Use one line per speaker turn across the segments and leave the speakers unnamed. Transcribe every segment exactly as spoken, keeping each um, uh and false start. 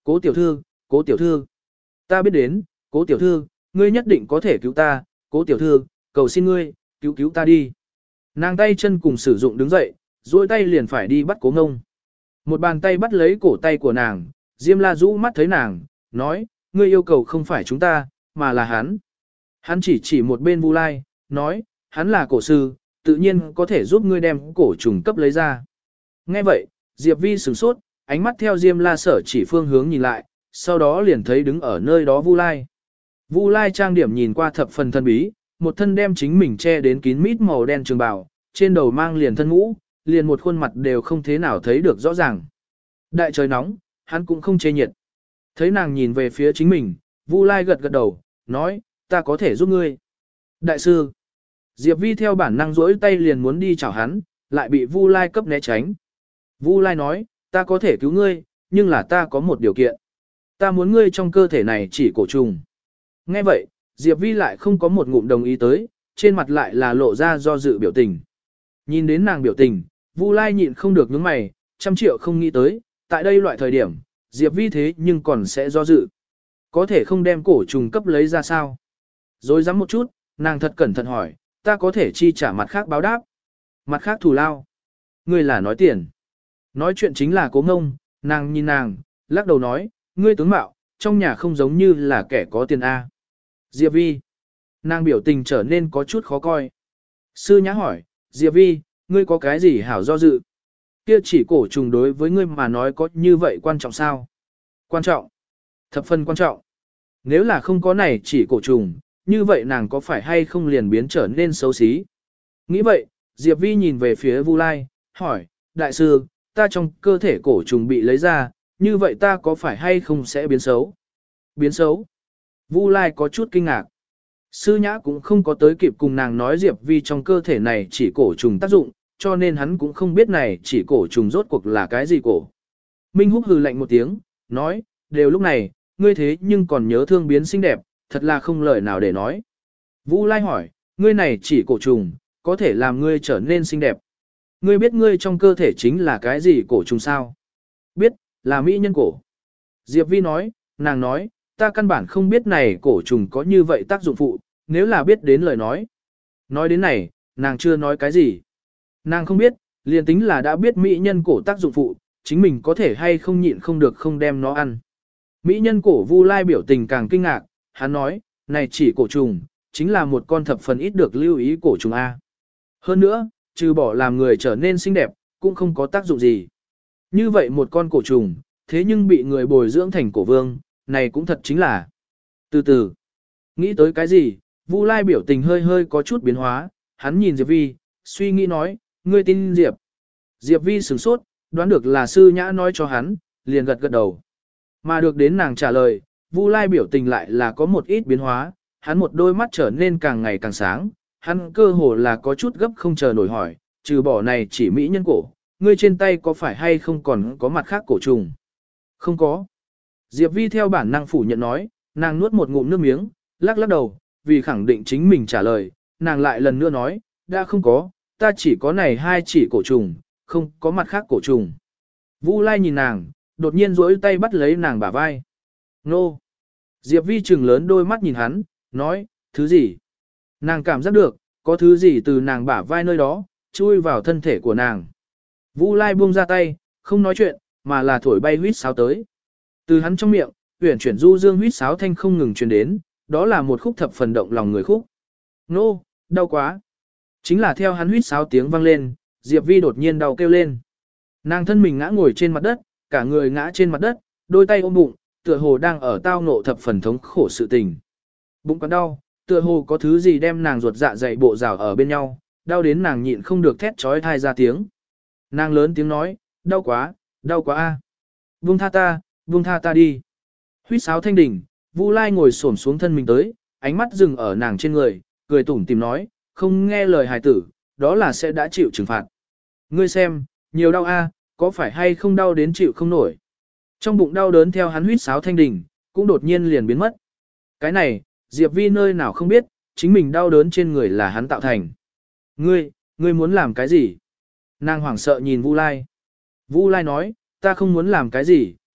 Cố tiểu thư, cố tiểu thư. Ta biết đến, cố tiểu thư, ngươi nhất định có thể cứu ta, cố tiểu thư, cầu xin ngươi, cứu cứu ta đi. Nàng tay chân cùng sử dụng đứng dậy, duỗi tay liền phải đi bắt cố ngông. Một bàn tay bắt lấy cổ tay của nàng, Diêm La rũ mắt thấy nàng, nói, ngươi yêu cầu không phải chúng ta, mà là hắn. Hắn chỉ chỉ một bên Vu Lai, nói, hắn là cổ sư, tự nhiên có thể giúp ngươi đem cổ trùng cấp lấy ra. Nghe vậy, Diệp Vi sửng sốt, ánh mắt theo Diêm La sở chỉ phương hướng nhìn lại, sau đó liền thấy đứng ở nơi đó Vu Lai. Vu Lai trang điểm nhìn qua thập phần thân bí, một thân đem chính mình che đến kín mít màu đen trường bào, trên đầu mang liền thân mũ, liền một khuôn mặt đều không thế nào thấy được rõ ràng. Đại trời nóng, hắn cũng không chê nhiệt. Thấy nàng nhìn về phía chính mình, Vu Lai gật gật đầu, nói, ta có thể giúp ngươi. Đại sư, Diệp Vi theo bản năng rỗi tay liền muốn đi chào hắn, lại bị Vu Lai cấp né tránh. Vu Lai nói, ta có thể cứu ngươi, nhưng là ta có một điều kiện. Ta muốn ngươi trong cơ thể này chỉ cổ trùng. Nghe vậy, Diệp Vi lại không có một ngụm đồng ý tới, trên mặt lại là lộ ra do dự biểu tình. Nhìn đến nàng biểu tình, Vu Lai nhịn không được nhướng mày, trăm triệu không nghĩ tới, tại đây loại thời điểm, Diệp Vi thế nhưng còn sẽ do dự. Có thể không đem cổ trùng cấp lấy ra sao? Rồi dám một chút, nàng thật cẩn thận hỏi, ta có thể chi trả mặt khác báo đáp. Mặt khác thù lao. Ngươi là nói tiền. Nói chuyện chính là Cố Ngông, nàng nhìn nàng, lắc đầu nói, ngươi tướng mạo, trong nhà không giống như là kẻ có tiền A. Diệp Vi. Nàng biểu tình trở nên có chút khó coi. Sư nhã hỏi, Diệp Vi, ngươi có cái gì hảo do dự? Kia chỉ cổ trùng đối với ngươi mà nói có như vậy quan trọng sao? Quan trọng. Thập phần quan trọng. Nếu là không có này chỉ cổ trùng, như vậy nàng có phải hay không liền biến trở nên xấu xí? Nghĩ vậy, Diệp Vi nhìn về phía Vu Lai, hỏi, đại sư, ta trong cơ thể cổ trùng bị lấy ra, như vậy ta có phải hay không sẽ biến xấu? Biến xấu? Vu Lai có chút kinh ngạc. Sư nhã cũng không có tới kịp cùng nàng nói Diệp Vi trong cơ thể này chỉ cổ trùng tác dụng, cho nên hắn cũng không biết này chỉ cổ trùng rốt cuộc là cái gì cổ. Minh Húc hừ lạnh một tiếng, nói, đều lúc này, ngươi thế nhưng còn nhớ thương biến xinh đẹp, thật là không lời nào để nói. Vu Lai hỏi, ngươi này chỉ cổ trùng, có thể làm ngươi trở nên xinh đẹp. Ngươi biết ngươi trong cơ thể chính là cái gì cổ trùng sao? Biết, là mỹ nhân cổ. Diệp Vi nói, nàng nói, ta căn bản không biết này cổ trùng có như vậy tác dụng phụ, nếu là biết đến lời nói. Nói đến này, nàng chưa nói cái gì. Nàng không biết, liền tính là đã biết mỹ nhân cổ tác dụng phụ, chính mình có thể hay không nhịn không được không đem nó ăn. Mỹ nhân cổ Vu Lai biểu tình càng kinh ngạc, hắn nói, này chỉ cổ trùng, chính là một con thập phần ít được lưu ý cổ trùng A. Hơn nữa, trừ bỏ làm người trở nên xinh đẹp, cũng không có tác dụng gì. Như vậy một con cổ trùng, thế nhưng bị người bồi dưỡng thành cổ vương, này cũng thật chính là. Từ từ, nghĩ tới cái gì, Vu Lai biểu tình hơi hơi có chút biến hóa, hắn nhìn Diệp Vi, suy nghĩ nói, ngươi tin Diệp. Diệp Vi sửng sốt, đoán được là sư nhã nói cho hắn, liền gật gật đầu. Mà được đến nàng trả lời, Vu Lai biểu tình lại là có một ít biến hóa, hắn một đôi mắt trở nên càng ngày càng sáng, hắn cơ hồ là có chút gấp không chờ nổi hỏi, trừ bỏ này chỉ mỹ nhân cổ, ngươi trên tay có phải hay không còn có mặt khác cổ trùng? Không có. Diệp Vi theo bản năng phủ nhận nói, nàng nuốt một ngụm nước miếng, lắc lắc đầu, vì khẳng định chính mình trả lời, nàng lại lần nữa nói, đã không có, ta chỉ có này hai chỉ cổ trùng, không có mặt khác cổ trùng. Vu Lai nhìn nàng, đột nhiên duỗi tay bắt lấy nàng bả vai. Nô! Diệp Vi trừng lớn đôi mắt nhìn hắn, nói, thứ gì? Nàng cảm giác được, có thứ gì từ nàng bả vai nơi đó, chui vào thân thể của nàng. Vu Lai buông ra tay, không nói chuyện, mà là thổi bay huýt sáo tới. Từ hắn trong miệng, uyển chuyển du dương huýt sáo thanh không ngừng truyền đến, đó là một khúc thập phần động lòng người khúc. Nô, đau quá. Chính là theo hắn huýt sáo tiếng vang lên, Diệp Vi đột nhiên đau kêu lên. Nàng thân mình ngã ngồi trên mặt đất, cả người ngã trên mặt đất, đôi tay ôm bụng, tựa hồ đang ở tao ngộ thập phần thống khổ sự tình. Bụng còn đau, tựa hồ có thứ gì đem nàng ruột dạ dày bộ rào ở bên nhau, đau đến nàng nhịn không được thét trói thai ra tiếng. Nàng lớn tiếng nói, đau quá, đau quá a. Buông tha ta, buông tha ta đi. Huýt sáo thanh đỉnh, Vu Lai ngồi xổm xuống thân mình tới, ánh mắt dừng ở nàng trên người, cười tủm tìm nói, không nghe lời hài tử, đó là sẽ đã chịu trừng phạt. Ngươi xem, nhiều đau a, có phải hay không đau đến chịu không nổi. Trong bụng đau đớn theo hắn huýt sáo thanh đỉnh, cũng đột nhiên liền biến mất. Cái này, Diệp Vi nơi nào không biết, chính mình đau đớn trên người là hắn tạo thành. Ngươi, ngươi muốn làm cái gì? Nàng hoảng sợ nhìn Vu Lai. Vu Lai nói, ta không muốn làm cái gì,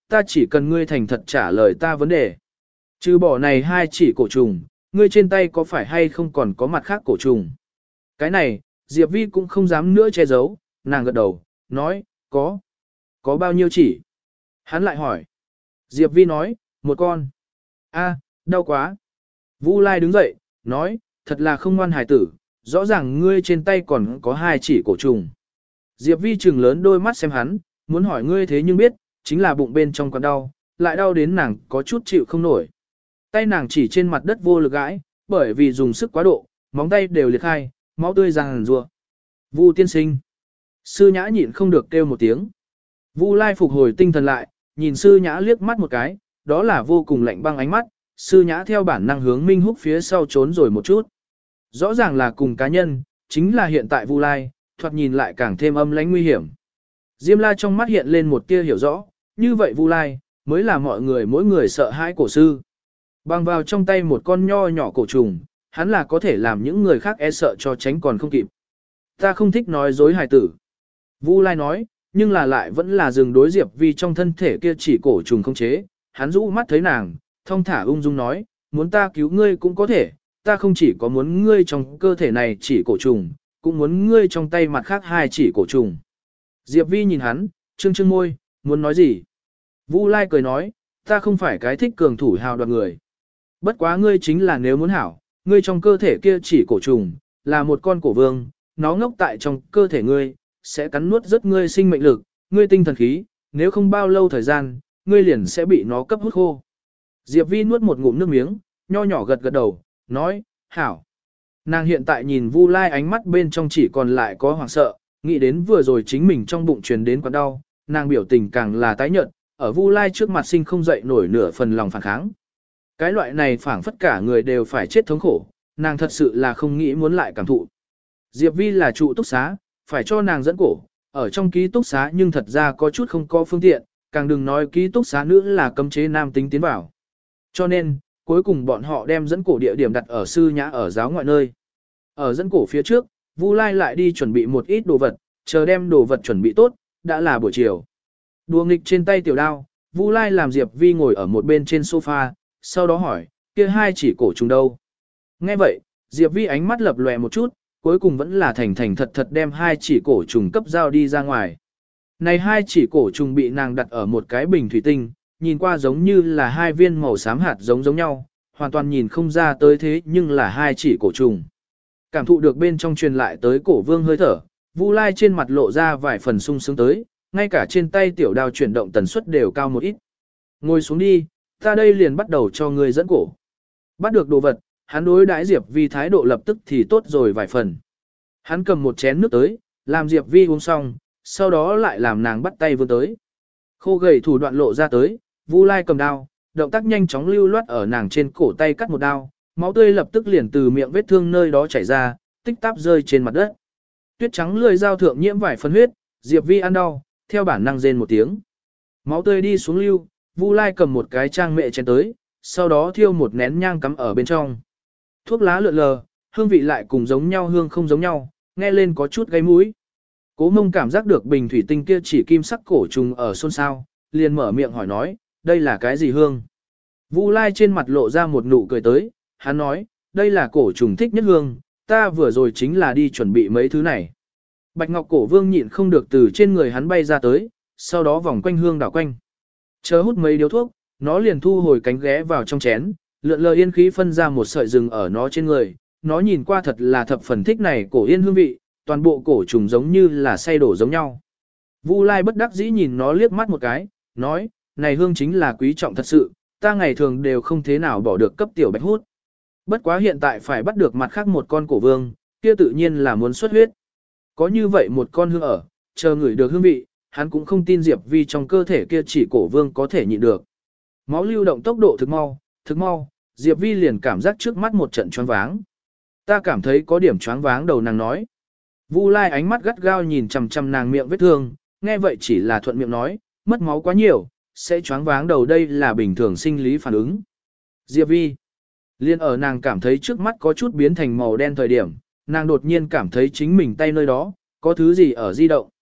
ta chỉ cần ngươi thành thật trả lời ta vấn đề. Trừ bỏ này hai chỉ cổ trùng, ngươi trên tay có phải hay không còn có mặt khác cổ trùng? Cái này, Diệp Vi cũng không dám nữa che giấu, nàng gật đầu, nói, có. Có bao nhiêu chỉ? Hắn lại hỏi. Diệp Vi nói, một con. A, đau quá. Vu Lai đứng dậy, nói, thật là không ngoan hài tử, rõ ràng ngươi trên tay còn có hai chỉ cổ trùng. Diệp Vi trừng lớn đôi mắt xem hắn, muốn hỏi ngươi thế nhưng biết, chính là bụng bên trong còn đau, lại đau đến nàng có chút chịu không nổi. Tay nàng chỉ trên mặt đất vô lực gãi, bởi vì dùng sức quá độ, móng tay đều liệt khai, máu tươi ràng rùa. Vu tiên sinh. Sư nhã nhịn không được kêu một tiếng. Vu Lai phục hồi tinh thần lại, nhìn sư nhã liếc mắt một cái, đó là vô cùng lạnh băng ánh mắt, sư nhã theo bản năng hướng Minh Húc phía sau trốn rồi một chút. Rõ ràng là cùng cá nhân, chính là hiện tại Vu Lai, thoạt nhìn lại càng thêm âm lãnh nguy hiểm. Diêm La trong mắt hiện lên một tia hiểu rõ, như vậy Vu Lai, mới là mọi người mỗi người sợ hãi cổ sư. Bằng vào trong tay một con nho nhỏ cổ trùng, hắn là có thể làm những người khác e sợ cho tránh còn không kịp. Ta không thích nói dối hài tử. Vu Lai nói, nhưng là lại vẫn là dừng đối Diệp Vi trong thân thể kia chỉ cổ trùng không chế. Hắn rũ mắt thấy nàng, thong thả ung dung nói, muốn ta cứu ngươi cũng có thể, ta không chỉ có muốn ngươi trong cơ thể này chỉ cổ trùng, cũng muốn ngươi trong tay mặt khác hai chỉ cổ trùng. Diệp Vi nhìn hắn, trương trương môi, muốn nói gì? Vu Lai cười nói, ta không phải cái thích cường thủ hào đoạt người. Bất quá ngươi chính là nếu muốn hảo, ngươi trong cơ thể kia chỉ cổ trùng, là một con cổ vương, nó ngốc tại trong cơ thể ngươi, sẽ cắn nuốt rất ngươi sinh mệnh lực, ngươi tinh thần khí, nếu không bao lâu thời gian, ngươi liền sẽ bị nó cấp hút khô. Diệp Vi nuốt một ngụm nước miếng, nho nhỏ gật gật đầu, nói, hảo. Nàng hiện tại nhìn Vu Lai ánh mắt bên trong chỉ còn lại có hoảng sợ, nghĩ đến vừa rồi chính mình trong bụng truyền đến quặn đau, nàng biểu tình càng là tái nhợt, ở Vu Lai trước mặt sinh không dậy nổi nửa phần lòng phản kháng. Cái loại này phảng phất cả người đều phải chết thống khổ, nàng thật sự là không nghĩ muốn lại cảm thụ. Diệp Vi là trụ túc xá, phải cho nàng dẫn cổ, ở trong ký túc xá nhưng thật ra có chút không có phương tiện, càng đừng nói ký túc xá nữa là cấm chế nam tính tiến vào. Cho nên, cuối cùng bọn họ đem dẫn cổ địa điểm đặt ở sư nhã ở giáo ngoại nơi. Ở dẫn cổ phía trước, Vu Lai lại đi chuẩn bị một ít đồ vật, chờ đem đồ vật chuẩn bị tốt, đã là buổi chiều. Đùa nghịch trên tay tiểu đao, Vu Lai làm Diệp Vi ngồi ở một bên trên sofa, sau đó hỏi, kia hai chỉ cổ trùng đâu? Nghe vậy, Diệp Vi ánh mắt lập lòe một chút, cuối cùng vẫn là thành thành thật thật đem hai chỉ cổ trùng cấp giao đi ra ngoài. Này hai chỉ cổ trùng bị nàng đặt ở một cái bình thủy tinh, nhìn qua giống như là hai viên màu xám hạt giống giống nhau, hoàn toàn nhìn không ra tới thế nhưng là hai chỉ cổ trùng. Cảm thụ được bên trong truyền lại tới cổ vương hơi thở, Vu Lai trên mặt lộ ra vài phần sung sướng tới, ngay cả trên tay tiểu đao chuyển động tần suất đều cao một ít. Ngồi xuống đi, ta đây liền bắt đầu cho ngươi dẫn cổ. Bắt được đồ vật, hắn đối đãi Diệp Vi thái độ lập tức thì tốt rồi vài phần. Hắn cầm một chén nước tới, làm Diệp Vi uống xong, sau đó lại làm nàng bắt tay vươn tới. Khô gầy thủ đoạn lộ ra tới, Vu Lai cầm đao, động tác nhanh chóng lưu loát ở nàng trên cổ tay cắt một đao, máu tươi lập tức liền từ miệng vết thương nơi đó chảy ra, tích táp rơi trên mặt đất. Tuyết trắng lười dao thượng nhiễm vài phân huyết, Diệp Vi ăn đau, theo bản năng rên một tiếng. Máu tươi đi xuống lưu, Vu Lai cầm một cái trang mẹ chén tới, sau đó thiêu một nén nhang cắm ở bên trong. Thuốc lá lượn lờ, hương vị lại cùng giống nhau hương không giống nhau, nghe lên có chút gây mũi. Cố Mông cảm giác được bình thủy tinh kia chỉ kim sắc cổ trùng ở xôn xao, liền mở miệng hỏi nói, đây là cái gì hương? Vu Lai trên mặt lộ ra một nụ cười tới, hắn nói, đây là cổ trùng thích nhất hương, ta vừa rồi chính là đi chuẩn bị mấy thứ này. Bạch Ngọc Cổ Vương nhịn không được từ trên người hắn bay ra tới, sau đó vòng quanh hương đảo quanh. Chờ hút mấy điếu thuốc, nó liền thu hồi cánh ghé vào trong chén, lượn lờ yên khí phân ra một sợi rừng ở nó trên người, nó nhìn qua thật là thập phần thích này cổ yên hương vị, toàn bộ cổ trùng giống như là say đổ giống nhau. Vu Lai bất đắc dĩ nhìn nó liếc mắt một cái, nói, này hương chính là quý trọng thật sự, ta ngày thường đều không thế nào bỏ được cấp tiểu bạch hút. Bất quá hiện tại phải bắt được mặt khác một con cổ vương, kia tự nhiên là muốn xuất huyết. Có như vậy một con hương ở, chờ ngửi được hương vị, hắn cũng không tin Diệp Vi trong cơ thể kia chỉ cổ vương có thể nhịn được. Máu lưu động tốc độ thực mau, thực mau, Diệp Vi liền cảm giác trước mắt một trận choáng váng. Ta cảm thấy có điểm choáng váng đầu nàng nói. Vu Lai ánh mắt gắt gao nhìn chằm chằm nàng miệng vết thương, nghe vậy chỉ là thuận miệng nói, mất máu quá nhiều, sẽ choáng váng đầu đây là bình thường sinh lý phản ứng. Diệp Vi. Liên ở nàng cảm thấy trước mắt có chút biến thành màu đen thời điểm, nàng đột nhiên cảm thấy chính mình tay nơi đó, có thứ gì ở di động.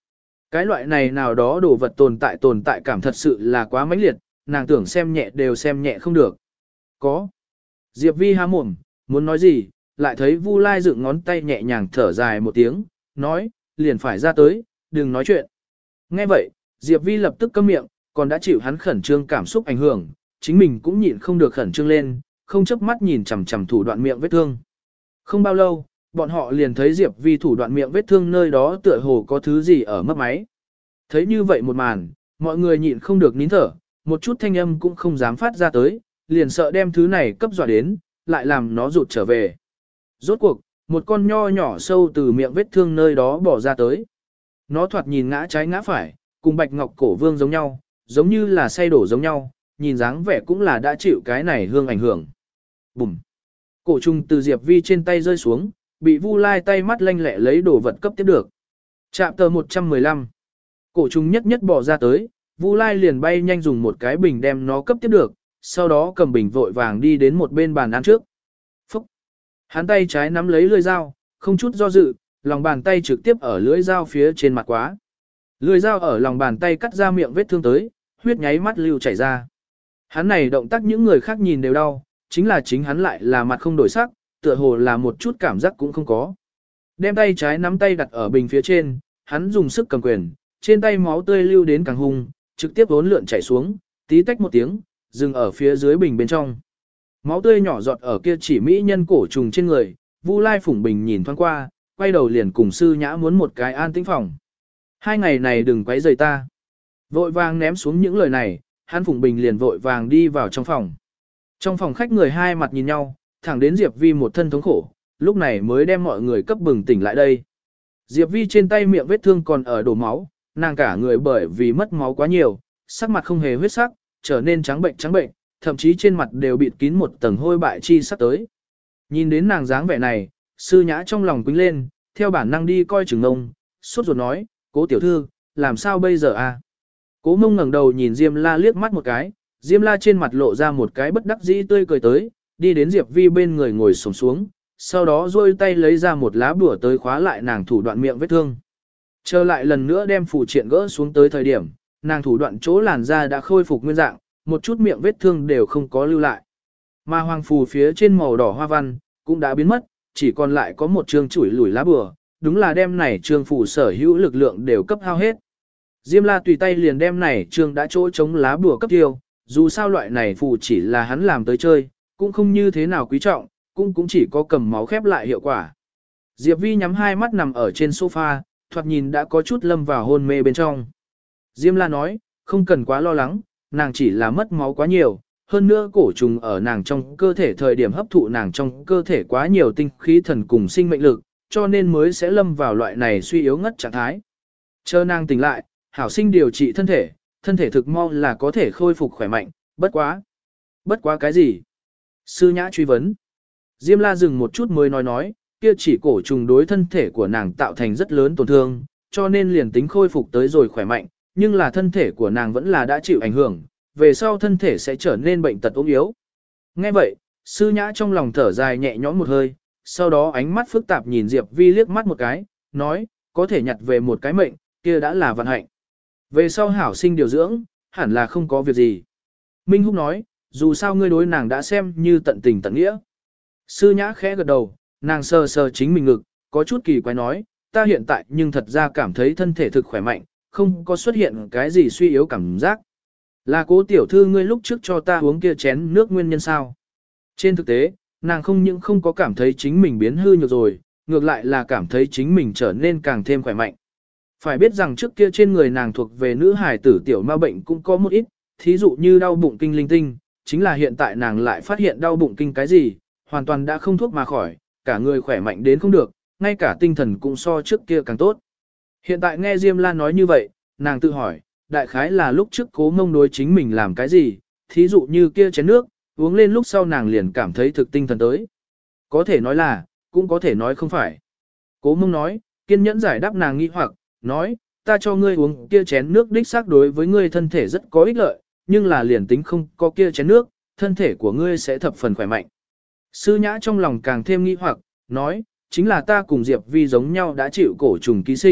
Cái loại này nào đó đồ vật tồn tại tồn tại cảm thật sự là quá mãnh liệt, nàng tưởng xem nhẹ đều xem nhẹ không được. Có. Diệp Vi há mồm, muốn nói gì, lại thấy Vu Lai dựng ngón tay nhẹ nhàng thở dài một tiếng, nói, liền phải ra tới, đừng nói chuyện. Nghe vậy, Diệp Vi lập tức câm miệng, còn đã chịu hắn khẩn trương cảm xúc ảnh hưởng, chính mình cũng nhịn không được khẩn trương lên, không chớp mắt nhìn chằm chằm thủ đoạn miệng vết thương. Không bao lâu, bọn họ liền thấy Diệp Vi thủ đoạn miệng vết thương nơi đó tựa hồ có thứ gì ở mất máy. Thấy như vậy một màn, mọi người nhịn không được nín thở, một chút thanh âm cũng không dám phát ra tới, liền sợ đem thứ này cấp dọa đến, lại làm nó rụt trở về. Rốt cuộc, một con nho nhỏ sâu từ miệng vết thương nơi đó bỏ ra tới. Nó thoạt nhìn ngã trái ngã phải, cùng bạch ngọc cổ vương giống nhau, giống như là say đổ giống nhau, nhìn dáng vẻ cũng là đã chịu cái này hương ảnh hưởng. Bùm! Cổ trùng từ Diệp Vi trên tay rơi xuống, bị Vu Lai tay mắt lanh lẹ lấy đồ vật cấp tiếp được. Chạm tờ một trăm mười lăm. Cổ trùng nhất nhất bỏ ra tới, Vu Lai liền bay nhanh dùng một cái bình đem nó cấp tiếp được, sau đó cầm bình vội vàng đi đến một bên bàn ăn trước. Phúc! Hắn tay trái nắm lấy lưỡi dao, không chút do dự, lòng bàn tay trực tiếp ở lưỡi dao phía trên mặt quá. Lưỡi dao ở lòng bàn tay cắt ra miệng vết thương tới, huyết nháy mắt lưu chảy ra. Hắn này động tác những người khác nhìn đều đau, chính là chính hắn lại là mặt không đổi sắc, tựa hồ là một chút cảm giác cũng không có. Đem tay trái nắm tay đặt ở bình phía trên, hắn dùng sức cầm quyền, trên tay máu tươi lưu đến càng hung, trực tiếp vốn lượn chảy xuống, tí tách một tiếng, dừng ở phía dưới bình bên trong. Máu tươi nhỏ giọt ở kia chỉ mỹ nhân cổ trùng trên người, Vu Lai phủng bình nhìn thoáng qua, quay đầu liền cùng sư nhã muốn một cái an tĩnh phòng. Hai ngày này đừng quấy rầy ta. Vội vàng ném xuống những lời này, hắn phủng bình liền vội vàng đi vào trong phòng. Trong phòng khách người hai mặt nhìn nhau, thẳng đến Diệp Vi một thân thống khổ, lúc này mới đem mọi người cấp bừng tỉnh lại đây. Diệp Vi trên tay miệng vết thương còn ở đổ máu, nàng cả người bởi vì mất máu quá nhiều, sắc mặt không hề huyết sắc, trở nên trắng bệnh trắng bệnh, thậm chí trên mặt đều bịt kín một tầng hôi bại chi sắp tới. Nhìn đến nàng dáng vẻ này, sư nhã trong lòng quýnh lên, theo bản năng đi coi chừng ngông, sốt ruột nói, cố tiểu thư, làm sao bây giờ à? Cố mông ngẩng đầu nhìn Diêm La liếc mắt một cái, Diêm La trên mặt lộ ra một cái bất đắc dĩ tươi cười tới, đi đến Diệp Vi bên người ngồi xổm xuống, sau đó duỗi tay lấy ra một lá bùa tới khóa lại nàng thủ đoạn miệng vết thương. Trở lại lần nữa đem phù triện gỡ xuống tới thời điểm, nàng thủ đoạn chỗ làn da đã khôi phục nguyên dạng, một chút miệng vết thương đều không có lưu lại. Mà hoàng phù phía trên màu đỏ hoa văn cũng đã biến mất, chỉ còn lại có một chương chủi lủi lá bùa, đúng là đem này chương phù sở hữu lực lượng đều cấp hao hết. Diêm La tùy tay liền đem này chương đã chỗ chống lá bùa cấp tiêu, dù sao loại này phù chỉ là hắn làm tới chơi, cũng không như thế nào quý trọng, cũng cũng chỉ có cầm máu khép lại hiệu quả. Diệp Vi nhắm hai mắt nằm ở trên sofa, thoạt nhìn đã có chút lâm vào hôn mê bên trong. Diêm La nói, không cần quá lo lắng, nàng chỉ là mất máu quá nhiều, hơn nữa cổ trùng ở nàng trong cơ thể thời điểm hấp thụ nàng trong cơ thể quá nhiều tinh khí thần cùng sinh mệnh lực, cho nên mới sẽ lâm vào loại này suy yếu ngất trạng thái. Chờ nàng tỉnh lại, hảo sinh điều trị thân thể, thân thể thực mau là có thể khôi phục khỏe mạnh, bất quá. Bất quá cái gì? Sư nhã truy vấn. Diêm La dừng một chút mới nói nói, kia chỉ cổ trùng đối thân thể của nàng tạo thành rất lớn tổn thương, cho nên liền tính khôi phục tới rồi khỏe mạnh, nhưng là thân thể của nàng vẫn là đã chịu ảnh hưởng, về sau thân thể sẽ trở nên bệnh tật ốm yếu. Nghe vậy, sư nhã trong lòng thở dài nhẹ nhõm một hơi, sau đó ánh mắt phức tạp nhìn Diệp Vi liếc mắt một cái, nói, có thể nhặt về một cái mệnh, kia đã là vận hạnh. Về sau hảo sinh điều dưỡng, hẳn là không có việc gì. Minh Húc nói, dù sao ngươi đối nàng đã xem như tận tình tận nghĩa. Sư nhã khẽ gật đầu, nàng sờ sờ chính mình ngực, có chút kỳ quái nói, ta hiện tại nhưng thật ra cảm thấy thân thể thực khỏe mạnh, không có xuất hiện cái gì suy yếu cảm giác. Là cố tiểu thư ngươi lúc trước cho ta uống kia chén nước nguyên nhân sao? Trên thực tế, nàng không những không có cảm thấy chính mình biến hư nhược rồi, ngược lại là cảm thấy chính mình trở nên càng thêm khỏe mạnh. Phải biết rằng trước kia trên người nàng thuộc về nữ hài tử tiểu ma bệnh cũng có một ít, thí dụ như đau bụng kinh linh tinh, chính là hiện tại nàng lại phát hiện đau bụng kinh cái gì, hoàn toàn đã không thuốc mà khỏi, cả người khỏe mạnh đến không được, ngay cả tinh thần cũng so trước kia càng tốt. Hiện tại nghe Diêm La nói như vậy, nàng tự hỏi, đại khái là lúc trước cố mông đối chính mình làm cái gì, thí dụ như kia chén nước, uống lên lúc sau nàng liền cảm thấy thực tinh thần tới. Có thể nói là, cũng có thể nói không phải. Cố mông nói, kiên nhẫn giải đáp nàng nghi hoặc, nói, ta cho ngươi uống kia chén nước đích xác đối với ngươi thân thể rất có ích lợi, nhưng là liền tính không có kia chén nước, thân thể của ngươi sẽ thập phần khỏe mạnh. Sư nhã trong lòng càng thêm nghi hoặc, nói, chính là ta cùng Diệp Vi giống nhau đã chịu cổ trùng ký sinh,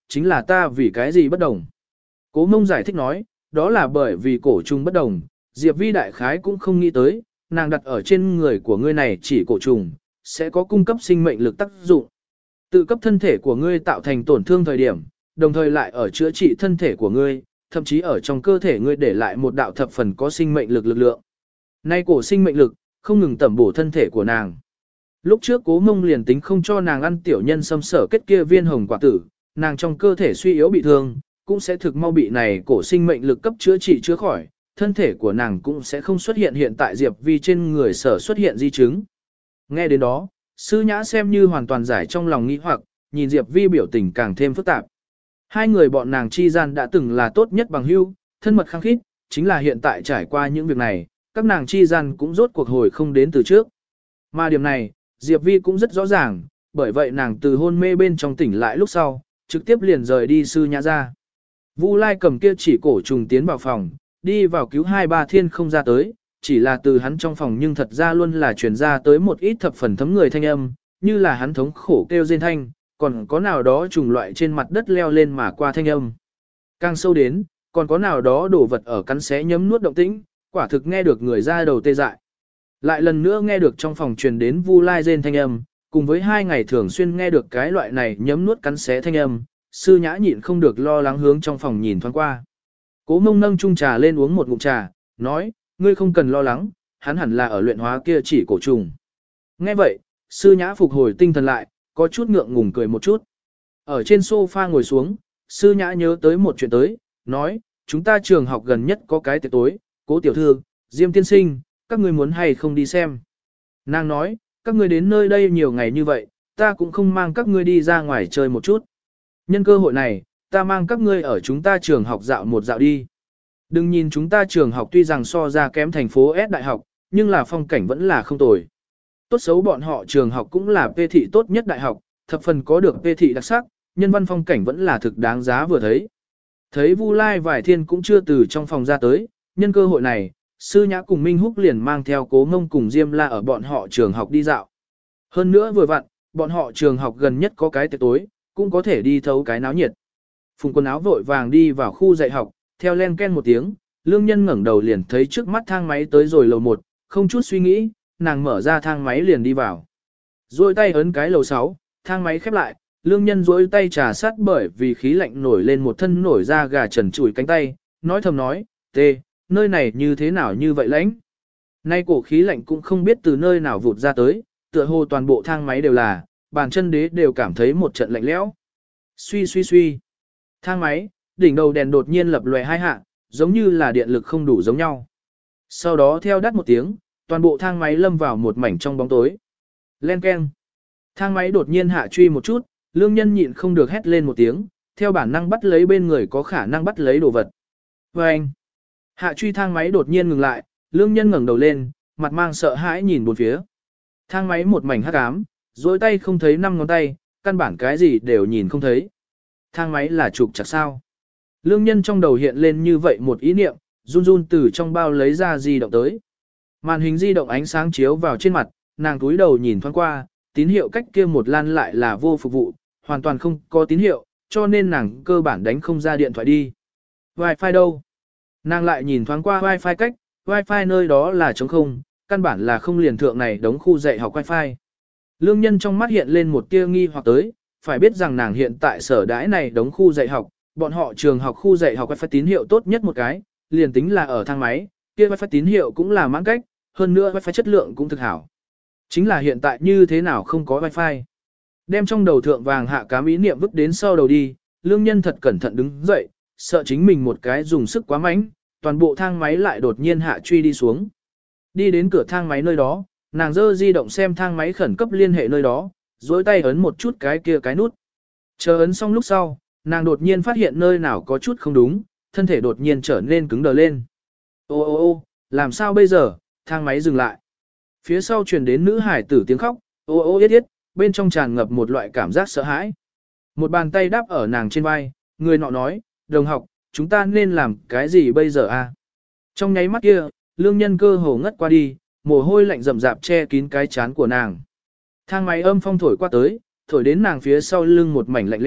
chính là ta vì cái gì bất đồng. Cố Mông giải thích nói, đó là bởi vì cổ trùng bất đồng, Diệp Vi đại khái cũng không nghĩ tới, nàng đặt ở trên người của ngươi này chỉ cổ trùng, sẽ có cung cấp sinh mệnh lực tác dụng. Tự cấp thân thể của ngươi tạo thành tổn thương thời điểm, đồng thời lại ở chữa trị thân thể của ngươi, thậm chí ở trong cơ thể ngươi để lại một đạo thập phần có sinh mệnh lực lực lượng. Nay cổ sinh mệnh lực, không ngừng tẩm bổ thân thể của nàng. Lúc trước Cố Mông liền tính không cho nàng ăn tiểu nhân xâm sở kết kia viên hồng quả tử, nàng trong cơ thể suy yếu bị thương, cũng sẽ thực mau bị này cổ sinh mệnh lực cấp chữa trị chữa khỏi, thân thể của nàng cũng sẽ không xuất hiện hiện tại Diệp Vi trên người sở xuất hiện di chứng. Nghe đến đó, sư nhã xem như hoàn toàn giải trong lòng nghi hoặc, nhìn Diệp Vi biểu tình càng thêm phức tạp. Hai người bọn nàng chi gian đã từng là tốt nhất bằng hữu, thân mật khăng khít, chính là hiện tại trải qua những việc này, các nàng chi gian cũng rốt cuộc hồi không đến từ trước. Mà điểm này, Diệp Vi cũng rất rõ ràng, bởi vậy nàng từ hôn mê bên trong tỉnh lại lúc sau, trực tiếp liền rời đi sư nhã ra. Vu Lai cầm kia chỉ cổ trùng tiến vào phòng, đi vào cứu hai ba thiên không ra tới, chỉ là từ hắn trong phòng nhưng thật ra luôn là truyền ra tới một ít thập phần thấm người thanh âm, như là hắn thống khổ kêu rên thanh, còn có nào đó trùng loại trên mặt đất leo lên mà qua thanh âm. Càng sâu đến, còn có nào đó đổ vật ở cắn xé nhấm nuốt động tĩnh, quả thực nghe được người ra đầu tê dại. Lại lần nữa nghe được trong phòng truyền đến Vu Lai rên thanh âm, cùng với hai ngày thường xuyên nghe được cái loại này nhấm nuốt cắn xé thanh âm, sư nhã nhịn không được lo lắng hướng trong phòng nhìn thoáng qua. Cố Mông nâng chung trà lên uống một ngụm trà, nói, ngươi không cần lo lắng, hắn hẳn là ở luyện hóa kia chỉ cổ trùng. Nghe vậy, sư nhã phục hồi tinh thần lại, có chút ngượng ngùng cười một chút. Ở trên sofa ngồi xuống, sư nhã nhớ tới một chuyện tới, nói, chúng ta trường học gần nhất có cái tiệc tối, Cố tiểu thư, Diêm tiên sinh, các ngươi muốn hay không đi xem. Nàng nói, các ngươi đến nơi đây nhiều ngày như vậy, ta cũng không mang các ngươi đi ra ngoài chơi một chút. Nhân cơ hội này, ta mang các ngươi ở chúng ta trường học dạo một dạo đi. Đừng nhìn chúng ta trường học tuy rằng so ra kém thành phố S đại học, nhưng là phong cảnh vẫn là không tồi. Tốt xấu bọn họ trường học cũng là P thị tốt nhất đại học, thập phần có được P thị đặc sắc, nhân văn phong cảnh vẫn là thực đáng giá vừa thấy. Thấy Vu Lai vài thiên cũng chưa từ trong phòng ra tới, nhân cơ hội này, sư nhã cùng Minh Húc liền mang theo Cố Mông cùng Diêm La ở bọn họ trường học đi dạo. Hơn nữa vừa vặn, bọn họ trường học gần nhất có cái tiệc tối, cũng có thể đi thấu cái náo nhiệt. Phùng quần áo vội vàng đi vào khu dạy học, theo len ken một tiếng, Lương Nhân ngẩng đầu liền thấy trước mắt thang máy tới rồi lầu một, không chút suy nghĩ, nàng mở ra thang máy liền đi vào. Rồi tay ấn cái lầu sáu, thang máy khép lại, Lương Nhân duỗi tay trà sát bởi vì khí lạnh nổi lên một thân nổi da gà trần trụi cánh tay, nói thầm nói, tê, nơi này như thế nào như vậy lãnh. Nay cổ khí lạnh cũng không biết từ nơi nào vụt ra tới, tựa hồ toàn bộ thang máy đều là, bàn chân đế đều cảm thấy một trận lạnh lẽo. Suy suy suy. Thang máy, đỉnh đầu đèn đột nhiên lập lòe hai hạ, giống như là điện lực không đủ giống nhau. Sau đó theo đắt một tiếng, toàn bộ thang máy lâm vào một mảnh trong bóng tối. Len keng. Thang máy đột nhiên hạ truy một chút, Lương Nhân nhịn không được hét lên một tiếng, theo bản năng bắt lấy bên người có khả năng bắt lấy đồ vật. Và anh. Hạ truy thang máy đột nhiên ngừng lại, Lương Nhân ngẩng đầu lên, mặt mang sợ hãi nhìn bốn phía. Thang máy một mảnh hắc ám, dối tay không thấy năm ngón tay, căn bản cái gì đều nhìn không thấy. Thang máy là trục chặt sao? Lương Nhân trong đầu hiện lên như vậy một ý niệm, run run từ trong bao lấy ra di động tới. Màn hình di động ánh sáng chiếu vào trên mặt, nàng túi đầu nhìn thoáng qua, tín hiệu cách kia một lan lại là vô phục vụ, hoàn toàn không có tín hiệu, cho nên nàng cơ bản đánh không ra điện thoại đi. Wi-Fi đâu? Nàng lại nhìn thoáng qua Wi-Fi cách, Wi-Fi nơi đó là trống không, căn bản là không liền thượng này đống khu dạy học Wi-Fi. Lương Nhân trong mắt hiện lên một tia nghi hoặc tới, phải biết rằng nàng hiện tại sở đãi này đống khu dạy học, bọn họ trường học khu dạy học Wi-Fi tín hiệu tốt nhất một cái, liền tính là ở thang máy, kia Wi-Fi tín hiệu cũng là mãn cách, hơn nữa Wi-Fi chất lượng cũng thực hảo. Chính là hiện tại như thế nào không có Wi-Fi. Đem trong đầu thượng vàng hạ cám ý niệm vứt đến sau đầu đi, Lương Nhân thật cẩn thận đứng dậy, sợ chính mình một cái dùng sức quá mạnh, toàn bộ thang máy lại đột nhiên hạ truy đi xuống. Đi đến cửa thang máy nơi đó, nàng dơ di động xem thang máy khẩn cấp liên hệ nơi đó, dối tay ấn một chút cái kia cái nút. Chờ ấn xong lúc sau, nàng đột nhiên phát hiện nơi nào có chút không đúng, thân thể đột nhiên trở nên cứng đờ lên. Ô ô ô, làm sao bây giờ, thang máy dừng lại. Phía sau truyền đến nữ hải tử tiếng khóc, ô ô yết yết, bên trong tràn ngập một loại cảm giác sợ hãi. Một bàn tay đáp ở nàng trên vai, người nọ nói, đồng học, chúng ta nên làm cái gì bây giờ a? Trong nháy mắt kia, Lương Nhân cơ hồ ngất qua đi, mồ hôi lạnh rầm rạp che kín cái chán của nàng. Thang máy âm phong thổi qua tới, thổi đến nàng phía sau lưng một mảnh lạnh lẽo,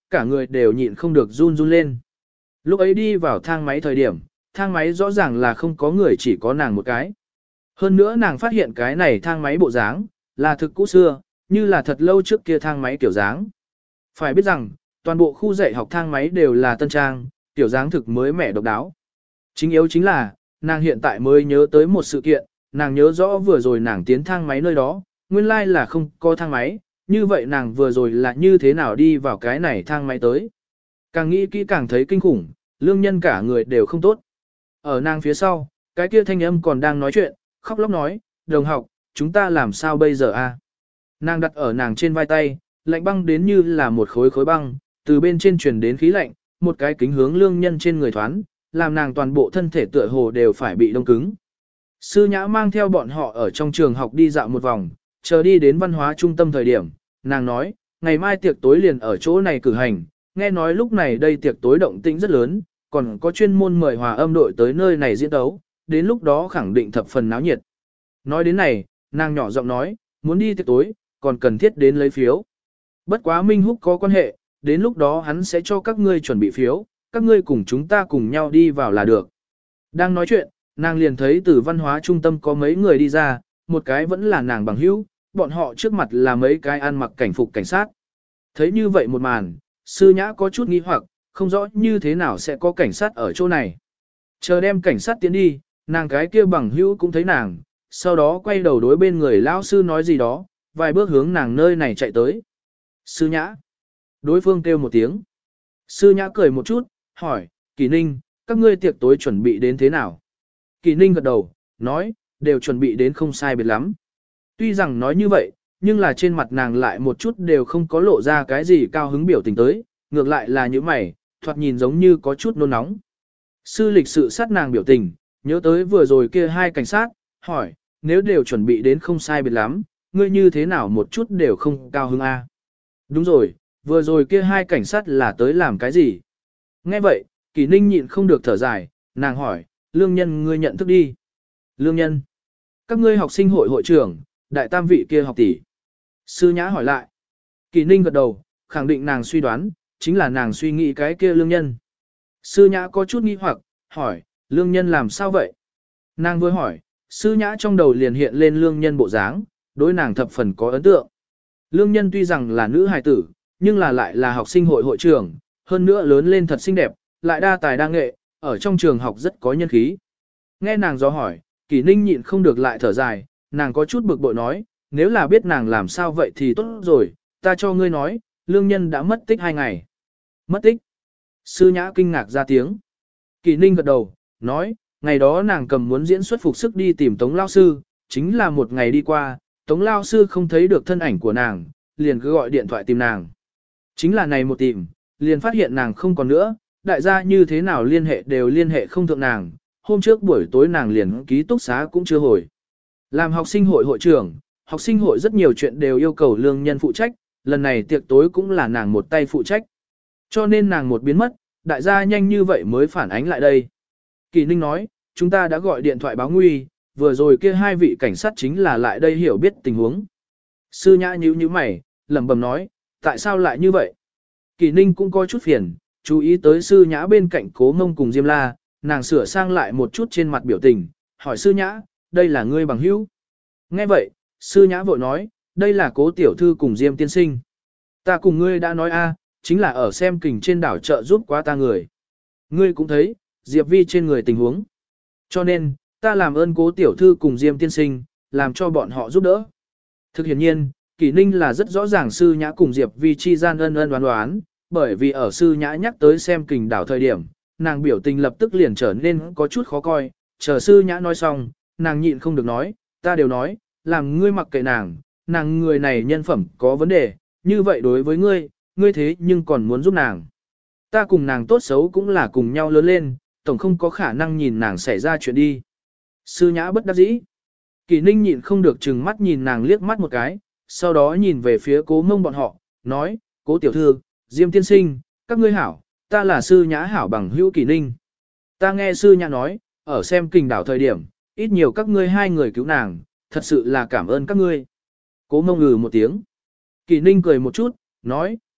cả người đều nhịn không được run run lên. Lúc ấy đi vào thang máy thời điểm, thang máy rõ ràng là không có người, chỉ có nàng một cái. Hơn nữa nàng phát hiện cái này thang máy bộ dáng, là thực cũ xưa, như là thật lâu trước kia thang máy kiểu dáng. Phải biết rằng, toàn bộ khu dạy học thang máy đều là tân trang, kiểu dáng thực mới mẻ độc đáo. Chính yếu chính là, nàng hiện tại mới nhớ tới một sự kiện, nàng nhớ rõ vừa rồi nàng tiến thang máy nơi đó, nguyên lai là không có thang máy, như vậy nàng vừa rồi là như thế nào đi vào cái này thang máy tới. Càng nghĩ kỹ càng thấy kinh khủng, lương nhân cả người đều không tốt. Ở nàng phía sau, cái kia thanh âm còn đang nói chuyện, khóc lóc nói, đồng học, chúng ta làm sao bây giờ a? Nàng đặt ở nàng trên vai tay, lạnh băng đến như là một khối khối băng, từ bên trên truyền đến khí lạnh, một cái kính hướng lương nhân trên người thoán, làm nàng toàn bộ thân thể tựa hồ đều phải bị đông cứng. Sư Nhã mang theo bọn họ ở trong trường học đi dạo một vòng, chờ đi đến văn hóa trung tâm thời điểm, nàng nói, ngày mai tiệc tối liền ở chỗ này cử hành, nghe nói lúc này đây tiệc tối động tĩnh rất lớn, còn có chuyên môn mời hòa âm đội tới nơi này diễn tấu, đến lúc đó khẳng định thập phần náo nhiệt. Nói đến này, nàng nhỏ giọng nói, muốn đi tiệc tối, còn cần thiết đến lấy phiếu. Bất quá Minh Húc có quan hệ, đến lúc đó hắn sẽ cho các ngươi chuẩn bị phiếu, các ngươi cùng chúng ta cùng nhau đi vào là được. Đang nói chuyện, nàng liền thấy từ văn hóa trung tâm có mấy người đi ra, một cái vẫn là nàng bằng hữu, bọn họ trước mặt là mấy cái ăn mặc cảnh phục cảnh sát. Thấy như vậy một màn, Sư Nhã có chút nghi hoặc, không rõ như thế nào sẽ có cảnh sát ở chỗ này. Chờ đem cảnh sát tiến đi, nàng cái kia bằng hữu cũng thấy nàng, sau đó quay đầu đối bên người lão sư nói gì đó, vài bước hướng nàng nơi này chạy tới. Sư Nhã. Đối phương kêu một tiếng. Sư Nhã cười một chút, hỏi, Kỳ Ninh, các ngươi tiệc tối chuẩn bị đến thế nào? Kỳ Ninh gật đầu, nói, đều chuẩn bị đến không sai biệt lắm. Tuy rằng nói như vậy, nhưng là trên mặt nàng lại một chút đều không có lộ ra cái gì cao hứng biểu tình tới, ngược lại là những mày, thoạt nhìn giống như có chút nôn nóng. Sư lịch sự sát nàng biểu tình, nhớ tới vừa rồi kia hai cảnh sát, hỏi, nếu đều chuẩn bị đến không sai biệt lắm, ngươi như thế nào một chút đều không cao hứng a? Đúng rồi, vừa rồi kia hai cảnh sát là tới làm cái gì? Nghe vậy, Kỳ Ninh nhịn không được thở dài, nàng hỏi, lương nhân ngươi nhận thức đi. Lương nhân, các ngươi học sinh hội hội trưởng, đại tam vị kia học tỷ. Sư Nhã hỏi lại. Kỳ Ninh gật đầu, khẳng định nàng suy đoán, chính là nàng suy nghĩ cái kia lương nhân. Sư Nhã có chút nghi hoặc, hỏi, lương nhân làm sao vậy? Nàng vừa hỏi, Sư Nhã trong đầu liền hiện lên lương nhân bộ dáng, đối nàng thập phần có ấn tượng. Lương nhân tuy rằng là nữ hài tử, nhưng là lại là học sinh hội hội trưởng, hơn nữa lớn lên thật xinh đẹp, lại đa tài đa nghệ, ở trong trường học rất có nhân khí. Nghe nàng do hỏi, Kỳ Ninh nhịn không được lại thở dài, nàng có chút bực bội nói, nếu là biết nàng làm sao vậy thì tốt rồi, ta cho ngươi nói, lương nhân đã mất tích hai ngày. Mất tích? Sư Nhã kinh ngạc ra tiếng. Kỳ Ninh gật đầu, nói, ngày đó nàng cầm muốn diễn xuất phục sức đi tìm Tống Lao Sư, chính là một ngày đi qua, Tống Lao Sư không thấy được thân ảnh của nàng, liền cứ gọi điện thoại tìm nàng. Chính là này một tìm, liền phát hiện nàng không còn nữa, đại gia như thế nào liên hệ đều liên hệ không thượng nàng, hôm trước buổi tối nàng liền ký túc xá cũng chưa hồi. Làm học sinh hội hội trưởng, học sinh hội rất nhiều chuyện đều yêu cầu lương nhân phụ trách, lần này tiệc tối cũng là nàng một tay phụ trách. Cho nên nàng một biến mất, đại gia nhanh như vậy mới phản ánh lại đây. Kỳ Ninh nói, chúng ta đã gọi điện thoại báo nguy, vừa rồi kia hai vị cảnh sát chính là lại đây hiểu biết tình huống. Sư Nhã nhíu nhíu mày, lẩm bẩm nói, tại sao lại như vậy? Kỳ Ninh cũng có chút phiền, chú ý tới Sư Nhã bên cạnh Cố Mông cùng Diêm La, nàng sửa sang lại một chút trên mặt biểu tình, hỏi Sư Nhã, đây là ngươi bằng hữu? Nghe vậy, Sư Nhã vội nói, đây là Cố tiểu thư cùng Diêm tiên sinh. Ta cùng ngươi đã nói a, chính là ở xem kình trên đảo trợ giúp quá ta người. Ngươi cũng thấy, Diệp Vi trên người tình huống. Cho nên, ta làm ơn Cố tiểu thư cùng Diêm tiên sinh, làm cho bọn họ giúp đỡ. Thực hiện nhiên, Kỳ Ninh là rất rõ ràng Sư Nhã cùng Diệp Vi chi gian ân ân đoán đoán, bởi vì ở Sư Nhã nhắc tới xem kình đảo thời điểm, nàng biểu tình lập tức liền trở nên có chút khó coi, chờ Sư Nhã nói xong, nàng nhịn không được nói, ta đều nói, làm ngươi mặc kệ nàng, nàng người này nhân phẩm có vấn đề, như vậy đối với ngươi, ngươi thế nhưng còn muốn giúp nàng. Ta cùng nàng tốt xấu cũng là cùng nhau lớn lên, tổng không có khả năng nhìn nàng xảy ra chuyện đi. Sư Nhã bất đắc dĩ. Kỳ Ninh nhịn không được chừng mắt nhìn nàng liếc mắt một cái, sau đó nhìn về phía Cố Mông bọn họ, nói, Cố tiểu thư, Diêm tiên sinh, các ngươi hảo, ta là Sư Nhã hảo bằng hữu Kỳ Ninh. Ta nghe Sư Nhã nói, ở xem kình đảo thời điểm, ít nhiều các ngươi hai người cứu nàng, thật sự là cảm ơn các ngươi. Cố Mông ngừ một tiếng. Kỳ Ninh cười một chút, nói,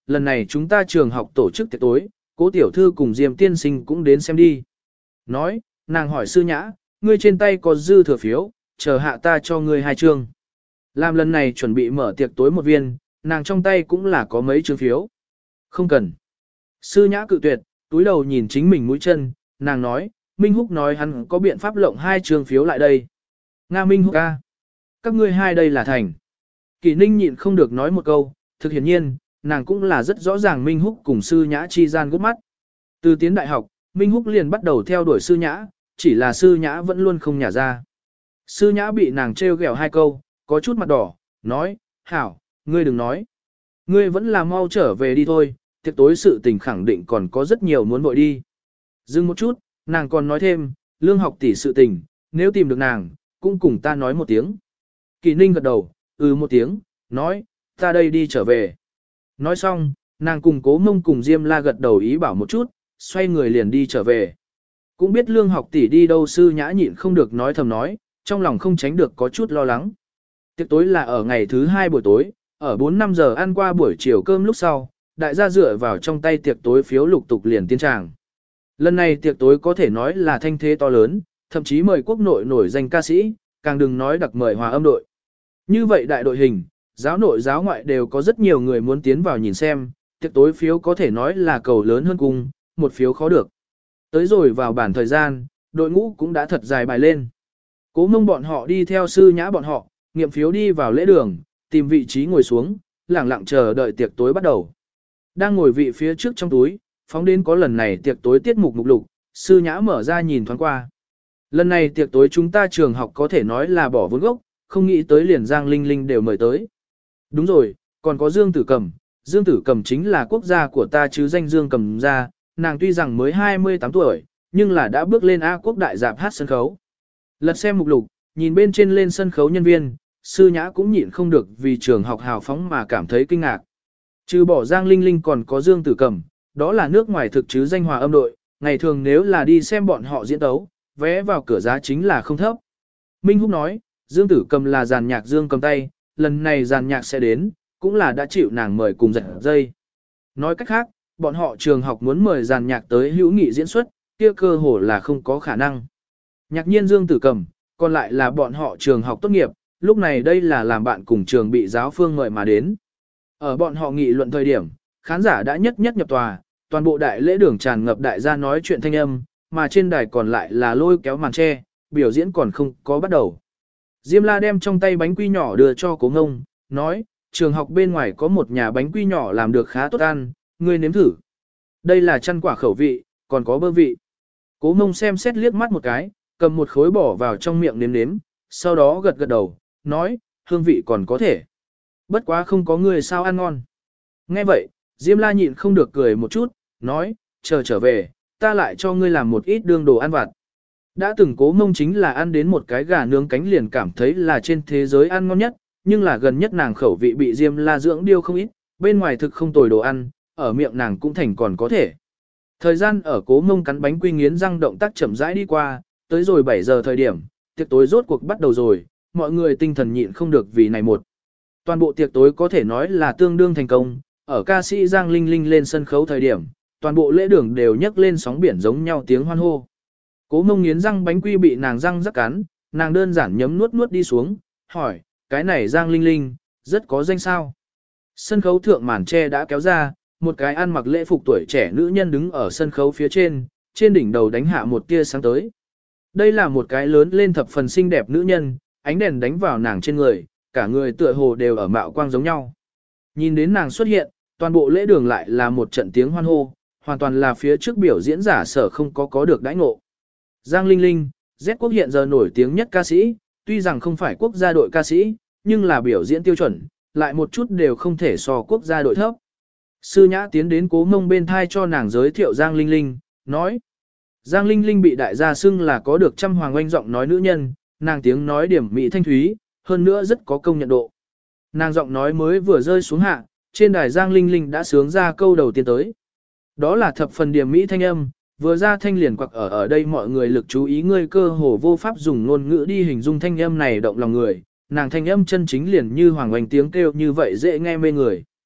lần này chúng ta trường học tổ chức tiệc tối, cố tiểu thư cùng Diêm tiên sinh cũng đến xem đi. Nói, nàng hỏi sư nhã, ngươi trên tay có dư thừa phiếu, chờ hạ ta cho ngươi hai chương. Làm lần này chuẩn bị mở tiệc tối một viên, nàng trong tay cũng là có mấy chương phiếu. Không cần. Sư nhã cự tuyệt, túi đầu nhìn chính mình mũi chân, nàng nói, Minh Húc nói hắn có biện pháp lộng hai chương phiếu lại đây. Nga Minh Húc ca. Các ngươi hai đây là thành. Kỷ Ninh nhịn không được nói một câu, thực hiển nhiên, nàng cũng là rất rõ ràng Minh Húc cùng sư nhã chi gian gút mắt. Từ tiến đại học, Minh Húc liền bắt đầu theo đuổi sư nhã, chỉ là sư nhã vẫn luôn không nhả ra. Sư nhã bị nàng trêu ghẹo hai câu, có chút mặt đỏ, nói, hảo, ngươi đừng nói. Ngươi vẫn là mau trở về đi thôi, tiệc tối sự tình khẳng định còn có rất nhiều muốn vội đi. Dừng một chút, nàng còn nói thêm, lương học tỷ sự tình, nếu tìm được nàng, cũng cùng ta nói một tiếng. Kỳ Ninh gật đầu, ừ một tiếng, nói, ta đây đi trở về. Nói xong, nàng cùng Cố Mông cùng Diêm La gật đầu ý bảo một chút, xoay người liền đi trở về. Cũng biết lương học tỷ đi đâu, sư nhã nhịn không được nói thầm nói, trong lòng không tránh được có chút lo lắng. Tiệc tối là ở ngày thứ hai buổi tối, ở bốn năm giờ ăn qua buổi chiều cơm lúc sau, đại gia dựa vào trong tay tiệc tối phiếu lục tục liền tiến tràng. Lần này tiệc tối có thể nói là thanh thế to lớn, thậm chí mời quốc nội nổi danh ca sĩ, càng đừng nói đặc mời hòa âm đội. Như vậy đại đội hình, giáo nội giáo ngoại đều có rất nhiều người muốn tiến vào nhìn xem, tiệc tối phiếu có thể nói là cầu lớn hơn cung, một phiếu khó được. Tới rồi vào bản thời gian, đội ngũ cũng đã thật dài bài lên. Cố Mông bọn họ đi theo sư nhã bọn họ, nghiệm phiếu đi vào lễ đường, tìm vị trí ngồi xuống, lẳng lặng chờ đợi tiệc tối bắt đầu. Đang ngồi vị phía trước trong túi, phóng đến có lần này tiệc tối tiết mục mục lục, sư nhã mở ra nhìn thoáng qua. Lần này tiệc tối chúng ta trường học có thể nói là bỏ vốn gốc, không nghĩ tới liền Giang Linh Linh đều mời tới. Đúng rồi, còn có Dương Tử Cầm, Dương Tử Cầm chính là quốc gia của ta chứ danh Dương Cầm gia, nàng tuy rằng mới hai mươi tám tuổi, nhưng là đã bước lên A quốc đại dạp hát sân khấu. Lật xem mục lục, nhìn bên trên lên sân khấu nhân viên, sư nhã cũng nhịn không được vì trường học hào phóng mà cảm thấy kinh ngạc. Trừ bỏ Giang Linh Linh còn có Dương Tử Cầm, đó là nước ngoài thực chứ danh hòa âm đội, ngày thường nếu là đi xem bọn họ diễn tấu, vé vào cửa giá chính là không thấp. Minh Húc nói, Dương Tử Cầm là dàn nhạc Dương Cầm tay, lần này dàn nhạc sẽ đến, cũng là đã chịu nàng mời cùng giật dây. Nói cách khác, bọn họ trường học muốn mời dàn nhạc tới hữu nghị diễn xuất, kia cơ hồ là không có khả năng. Nhạc nhiên Dương Tử Cầm, còn lại là bọn họ trường học tốt nghiệp, lúc này đây là làm bạn cùng trường bị giáo phương mời mà đến. Ở bọn họ nghị luận thời điểm, khán giả đã nhất nhất nhập tòa, toàn bộ đại lễ đường tràn ngập đại gia nói chuyện thanh âm, mà trên đài còn lại là lôi kéo màn che, biểu diễn còn không có bắt đầu. Diêm La đem trong tay bánh quy nhỏ đưa cho Cố Ngông, nói, trường học bên ngoài có một nhà bánh quy nhỏ làm được khá tốt ăn, ngươi nếm thử. Đây là chăn quả khẩu vị, còn có bơ vị. Cố Ngông xem xét liếc mắt một cái, cầm một khối bỏ vào trong miệng nếm nếm, sau đó gật gật đầu, nói, hương vị còn có thể. Bất quá không có người sao ăn ngon. Nghe vậy, Diêm La nhịn không được cười một chút, nói, chờ trở về, ta lại cho ngươi làm một ít đương đồ ăn vặt. Đã từng Cố Mông chính là ăn đến một cái gà nướng cánh liền cảm thấy là trên thế giới ăn ngon nhất, nhưng là gần nhất nàng khẩu vị bị Diêm La dưỡng điêu không ít, bên ngoài thực không tồi đồ ăn, ở miệng nàng cũng thành còn có thể. Thời gian ở Cố Mông cắn bánh quy nghiến răng động tác chậm rãi đi qua, tới rồi bảy giờ thời điểm, tiệc tối rốt cuộc bắt đầu rồi, mọi người tinh thần nhịn không được vì này một. Toàn bộ tiệc tối có thể nói là tương đương thành công, ở ca sĩ Giang Linh Linh lên sân khấu thời điểm, toàn bộ lễ đường đều nhấc lên sóng biển giống nhau tiếng hoan hô. Cố Mông nghiến răng bánh quy bị nàng răng rắc cắn, nàng đơn giản nhấm nuốt nuốt đi xuống, hỏi, cái này Giang Linh Linh, rất có danh sao. Sân khấu thượng màn tre đã kéo ra, một cái ăn mặc lễ phục tuổi trẻ nữ nhân đứng ở sân khấu phía trên, trên đỉnh đầu đánh hạ một tia sáng tới. Đây là một cái lớn lên thập phần xinh đẹp nữ nhân, ánh đèn đánh vào nàng trên người, cả người tựa hồ đều ở mạo quang giống nhau. Nhìn đến nàng xuất hiện, toàn bộ lễ đường lại là một trận tiếng hoan hô, hoàn toàn là phía trước biểu diễn giả sở không có có được đãi ngộ. Giang Linh Linh, Z quốc hiện giờ nổi tiếng nhất ca sĩ, tuy rằng không phải quốc gia đội ca sĩ, nhưng là biểu diễn tiêu chuẩn, lại một chút đều không thể so quốc gia đội thấp. Sư Nhã tiến đến Cố Mông bên thai cho nàng giới thiệu Giang Linh Linh, nói. Giang Linh Linh bị đại gia xưng là có được trăm hoàng oanh giọng nói nữ nhân, nàng tiếng nói điểm mỹ thanh thúy, hơn nữa rất có công nhận độ. Nàng giọng nói mới vừa rơi xuống hạ, trên đài Giang Linh Linh đã sướng ra câu đầu tiên tới. Đó là thập phần điểm mỹ thanh âm, vừa ra thanh liền quặc ở ở đây mọi người lực chú ý, ngươi cơ hồ vô pháp dùng ngôn ngữ đi hình dung thanh âm này động lòng người, nàng thanh âm chân chính liền như hoàng oanh tiếng kêu như vậy dễ nghe mê người.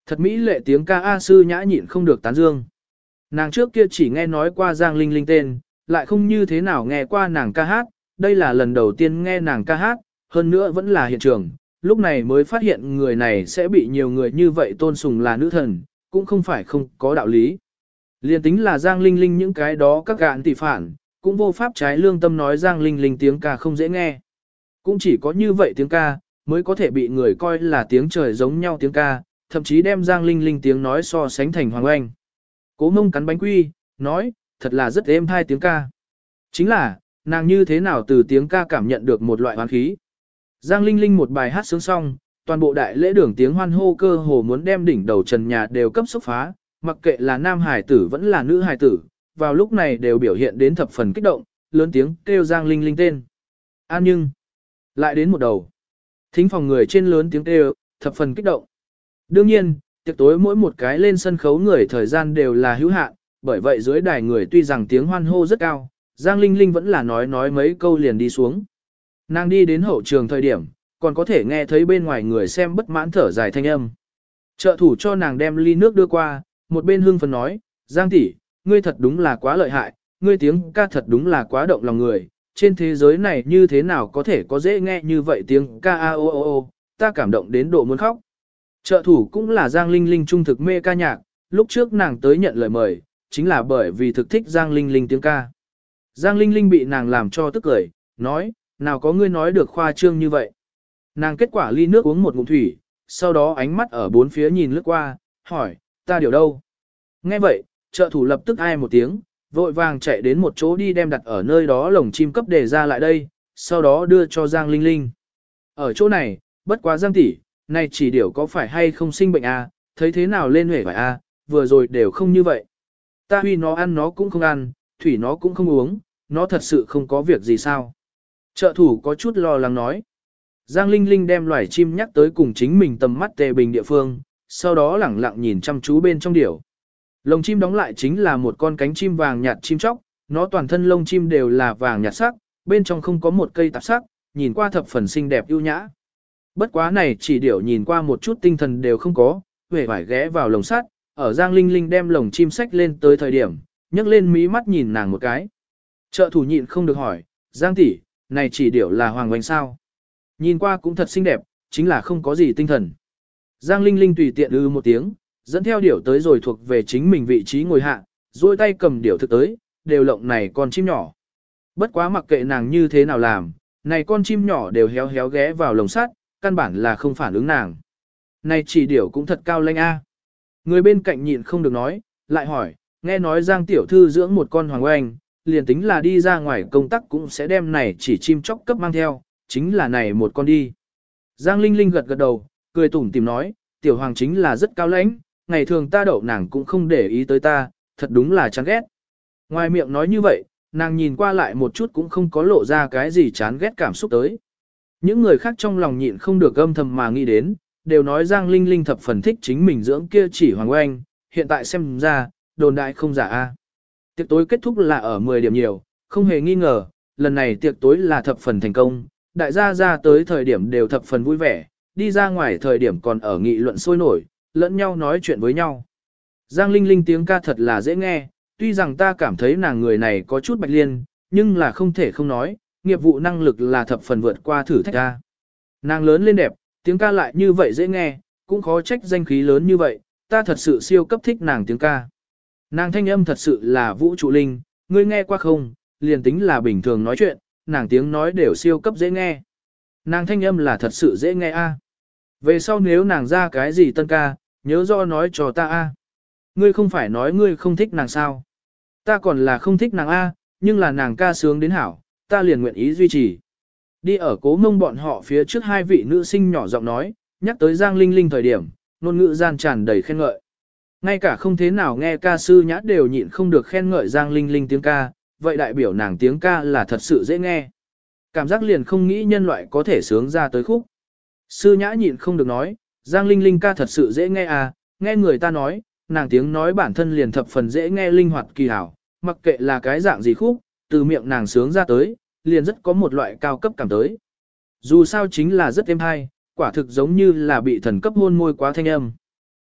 Thật mỹ lệ tiếng ca A Sư Nhã nhịn không được tán dương. Nàng trước kia chỉ nghe nói qua Giang Linh Linh tên, lại không như thế nào nghe qua nàng ca hát, đây là lần đầu tiên nghe nàng ca hát, hơn nữa vẫn là hiện trường, lúc này mới phát hiện người này sẽ bị nhiều người như vậy tôn sùng là nữ thần, cũng không phải không có đạo lý. Liên tính là Giang Linh Linh những cái đó các gạn tỷ phản, cũng vô pháp trái lương tâm nói Giang Linh Linh tiếng ca không dễ nghe. Cũng chỉ có như vậy tiếng ca, mới có thể bị người coi là tiếng trời giống nhau tiếng ca, thậm chí đem Giang Linh Linh tiếng nói so sánh thành Hoàng Oanh. Cố Mông cắn bánh quy, nói, thật là rất êm hai tiếng ca. Chính là, nàng như thế nào từ tiếng ca cảm nhận được một loại hoán khí. Giang Linh Linh một bài hát sướng xong, toàn bộ đại lễ đường tiếng hoan hô cơ hồ muốn đem đỉnh đầu trần nhà đều cấp xúc phá, mặc kệ là nam hải tử vẫn là nữ hải tử, vào lúc này đều biểu hiện đến thập phần kích động, lớn tiếng kêu Giang Linh Linh tên. An nhưng, lại đến một đầu. Thính phòng người trên lớn tiếng kêu, thập phần kích động. Đương nhiên, tiệc tối mỗi một cái lên sân khấu người thời gian đều là hữu hạn, bởi vậy dưới đài người tuy rằng tiếng hoan hô rất cao, Giang Linh Linh vẫn là nói nói mấy câu liền đi xuống. Nàng đi đến hậu trường thời điểm, còn có thể nghe thấy bên ngoài người xem bất mãn thở dài thanh âm. Trợ thủ cho nàng đem ly nước đưa qua, một bên hương phấn nói, Giang tỷ, ngươi thật đúng là quá lợi hại, ngươi tiếng ca thật đúng là quá động lòng người, trên thế giới này như thế nào có thể có dễ nghe như vậy tiếng ca a o o o, ta cảm động đến độ muốn khóc. Trợ thủ cũng là Giang Linh Linh trung thực mê ca nhạc, lúc trước nàng tới nhận lời mời, chính là bởi vì thực thích Giang Linh Linh tiếng ca. Giang Linh Linh bị nàng làm cho tức cười, nói, nào có ngươi nói được khoa trương như vậy. Nàng kết quả ly nước uống một ngụm thủy, sau đó ánh mắt ở bốn phía nhìn lướt qua, hỏi, ta điều đâu? Nghe vậy, trợ thủ lập tức ai một tiếng, vội vàng chạy đến một chỗ đi đem đặt ở nơi đó lồng chim cấp để ra lại đây, sau đó đưa cho Giang Linh Linh. Ở chỗ này, bất quá Giang tỷ, này chỉ điều có phải hay không sinh bệnh à, thấy thế nào lên huệ phải à, vừa rồi đều không như vậy. Ta huy nó ăn nó cũng không ăn, thủy nó cũng không uống, nó thật sự không có việc gì sao. Trợ thủ có chút lo lắng nói. Giang Linh Linh đem loài chim nhắc tới cùng chính mình tầm mắt tề bình địa phương, sau đó lẳng lặng nhìn chăm chú bên trong điểu. Lồng chim đóng lại chính là một con cánh chim vàng nhạt chim chóc, nó toàn thân lông chim đều là vàng nhạt sắc, bên trong không có một cây tạp sắc, nhìn qua thập phần xinh đẹp ưu nhã. Bất quá này chỉ điểu nhìn qua một chút tinh thần đều không có, huệ phải ghé vào lồng sắt, ở Giang Linh Linh đem lồng chim sách lên tới thời điểm, nhấc lên mí mắt nhìn nàng một cái. Trợ thủ nhịn không được hỏi, Giang tỷ, này chỉ điểu là hoàng oanh sao? Nhìn qua cũng thật xinh đẹp, chính là không có gì tinh thần. Giang Linh Linh tùy tiện ư một tiếng, dẫn theo điểu tới rồi thuộc về chính mình vị trí ngồi hạ, duỗi tay cầm điểu thực tới, đều lộng này con chim nhỏ. Bất quá mặc kệ nàng như thế nào làm, này con chim nhỏ đều héo héo ghé vào lồng sắt, căn bản là không phản ứng nàng. Này chỉ điểu cũng thật cao lanh a. Người bên cạnh nhịn không được nói, lại hỏi, nghe nói Giang tiểu thư dưỡng một con hoàng oanh, liền tính là đi ra ngoài công tác cũng sẽ đem này chỉ chim chóc cấp mang theo, chính là này một con đi. Giang Linh Linh gật gật đầu, cười tủm tìm nói, tiểu hoàng chính là rất cao lãnh, ngày thường ta đậu nàng cũng không để ý tới ta, thật đúng là chán ghét. Ngoài miệng nói như vậy, nàng nhìn qua lại một chút cũng không có lộ ra cái gì chán ghét cảm xúc tới. Những người khác trong lòng nhịn không được âm thầm mà nghĩ đến, đều nói Giang Linh Linh thập phần thích chính mình dưỡng kia chỉ hoàng oanh, hiện tại xem ra, đồn đại không giả a. Tiệc tối kết thúc là ở mười điểm nhiều, không hề nghi ngờ, lần này tiệc tối là thập phần thành công, đại gia ra tới thời điểm đều thập phần vui vẻ, đi ra ngoài thời điểm còn ở nghị luận sôi nổi, lẫn nhau nói chuyện với nhau. Giang Linh Linh tiếng ca thật là dễ nghe, tuy rằng ta cảm thấy nàng người này có chút bạch liên, nhưng là không thể không nói, nghiệp vụ năng lực là thập phần vượt qua thử thách ca. Nàng lớn lên đẹp, tiếng ca lại như vậy dễ nghe, cũng khó trách danh khí lớn như vậy, ta thật sự siêu cấp thích nàng tiếng ca. Nàng thanh âm thật sự là vũ trụ linh, ngươi nghe qua không, liền tính là bình thường nói chuyện, nàng tiếng nói đều siêu cấp dễ nghe. Nàng thanh âm là thật sự dễ nghe a. Về sau nếu nàng ra cái gì tân ca, nhớ rõ nói cho ta a. Ngươi không phải nói ngươi không thích nàng sao? Ta còn là không thích nàng a, nhưng là nàng ca sướng đến hảo, ta liền nguyện ý duy trì. Đi ở Cố Mông bọn họ phía trước hai vị nữ sinh nhỏ giọng nói, nhắc tới Giang Linh Linh thời điểm, ngôn ngữ gian tràn đầy khen ngợi. Ngay cả không thế nào nghe ca sư nhã đều nhịn không được khen ngợi Giang Linh Linh tiếng ca, vậy đại biểu nàng tiếng ca là thật sự dễ nghe. Cảm giác liền không nghĩ nhân loại có thể sướng ra tới khúc. Sư nhã nhịn không được nói, Giang Linh Linh ca thật sự dễ nghe à, nghe người ta nói, nàng tiếng nói bản thân liền thập phần dễ nghe linh hoạt kỳ hảo, mặc kệ là cái dạng gì khúc, từ miệng nàng sướng ra tới, liền rất có một loại cao cấp cảm tới. Dù sao chính là rất êm hay, quả thực giống như là bị thần cấp hôn môi quá thanh âm.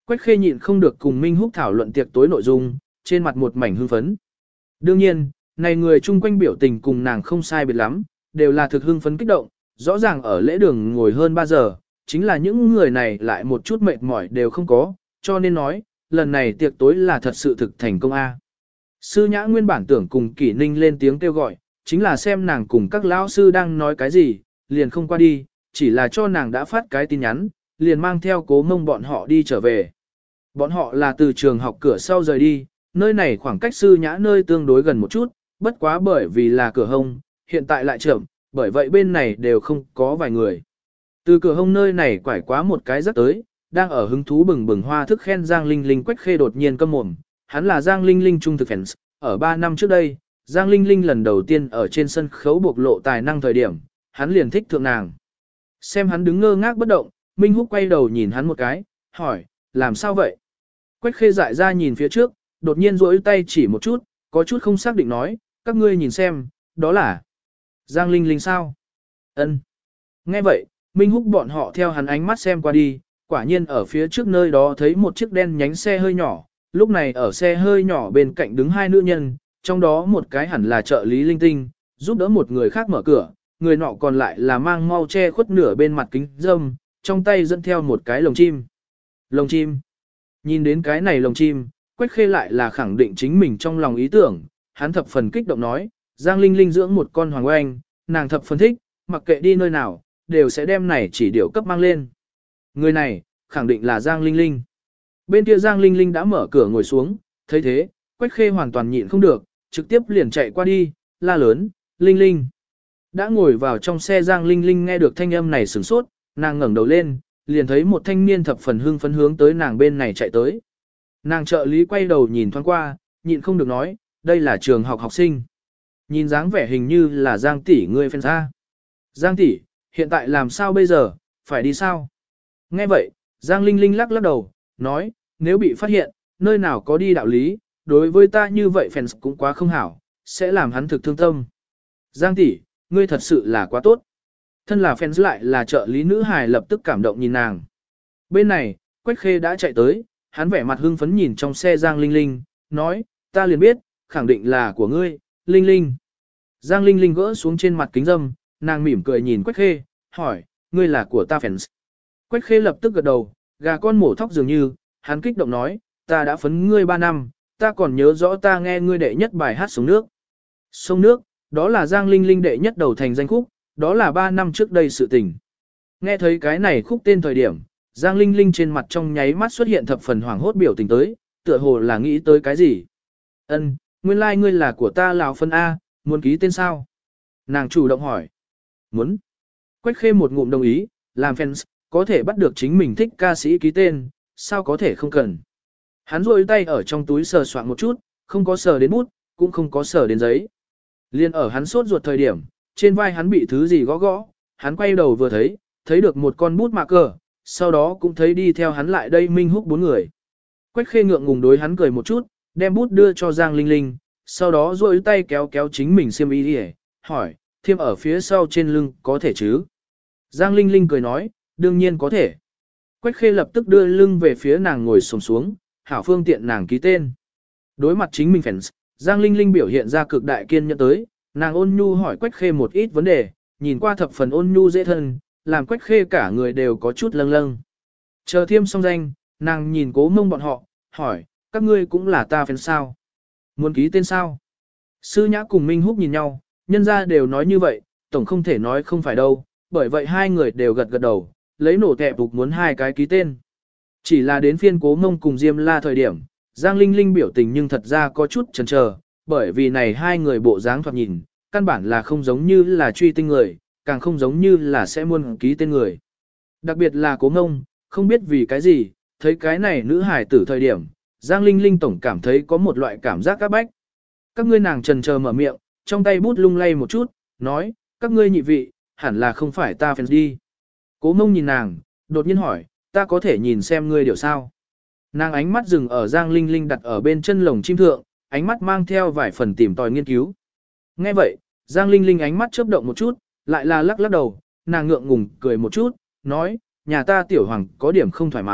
Quách Khê nhịn không được cùng Minh Húc thảo luận tiệc tối nội dung, trên mặt một mảnh hưng phấn. Đương nhiên, này người chung quanh biểu tình cùng nàng không sai biệt lắm, đều là thực hưng phấn kích động, rõ ràng ở lễ đường ngồi hơn ba giờ, chính là những người này lại một chút mệt mỏi đều không có, cho nên nói, lần này tiệc tối là thật sự thực thành công a. Sư Nhã nguyên bản tưởng cùng Kỷ Ninh lên tiếng kêu gọi, chính là xem nàng cùng các lão sư đang nói cái gì, liền không qua đi, chỉ là cho nàng đã phát cái tin nhắn, liền mang theo Cố Mông bọn họ đi trở về. Bọn họ là từ trường học cửa sau rời đi, nơi này khoảng cách Sư Nhã nơi tương đối gần một chút, bất quá bởi vì là cửa hông, hiện tại lại chậm, bởi vậy bên này đều không có vài người. Từ cửa hông nơi này quải quá một cái rất tới, đang ở hứng thú bừng bừng hoa thức khen Giang Linh Linh. Quách Khê đột nhiên câm mồm, hắn là Giang Linh Linh trung thực fans, ở ba năm trước đây, Giang Linh Linh lần đầu tiên ở trên sân khấu bộc lộ tài năng thời điểm, hắn liền thích thượng nàng. Xem hắn đứng ngơ ngác bất động, Minh Húc quay đầu nhìn hắn một cái, hỏi, làm sao vậy? Quách Khê dại ra nhìn phía trước, đột nhiên duỗi tay chỉ một chút, có chút không xác định nói, các ngươi nhìn xem, đó là Giang Linh Linh sao? Ân. Nghe vậy, Minh Húc bọn họ theo hắn ánh mắt xem qua đi, quả nhiên ở phía trước nơi đó thấy một chiếc đen nhánh xe hơi nhỏ, lúc này ở xe hơi nhỏ bên cạnh đứng hai nữ nhân, trong đó một cái hẳn là trợ lý linh tinh, giúp đỡ một người khác mở cửa, người nọ còn lại là mang mau che khuất nửa bên mặt kính dâm, trong tay dẫn theo một cái lồng chim. Lồng chim. Nhìn đến cái này lồng chim, Quách Khê lại là khẳng định chính mình trong lòng ý tưởng, hắn thập phần kích động nói, Giang Linh Linh dưỡng một con hoàng oanh, nàng thập phần thích, mặc kệ đi nơi nào, đều sẽ đem này chỉ điểu cấp mang lên. Người này, khẳng định là Giang Linh Linh. Bên kia Giang Linh Linh đã mở cửa ngồi xuống, thấy thế, Quách Khê hoàn toàn nhịn không được, trực tiếp liền chạy qua đi, la lớn, Linh Linh. Đã ngồi vào trong xe Giang Linh Linh nghe được thanh âm này sửng sốt, nàng ngẩng đầu lên, liền thấy một thanh niên thập phần hưng phấn hướng tới nàng bên này chạy tới. Nàng trợ lý quay đầu nhìn thoáng qua, nhịn không được nói, đây là trường học học sinh. Nhìn dáng vẻ hình như là Giang tỷ người fan ra. Giang tỷ, hiện tại làm sao bây giờ, phải đi sao? Nghe vậy, Giang Linh Linh lắc lắc đầu, nói, nếu bị phát hiện, nơi nào có đi đạo lý, đối với ta như vậy fans cũng quá không hảo, sẽ làm hắn thực thương tâm. Giang tỷ, ngươi thật sự là quá tốt. Thân là fans lại là trợ lý nữ hài lập tức cảm động nhìn nàng. Bên này, Quách Khê đã chạy tới, hắn vẻ mặt hưng phấn nhìn trong xe Giang Linh Linh, nói, ta liền biết, khẳng định là của ngươi, Linh Linh. Giang Linh Linh gỡ xuống trên mặt kính dâm, nàng mỉm cười nhìn Quách Khê, hỏi, ngươi là của ta fans. Quách Khê lập tức gật đầu, gà con mổ thóc dường như, hắn kích động nói, ta đã phấn ngươi ba năm, ta còn nhớ rõ ta nghe ngươi đệ nhất bài hát Sông Nước. Sông Nước, đó là Giang Linh Linh đệ nhất đầu thành danh khúc, đó là ba năm trước đây sự tình. Nghe thấy cái này khúc tên thời điểm, Giang Linh Linh trên mặt trong nháy mắt xuất hiện thập phần hoảng hốt biểu tình tới, tựa hồ là nghĩ tới cái gì. Ân, nguyên lai like ngươi là của ta Lào phân A, muốn ký tên sao? Nàng chủ động hỏi. Muốn. Quách Khê một ngụm đồng ý, làm fans, có thể bắt được chính mình thích ca sĩ ký tên, sao có thể không cần. Hắn rôi tay ở trong túi sờ soạn một chút, không có sờ đến bút, cũng không có sờ đến giấy. Liên ở hắn sốt ruột thời điểm, trên vai hắn bị thứ gì gõ gõ, hắn quay đầu vừa thấy, thấy được một con bút mạ cờ, sau đó cũng thấy đi theo hắn lại đây Minh Húc bốn người. Quách Khê ngượng ngùng đối hắn cười một chút, đem bút đưa cho Giang Linh Linh, sau đó rôi tay kéo kéo chính mình xiêm y đi, hỏi, thiêm ở phía sau trên lưng có thể chứ? Giang Linh Linh cười nói, đương nhiên có thể. Quách Khê lập tức đưa lưng về phía nàng ngồi xổm xuống, hảo phương tiện nàng ký tên. Đối mặt chính mình fans, Giang Linh Linh biểu hiện ra cực đại kiên nhẫn tới, nàng ôn nhu hỏi Quách Khê một ít vấn đề, nhìn qua thập phần ôn nhu dễ thân, làm Quách Khê cả người đều có chút lâng lâng. Chờ thiêm xong danh, nàng nhìn Cố Mông bọn họ, hỏi, các ngươi cũng là ta fan sao? Muốn ký tên sao? Sư Nhã cùng Minh Húc nhìn nhau, nhân ra đều nói như vậy, tổng không thể nói không phải đâu, bởi vậy hai người đều gật gật đầu, lấy nổ tẹp phục muốn hai cái ký tên. Chỉ là đến phiên Cố Mông cùng Diêm La thời điểm, Giang Linh Linh biểu tình nhưng thật ra có chút chần chờ, bởi vì này hai người bộ dáng thoạt nhìn, căn bản là không giống như là truy tinh người, càng không giống như là sẽ muốn ký tên người. Đặc biệt là Cố Mông, không biết vì cái gì, thấy cái này nữ hài tử thời điểm, Giang Linh Linh tổng cảm thấy có một loại cảm giác các bách. Các ngươi nàng trần chờ mở miệng, trong tay bút lung lay một chút, nói, các ngươi nhị vị, hẳn là không phải ta fans đi. Cố Mông nhìn nàng, đột nhiên hỏi, ta có thể nhìn xem ngươi điều sao? Nàng ánh mắt dừng ở Giang Linh Linh đặt ở bên chân lồng chim thượng, ánh mắt mang theo vài phần tìm tòi nghiên cứu. Nghe vậy, Giang Linh Linh ánh mắt chớp động một chút, lại là lắc lắc đầu, nàng ngượng ngùng cười một chút, nói, nhà ta tiểu hoàng có điểm không thoải mái,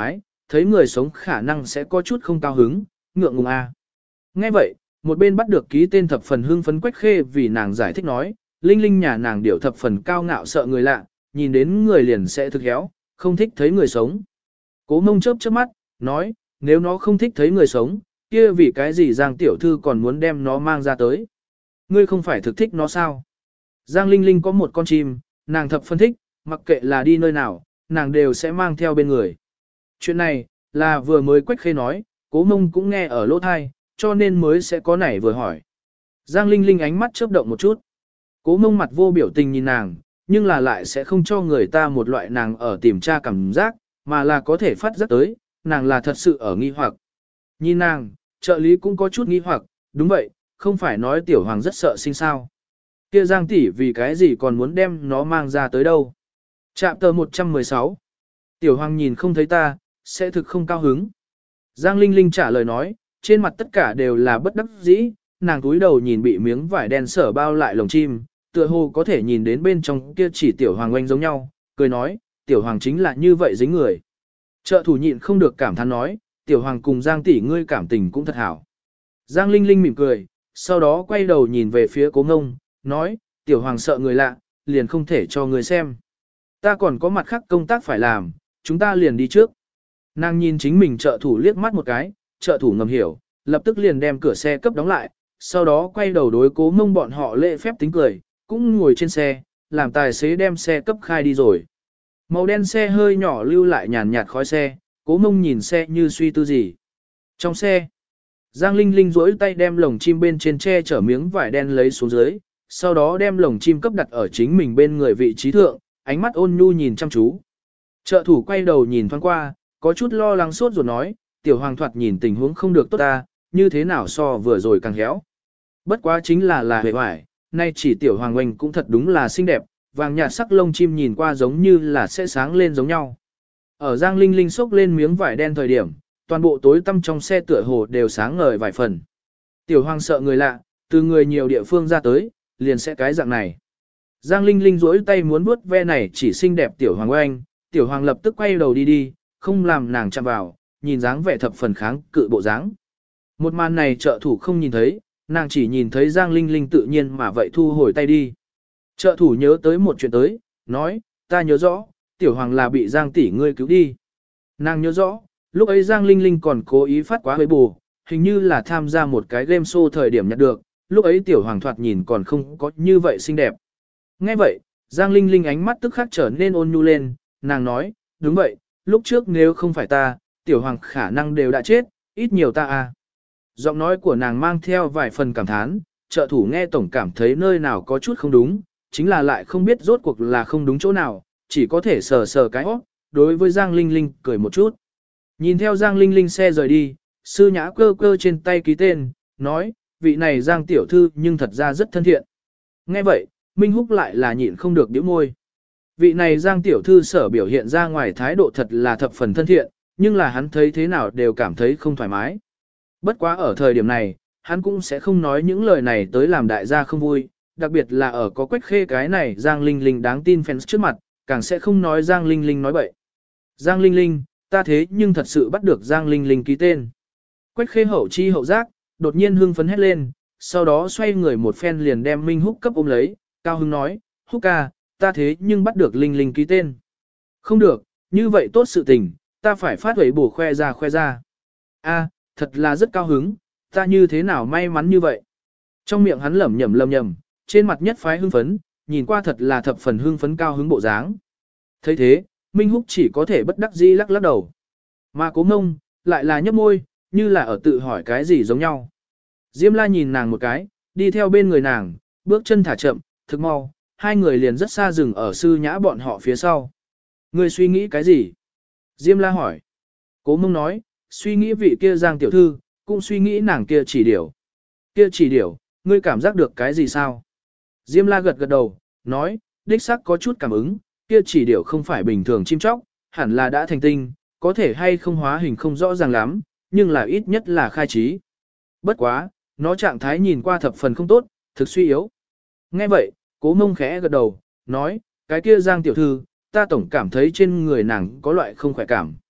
thấy người sống khả năng sẽ có chút không cao hứng, ngượng ngùng a. Nghe vậy, một bên bắt được ký tên thập phần hưng phấn Quách Khê vì nàng giải thích nói, Linh Linh nhà nàng điệu thập phần cao ngạo sợ người lạ, nhìn đến người liền sẽ thực héo, không thích thấy người sống. Cố Mông chớp chớp mắt, nói, nếu nó không thích thấy người sống, kia vì cái gì Giang tiểu thư còn muốn đem nó mang ra tới? Ngươi không phải thực thích nó sao? Giang Linh Linh có một con chim, nàng thập phân thích, mặc kệ là đi nơi nào, nàng đều sẽ mang theo bên người. Chuyện này, là vừa mới Quách Khê nói, Cố Mông cũng nghe ở lỗ thai, cho nên mới sẽ có nảy vừa hỏi. Giang Linh Linh ánh mắt chớp động một chút. Cố Mông mặt vô biểu tình nhìn nàng, nhưng là lại sẽ không cho người ta một loại nàng ở tìm tra cảm giác, mà là có thể phát giác tới, nàng là thật sự ở nghi hoặc. Nhìn nàng, trợ lý cũng có chút nghi hoặc, đúng vậy, không phải nói tiểu hoàng rất sợ sinh sao. Kia Giang tỷ vì cái gì còn muốn đem nó mang ra tới đâu. Chạm tờ một trăm mười sáu. Tiểu hoàng nhìn không thấy ta, sẽ thực không cao hứng. Giang Linh Linh trả lời nói, trên mặt tất cả đều là bất đắc dĩ, nàng túi đầu nhìn bị miếng vải đen sở bao lại lồng chim, tựa hồ có thể nhìn đến bên trong kia chỉ tiểu hoàng oanh giống nhau, cười nói, tiểu hoàng chính là như vậy dính người. Trợ thủ nhịn không được cảm thán nói, tiểu hoàng cùng Giang tỷ ngươi cảm tình cũng thật hảo. Giang Linh Linh mỉm cười, sau đó quay đầu nhìn về phía Cố Ngông, nói, tiểu hoàng sợ người lạ, liền không thể cho người xem. Ta còn có mặt khác công tác phải làm, chúng ta liền đi trước. Nàng nhìn chính mình trợ thủ liếc mắt một cái, trợ thủ ngầm hiểu, lập tức liền đem cửa xe cấp đóng lại, sau đó quay đầu đối Cố Mông bọn họ lễ phép tính cười, cũng ngồi trên xe, làm tài xế đem xe cấp khai đi rồi. Màu đen xe hơi nhỏ lưu lại nhàn nhạt khói xe, Cố Mông nhìn xe như suy tư gì. Trong xe, Giang Linh Linh duỗi tay đem lồng chim bên trên che chở miếng vải đen lấy xuống dưới, sau đó đem lồng chim cấp đặt ở chính mình bên người vị trí thượng, ánh mắt ôn nhu nhìn chăm chú. Trợ thủ quay đầu nhìn thoáng qua, có chút lo lắng sốt ruột nói, tiểu hoàng thoạt nhìn tình huống không được tốt ta, như thế nào so vừa rồi càng héo. Bất quá chính là là hề hoài, nay chỉ tiểu hoàng oanh cũng thật đúng là xinh đẹp, vàng nhạt sắc lông chim nhìn qua giống như là sẽ sáng lên giống nhau. Ở Giang Linh Linh xốc lên miếng vải đen thời điểm, toàn bộ tối tăm trong xe tựa hồ đều sáng ngời vài phần. Tiểu hoàng sợ người lạ, từ người nhiều địa phương ra tới, liền sẽ cái dạng này. Giang Linh Linh duỗi tay muốn vuốt ve này chỉ xinh đẹp tiểu hoàng oanh, tiểu hoàng lập tức quay đầu đi đi, không làm nàng chạm vào, nhìn dáng vẻ thập phần kháng cự bộ dáng. Một màn này trợ thủ không nhìn thấy, nàng chỉ nhìn thấy Giang Linh Linh tự nhiên mà vậy thu hồi tay đi. Trợ thủ nhớ tới một chuyện tới, nói, ta nhớ rõ, tiểu hoàng là bị Giang tỷ ngươi cứu đi. Nàng nhớ rõ, lúc ấy Giang Linh Linh còn cố ý phát quá với bù, hình như là tham gia một cái game show thời điểm nhận được, lúc ấy tiểu hoàng thoạt nhìn còn không có như vậy xinh đẹp. Nghe vậy, Giang Linh Linh ánh mắt tức khắc trở nên ôn nhu lên, nàng nói, đúng vậy, lúc trước nếu không phải ta, tiểu hoàng khả năng đều đã chết, ít nhiều ta à. Giọng nói của nàng mang theo vài phần cảm thán, trợ thủ nghe tổng cảm thấy nơi nào có chút không đúng, chính là lại không biết rốt cuộc là không đúng chỗ nào, chỉ có thể sờ sờ cái óc, đối với Giang Linh Linh cười một chút. Nhìn theo Giang Linh Linh xe rời đi, sư nhã cơ cơ trên tay ký tên, nói, vị này Giang tiểu thư nhưng thật ra rất thân thiện. Nghe vậy, Minh Húc lại là nhịn không được nhíu môi. Vị này Giang tiểu thư sở biểu hiện ra ngoài thái độ thật là thập phần thân thiện, nhưng là hắn thấy thế nào đều cảm thấy không thoải mái. Bất quá ở thời điểm này, hắn cũng sẽ không nói những lời này tới làm đại gia không vui, đặc biệt là ở có Quách Khê cái này Giang Linh Linh đáng tin fans trước mặt, càng sẽ không nói Giang Linh Linh nói bậy. Giang Linh Linh, ta thế nhưng thật sự bắt được Giang Linh Linh ký tên. Quách Khê hậu chi hậu giác, đột nhiên hưng phấn hét lên, sau đó xoay người một phen liền đem Minh Húc cấp ôm lấy, cao hứng nói, Húc ca, ta thế nhưng bắt được Linh Linh ký tên. Không được, như vậy tốt sự tình, ta phải phát huẩy bổ khoe ra khoe ra. A, thật là rất cao hứng, ta như thế nào may mắn như vậy. Trong miệng hắn lẩm nhẩm lẩm nhẩm, trên mặt nhất phái hưng phấn, nhìn qua thật là thập phần hưng phấn cao hứng bộ dáng. Thấy thế, Minh Húc chỉ có thể bất đắc dĩ lắc lắc đầu. Mà Cố Ngông, lại là nhấp môi, như là ở tự hỏi cái gì giống nhau. Diêm La nhìn nàng một cái, đi theo bên người nàng, bước chân thả chậm, thực mau, hai người liền rất xa dừng ở sư nhã bọn họ phía sau. Ngươi suy nghĩ cái gì? Diêm La hỏi. Cố Mông nói, suy nghĩ vị kia Giang tiểu thư, cũng suy nghĩ nàng kia chỉ điểu. Kia chỉ điểu, ngươi cảm giác được cái gì sao? Diêm La gật gật đầu, nói, đích xác có chút cảm ứng, kia chỉ điểu không phải bình thường chim chóc, hẳn là đã thành tinh, có thể hay không hóa hình không rõ ràng lắm, nhưng là ít nhất là khai trí. Bất quá, nó trạng thái nhìn qua thập phần không tốt, thực suy yếu. Nghe vậy, Cố Mông khẽ gật đầu, nói, cái kia Giang tiểu thư, ta tổng cảm thấy trên người nàng có loại không khỏe cảm.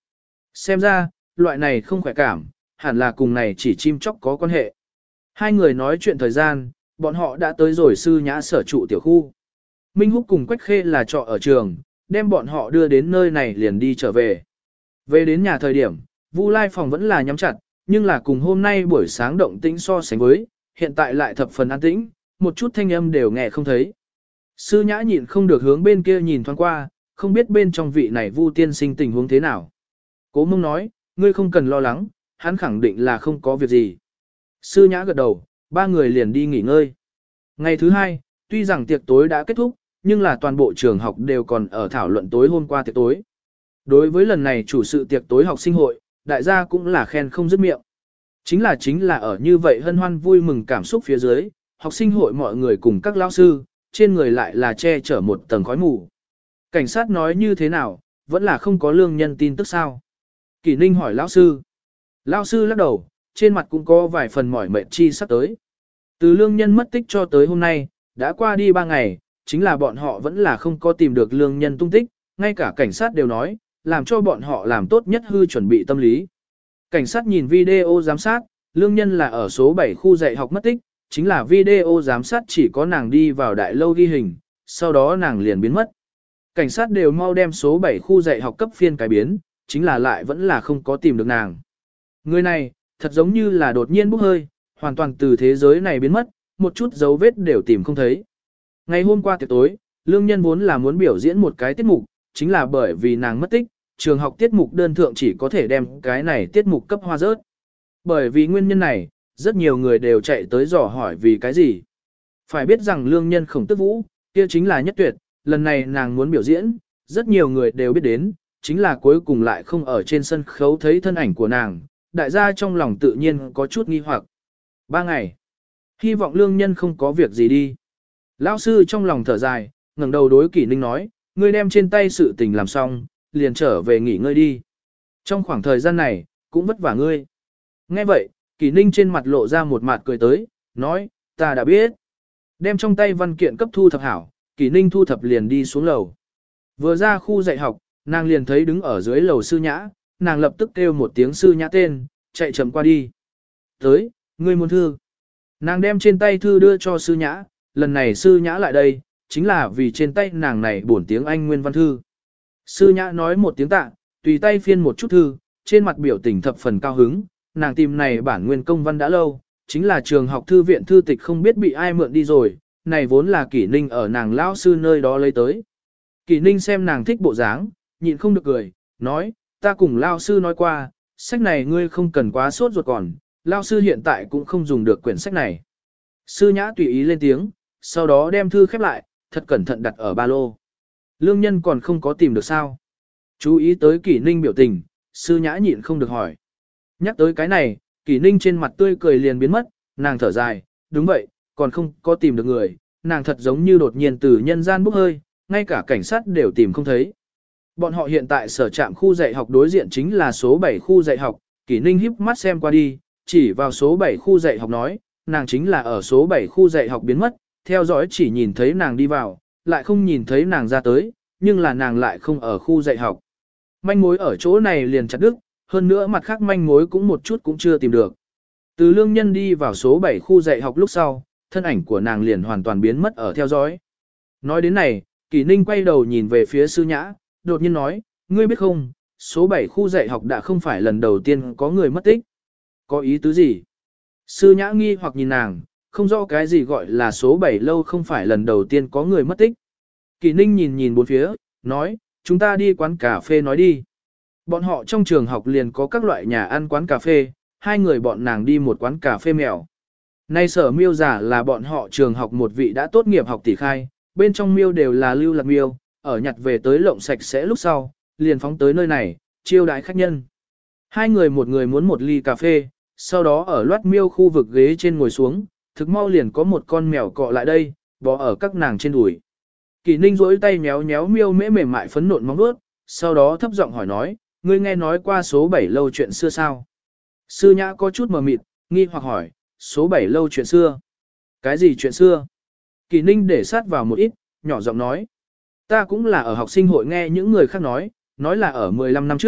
Xem ra, loại này không khỏe cảm, hẳn là cùng này chỉ chim chóc có quan hệ. Hai người nói chuyện thời gian, bọn họ đã tới rồi sư nhã sở trụ tiểu khu. Minh Húc cùng Quách Khê là trọ ở trường, đem bọn họ đưa đến nơi này liền đi trở về. Về đến nhà thời điểm, Vu Lai phòng vẫn là nhắm chặt, nhưng là cùng hôm nay buổi sáng động tĩnh so sánh với, hiện tại lại thập phần an tĩnh, một chút thanh âm đều nghe không thấy. Sư nhã nhịn không được hướng bên kia nhìn thoáng qua, không biết bên trong vị này Vu tiên sinh tình huống thế nào. Cố Mông nói, ngươi không cần lo lắng, hắn khẳng định là không có việc gì. Sư nhã gật đầu, ba người liền đi nghỉ ngơi. Ngày thứ hai, tuy rằng tiệc tối đã kết thúc, nhưng là toàn bộ trường học đều còn ở thảo luận tối hôm qua tiệc tối. Đối với lần này chủ sự tiệc tối học sinh hội, đại gia cũng là khen không dứt miệng. Chính là chính là ở như vậy hân hoan vui mừng cảm xúc phía dưới, học sinh hội mọi người cùng các lao sư, trên người lại là che chở một tầng khói mù. Cảnh sát nói như thế nào, vẫn là không có lương nhân tin tức sao. Kỷ Ninh hỏi lão sư. Lão sư lắc đầu, trên mặt cũng có vài phần mỏi mệt chi sắp tới. Từ lương nhân mất tích cho tới hôm nay, đã qua đi ba ngày, chính là bọn họ vẫn là không có tìm được lương nhân tung tích, ngay cả cảnh sát đều nói, làm cho bọn họ làm tốt nhất hư chuẩn bị tâm lý. Cảnh sát nhìn video giám sát, lương nhân là ở số bảy khu dạy học mất tích, chính là video giám sát chỉ có nàng đi vào đại lâu ghi hình, sau đó nàng liền biến mất. Cảnh sát đều mau đem số bảy khu dạy học cấp phiên cải biến, chính là lại vẫn là không có tìm được nàng. Người này, thật giống như là đột nhiên bốc hơi, hoàn toàn từ thế giới này biến mất, một chút dấu vết đều tìm không thấy. Ngày hôm qua tiệc tối, lương nhân vốn là muốn biểu diễn một cái tiết mục, chính là bởi vì nàng mất tích, trường học tiết mục đơn thượng chỉ có thể đem cái này tiết mục cấp hoa rớt. Bởi vì nguyên nhân này, rất nhiều người đều chạy tới dò hỏi vì cái gì. Phải biết rằng lương nhân khổng tức vũ, kia chính là nhất tuyệt, lần này nàng muốn biểu diễn, rất nhiều người đều biết đến, chính là cuối cùng lại không ở trên sân khấu thấy thân ảnh của nàng, đại gia trong lòng tự nhiên có chút nghi hoặc. Ba ngày, hy vọng lương nhân không có việc gì đi. Lão sư trong lòng thở dài, ngẩng đầu đối Kỷ Ninh nói, ngươi đem trên tay sự tình làm xong, liền trở về nghỉ ngơi đi. Trong khoảng thời gian này, cũng vất vả ngươi. Nghe vậy, Kỷ Ninh trên mặt lộ ra một mặt cười tới, nói, ta đã biết. Đem trong tay văn kiện cấp thu thập hảo, Kỷ Ninh thu thập liền đi xuống lầu. Vừa ra khu dạy học, nàng liền thấy đứng ở dưới lầu sư nhã, nàng lập tức kêu một tiếng sư nhã tên, chạy chậm qua đi. Tới, ngươi muốn thư. Nàng đem trên tay thư đưa cho sư nhã, lần này sư nhã lại đây, chính là vì trên tay nàng này bổn tiếng Anh nguyên văn thư. Sư nhã nói một tiếng tạ, tùy tay phiên một chút thư, trên mặt biểu tình thập phần cao hứng, nàng tìm này bản nguyên công văn đã lâu, chính là trường học thư viện thư tịch không biết bị ai mượn đi rồi, này vốn là Kỷ Ninh ở nàng lão sư nơi đó lấy tới. Kỷ Ninh xem nàng thích bộ dáng, nhịn không được cười, nói, ta cùng lão sư nói qua, sách này ngươi không cần quá sốt ruột còn, lão sư hiện tại cũng không dùng được quyển sách này. Sư nhã tùy ý lên tiếng, sau đó đem thư khép lại, thật cẩn thận đặt ở ba lô. Lương nhân còn không có tìm được sao. Chú ý tới Kỷ Ninh biểu tình, sư nhã nhịn không được hỏi. Nhắc tới cái này, Kỷ Ninh trên mặt tươi cười liền biến mất, nàng thở dài, đúng vậy, còn không có tìm được người, nàng thật giống như đột nhiên từ nhân gian bốc hơi, ngay cả cảnh sát đều tìm không thấy. Bọn họ hiện tại sở trạm khu dạy học đối diện chính là số bảy khu dạy học, Kỷ Ninh híp mắt xem qua đi, chỉ vào số bảy khu dạy học nói, nàng chính là ở số bảy khu dạy học biến mất, theo dõi chỉ nhìn thấy nàng đi vào, lại không nhìn thấy nàng ra tới, nhưng là nàng lại không ở khu dạy học. Manh mối ở chỗ này liền chặt đứt, hơn nữa mặt khác manh mối cũng một chút cũng chưa tìm được. Từ lương nhân đi vào số bảy khu dạy học lúc sau, thân ảnh của nàng liền hoàn toàn biến mất ở theo dõi. Nói đến này, Kỷ Ninh quay đầu nhìn về phía sư nhã, đột nhiên nói, ngươi biết không, số bảy khu dạy học đã không phải lần đầu tiên có người mất tích. Có ý tứ gì? Sư nhã nghi hoặc nhìn nàng, không rõ cái gì gọi là số bảy lâu không phải lần đầu tiên có người mất tích. Kỷ Ninh nhìn nhìn bốn phía, nói, chúng ta đi quán cà phê nói đi. Bọn họ trong trường học liền có các loại nhà ăn quán cà phê, hai người bọn nàng đi một quán cà phê mèo. Nay sở miêu giả là bọn họ trường học một vị đã tốt nghiệp học tỷ khai, bên trong miêu đều là lưu lạc miêu, ở nhặt về tới lộng sạch sẽ lúc sau, liền phóng tới nơi này, chiêu đãi khách nhân. Hai người một người muốn một ly cà phê, sau đó ở loát miêu khu vực ghế trên ngồi xuống, thực mau liền có một con mèo cọ lại đây, bò ở các nàng trên đùi. Kỷ Ninh rỗi tay méo méo miêu mễ mềm mại phấn nộn móng vuốt, sau đó thấp giọng hỏi nói, ngươi nghe nói qua số bảy lâu chuyện xưa sao? Sư nhã có chút mờ mịt, nghi hoặc hỏi, số bảy lâu chuyện xưa? Cái gì chuyện xưa? Kỷ Ninh để sát vào một ít, nhỏ giọng nói. Ta cũng là ở học sinh hội nghe những người khác nói, nói là ở mười lăm năm trước,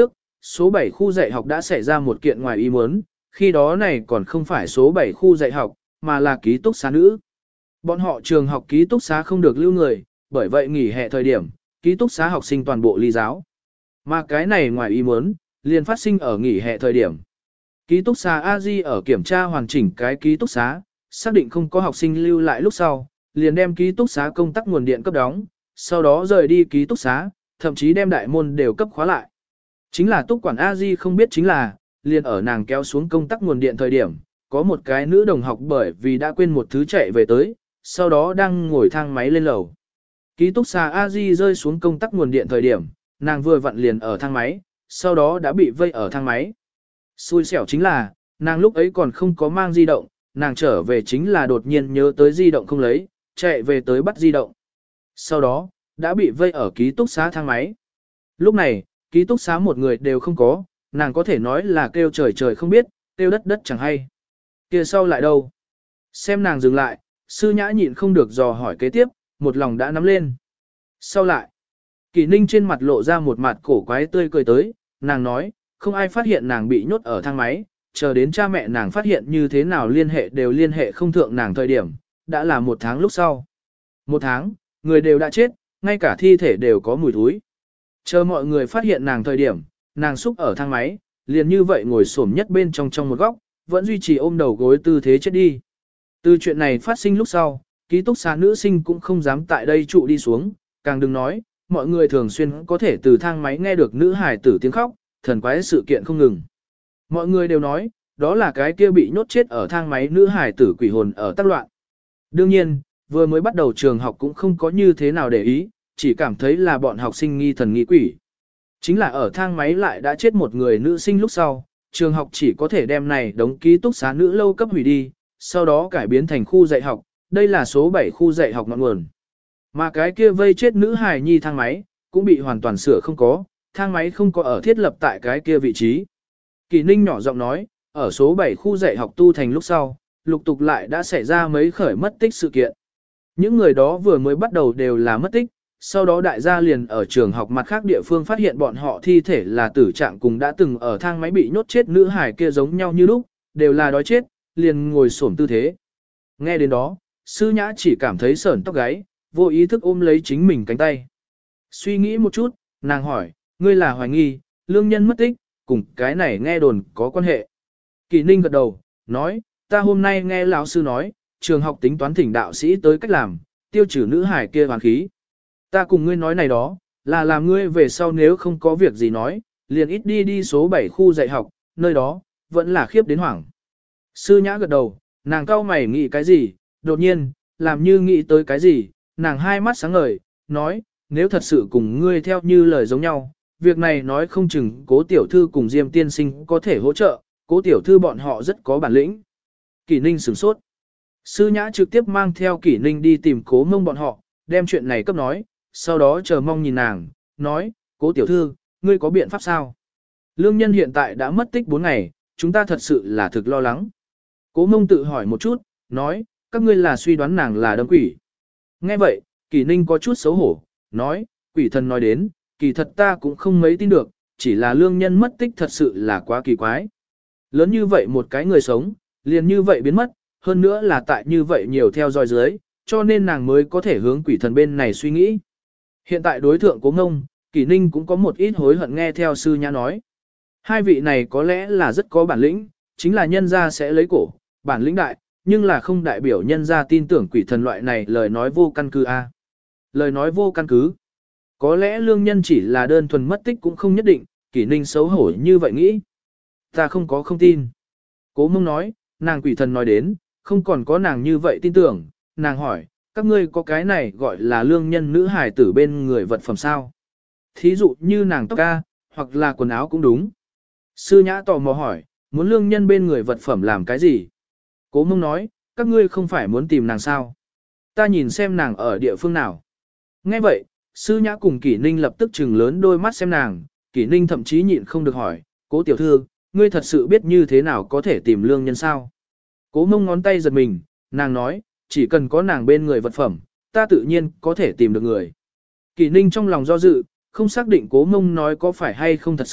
số bảy khu dạy học đã xảy ra một kiện ngoài ý muốn, khi đó này còn không phải số bảy khu dạy học, mà là ký túc xá nữ. Bọn họ trường học ký túc xá không được lưu người, bởi vậy nghỉ hè thời điểm, ký túc xá học sinh toàn bộ ly giáo. Mà cái này ngoài ý muốn, liền phát sinh ở nghỉ hè thời điểm. Ký túc xá a di ở kiểm tra hoàn chỉnh cái ký túc xá, xác định không có học sinh lưu lại lúc sau, liền đem ký túc xá công tắc nguồn điện cấp đóng, sau đó rời đi ký túc xá, thậm chí đem đại môn đều cấp khóa lại. Chính là túc quản a di không biết chính là, liền ở nàng kéo xuống công tắc nguồn điện thời điểm, có một cái nữ đồng học bởi vì đã quên một thứ chạy về tới, sau đó đang ngồi thang máy lên lầu. Ký túc xá a di rơi xuống công tắc nguồn điện thời điểm, nàng vừa vặn liền ở thang máy, sau đó đã bị vây ở thang máy. Xui xẻo chính là, nàng lúc ấy còn không có mang di động, nàng trở về chính là đột nhiên nhớ tới di động không lấy, chạy về tới bắt di động. Sau đó, đã bị vây ở ký túc xá thang máy. Lúc này, ký túc xá một người đều không có, nàng có thể nói là kêu trời trời không biết, kêu đất đất chẳng hay. Kia sau lại đâu? Xem nàng dừng lại, sư nhã nhịn không được dò hỏi kế tiếp, một lòng đã nắm lên. Sau lại, Kỷ Ninh trên mặt lộ ra một mặt cổ quái tươi cười tới, nàng nói, không ai phát hiện nàng bị nhốt ở thang máy, chờ đến cha mẹ nàng phát hiện như thế nào liên hệ đều liên hệ không thượng nàng thời điểm, đã là một tháng lúc sau. Một tháng, người đều đã chết, ngay cả thi thể đều có mùi thối. Chờ mọi người phát hiện nàng thời điểm, nàng xúc ở thang máy, liền như vậy ngồi xổm nhất bên trong trong một góc, vẫn duy trì ôm đầu gối tư thế chết đi. Từ chuyện này phát sinh lúc sau, ký túc xá nữ sinh cũng không dám tại đây trụ đi xuống, càng đừng nói, mọi người thường xuyên có thể từ thang máy nghe được nữ hài tử tiếng khóc, thần quái sự kiện không ngừng. Mọi người đều nói, đó là cái kia bị nhốt chết ở thang máy nữ hài tử quỷ hồn ở tác loạn. Đương nhiên, vừa mới bắt đầu trường học cũng không có như thế nào để ý, chỉ cảm thấy là bọn học sinh nghi thần nghi quỷ. Chính là ở thang máy lại đã chết một người nữ sinh lúc sau, trường học chỉ có thể đem này đóng ký túc xá nữ lâu cấp hủy đi, sau đó cải biến thành khu dạy học, đây là số bảy khu dạy học ngọn nguồn. Mà cái kia vây chết nữ hài nhi thang máy, cũng bị hoàn toàn sửa không có, thang máy không có ở thiết lập tại cái kia vị trí. Kỳ Ninh nhỏ giọng nói, ở số bảy khu dạy học tu thành lúc sau, lục tục lại đã xảy ra mấy khởi mất tích sự kiện. Những người đó vừa mới bắt đầu đều là mất tích, sau đó đại gia liền ở trường học mặt khác địa phương phát hiện bọn họ thi thể là tử trạng cùng đã từng ở thang máy bị nhốt chết nữ hài kia giống nhau như lúc, đều là đói chết, liền ngồi xổm tư thế. Nghe đến đó, sư nhã chỉ cảm thấy sởn tóc gáy, vô ý thức ôm lấy chính mình cánh tay. Suy nghĩ một chút, nàng hỏi, ngươi là hoài nghi, lương nhân mất tích, cùng cái này nghe đồn có quan hệ. Kỳ Ninh gật đầu, nói, ta hôm nay nghe lão sư nói, trường học tính toán thỉnh đạo sĩ tới cách làm, tiêu trừ nữ hải kia hoàn khí. Ta cùng ngươi nói này đó, là làm ngươi về sau nếu không có việc gì nói, liền ít đi đi số bảy khu dạy học, nơi đó, vẫn là khiếp đến hoảng. Sư nhã gật đầu, nàng cau mày nghĩ cái gì, đột nhiên, làm như nghĩ tới cái gì, nàng hai mắt sáng ngời, nói, nếu thật sự cùng ngươi theo như lời giống nhau, việc này nói không chừng cố tiểu thư cùng Diêm tiên sinh có thể hỗ trợ, cố tiểu thư bọn họ rất có bản lĩnh. Kỷ Ninh sửng sốt. Sư nhã trực tiếp mang theo Kỷ Ninh đi tìm cố mông bọn họ, đem chuyện này cấp nói, sau đó chờ mong nhìn nàng, nói, cố tiểu thư, ngươi có biện pháp sao? Lương nhân hiện tại đã mất tích bốn ngày, chúng ta thật sự là thực lo lắng. Cố mông tự hỏi một chút, nói, các ngươi là suy đoán nàng là đâm quỷ. Nghe vậy, Kỷ Ninh có chút xấu hổ, nói, quỷ thần nói đến, kỳ thật ta cũng không mấy tin được, chỉ là lương nhân mất tích thật sự là quá kỳ quái. Lớn như vậy một cái người sống, liền như vậy biến mất, hơn nữa là tại như vậy nhiều theo dõi dưới, cho nên nàng mới có thể hướng quỷ thần bên này suy nghĩ. Hiện tại đối thượng Cố Ngông, Kỷ Ninh cũng có một ít hối hận nghe theo sư nhã nói. Hai vị này có lẽ là rất có bản lĩnh, chính là nhân gia sẽ lấy cổ, bản lĩnh đại, nhưng là không đại biểu nhân gia tin tưởng quỷ thần loại này lời nói vô căn cứ a. Lời nói vô căn cứ. Có lẽ lương nhân chỉ là đơn thuần mất tích cũng không nhất định, Kỷ Ninh xấu hổ như vậy nghĩ. Ta không có không tin. Cố Mông nói, nàng quỷ thần nói đến, không còn có nàng như vậy tin tưởng, nàng hỏi, các ngươi có cái này gọi là lương nhân nữ hài tử bên người vật phẩm sao? Thí dụ như nàng tóc ca, hoặc là quần áo cũng đúng. Sư nhã tò mò hỏi, muốn lương nhân bên người vật phẩm làm cái gì? Cố Mông nói, các ngươi không phải muốn tìm nàng sao? Ta nhìn xem nàng ở địa phương nào. Nghe vậy, sư nhã cùng Kỷ Ninh lập tức trừng lớn đôi mắt xem nàng, Kỷ Ninh thậm chí nhịn không được hỏi, cố tiểu thư, ngươi thật sự biết như thế nào có thể tìm lương nhân sao? Cố Mông ngón tay giật mình, nàng nói, chỉ cần có nàng bên người vật phẩm, ta tự nhiên có thể tìm được người. Kỷ Ninh trong lòng do dự, không xác định Cố Mông nói có phải hay không thật sự,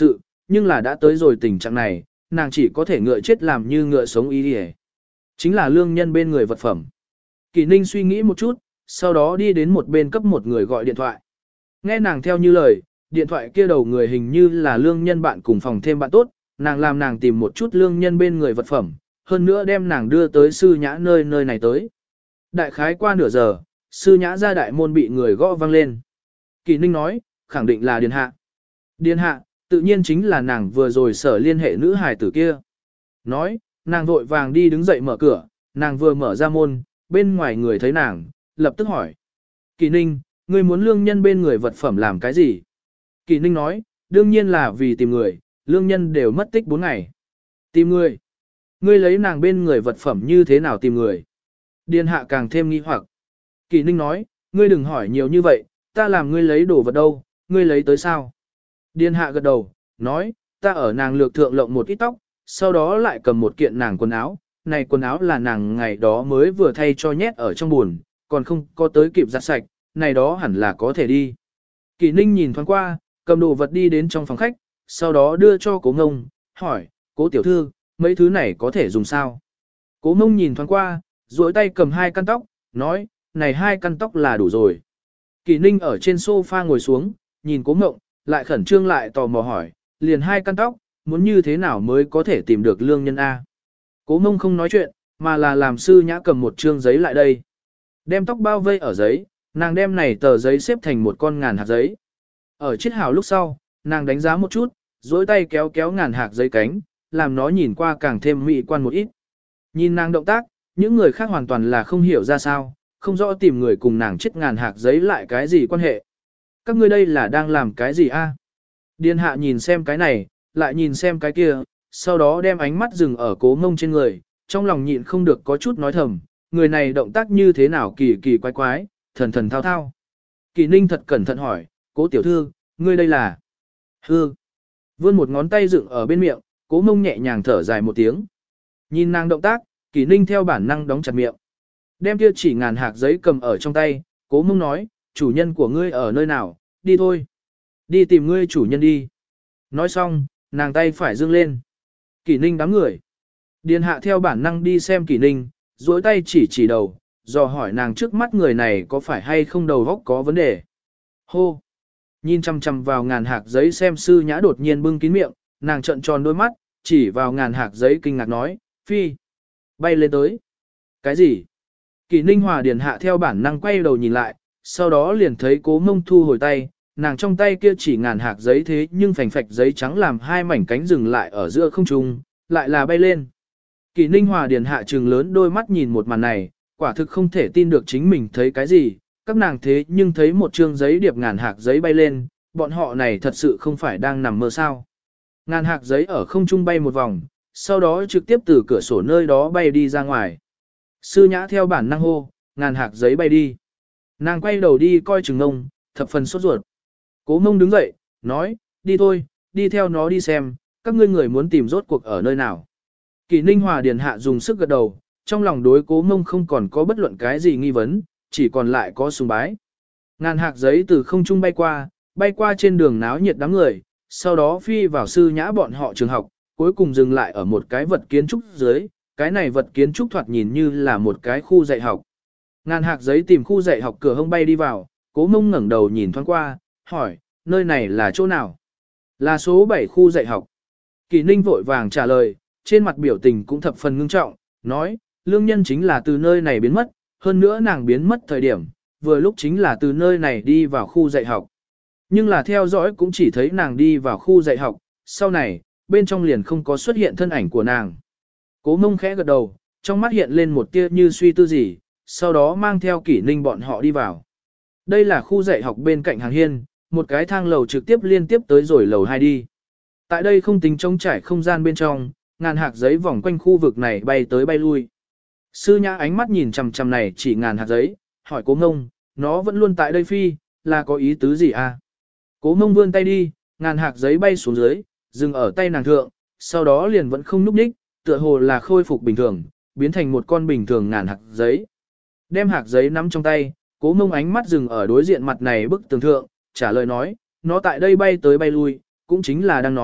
nhưng là đã tới rồi tình trạng này, nàng chỉ có thể ngựa chết làm như ngựa sống ý đi. Chính là lương nhân bên người vật phẩm. Kỳ Ninh suy nghĩ một chút, sau đó đi đến một bên cấp một người gọi điện thoại. Nghe nàng theo như lời, điện thoại kia đầu người hình như là lương nhân bạn cùng phòng thêm bạn tốt, nàng làm nàng tìm một chút lương nhân bên người vật phẩm, hơn nữa đem nàng đưa tới sư nhã nơi nơi này tới. Đại khái qua nửa giờ, sư nhã ra đại môn bị người gõ vang lên. Kỳ Ninh nói, khẳng định là Điền Hạ. Điền Hạ, tự nhiên chính là nàng vừa rồi sở liên hệ nữ hài tử kia. Nói, nàng vội vàng đi đứng dậy mở cửa, nàng vừa mở ra môn, bên ngoài người thấy nàng, lập tức hỏi. Kỳ Ninh, ngươi muốn lương nhân bên người vật phẩm làm cái gì? Kỳ Ninh nói, đương nhiên là vì tìm người, lương nhân đều mất tích bốn ngày. Tìm người? Ngươi lấy nàng bên người vật phẩm như thế nào tìm người? Điền Hạ càng thêm nghi hoặc. Kỳ Ninh nói, ngươi đừng hỏi nhiều như vậy, ta làm ngươi lấy đồ vật đâu, ngươi lấy tới sao? Điền Hạ gật đầu, nói, ta ở nàng lược thượng lộng một ít tóc, sau đó lại cầm một kiện nàng quần áo, này quần áo là nàng ngày đó mới vừa thay cho nhét ở trong buồn, còn không có tới kịp giặt sạch, này đó hẳn là có thể đi. Kỳ Ninh nhìn thoáng qua, cầm đồ vật đi đến trong phòng khách, sau đó đưa cho Cố Ngông, hỏi, Cố tiểu thư, mấy thứ này có thể dùng sao? Cố Ngông nhìn thoáng qua, duỗi tay cầm hai căn tóc, nói, này hai căn tóc là đủ rồi. Kỳ Ninh ở trên sofa ngồi xuống, nhìn Cố Ngông, lại khẩn trương lại tò mò hỏi, liền hai căn tóc, muốn như thế nào mới có thể tìm được lương nhân A? Cố Ngông không nói chuyện, mà là làm sư nhã cầm một trương giấy lại đây. Đem tóc bao vây ở giấy, nàng đem này tờ giấy xếp thành một con ngàn hạt giấy. Ở chiết hào lúc sau, nàng đánh giá một chút, duỗi tay kéo kéo ngàn hạt giấy cánh, làm nó nhìn qua càng thêm mỹ quan một ít. Nhìn nàng động tác, những người khác hoàn toàn là không hiểu ra sao, không rõ tìm người cùng nàng chiết ngàn hạt giấy lại cái gì quan hệ. Các ngươi đây là đang làm cái gì a? Điền Hạ nhìn xem cái này, lại nhìn xem cái kia, sau đó đem ánh mắt dừng ở Cố Ngông trên người, trong lòng nhịn không được có chút nói thầm, người này động tác như thế nào kỳ kỳ quái quái, thần thần thao thao. Kỳ Ninh thật cẩn thận hỏi, Cố tiểu thư, ngươi đây là? Hư. Vươn một ngón tay dựng ở bên miệng, Cố Ngông nhẹ nhàng thở dài một tiếng. Nhìn nàng động tác, Kỳ Ninh theo bản năng đóng chặt miệng. Đem kia chỉ ngàn hạt giấy cầm ở trong tay, Cố Ngông nói, chủ nhân của ngươi ở nơi nào, đi thôi. Đi tìm ngươi chủ nhân đi. Nói xong, nàng tay phải dương lên. Kỳ Ninh đám người. Điền Hạ theo bản năng đi xem Kỳ Ninh, duỗi tay chỉ chỉ đầu, dò hỏi nàng trước mắt người này có phải hay không đầu óc có vấn đề. Hô! Nhìn chăm chăm vào ngàn hạt giấy xem sư nhã đột nhiên bưng kín miệng, nàng trợn tròn đôi mắt, chỉ vào ngàn hạt giấy kinh ngạc nói, phi! Bay lên tới! Cái gì? Kỳ Ninh hòa Điền Hạ theo bản năng quay đầu nhìn lại, sau đó liền thấy Cố Ngông thu hồi tay, nàng trong tay kia chỉ ngàn hạt giấy thế nhưng phành phạch giấy trắng làm hai mảnh cánh dừng lại ở giữa không trung, lại là bay lên. Kỳ Ninh hòa Điền Hạ trừng lớn đôi mắt nhìn một màn này, quả thực không thể tin được chính mình thấy cái gì, các nàng thế nhưng thấy một trương giấy điệp ngàn hạt giấy bay lên, bọn họ này thật sự không phải đang nằm mơ sao. Ngàn hạt giấy ở không trung bay một vòng, sau đó trực tiếp từ cửa sổ nơi đó bay đi ra ngoài. Sư nhã theo bản năng hô, ngàn hạt giấy bay đi. Nàng quay đầu đi coi chừng ngông, thập phần sốt ruột. Cố Ngông đứng dậy, nói, đi thôi, đi theo nó đi xem, các ngươi người muốn tìm rốt cuộc ở nơi nào. Kỳ Ninh hòa Điền Hạ dùng sức gật đầu, trong lòng đối Cố Ngông không còn có bất luận cái gì nghi vấn, chỉ còn lại có sùng bái. Ngàn hạt giấy từ không trung bay qua, bay qua trên đường náo nhiệt đám người, sau đó phi vào sư nhã bọn họ trường học, cuối cùng dừng lại ở một cái vật kiến trúc dưới, cái này vật kiến trúc thoạt nhìn như là một cái khu dạy học. Ngàn hạt giấy tìm khu dạy học cửa hông bay đi vào, Cố Ngông ngẩng đầu nhìn thoáng qua, hỏi, nơi này là chỗ nào? Là số bảy khu dạy học. Kỳ Ninh vội vàng trả lời, trên mặt biểu tình cũng thập phần ngưng trọng, nói, lương nhân chính là từ nơi này biến mất, hơn nữa nàng biến mất thời điểm, vừa lúc chính là từ nơi này đi vào khu dạy học. Nhưng là theo dõi cũng chỉ thấy nàng đi vào khu dạy học, sau này, bên trong liền không có xuất hiện thân ảnh của nàng. Cố Ngông khẽ gật đầu, trong mắt hiện lên một tia như suy tư gì, sau đó mang theo Kỷ Ninh bọn họ đi vào. Đây là khu dạy học bên cạnh hàng hiên, một cái thang lầu trực tiếp liên tiếp tới rồi lầu hai đi. Tại đây không tính trống trải không gian bên trong, ngàn hạt giấy vòng quanh khu vực này bay tới bay lui. Sư Nhã ánh mắt nhìn chằm chằm này chỉ ngàn hạt giấy, hỏi Cố Ngông, nó vẫn luôn tại đây phi, là có ý tứ gì à? Cố Ngông vươn tay đi, ngàn hạt giấy bay xuống dưới, dừng ở tay nàng thượng, sau đó liền vẫn không núp đích, tựa hồ là khôi phục bình thường, biến thành một con bình thường ngàn hạt giấy. Đem hạt giấy nắm trong tay, Cố Ngông ánh mắt dừng ở đối diện mặt này bức tường thượng, trả lời nói, nó tại đây bay tới bay lui, cũng chính là đang nói,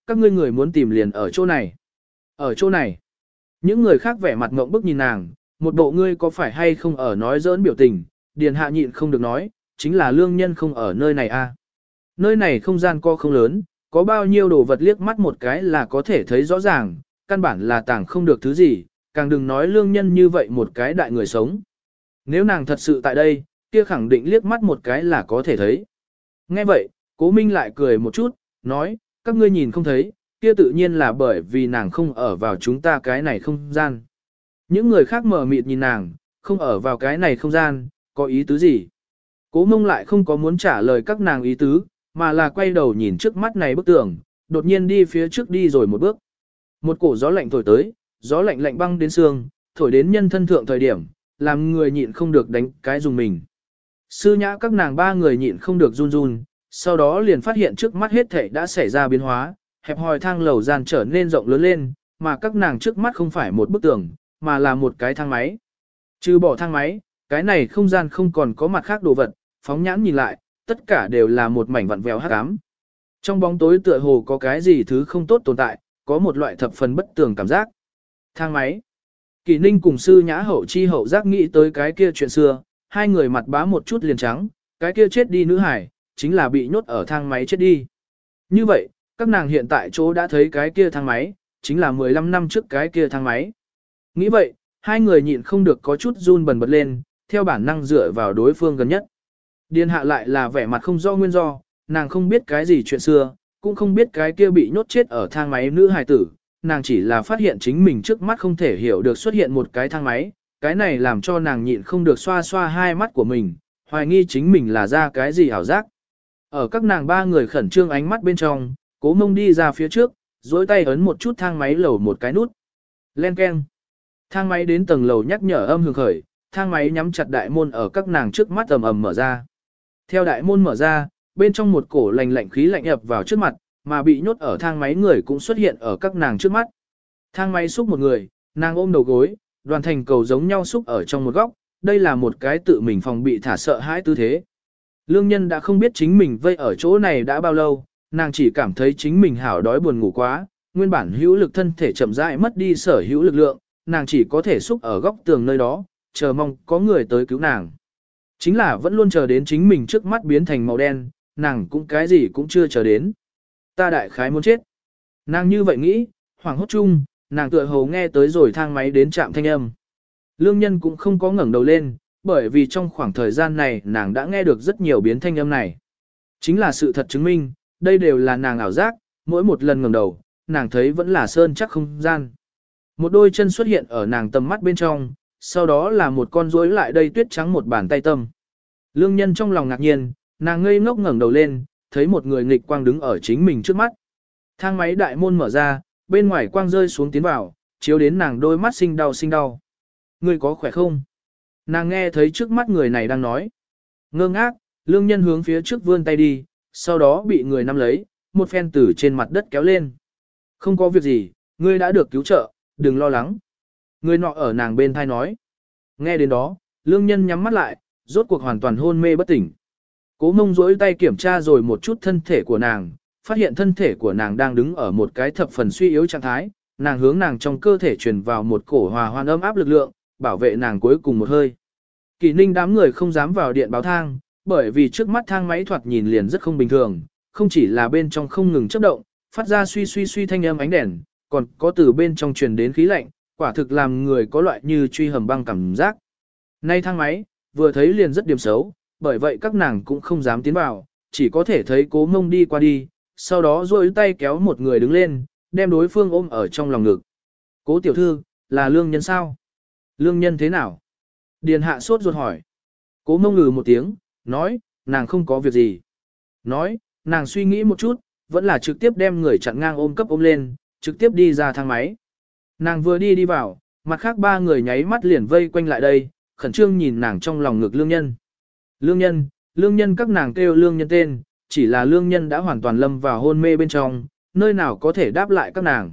các ngươi người muốn tìm liền ở chỗ này. Ở chỗ này. Những người khác vẻ mặt ngộng bức nhìn nàng, một bộ ngươi có phải hay không ở nói giỡn biểu tình, Điền Hạ nhịn không được nói, chính là lương nhân không ở nơi này a. À. Nơi này không gian co không lớn, có bao nhiêu đồ vật liếc mắt một cái là có thể thấy rõ ràng, căn bản là tàng không được thứ gì, càng đừng nói lương nhân như vậy một cái đại người sống. Nếu nàng thật sự tại đây, kia khẳng định liếc mắt một cái là có thể thấy. Nghe vậy, Cố Minh lại cười một chút, nói, các ngươi nhìn không thấy, kia tự nhiên là bởi vì nàng không ở vào chúng ta cái này không gian. Những người khác mở mịt nhìn nàng, không ở vào cái này không gian, có ý tứ gì? Cố Mông lại không có muốn trả lời các nàng ý tứ, mà là quay đầu nhìn trước mắt này bức tường, đột nhiên đi phía trước đi rồi một bước. Một cổ gió lạnh thổi tới, gió lạnh lạnh băng đến xương, thổi đến nhân thân thượng thời điểm, làm người nhịn không được đánh cái dùng mình. Sư nhã các nàng ba người nhịn không được run run, sau đó liền phát hiện trước mắt hết thảy đã xảy ra biến hóa, hẹp hòi thang lầu gian trở nên rộng lớn lên, mà các nàng trước mắt không phải một bức tường, mà là một cái thang máy. Trừ bỏ thang máy, cái này không gian không còn có mặt khác đồ vật, phóng nhãn nhìn lại, tất cả đều là một mảnh vặn vẹo hắc ám. Trong bóng tối tựa hồ có cái gì thứ không tốt tồn tại, có một loại thập phần bất tường cảm giác. Thang máy. Kỳ Ninh cùng sư nhã hậu chi hậu giác nghĩ tới cái kia chuyện xưa, hai người mặt bá một chút liền trắng, cái kia chết đi nữ hải, chính là bị nhốt ở thang máy chết đi. Như vậy, các nàng hiện tại chỗ đã thấy cái kia thang máy, chính là mười lăm năm trước cái kia thang máy. Nghĩ vậy, hai người nhịn không được có chút run bần bật lên, theo bản năng dựa vào đối phương gần nhất. Điền Hạ lại là vẻ mặt không do nguyên do, nàng không biết cái gì chuyện xưa, cũng không biết cái kia bị nhốt chết ở thang máy nữ hài tử, nàng chỉ là phát hiện chính mình trước mắt không thể hiểu được xuất hiện một cái thang máy, cái này làm cho nàng nhịn không được xoa xoa hai mắt của mình, hoài nghi chính mình là ra cái gì ảo giác. Ở các nàng ba người khẩn trương ánh mắt bên trong, Cố Mông đi ra phía trước, dối tay ấn một chút thang máy lầu một cái nút. Len keng. Thang máy đến tầng lầu nhắc nhở âm hưởng khởi, thang máy nhắm chặt đại môn ở các nàng trước mắt ầm ầm mở ra. Theo đại môn mở ra, bên trong một cổ lạnh lạnh khí lạnh ập vào trước mặt, mà bị nhốt ở thang máy người cũng xuất hiện ở các nàng trước mắt. Thang máy xúc một người, nàng ôm đầu gối, đoàn thành cầu giống nhau xúc ở trong một góc, đây là một cái tự mình phòng bị thả sợ hãi tư thế. Lương nhân đã không biết chính mình vây ở chỗ này đã bao lâu, nàng chỉ cảm thấy chính mình hảo đói buồn ngủ quá, nguyên bản hữu lực thân thể chậm rãi mất đi sở hữu lực lượng, nàng chỉ có thể xúc ở góc tường nơi đó, chờ mong có người tới cứu nàng. Chính là vẫn luôn chờ đến chính mình trước mắt biến thành màu đen, nàng cũng cái gì cũng chưa chờ đến. Ta đại khái muốn chết. Nàng như vậy nghĩ, hoảng hốt chung, nàng tựa hồ nghe tới rồi thang máy đến trạm thanh âm. Lương nhân cũng không có ngẩng đầu lên, bởi vì trong khoảng thời gian này nàng đã nghe được rất nhiều biến thanh âm này. Chính là sự thật chứng minh, đây đều là nàng ảo giác, mỗi một lần ngẩng đầu, nàng thấy vẫn là sơn chắc không gian. Một đôi chân xuất hiện ở nàng tầm mắt bên trong, sau đó là một con rối lại đây tuyết trắng một bàn tay tâm. Lương nhân trong lòng ngạc nhiên, nàng ngây ngốc ngẩng đầu lên, thấy một người nghịch quang đứng ở chính mình trước mắt. Thang máy đại môn mở ra, bên ngoài quang rơi xuống tiến vào, chiếu đến nàng đôi mắt sinh đau sinh đau. Ngươi có khỏe không? Nàng nghe thấy trước mắt người này đang nói. Ngơ ngác, lương nhân hướng phía trước vươn tay đi, sau đó bị người nắm lấy, một phen từ trên mặt đất kéo lên. Không có việc gì, ngươi đã được cứu trợ, đừng lo lắng. Người nọ ở nàng bên thai nói. Nghe đến đó, lương nhân nhắm mắt lại, rốt cuộc hoàn toàn hôn mê bất tỉnh. Cố Mông duỗi tay kiểm tra rồi một chút thân thể của nàng, phát hiện thân thể của nàng đang đứng ở một cái thập phần suy yếu trạng thái, nàng hướng nàng trong cơ thể truyền vào một cổ hòa hoan ấm áp lực lượng, bảo vệ nàng cuối cùng một hơi. Kỳ Ninh đám người không dám vào điện báo thang, bởi vì trước mắt thang máy thoạt nhìn liền rất không bình thường, không chỉ là bên trong không ngừng chớp động, phát ra suy suy suy thanh âm ánh đèn, còn có từ bên trong truyền đến khí lạnh, quả thực làm người có loại như truy hầm băng cảm giác. Nay thang máy, vừa thấy liền rất điểm xấu, bởi vậy các nàng cũng không dám tiến vào, chỉ có thể thấy Cố Mông đi qua đi, sau đó duỗi tay kéo một người đứng lên, đem đối phương ôm ở trong lòng ngực. Cố tiểu thư, là lương nhân sao? Lương nhân thế nào? Điền Hạ sốt ruột hỏi. Cố Mông ngừ một tiếng, nói, nàng không có việc gì. Nói, nàng suy nghĩ một chút, vẫn là trực tiếp đem người chặn ngang ôm cấp ôm lên, trực tiếp đi ra thang máy. Nàng vừa đi đi vào, mặt khác ba người nháy mắt liền vây quanh lại đây, khẩn trương nhìn nàng trong lòng ngực lương nhân. Lương nhân, lương nhân các nàng kêu lương nhân tên, chỉ là lương nhân đã hoàn toàn lâm vào hôn mê bên trong, nơi nào có thể đáp lại các nàng.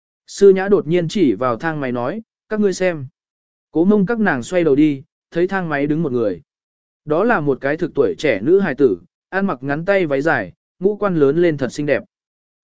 Sư nhã đột nhiên chỉ vào thang máy nói, các ngươi xem. Cố Mông các nàng xoay đầu đi, thấy thang máy đứng một người. Đó là một cái thực tuổi trẻ nữ hài tử, ăn mặc ngắn tay váy dài, ngũ quan lớn lên thật xinh đẹp.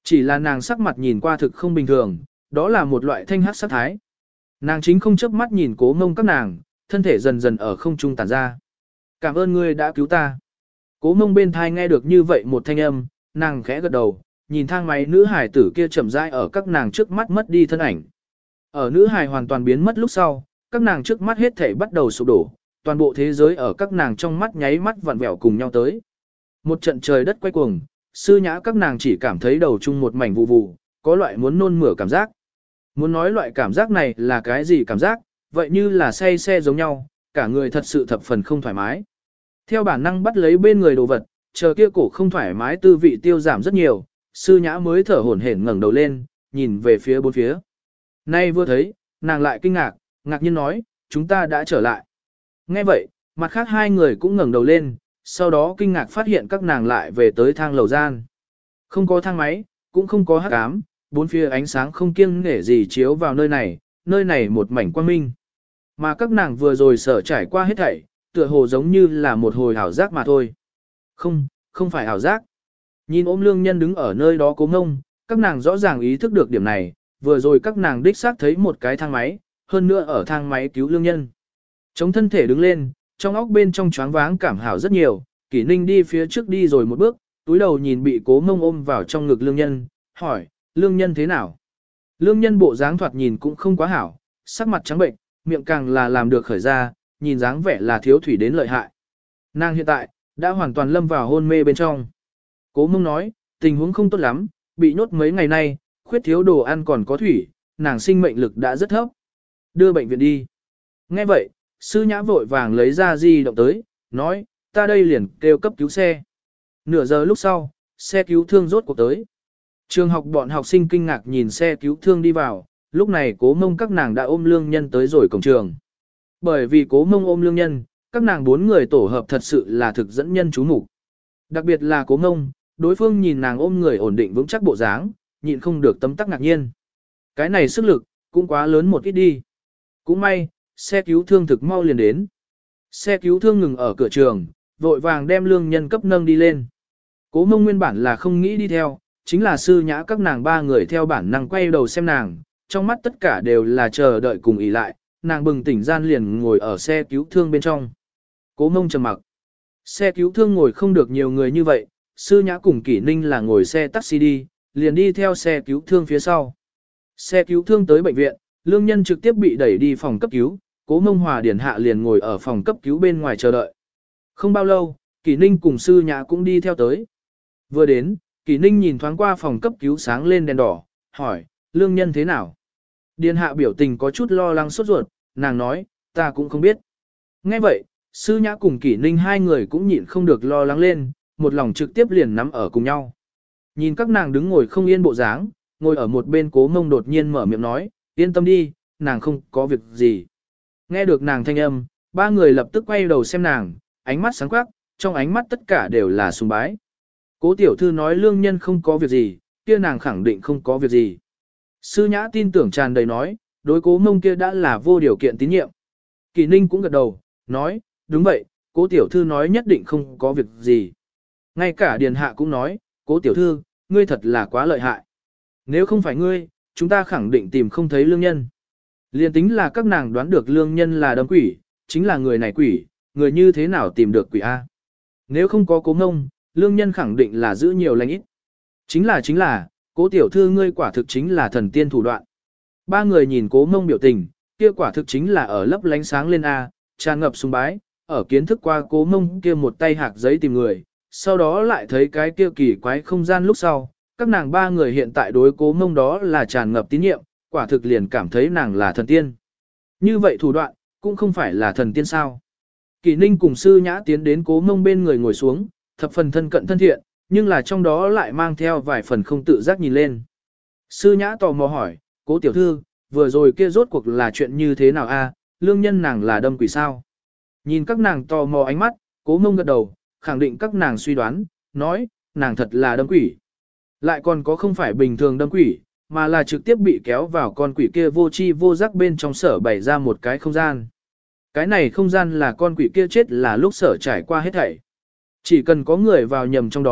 Chỉ là nàng sắc mặt nhìn qua thực không bình thường, đó là một loại thanh hắc sắc thái. Nàng chính không chớp mắt nhìn Cố Mông các nàng, thân thể dần dần ở không trung tản ra. Cảm ơn ngươi đã cứu ta. Cố Mông bên thai nghe được như vậy một thanh âm, nàng khẽ gật đầu, nhìn thang máy nữ hài tử kia chậm rãi ở các nàng trước mắt mất đi thân ảnh. Ở nữ hài hoàn toàn biến mất lúc sau, các nàng trước mắt hết thảy bắt đầu sụp đổ, toàn bộ thế giới ở các nàng trong mắt nháy mắt vặn vẹo cùng nhau tới. Một trận trời đất quay cuồng, sư nhã các nàng chỉ cảm thấy đầu chung một mảnh vụ vụ, có loại muốn nôn mửa cảm giác. Muốn nói loại cảm giác này là cái gì cảm giác, vậy như là say xe giống nhau, cả người thật sự thập phần không thoải mái. Theo bản năng bắt lấy bên người đồ vật, chờ kia cổ không thoải mái tư vị tiêu giảm rất nhiều, sư nhã mới thở hổn hển ngẩng đầu lên, nhìn về phía bốn phía. Nay vừa thấy, nàng lại kinh ngạc, ngạc nhiên nói, chúng ta đã trở lại. Nghe vậy, mặt khác hai người cũng ngẩng đầu lên, sau đó kinh ngạc phát hiện các nàng lại về tới thang lầu gian. Không có thang máy, cũng không có hắc ám, bốn phía ánh sáng không kiêng nể gì chiếu vào nơi này, nơi này một mảnh quang minh. Mà các nàng vừa rồi sở trải qua hết thảy, tựa hồ giống như là một hồi ảo giác mà thôi. Không, không phải ảo giác. Nhìn ôm lương nhân đứng ở nơi đó Cố Mông, các nàng rõ ràng ý thức được điểm này, vừa rồi các nàng đích xác thấy một cái thang máy, hơn nữa ở thang máy cứu lương nhân. Chống thân thể đứng lên, trong óc bên trong choáng váng cảm hảo rất nhiều, Kỷ Ninh đi phía trước đi rồi một bước, túi đầu nhìn bị Cố Mông ôm vào trong ngực lương nhân, hỏi, lương nhân thế nào? Lương nhân bộ dáng thoạt nhìn cũng không quá hảo, sắc mặt trắng bệnh, miệng càng là làm được khởi ra, nhìn dáng vẻ là thiếu thủy đến lợi hại. Nàng hiện tại, đã hoàn toàn lâm vào hôn mê bên trong. Cố Mông nói, tình huống không tốt lắm, bị nhốt mấy ngày nay, khuyết thiếu đồ ăn còn có thủy, nàng sinh mệnh lực đã rất thấp. Đưa bệnh viện đi. Nghe vậy, sư nhã vội vàng lấy ra di động tới, nói, ta đây liền kêu cấp cứu xe. Nửa giờ lúc sau, xe cứu thương rốt cuộc tới. Trường học bọn học sinh kinh ngạc nhìn xe cứu thương đi vào, lúc này Cố Mông các nàng đã ôm lương nhân tới rồi cổng trường. Bởi vì Cố Mông ôm lương nhân, các nàng bốn người tổ hợp thật sự là thực dẫn nhân chú mục. Đặc biệt là Cố Mông, đối phương nhìn nàng ôm người ổn định vững chắc bộ dáng, nhịn không được tấm tắc ngạc nhiên. Cái này sức lực, cũng quá lớn một ít đi. Cũng may, xe cứu thương thực mau liền đến. Xe cứu thương ngừng ở cửa trường, vội vàng đem lương nhân cấp nâng đi lên. Cố Mông nguyên bản là không nghĩ đi theo, chính là sư nhã các nàng ba người theo bản năng quay đầu xem nàng, trong mắt tất cả đều là chờ đợi cùng ý lại, nàng bừng tỉnh gian liền ngồi ở xe cứu thương bên trong. Cố Mông trầm mặc. Xe cứu thương ngồi không được nhiều người như vậy, sư nhã cùng Kỷ Ninh là ngồi xe taxi đi, liền đi theo xe cứu thương phía sau. Xe cứu thương tới bệnh viện, lương nhân trực tiếp bị đẩy đi phòng cấp cứu, Cố Mông Hòa Điển Hạ liền ngồi ở phòng cấp cứu bên ngoài chờ đợi. Không bao lâu, Kỷ Ninh cùng sư nhã cũng đi theo tới. Vừa đến, Kỷ Ninh nhìn thoáng qua phòng cấp cứu sáng lên đèn đỏ, hỏi, lương nhân thế nào? Điền Hạ biểu tình có chút lo lắng sốt ruột, nàng nói, ta cũng không biết. Nghe vậy, sư nhã cùng Kỷ Ninh hai người cũng nhịn không được lo lắng lên, một lòng trực tiếp liền nắm ở cùng nhau. Nhìn các nàng đứng ngồi không yên bộ dáng, ngồi ở một bên Cố Mông đột nhiên mở miệng nói, yên tâm đi, nàng không có việc gì. Nghe được nàng thanh âm, ba người lập tức quay đầu xem nàng, ánh mắt sáng quắc, trong ánh mắt tất cả đều là sùng bái. Cố tiểu thư nói lương nhân không có việc gì, kia nàng khẳng định không có việc gì. Sư nhã tin tưởng tràn đầy nói, đối Cố Mông kia đã là vô điều kiện tín nhiệm. Kỷ Ninh cũng gật đầu, nói, đúng vậy, cố tiểu thư nói nhất định không có việc gì. Ngay cả Điền Hạ cũng nói, cố tiểu thư, ngươi thật là quá lợi hại. Nếu không phải ngươi, chúng ta khẳng định tìm không thấy lương nhân. Liên tính là các nàng đoán được lương nhân là đâm quỷ, chính là người này quỷ, người như thế nào tìm được quỷ A. Nếu không có Cố Mông, lương nhân khẳng định là giữ nhiều lành ít. Chính là chính là, cố tiểu thư ngươi quả thực chính là thần tiên thủ đoạn. Ba người nhìn Cố Mông biểu tình, kia quả thực chính là ở lấp lánh sáng lên A, tràn ngập sùng bái, ở kiến thức qua Cố Mông kia một tay hạc giấy tìm người, sau đó lại thấy cái kia kỳ quái không gian lúc sau, các nàng ba người hiện tại đối Cố Mông đó là tràn ngập tín nhiệm, quả thực liền cảm thấy nàng là thần tiên. Như vậy thủ đoạn, cũng không phải là thần tiên sao. Kỷ Ninh cùng sư nhã tiến đến Cố Mông bên người ngồi xuống, thập phần thân cận thân thiện, nhưng là trong đó lại mang theo vài phần không tự giác nhìn lên. Sư nhã tò mò hỏi, cố tiểu thư, vừa rồi kia rốt cuộc là chuyện như thế nào a? Lương nhân nàng là đâm quỷ sao? Nhìn các nàng tò mò ánh mắt, Cố Mông gật đầu, khẳng định các nàng suy đoán, nói, nàng thật là đâm quỷ. Lại còn có không phải bình thường đâm quỷ, mà là trực tiếp bị kéo vào con quỷ kia vô chi vô giác bên trong sở bày ra một cái không gian. Cái này không gian là con quỷ kia chết là lúc sở trải qua hết thảy. Chỉ cần có người vào nhầm trong đó,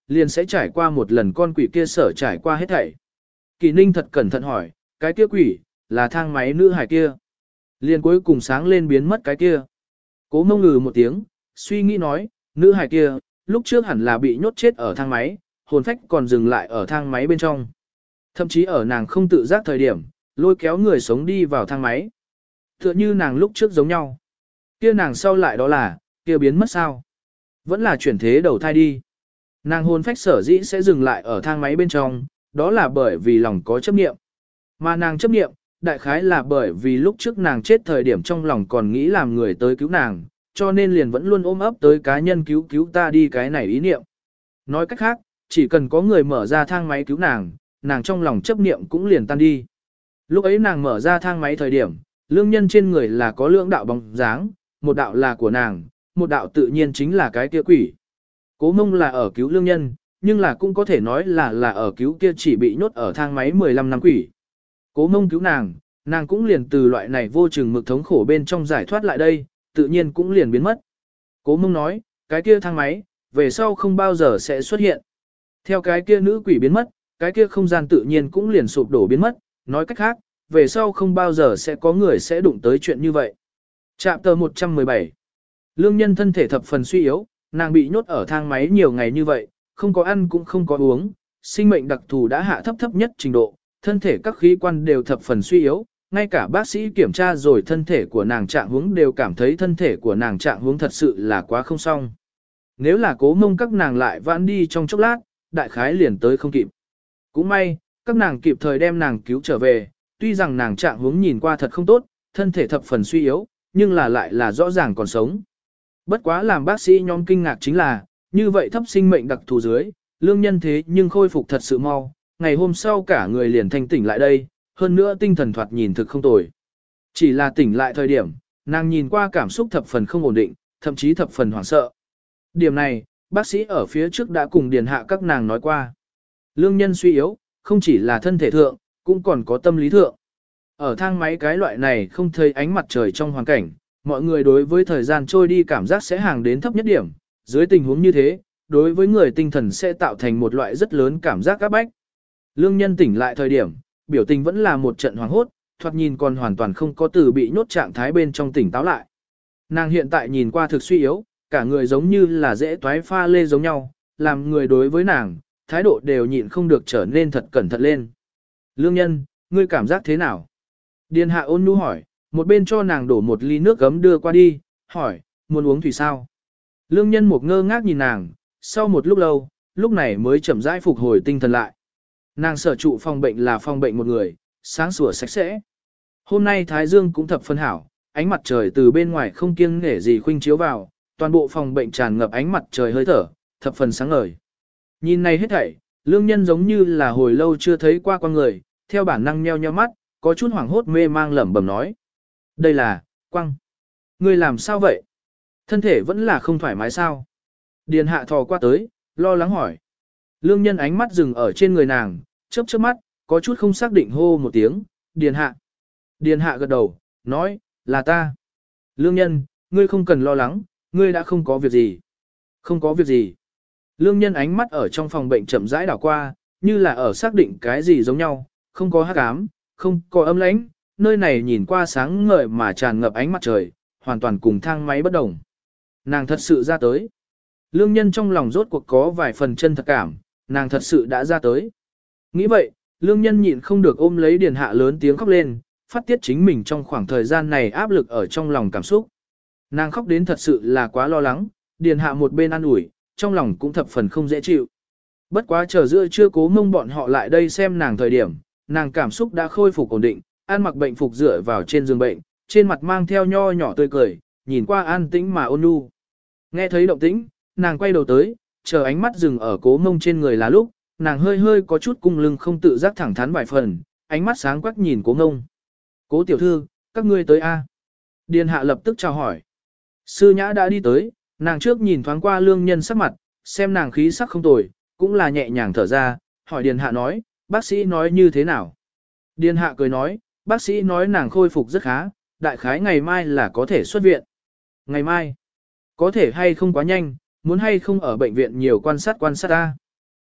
liền sẽ trải qua một lần con quỷ kia sở trải qua hết thảy. Kỳ Ninh thật cẩn thận hỏi, cái kia quỷ, là thang máy nữ hải kia. Liền cuối cùng sáng lên biến mất cái kia. Cố Mông ngừ một tiếng, suy nghĩ nói, nữ hải kia, lúc trước hẳn là bị nhốt chết ở thang máy, hồn phách còn dừng lại ở thang máy bên trong. Thậm chí ở nàng không tự giác thời điểm, lôi kéo người sống đi vào thang máy. Tựa như nàng lúc trước giống nhau. Kia nàng sau lại đó là, kia biến mất sao? Vẫn là chuyển thế đầu thai đi. Nàng hồn phách sở dĩ sẽ dừng lại ở thang máy bên trong, đó là bởi vì lòng có chấp niệm. Mà nàng chấp niệm, đại khái là bởi vì lúc trước nàng chết thời điểm trong lòng còn nghĩ làm người tới cứu nàng, cho nên liền vẫn luôn ôm ấp tới cá nhân cứu cứu ta đi cái này ý niệm. Nói cách khác, chỉ cần có người mở ra thang máy cứu nàng, nàng trong lòng chấp niệm cũng liền tan đi. Lúc ấy nàng mở ra thang máy thời điểm, lương nhân trên người là có lưỡng đạo bóng dáng, một đạo là của nàng, một đạo tự nhiên chính là cái kia quỷ. Cố Mông là ở cứu lương nhân, nhưng là cũng có thể nói là là ở cứu kia chỉ bị nhốt ở thang máy mười lăm năm quỷ. Cố Mông cứu nàng, nàng cũng liền từ loại này vô chừng mực thống khổ bên trong giải thoát lại đây, tự nhiên cũng liền biến mất. Cố Mông nói, cái kia thang máy, về sau không bao giờ sẽ xuất hiện. Theo cái kia nữ quỷ biến mất, cái kia không gian tự nhiên cũng liền sụp đổ biến mất, nói cách khác, về sau không bao giờ sẽ có người sẽ đụng tới chuyện như vậy. Trạm tờ một trăm mười bảy. Lương nhân thân thể thập phần suy yếu, nàng bị nhốt ở thang máy nhiều ngày như vậy, không có ăn cũng không có uống, sinh mệnh đặc thù đã hạ thấp thấp nhất trình độ, thân thể các khí quan đều thập phần suy yếu, ngay cả bác sĩ kiểm tra rồi thân thể của nàng trạng huống đều cảm thấy thân thể của nàng trạng huống thật sự là quá không xong. Nếu là Cố Mông các nàng lại vãn đi trong chốc lát, đại khái liền tới không kịp. Cũng may, các nàng kịp thời đem nàng cứu trở về, tuy rằng nàng trạng huống nhìn qua thật không tốt, thân thể thập phần suy yếu, nhưng là lại là rõ ràng còn sống. Bất quá làm bác sĩ nhóm kinh ngạc chính là, như vậy thấp sinh mệnh đặc thù dưới, lương nhân thế nhưng khôi phục thật sự mau, ngày hôm sau cả người liền thanh tỉnh lại đây, hơn nữa tinh thần thoạt nhìn thực không tồi. Chỉ là tỉnh lại thời điểm, nàng nhìn qua cảm xúc thập phần không ổn định, thậm chí thập phần hoảng sợ. Điểm này, bác sĩ ở phía trước đã cùng điền hạ các nàng nói qua. Lương nhân suy yếu, không chỉ là thân thể thượng, cũng còn có tâm lý thượng. Ở thang máy cái loại này không thấy ánh mặt trời trong hoàn cảnh, mọi người đối với thời gian trôi đi cảm giác sẽ hàng đến thấp nhất điểm. Dưới tình huống như thế, đối với người tinh thần sẽ tạo thành một loại rất lớn cảm giác áp bách. Lương nhân tỉnh lại thời điểm, biểu tình vẫn là một trận hoảng hốt, thoạt nhìn còn hoàn toàn không có từ bị nhốt trạng thái bên trong tỉnh táo lại. Nàng hiện tại nhìn qua thực suy yếu, cả người giống như là dễ toái pha lê giống nhau, làm người đối với nàng, thái độ đều nhịn không được trở nên thật cẩn thận lên. Lương nhân, ngươi cảm giác thế nào? Điền hạ ôn nhu hỏi, một bên cho nàng đổ một ly nước gấm đưa qua đi, hỏi, muốn uống thủy sao? Lương nhân một ngơ ngác nhìn nàng, sau một lúc lâu, lúc này mới chậm rãi phục hồi tinh thần lại. Nàng sở trụ phòng bệnh là phòng bệnh một người, sáng sủa sạch sẽ. Hôm nay Thái Dương cũng thập phân hảo, ánh mặt trời từ bên ngoài không kiêng nể gì khuynh chiếu vào, toàn bộ phòng bệnh tràn ngập ánh mặt trời hơi thở, thập phần sáng ngời. Nhìn này hết thảy, lương nhân giống như là hồi lâu chưa thấy qua con người, theo bản năng nheo nheo mắt, có chút hoảng hốt mê mang lẩm bẩm nói. Đây là, Quang. Ngươi làm sao vậy? Thân thể vẫn là không thoải mái sao? Điền hạ thò qua tới, lo lắng hỏi. Lương nhân ánh mắt dừng ở trên người nàng, chớp chớp mắt, có chút không xác định hô một tiếng, Điền hạ. Điền hạ gật đầu, nói, là ta. Lương nhân, ngươi không cần lo lắng, ngươi đã không có việc gì. Không có việc gì. Lương nhân ánh mắt ở trong phòng bệnh chậm rãi đảo qua, như là ở xác định cái gì giống nhau, không có hắc ám, không có âm lãnh, nơi này nhìn qua sáng ngời mà tràn ngập ánh mặt trời, hoàn toàn cùng thang máy bất đồng. Nàng thật sự ra tới. Lương nhân trong lòng rốt cuộc có vài phần chân thật cảm, nàng thật sự đã ra tới. Nghĩ vậy, lương nhân nhịn không được ôm lấy điền hạ lớn tiếng khóc lên, phát tiết chính mình trong khoảng thời gian này áp lực ở trong lòng cảm xúc. Nàng khóc đến thật sự là quá lo lắng, điền hạ một bên an ủi, trong lòng cũng thập phần không dễ chịu. Bất quá chờ giữa chưa Cố Mông bọn họ lại đây xem nàng thời điểm, nàng cảm xúc đã khôi phục ổn định, ăn mặc bệnh phục dựa vào trên giường bệnh, trên mặt mang theo nho nhỏ tươi cười, nhìn qua an tĩnh mà ôn nhu. Nghe thấy động tĩnh, nàng quay đầu tới, chờ ánh mắt dừng ở Cố Mông trên người là lúc, nàng hơi hơi có chút cung lưng không tự giác thẳng thắn vài phần, ánh mắt sáng quắc nhìn Cố Mông. Cố tiểu thư, các ngươi tới a? Điền hạ lập tức chào hỏi. Sư nhã đã đi tới, nàng trước nhìn thoáng qua lương nhân sắc mặt, xem nàng khí sắc không tồi, cũng là nhẹ nhàng thở ra, hỏi Điền hạ nói, bác sĩ nói như thế nào? Điền hạ cười nói, bác sĩ nói nàng khôi phục rất khá, đại khái ngày mai là có thể xuất viện. Ngày mai, có thể hay không quá nhanh, muốn hay không ở bệnh viện nhiều quan sát quan sát ta.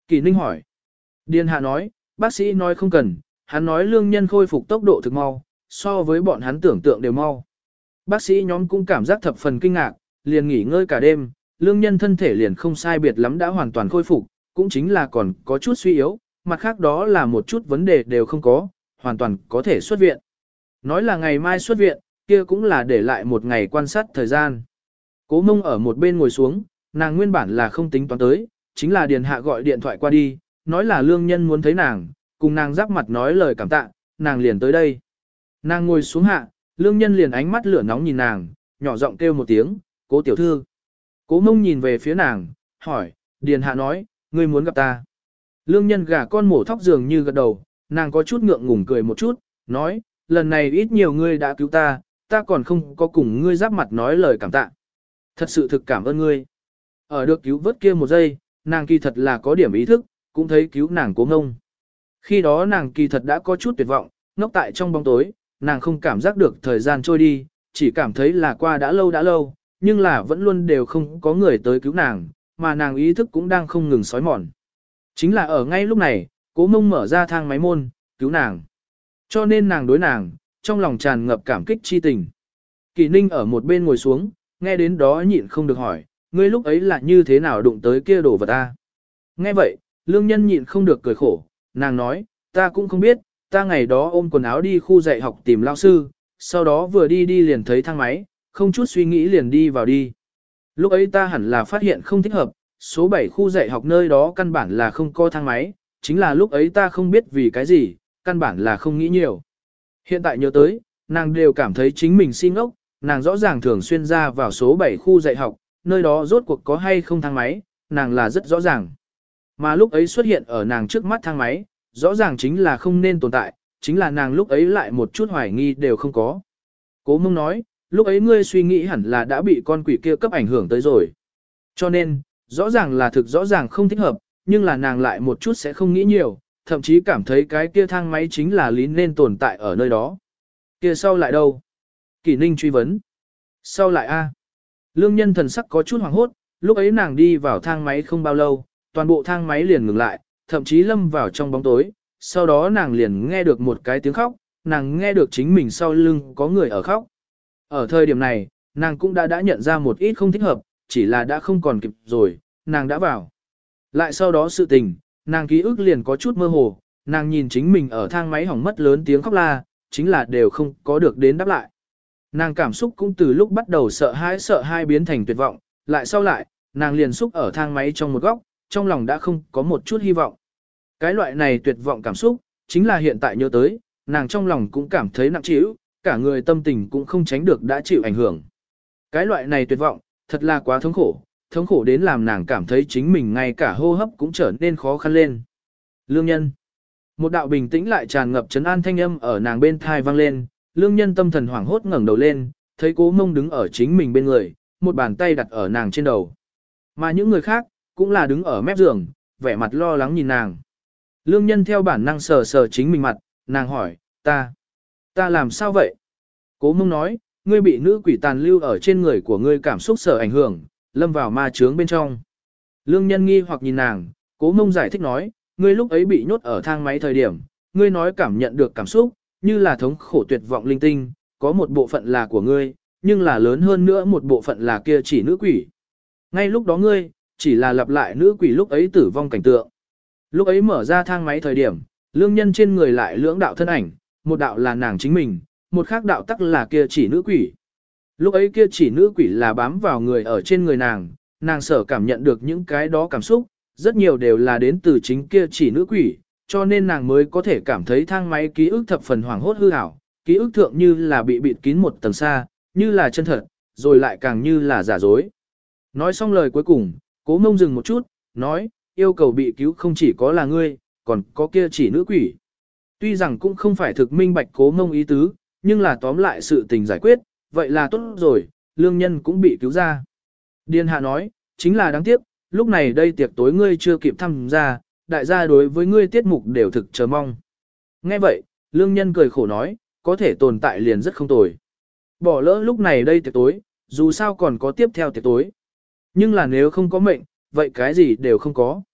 Kỳ Ninh hỏi. Điền Hạ nói, bác sĩ nói không cần, hắn nói lương nhân khôi phục tốc độ thực mau, so với bọn hắn tưởng tượng đều mau. Bác sĩ nhóm cũng cảm giác thập phần kinh ngạc, liền nghỉ ngơi cả đêm, lương nhân thân thể liền không sai biệt lắm đã hoàn toàn khôi phục, cũng chính là còn có chút suy yếu, mặt khác đó là một chút vấn đề đều không có, hoàn toàn có thể xuất viện. Nói là ngày mai xuất viện, kia cũng là để lại một ngày quan sát thời gian. Cố Mông ở một bên ngồi xuống, nàng nguyên bản là không tính toán tới, chính là Điền Hạ gọi điện thoại qua đi, nói là lương nhân muốn thấy nàng, cùng nàng giáp mặt nói lời cảm tạ, nàng liền tới đây. Nàng ngồi xuống hạ, lương nhân liền ánh mắt lửa nóng nhìn nàng, nhỏ giọng kêu một tiếng, Cố tiểu thư. Cố Mông nhìn về phía nàng, hỏi, Điền Hạ nói, ngươi muốn gặp ta. Lương nhân gà con mổ thóc dường như gật đầu, nàng có chút ngượng ngùng cười một chút, nói, lần này ít nhiều ngươi đã cứu ta, ta còn không có cùng ngươi giáp mặt nói lời cảm tạ. Thật sự thực cảm ơn ngươi. Ở được cứu vớt kia một giây, nàng kỳ thật là có điểm ý thức, cũng thấy cứu nàng Cố Mông. Khi đó nàng kỳ thật đã có chút tuyệt vọng, ngốc tại trong bóng tối, nàng không cảm giác được thời gian trôi đi, chỉ cảm thấy là qua đã lâu đã lâu, nhưng là vẫn luôn đều không có người tới cứu nàng, mà nàng ý thức cũng đang không ngừng sói mòn. Chính là ở ngay lúc này, Cố Mông mở ra thang máy môn, cứu nàng. Cho nên nàng đối nàng, trong lòng tràn ngập cảm kích chi tình. Kỳ Ninh ở một bên ngồi xuống, nghe đến đó nhịn không được hỏi, ngươi lúc ấy là như thế nào đụng tới kia đồ vật ta? Nghe vậy, lương nhân nhịn không được cười khổ, nàng nói, ta cũng không biết, ta ngày đó ôm quần áo đi khu dạy học tìm lao sư, sau đó vừa đi đi liền thấy thang máy, không chút suy nghĩ liền đi vào đi. Lúc ấy ta hẳn là phát hiện không thích hợp, số bảy khu dạy học nơi đó căn bản là không có thang máy, chính là lúc ấy ta không biết vì cái gì, căn bản là không nghĩ nhiều. Hiện tại nhớ tới, nàng đều cảm thấy chính mình si ngốc, nàng rõ ràng thường xuyên ra vào số bảy khu dạy học, nơi đó rốt cuộc có hay không thang máy, nàng là rất rõ ràng. Mà lúc ấy xuất hiện ở nàng trước mắt thang máy, rõ ràng chính là không nên tồn tại, chính là nàng lúc ấy lại một chút hoài nghi đều không có. Cố Mông nói, lúc ấy ngươi suy nghĩ hẳn là đã bị con quỷ kia cấp ảnh hưởng tới rồi. Cho nên, rõ ràng là thực rõ ràng không thích hợp, nhưng là nàng lại một chút sẽ không nghĩ nhiều, thậm chí cảm thấy cái kia thang máy chính là lý nên tồn tại ở nơi đó. Kia sau lại đâu? Kỳ Ninh truy vấn. Sau lại a? Lương nhân thần sắc có chút hoảng hốt, lúc ấy nàng đi vào thang máy không bao lâu, toàn bộ thang máy liền ngừng lại, thậm chí lâm vào trong bóng tối, sau đó nàng liền nghe được một cái tiếng khóc, nàng nghe được chính mình sau lưng có người ở khóc. Ở thời điểm này, nàng cũng đã đã nhận ra một ít không thích hợp, chỉ là đã không còn kịp rồi, nàng đã vào. Lại sau đó sự tình, nàng ký ức liền có chút mơ hồ, nàng nhìn chính mình ở thang máy hỏng mất lớn tiếng khóc la, chính là đều không có được đến đáp lại. Nàng cảm xúc cũng từ lúc bắt đầu sợ hãi sợ hai biến thành tuyệt vọng, lại sau lại, nàng liền xúc ở thang máy trong một góc, trong lòng đã không có một chút hy vọng. Cái loại này tuyệt vọng cảm xúc, chính là hiện tại nhớ tới, nàng trong lòng cũng cảm thấy nặng trĩu, cả người tâm tình cũng không tránh được đã chịu ảnh hưởng. Cái loại này tuyệt vọng, thật là quá thống khổ, thống khổ đến làm nàng cảm thấy chính mình ngay cả hô hấp cũng trở nên khó khăn lên. Lương nhân. Một đạo bình tĩnh lại tràn ngập trấn an thanh âm ở nàng bên thai vang lên, lương nhân tâm thần hoảng hốt ngẩng đầu lên, thấy Cố Mông đứng ở chính mình bên người, một bàn tay đặt ở nàng trên đầu. Mà những người khác, cũng là đứng ở mép giường, vẻ mặt lo lắng nhìn nàng. Lương nhân theo bản năng sờ sờ chính mình mặt, nàng hỏi, ta, ta làm sao vậy? Cố Mông nói, ngươi bị nữ quỷ tàn lưu ở trên người của ngươi cảm xúc sở ảnh hưởng, lâm vào ma chướng bên trong. Lương nhân nghi hoặc nhìn nàng, Cố Mông giải thích nói, ngươi lúc ấy bị nhốt ở thang máy thời điểm, ngươi nói cảm nhận được cảm xúc, như là thống khổ tuyệt vọng linh tinh, có một bộ phận là của ngươi, nhưng là lớn hơn nữa một bộ phận là kia chỉ nữ quỷ. Ngay lúc đó ngươi, chỉ là lặp lại nữ quỷ lúc ấy tử vong cảnh tượng. Lúc ấy mở ra thang máy thời điểm, lương nhân trên người lại lưỡng đạo thân ảnh, một đạo là nàng chính mình, một khác đạo tắc là kia chỉ nữ quỷ. Lúc ấy kia chỉ nữ quỷ là bám vào người ở trên người nàng, nàng sở cảm nhận được những cái đó cảm xúc, rất nhiều đều là đến từ chính kia chỉ nữ quỷ, cho nên nàng mới có thể cảm thấy thang máy ký ức thập phần hoảng hốt hư ảo, ký ức thượng như là bị bịt kín một tầng xa, như là chân thật, rồi lại càng như là giả dối. Nói xong lời cuối cùng, Cố Mông dừng một chút, nói, yêu cầu bị cứu không chỉ có là ngươi, còn có kia chỉ nữ quỷ. Tuy rằng cũng không phải thực minh bạch Cố Mông ý tứ, nhưng là tóm lại sự tình giải quyết, vậy là tốt rồi, lương nhân cũng bị cứu ra. Điền Hạ nói, chính là đáng tiếc, lúc này đây tiệc tối ngươi chưa kịp tham gia, đại gia đối với ngươi tiết mục đều thực chờ mong. Nghe vậy, lương nhân cười khổ nói, có thể tồn tại liền rất không tồi. Bỏ lỡ lúc này đây tiệc tối, dù sao còn có tiếp theo tiệc tối. Nhưng là nếu không có mệnh, vậy cái gì đều không có.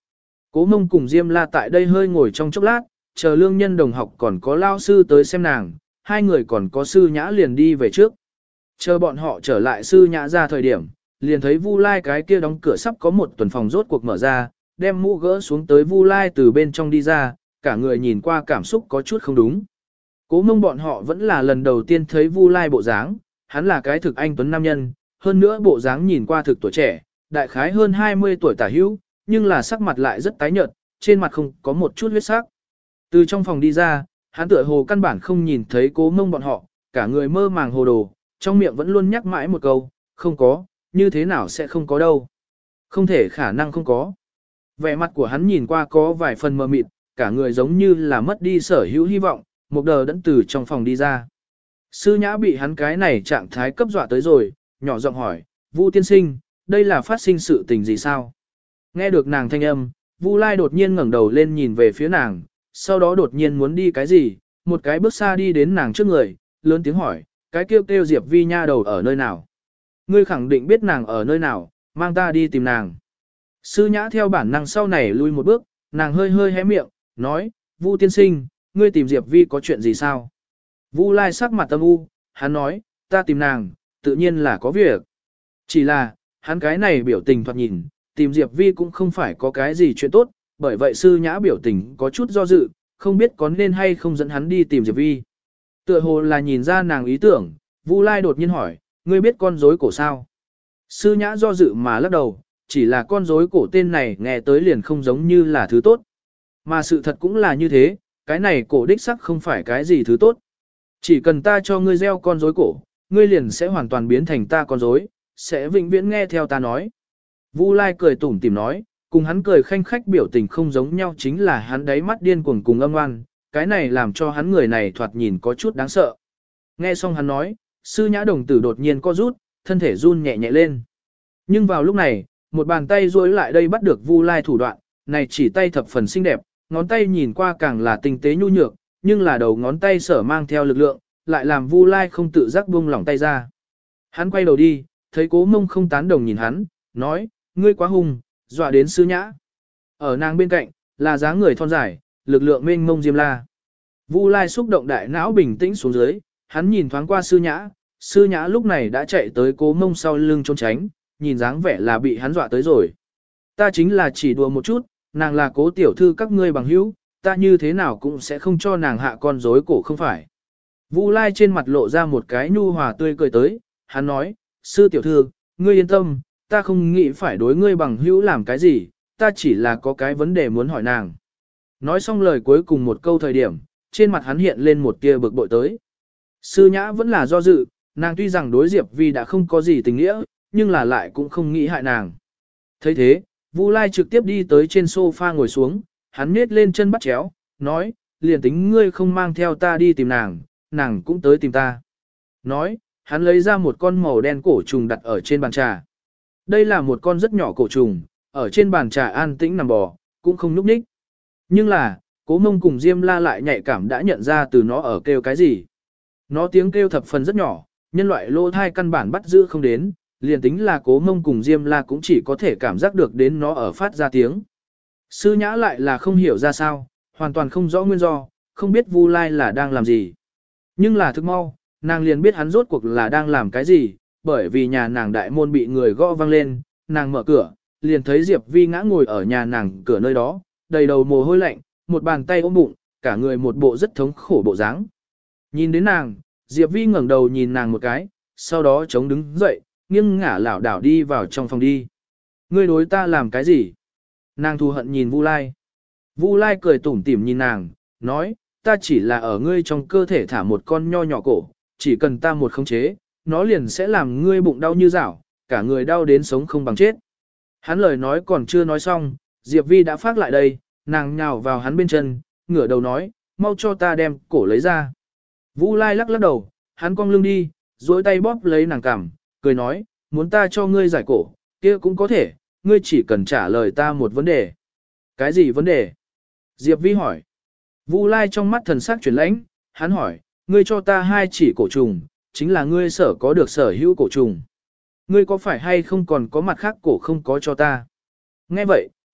Cố Mông cùng Diêm La tại đây hơi ngồi trong chốc lát, chờ lương nhân đồng học còn có lao sư tới xem nàng, hai người còn có sư nhã liền đi về trước. Chờ bọn họ trở lại sư nhã ra thời điểm, liền thấy Vu Lai cái kia đóng cửa sắp có một tuần phòng rốt cuộc mở ra, đem mũ gỡ xuống tới Vu Lai từ bên trong đi ra, cả người nhìn qua cảm xúc có chút không đúng. Cố Mông bọn họ vẫn là lần đầu tiên thấy Vu Lai bộ dáng, hắn là cái thực anh tuấn nam nhân, hơn nữa bộ dáng nhìn qua thực tuổi trẻ, đại khái hơn hai mươi tuổi tả hữu, nhưng là sắc mặt lại rất tái nhợt, trên mặt không có một chút huyết sắc. Từ trong phòng đi ra, hắn tựa hồ căn bản không nhìn thấy Cố Mông bọn họ, cả người mơ màng hồ đồ, trong miệng vẫn luôn nhắc mãi một câu, không có, như thế nào sẽ không có đâu. Không thể khả năng không có. Vẻ mặt của hắn nhìn qua có vài phần mờ mịt, cả người giống như là mất đi sở hữu hy vọng, một đờ đẫn từ trong phòng đi ra. Sư nhã bị hắn cái này trạng thái cấp dọa tới rồi, nhỏ giọng hỏi, Vu tiên sinh, đây là phát sinh sự tình gì sao? Nghe được nàng thanh âm, Vu Lai đột nhiên ngẩng đầu lên nhìn về phía nàng, sau đó đột nhiên muốn đi cái gì, một cái bước xa đi đến nàng trước người, lớn tiếng hỏi, cái kêu kêu Diệp Vi nha đầu ở nơi nào? Ngươi khẳng định biết nàng ở nơi nào, mang ta đi tìm nàng. Sư nhã theo bản năng sau này lui một bước, nàng hơi hơi hé miệng, nói, Vu tiên sinh, ngươi tìm Diệp Vi có chuyện gì sao? Vu Lai sắc mặt âm u, hắn nói, ta tìm nàng, tự nhiên là có việc. Chỉ là, hắn cái này biểu tình thoạt nhìn, tìm Diệp Vi cũng không phải có cái gì chuyện tốt, bởi vậy sư nhã biểu tình có chút do dự, không biết có nên hay không dẫn hắn đi tìm Diệp Vi. Tựa hồ là nhìn ra nàng ý tưởng, Vu Lai đột nhiên hỏi, ngươi biết con rối cổ sao? Sư nhã do dự mà lắc đầu, chỉ là con rối cổ tên này nghe tới liền không giống như là thứ tốt. Mà sự thật cũng là như thế, cái này cổ đích sắc không phải cái gì thứ tốt. Chỉ cần ta cho ngươi gieo con rối cổ, ngươi liền sẽ hoàn toàn biến thành ta con rối, sẽ vĩnh viễn nghe theo ta nói. Vu Lai cười tủm tỉm nói, cùng hắn cười khanh khách biểu tình không giống nhau chính là hắn đáy mắt điên cuồng cùng âm oan, cái này làm cho hắn người này thoạt nhìn có chút đáng sợ. Nghe xong hắn nói, sư nhã đồng tử đột nhiên co rút, thân thể run nhẹ nhẹ lên. Nhưng vào lúc này, một bàn tay duỗi lại đây bắt được Vu Lai thủ đoạn, này chỉ tay thập phần xinh đẹp, ngón tay nhìn qua càng là tinh tế nhu nhược, nhưng là đầu ngón tay sở mang theo lực lượng, lại làm Vu Lai không tự giác buông lỏng tay ra. Hắn quay đầu đi, thấy Cố Mông không tán đồng nhìn hắn, nói, ngươi quá hung, dọa đến sư nhã. Ở nàng bên cạnh, là dáng người thon dài, lực lượng mênh mông Diêm La. Vu Lai xúc động đại não bình tĩnh xuống dưới, hắn nhìn thoáng qua sư nhã, sư nhã lúc này đã chạy tới Cố Mông sau lưng trốn tránh, nhìn dáng vẻ là bị hắn dọa tới rồi. Ta chính là chỉ đùa một chút, nàng là Cố tiểu thư các ngươi bằng hữu, ta như thế nào cũng sẽ không cho nàng hạ con rối cổ không phải. Vu Lai trên mặt lộ ra một cái nhu hòa tươi cười tới, hắn nói, sư tiểu thư, ngươi yên tâm, ta không nghĩ phải đối ngươi bằng hữu làm cái gì, ta chỉ là có cái vấn đề muốn hỏi nàng. Nói xong lời cuối cùng một câu thời điểm, trên mặt hắn hiện lên một tia bực bội tới. Sư nhã vẫn là do dự, nàng tuy rằng đối Diệp Vi đã không có gì tình nghĩa, nhưng là lại cũng không nghĩ hại nàng. thấy thế, Vu Lai trực tiếp đi tới trên sofa ngồi xuống, hắn nhếch lên chân bắt chéo, nói, liền tính ngươi không mang theo ta đi tìm nàng, nàng cũng tới tìm ta. Nói, hắn lấy ra một con màu đen cổ trùng đặt ở trên bàn trà. Đây là một con rất nhỏ cổ trùng, ở trên bàn trà an tĩnh nằm bò, cũng không nhúc nhích. Nhưng là, Cố Mông cùng Diêm La lại nhạy cảm đã nhận ra từ nó ở kêu cái gì. Nó tiếng kêu thập phần rất nhỏ, nhân loại lỗ thai căn bản bắt giữ không đến, liền tính là Cố Mông cùng Diêm La cũng chỉ có thể cảm giác được đến nó ở phát ra tiếng. Sư Nhã lại là không hiểu ra sao, hoàn toàn không rõ nguyên do, không biết Vu Lai là đang làm gì. Nhưng là thức mau, nàng liền biết hắn rốt cuộc là đang làm cái gì, bởi vì nhà nàng đại môn bị người gõ vang lên, nàng mở cửa, liền thấy Diệp Vi ngã ngồi ở nhà nàng cửa nơi đó, đầy đầu mồ hôi lạnh, một bàn tay ôm bụng, cả người một bộ rất thống khổ bộ dáng. Nhìn đến nàng, Diệp Vi ngẩng đầu nhìn nàng một cái, sau đó chống đứng dậy, nghiêng ngả lảo đảo đi vào trong phòng đi. Ngươi đối ta làm cái gì? Nàng thù hận nhìn Vu Lai. Vu Lai cười tủm tỉm nhìn nàng, nói, ta chỉ là ở ngươi trong cơ thể thả một con nho nhỏ cổ, chỉ cần ta một khống chế, nó liền sẽ làm ngươi bụng đau như rảo, cả người đau đến sống không bằng chết. Hắn lời nói còn chưa nói xong, Diệp Vi đã phát lại đây, nàng nhào vào hắn bên chân, ngửa đầu nói, mau cho ta đem cổ lấy ra. Vu Lai lắc lắc đầu, hắn cong lưng đi, duỗi tay bóp lấy nàng cằm, cười nói, muốn ta cho ngươi giải cổ, kia cũng có thể, ngươi chỉ cần trả lời ta một vấn đề. Cái gì vấn đề? Diệp Vi hỏi. Vu Lai trong mắt thần sắc chuyển lãnh, hắn hỏi, ngươi cho ta hai chỉ cổ trùng, chính là ngươi sở có được sở hữu cổ trùng. Ngươi có phải hay không còn có mặt khác cổ không có cho ta? Nghe vậy,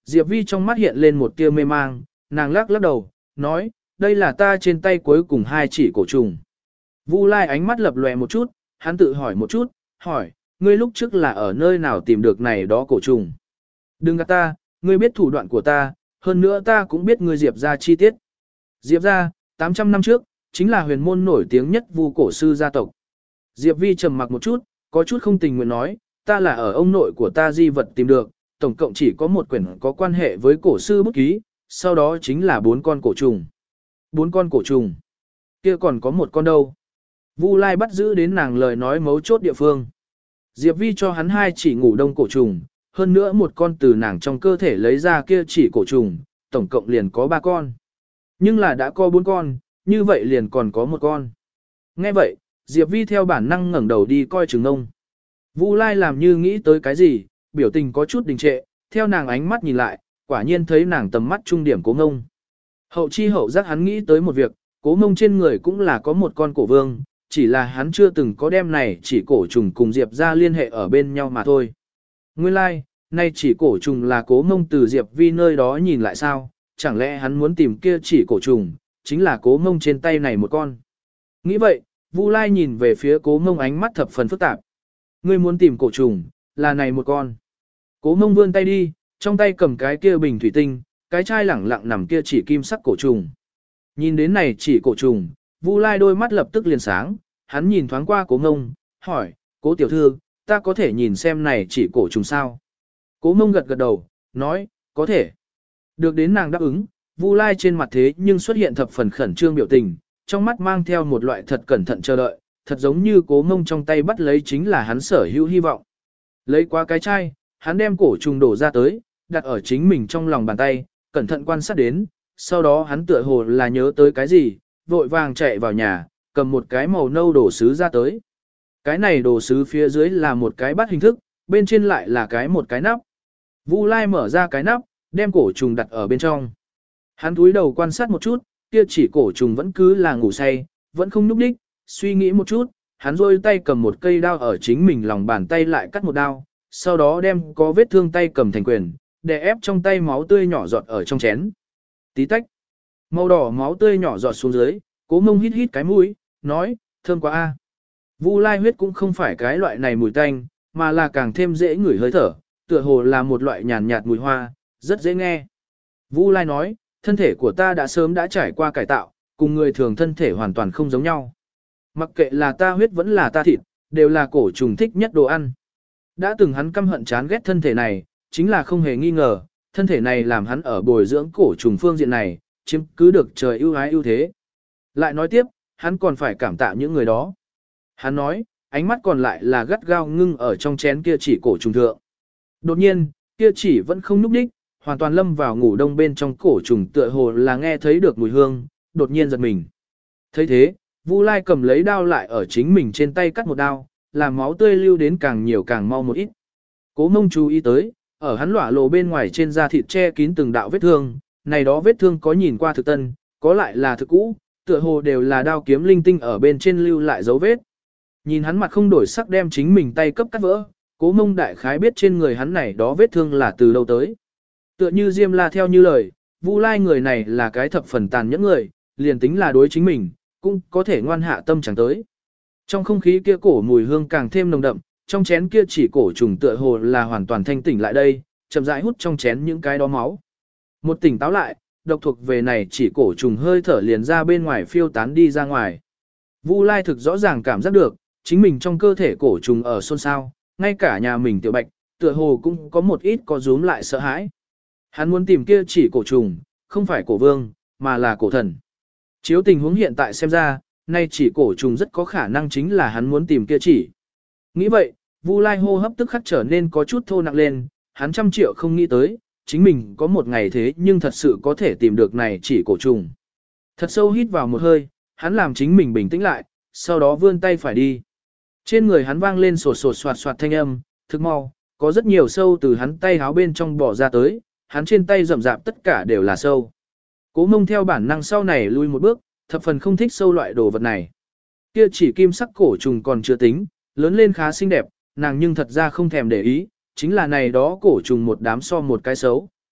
Diệp Vi trong mắt hiện lên một tia mê mang, nàng lắc lắc đầu, nói, đây là ta trên tay cuối cùng hai chỉ cổ trùng. Vu Lai ánh mắt lập lòe một chút, hắn tự hỏi một chút, hỏi, ngươi lúc trước là ở nơi nào tìm được này đó cổ trùng? Đừng gạt ta, ngươi biết thủ đoạn của ta, hơn nữa ta cũng biết ngươi Diệp gia chi tiết. Diệp gia, tám trăm năm trước, chính là huyền môn nổi tiếng nhất vu cổ sư gia tộc. Diệp Vi trầm mặc một chút, có chút không tình nguyện nói, ta là ở ông nội của ta di vật tìm được, tổng cộng chỉ có một quyển có quan hệ với cổ sư bút ký, sau đó chính là bốn con cổ trùng. Bốn con cổ trùng. Kia còn có một con đâu? Vu Lai bắt giữ đến nàng lời nói mấu chốt địa phương. Diệp Vi cho hắn hai chỉ ngủ đông cổ trùng, hơn nữa một con từ nàng trong cơ thể lấy ra kia chỉ cổ trùng, tổng cộng liền có ba con. Nhưng là đã có bốn con, như vậy liền còn có một con. Nghe vậy, Diệp Vi theo bản năng ngẩng đầu đi coi chừng ngông. Vu Lai làm như nghĩ tới cái gì, biểu tình có chút đình trệ, theo nàng ánh mắt nhìn lại, quả nhiên thấy nàng tầm mắt trung điểm cố ngông. Hậu chi hậu giác hắn nghĩ tới một việc, cố ngông trên người cũng là có một con cổ vương, chỉ là hắn chưa từng có đem này chỉ cổ trùng cùng Diệp ra liên hệ ở bên nhau mà thôi. Nguyên lai, like, nay chỉ cổ trùng là cố ngông từ Diệp Vi nơi đó nhìn lại sao, chẳng lẽ hắn muốn tìm kia chỉ cổ trùng, chính là cố ngông trên tay này một con. Nghĩ vậy, Vu Lai nhìn về phía cố ngông ánh mắt thập phần phức tạp. Ngươi muốn tìm cổ trùng, là này một con. Cố ngông vươn tay đi, trong tay cầm cái kia bình thủy tinh, cái chai lẳng lặng nằm kia chỉ kim sắc cổ trùng. Nhìn đến này chỉ cổ trùng, Vu Lai đôi mắt lập tức liền sáng, hắn nhìn thoáng qua cố ngông, hỏi, cố tiểu thư, ta có thể nhìn xem này chỉ cổ trùng sao? Cố ngông gật gật đầu, nói, có thể. Được đến nàng đáp ứng, Vu Lai trên mặt thế nhưng xuất hiện thập phần khẩn trương biểu tình, trong mắt mang theo một loại thật cẩn thận chờ đợi, thật giống như cố ngông trong tay bắt lấy chính là hắn sở hữu hy vọng. Lấy qua cái chai, hắn đem cổ trùng đổ ra tới, đặt ở chính mình trong lòng bàn tay, cẩn thận quan sát đến, sau đó hắn tựa hồ là nhớ tới cái gì, vội vàng chạy vào nhà, cầm một cái màu nâu đồ sứ ra tới. Cái này đồ sứ phía dưới là một cái bát hình thức, bên trên lại là cái một cái nắp. Vu Lai mở ra cái nắp, đem cổ trùng đặt ở bên trong. Hắn cúi đầu quan sát một chút, kia chỉ cổ trùng vẫn cứ là ngủ say, vẫn không nhúc nhích, suy nghĩ một chút, hắn rôi tay cầm một cây đao ở chính mình lòng bàn tay lại cắt một đao, sau đó đem có vết thương tay cầm thành quyền, để ép trong tay máu tươi nhỏ giọt ở trong chén. Tí tách, màu đỏ máu tươi nhỏ giọt xuống dưới, Cố Mông hít hít cái mũi, nói, thơm quá a. Vu Lai huyết cũng không phải cái loại này mùi tanh, mà là càng thêm dễ ngửi hơi thở, tựa hồ là một loại nhàn nhạt mùi hoa, rất dễ nghe. Vu Lai nói, thân thể của ta đã sớm đã trải qua cải tạo, cùng người thường thân thể hoàn toàn không giống nhau. Mặc kệ là ta huyết vẫn là ta thịt, đều là cổ trùng thích nhất đồ ăn. Đã từng hắn căm hận chán ghét thân thể này, chính là không hề nghi ngờ, thân thể này làm hắn ở bồi dưỡng cổ trùng phương diện này, chiếm cứ được trời ưu ái ưu thế. Lại nói tiếp, hắn còn phải cảm tạ những người đó. Hắn nói, ánh mắt còn lại là gắt gao ngưng ở trong chén kia chỉ cổ trùng thượng. Đột nhiên, kia chỉ vẫn không núp đích, hoàn toàn lâm vào ngủ đông bên trong cổ trùng tựa hồ là nghe thấy được mùi hương, đột nhiên giật mình. thấy thế, Vu Lai cầm lấy đao lại ở chính mình trên tay cắt một đao, làm máu tươi lưu đến càng nhiều càng mau một ít. Cố Mông chú ý tới, ở hắn lỏa lộ bên ngoài trên da thịt che kín từng đạo vết thương, này đó vết thương có nhìn qua thực tân, có lại là thực cũ, tựa hồ đều là đao kiếm linh tinh ở bên trên lưu lại dấu vết. Nhìn hắn mặt không đổi sắc đem chính mình tay cấp cắt vỡ, Cố Mông đại khái biết trên người hắn này đó vết thương là từ đâu tới. Tựa như Diêm La theo như lời, Vu Lai người này là cái thập phần tàn nhẫn người, liền tính là đối chính mình, cũng có thể ngoan hạ tâm chẳng tới. Trong không khí kia cổ mùi hương càng thêm nồng đậm, trong chén kia chỉ cổ trùng tựa hồ là hoàn toàn thanh tỉnh lại đây, chậm rãi hút trong chén những cái đó máu. Một tỉnh táo lại, độc thuộc về này chỉ cổ trùng hơi thở liền ra bên ngoài phiêu tán đi ra ngoài. Vu Lai thực rõ ràng cảm giác được, chính mình trong cơ thể cổ trùng ở xôn xao, ngay cả nhà mình tiểu bạch, tựa hồ cũng có một ít có rúm lại sợ hãi. Hắn muốn tìm kia chỉ cổ trùng, không phải cổ vương, mà là cổ thần. Chiếu tình huống hiện tại xem ra, nay chỉ cổ trùng rất có khả năng chính là hắn muốn tìm kia chỉ. Nghĩ vậy, Vu Lai hô hấp tức khắc trở nên có chút thô nặng lên, hắn trăm triệu không nghĩ tới, chính mình có một ngày thế nhưng thật sự có thể tìm được này chỉ cổ trùng. Thật sâu hít vào một hơi, hắn làm chính mình bình tĩnh lại, sau đó vươn tay phải đi. Trên người hắn vang lên sột sột soạt soạt thanh âm, thức mau, có rất nhiều sâu từ hắn tay háo bên trong bỏ ra tới, hắn trên tay rậm rạp tất cả đều là sâu. Cố Mông theo bản năng sau này lui một bước, thập phần không thích sâu loại đồ vật này. Kia chỉ kim sắc cổ trùng còn chưa tính, lớn lên khá xinh đẹp, nàng nhưng thật ra không thèm để ý, chính là này đó cổ trùng một đám so một cái xấu,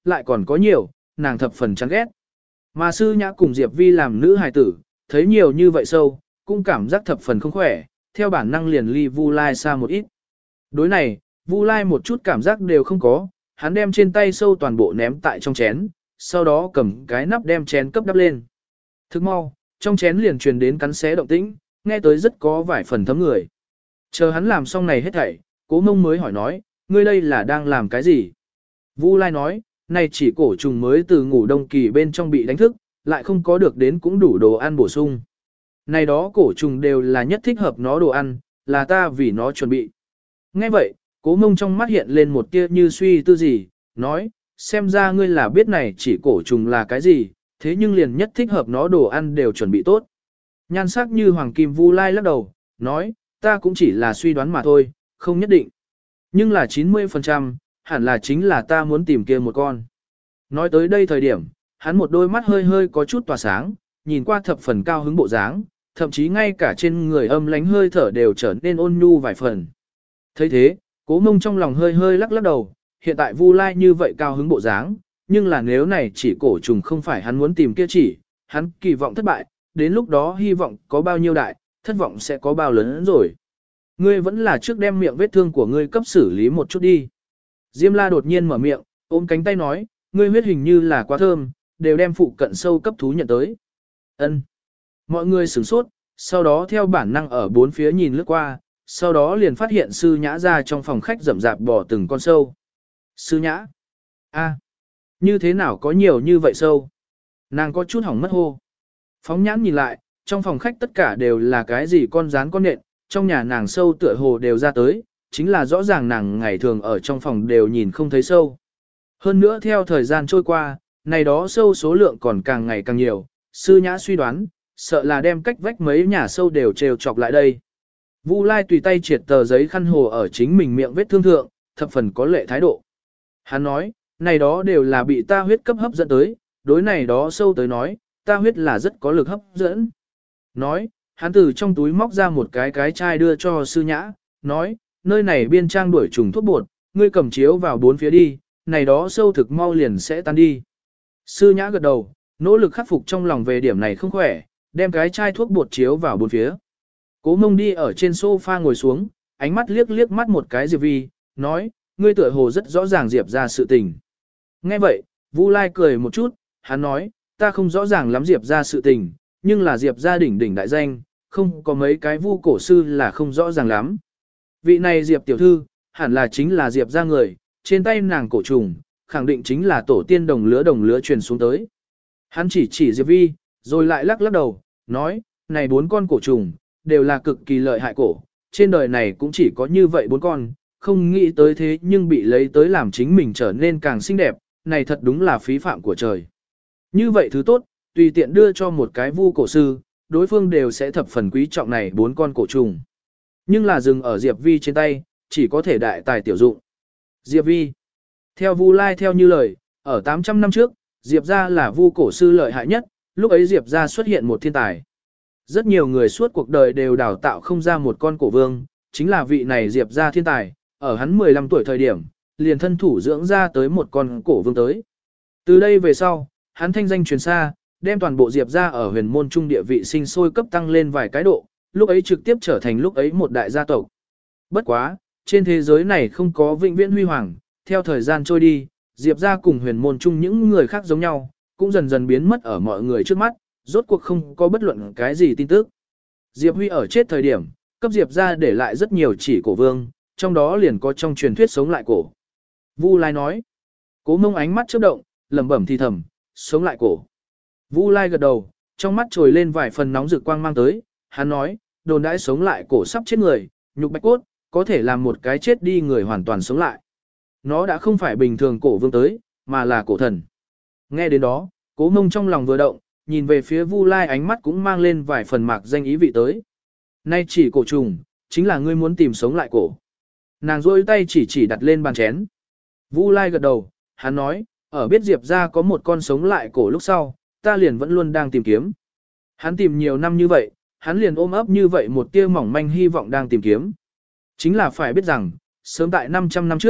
lại còn có nhiều, nàng thập phần chán ghét. Mà sư nhã cùng Diệp Vi làm nữ hài tử, thấy nhiều như vậy sâu, cũng cảm giác thập phần không khỏe, theo bản năng liền ly Vu Lai xa một ít. Đối này, Vu Lai một chút cảm giác đều không có, hắn đem trên tay sâu toàn bộ ném tại trong chén, sau đó cầm cái nắp đem chén cấp đắp lên. Thức mau, trong chén liền truyền đến cắn xé động tĩnh, nghe tới rất có vài phần thấm người. Chờ hắn làm xong này hết thảy, Cố Mông mới hỏi nói, ngươi đây là đang làm cái gì? Vu Lai nói, này chỉ cổ trùng mới từ ngủ đông kỳ bên trong bị đánh thức, lại không có được đến cũng đủ đồ ăn bổ sung. Này đó cổ trùng đều là nhất thích hợp nó đồ ăn, là ta vì nó chuẩn bị. Nghe vậy, Cố Mông trong mắt hiện lên một tia như suy tư gì, nói, xem ra ngươi là biết này chỉ cổ trùng là cái gì, thế nhưng liền nhất thích hợp nó đồ ăn đều chuẩn bị tốt. Nhan sắc như hoàng kim Vu Lai lắc đầu, nói, ta cũng chỉ là suy đoán mà thôi, không nhất định. Nhưng là chín mươi phần trăm, hẳn là chính là ta muốn tìm kia một con. Nói tới đây thời điểm, hắn một đôi mắt hơi hơi có chút tỏa sáng, nhìn qua thập phần cao hứng bộ dáng, thậm chí ngay cả trên người âm lánh hơi thở đều trở nên ôn nhu vài phần. thấy thế, Cố Mông trong lòng hơi hơi lắc lắc đầu, hiện tại Vu Lai như vậy cao hứng bộ dáng, nhưng là nếu này chỉ cổ trùng không phải hắn muốn tìm kia chỉ, hắn kỳ vọng thất bại, đến lúc đó hy vọng có bao nhiêu đại, thất vọng sẽ có bao lớn rồi. Ngươi vẫn là trước đem miệng vết thương của ngươi cấp xử lý một chút đi. Diêm La đột nhiên mở miệng, ôm cánh tay nói, ngươi huyết hình như là quá thơm, đều đem phụ cận sâu cấp thú nhận tới. Ân. Mọi người sửng sốt, sau đó theo bản năng ở bốn phía nhìn lướt qua, sau đó liền phát hiện sư nhã ra trong phòng khách rậm rạp bỏ từng con sâu. Sư nhã? A, như thế nào có nhiều như vậy sâu? Nàng có chút hỏng mất hô. Phóng nhãn nhìn lại, trong phòng khách tất cả đều là cái gì con rán con nện, trong nhà nàng sâu tựa hồ đều ra tới, chính là rõ ràng nàng ngày thường ở trong phòng đều nhìn không thấy sâu. Hơn nữa theo thời gian trôi qua, này đó sâu số lượng còn càng ngày càng nhiều, sư nhã suy đoán, sợ là đem cách vách mấy nhà sâu đều trêu chọc lại đây. Vu Lai tùy tay triệt tờ giấy khăn hồ ở chính mình miệng vết thương thượng, thập phần có lệ thái độ. Hắn nói, này đó đều là bị ta huyết cấp hấp dẫn tới, đối này đó sâu tới nói, ta huyết là rất có lực hấp dẫn. Nói, hắn từ trong túi móc ra một cái cái chai đưa cho sư nhã, nói, nơi này biên trang đuổi trùng thuốc bột, ngươi cầm chiếu vào bốn phía đi, này đó sâu thực mau liền sẽ tan đi. Sư nhã gật đầu, nỗ lực khắc phục trong lòng về điểm này không khỏe, đem cái chai thuốc bột chiếu vào bốn phía. Cố Mông đi ở trên sofa ngồi xuống, ánh mắt liếc liếc mắt một cái Diệp Vi, nói, ngươi tựa hồ rất rõ ràng Diệp ra sự tình. Nghe vậy, Vu Lai cười một chút, hắn nói, ta không rõ ràng lắm Diệp ra sự tình, nhưng là Diệp ra đỉnh đỉnh đại danh, không có mấy cái vu cổ sư là không rõ ràng lắm. Vị này Diệp tiểu thư, hẳn là chính là Diệp ra người, trên tay nàng cổ trùng, khẳng định chính là tổ tiên đồng lứa đồng lứa truyền xuống tới. Hắn chỉ chỉ Diệp Vi, rồi lại lắc lắc đầu, nói, này bốn con cổ trùng, đều là cực kỳ lợi hại cổ, trên đời này cũng chỉ có như vậy bốn con, không nghĩ tới thế nhưng bị lấy tới làm chính mình trở nên càng xinh đẹp, này thật đúng là phí phạm của trời. Như vậy thứ tốt, tùy tiện đưa cho một cái vu cổ sư, đối phương đều sẽ thập phần quý trọng này bốn con cổ trùng. Nhưng là dừng ở Diệp Vi trên tay, chỉ có thể đại tài tiểu dụng. Diệp Vi. Theo Vu Lai theo như lời, ở tám trăm năm trước, Diệp gia là vu cổ sư lợi hại nhất, lúc ấy Diệp gia xuất hiện một thiên tài. Rất nhiều người suốt cuộc đời đều đào tạo không ra một con cổ vương, chính là vị này Diệp gia thiên tài, ở hắn mười lăm tuổi thời điểm, liền thân thủ dưỡng ra tới một con cổ vương tới. Từ đây về sau, hắn thanh danh truyền xa, đem toàn bộ Diệp gia ở huyền môn trung địa vị sinh sôi cấp tăng lên vài cái độ, lúc ấy trực tiếp trở thành lúc ấy một đại gia tộc. Bất quá, trên thế giới này không có vĩnh viễn huy hoàng, theo thời gian trôi đi, Diệp gia cùng huyền môn chung những người khác giống nhau, cũng dần dần biến mất ở mọi người trước mắt, rốt cuộc không có bất luận cái gì tin tức. Diệp Huy ở chết thời điểm, cấp Diệp gia để lại rất nhiều chỉ cổ vương, trong đó liền có trong truyền thuyết sống lại cổ. Vu Lai nói, Cố Mông ánh mắt chớp động, lẩm bẩm thì thầm, sống lại cổ. Vu Lai gật đầu, trong mắt trồi lên vài phần nóng rực quang mang tới, hắn nói, đồn đãi sống lại cổ sắp chết người, nhục bạch cốt, có thể làm một cái chết đi người hoàn toàn sống lại. Nó đã không phải bình thường cổ vương tới, mà là cổ thần. Nghe đến đó, Cố Mông trong lòng vừa động, nhìn về phía Vu Lai ánh mắt cũng mang lên vài phần mạc danh ý vị tới. Nay chỉ cổ trùng, chính là ngươi muốn tìm sống lại cổ. Nàng rôi tay chỉ chỉ đặt lên bàn chén. Vu Lai gật đầu, hắn nói, ở biết Diệp ra có một con sống lại cổ lúc sau, ta liền vẫn luôn đang tìm kiếm. Hắn tìm nhiều năm như vậy, hắn liền ôm ấp như vậy một tia mỏng manh hy vọng đang tìm kiếm. Chính là phải biết rằng, sớm tại năm trăm năm trước,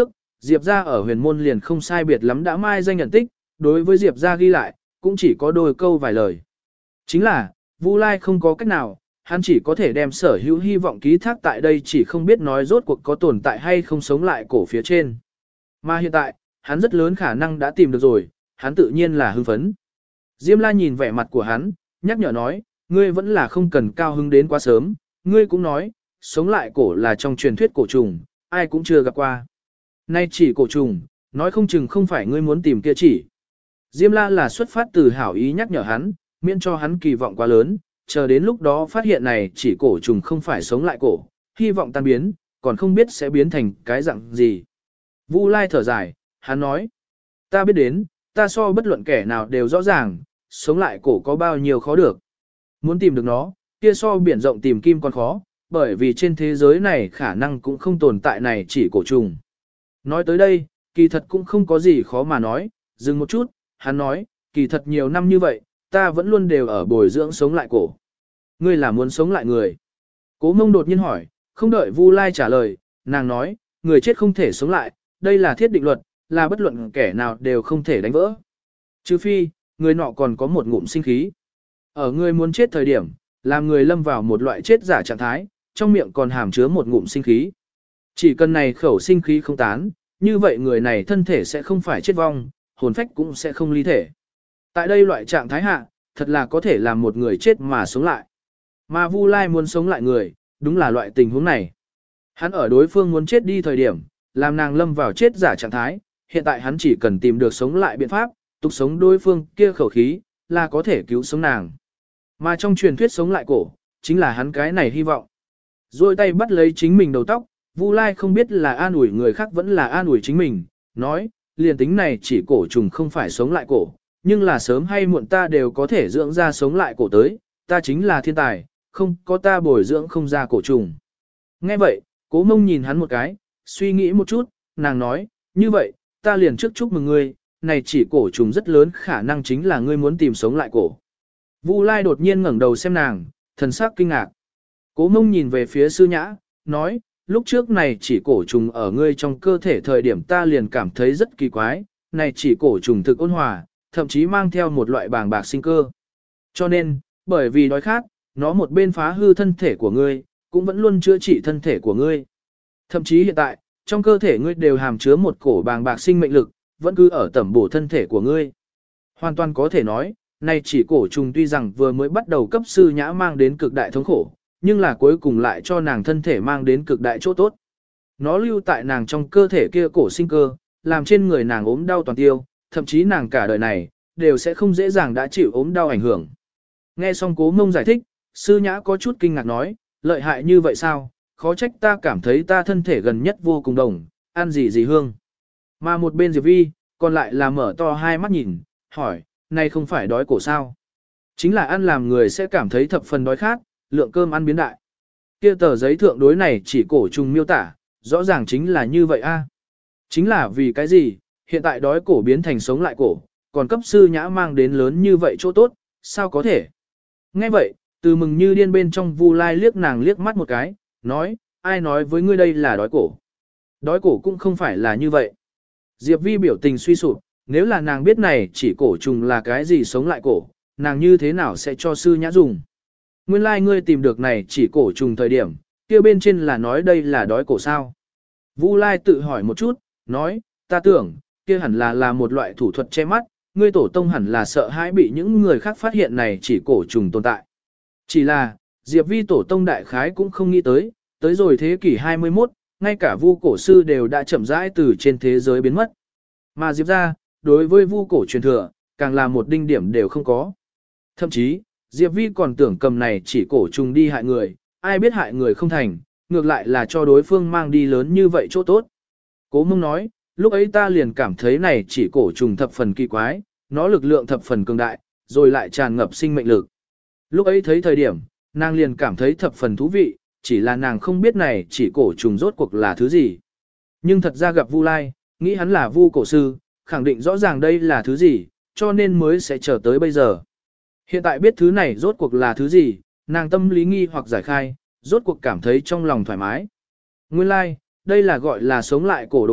Diệp gia ở huyền môn liền không sai biệt lắm đã mai danh nhận tích, đối với Diệp gia ghi lại, cũng chỉ có đôi câu vài lời. Chính là, Vu Lai không có cách nào, hắn chỉ có thể đem sở hữu hy vọng ký thác tại đây chỉ không biết nói rốt cuộc có tồn tại hay không sống lại cổ phía trên. Mà hiện tại, hắn rất lớn khả năng đã tìm được rồi, hắn tự nhiên là hưng phấn. Diêm La nhìn vẻ mặt của hắn, nhắc nhở nói, ngươi vẫn là không cần cao hứng đến quá sớm, ngươi cũng nói, sống lại cổ là trong truyền thuyết cổ trùng, ai cũng chưa gặp qua. Nay chỉ cổ trùng, nói không chừng không phải ngươi muốn tìm kia chỉ. Diêm La là xuất phát từ hảo ý nhắc nhở hắn, miễn cho hắn kỳ vọng quá lớn, chờ đến lúc đó phát hiện này chỉ cổ trùng không phải sống lại cổ, hy vọng tan biến, còn không biết sẽ biến thành cái dạng gì. Vu Lai thở dài, hắn nói, ta biết đến, ta so bất luận kẻ nào đều rõ ràng, sống lại cổ có bao nhiêu khó được. Muốn tìm được nó, kia so biển rộng tìm kim còn khó, bởi vì trên thế giới này khả năng cũng không tồn tại này chỉ cổ trùng. Nói tới đây, kỳ thật cũng không có gì khó mà nói, dừng một chút, hắn nói, kỳ thật nhiều năm như vậy, ta vẫn luôn đều ở bồi dưỡng sống lại cổ. Ngươi là muốn sống lại người. Cố Mông đột nhiên hỏi, không đợi Vu Lai trả lời, nàng nói, người chết không thể sống lại, đây là thiết định luật, là bất luận kẻ nào đều không thể đánh vỡ. Trừ phi, người nọ còn có một ngụm sinh khí. Ở người muốn chết thời điểm, làm người lâm vào một loại chết giả trạng thái, trong miệng còn hàm chứa một ngụm sinh khí. Chỉ cần này khẩu sinh khí không tán, như vậy người này thân thể sẽ không phải chết vong, hồn phách cũng sẽ không ly thể. Tại đây loại trạng thái hạ, thật là có thể làm một người chết mà sống lại. Mà Vu Lai muốn sống lại người, đúng là loại tình huống này. Hắn ở đối phương muốn chết đi thời điểm, làm nàng lâm vào chết giả trạng thái, hiện tại hắn chỉ cần tìm được sống lại biện pháp, tục sống đối phương kia khẩu khí, là có thể cứu sống nàng. Mà trong truyền thuyết sống lại cổ, chính là hắn cái này hy vọng. Rồi tay bắt lấy chính mình đầu tóc, Vu Lai không biết là an ủi người khác vẫn là an ủi chính mình, nói, liền tính này chỉ cổ trùng không phải sống lại cổ, nhưng là sớm hay muộn ta đều có thể dưỡng ra sống lại cổ tới, ta chính là thiên tài, không có ta bồi dưỡng không ra cổ trùng. Nghe vậy, Cố Mông nhìn hắn một cái, suy nghĩ một chút, nàng nói, như vậy, ta liền trước chúc mừng ngươi, này chỉ cổ trùng rất lớn khả năng chính là ngươi muốn tìm sống lại cổ. Vu Lai đột nhiên ngẩng đầu xem nàng, thần sắc kinh ngạc. Cố Mông nhìn về phía Sư Nhã, nói, lúc trước này chỉ cổ trùng ở ngươi trong cơ thể thời điểm ta liền cảm thấy rất kỳ quái, này chỉ cổ trùng thực ôn hòa, thậm chí mang theo một loại bàng bạc sinh cơ. Cho nên, bởi vì đói khát, nó một bên phá hư thân thể của ngươi, cũng vẫn luôn chữa trị thân thể của ngươi. Thậm chí hiện tại, trong cơ thể ngươi đều hàm chứa một cổ bàng bạc sinh mệnh lực, vẫn cứ ở tẩm bổ thân thể của ngươi. Hoàn toàn có thể nói, này chỉ cổ trùng tuy rằng vừa mới bắt đầu cấp Sư Nhã mang đến cực đại thống khổ, nhưng là cuối cùng lại cho nàng thân thể mang đến cực đại chỗ tốt. Nó lưu tại nàng trong cơ thể kia cổ sinh cơ, làm trên người nàng ốm đau toàn tiêu, thậm chí nàng cả đời này, đều sẽ không dễ dàng đã chịu ốm đau ảnh hưởng. Nghe xong Cố Mông giải thích, Sư Nhã có chút kinh ngạc nói, lợi hại như vậy sao, khó trách ta cảm thấy ta thân thể gần nhất vô cùng đồng, ăn gì gì hương. Mà một bên Diệp Vi, còn lại là mở to hai mắt nhìn, hỏi, này không phải đói cổ sao? Chính là ăn làm người sẽ cảm thấy thập phần đói khát, lượng cơm ăn biến đại. Kia tờ giấy thượng đối này chỉ cổ trùng miêu tả, rõ ràng chính là như vậy a. Chính là vì cái gì, hiện tại đói cổ biến thành sống lại cổ, còn cấp Sư Nhã mang đến lớn như vậy chỗ tốt, sao có thể? Nghe vậy, từ mừng như điên bên trong Vu Lai liếc nàng liếc mắt một cái, nói, ai nói với ngươi đây là đói cổ? Đói cổ cũng không phải là như vậy. Diệp Vi biểu tình suy sụp, nếu là nàng biết này chỉ cổ trùng là cái gì sống lại cổ, nàng như thế nào sẽ cho Sư Nhã dùng? Nguyên lai like ngươi tìm được này chỉ cổ trùng thời điểm, kia bên trên là nói đây là đói cổ sao? Vu Lai tự hỏi một chút, nói, ta tưởng, kia hẳn là là một loại thủ thuật che mắt, ngươi tổ tông hẳn là sợ hãi bị những người khác phát hiện này chỉ cổ trùng tồn tại. Chỉ là, Diệp Vi tổ tông đại khái cũng không nghĩ tới, tới rồi thế kỷ hai mươi mốt, ngay cả Vu cổ sư đều đã chậm rãi từ trên thế giới biến mất. Mà Diệp ra, đối với Vu cổ truyền thừa, càng là một đinh điểm đều không có. Thậm chí, Diệp Vi còn tưởng cầm này chỉ cổ trùng đi hại người, ai biết hại người không thành, ngược lại là cho đối phương mang đi lớn như vậy chỗ tốt. Cố Mông nói, lúc ấy ta liền cảm thấy này chỉ cổ trùng thập phần kỳ quái, nó lực lượng thập phần cường đại, rồi lại tràn ngập sinh mệnh lực. Lúc ấy thấy thời điểm, nàng liền cảm thấy thập phần thú vị, chỉ là nàng không biết này chỉ cổ trùng rốt cuộc là thứ gì. Nhưng thật ra gặp Vu Lai, nghĩ hắn là Vu cổ sư, khẳng định rõ ràng đây là thứ gì, cho nên mới sẽ chờ tới bây giờ. Hiện tại biết thứ này rốt cuộc là thứ gì, nàng tâm lý nghi hoặc giải khai, rốt cuộc cảm thấy trong lòng thoải mái. Nguyên lai, like, đây là gọi là sống lại cổ đồ vật,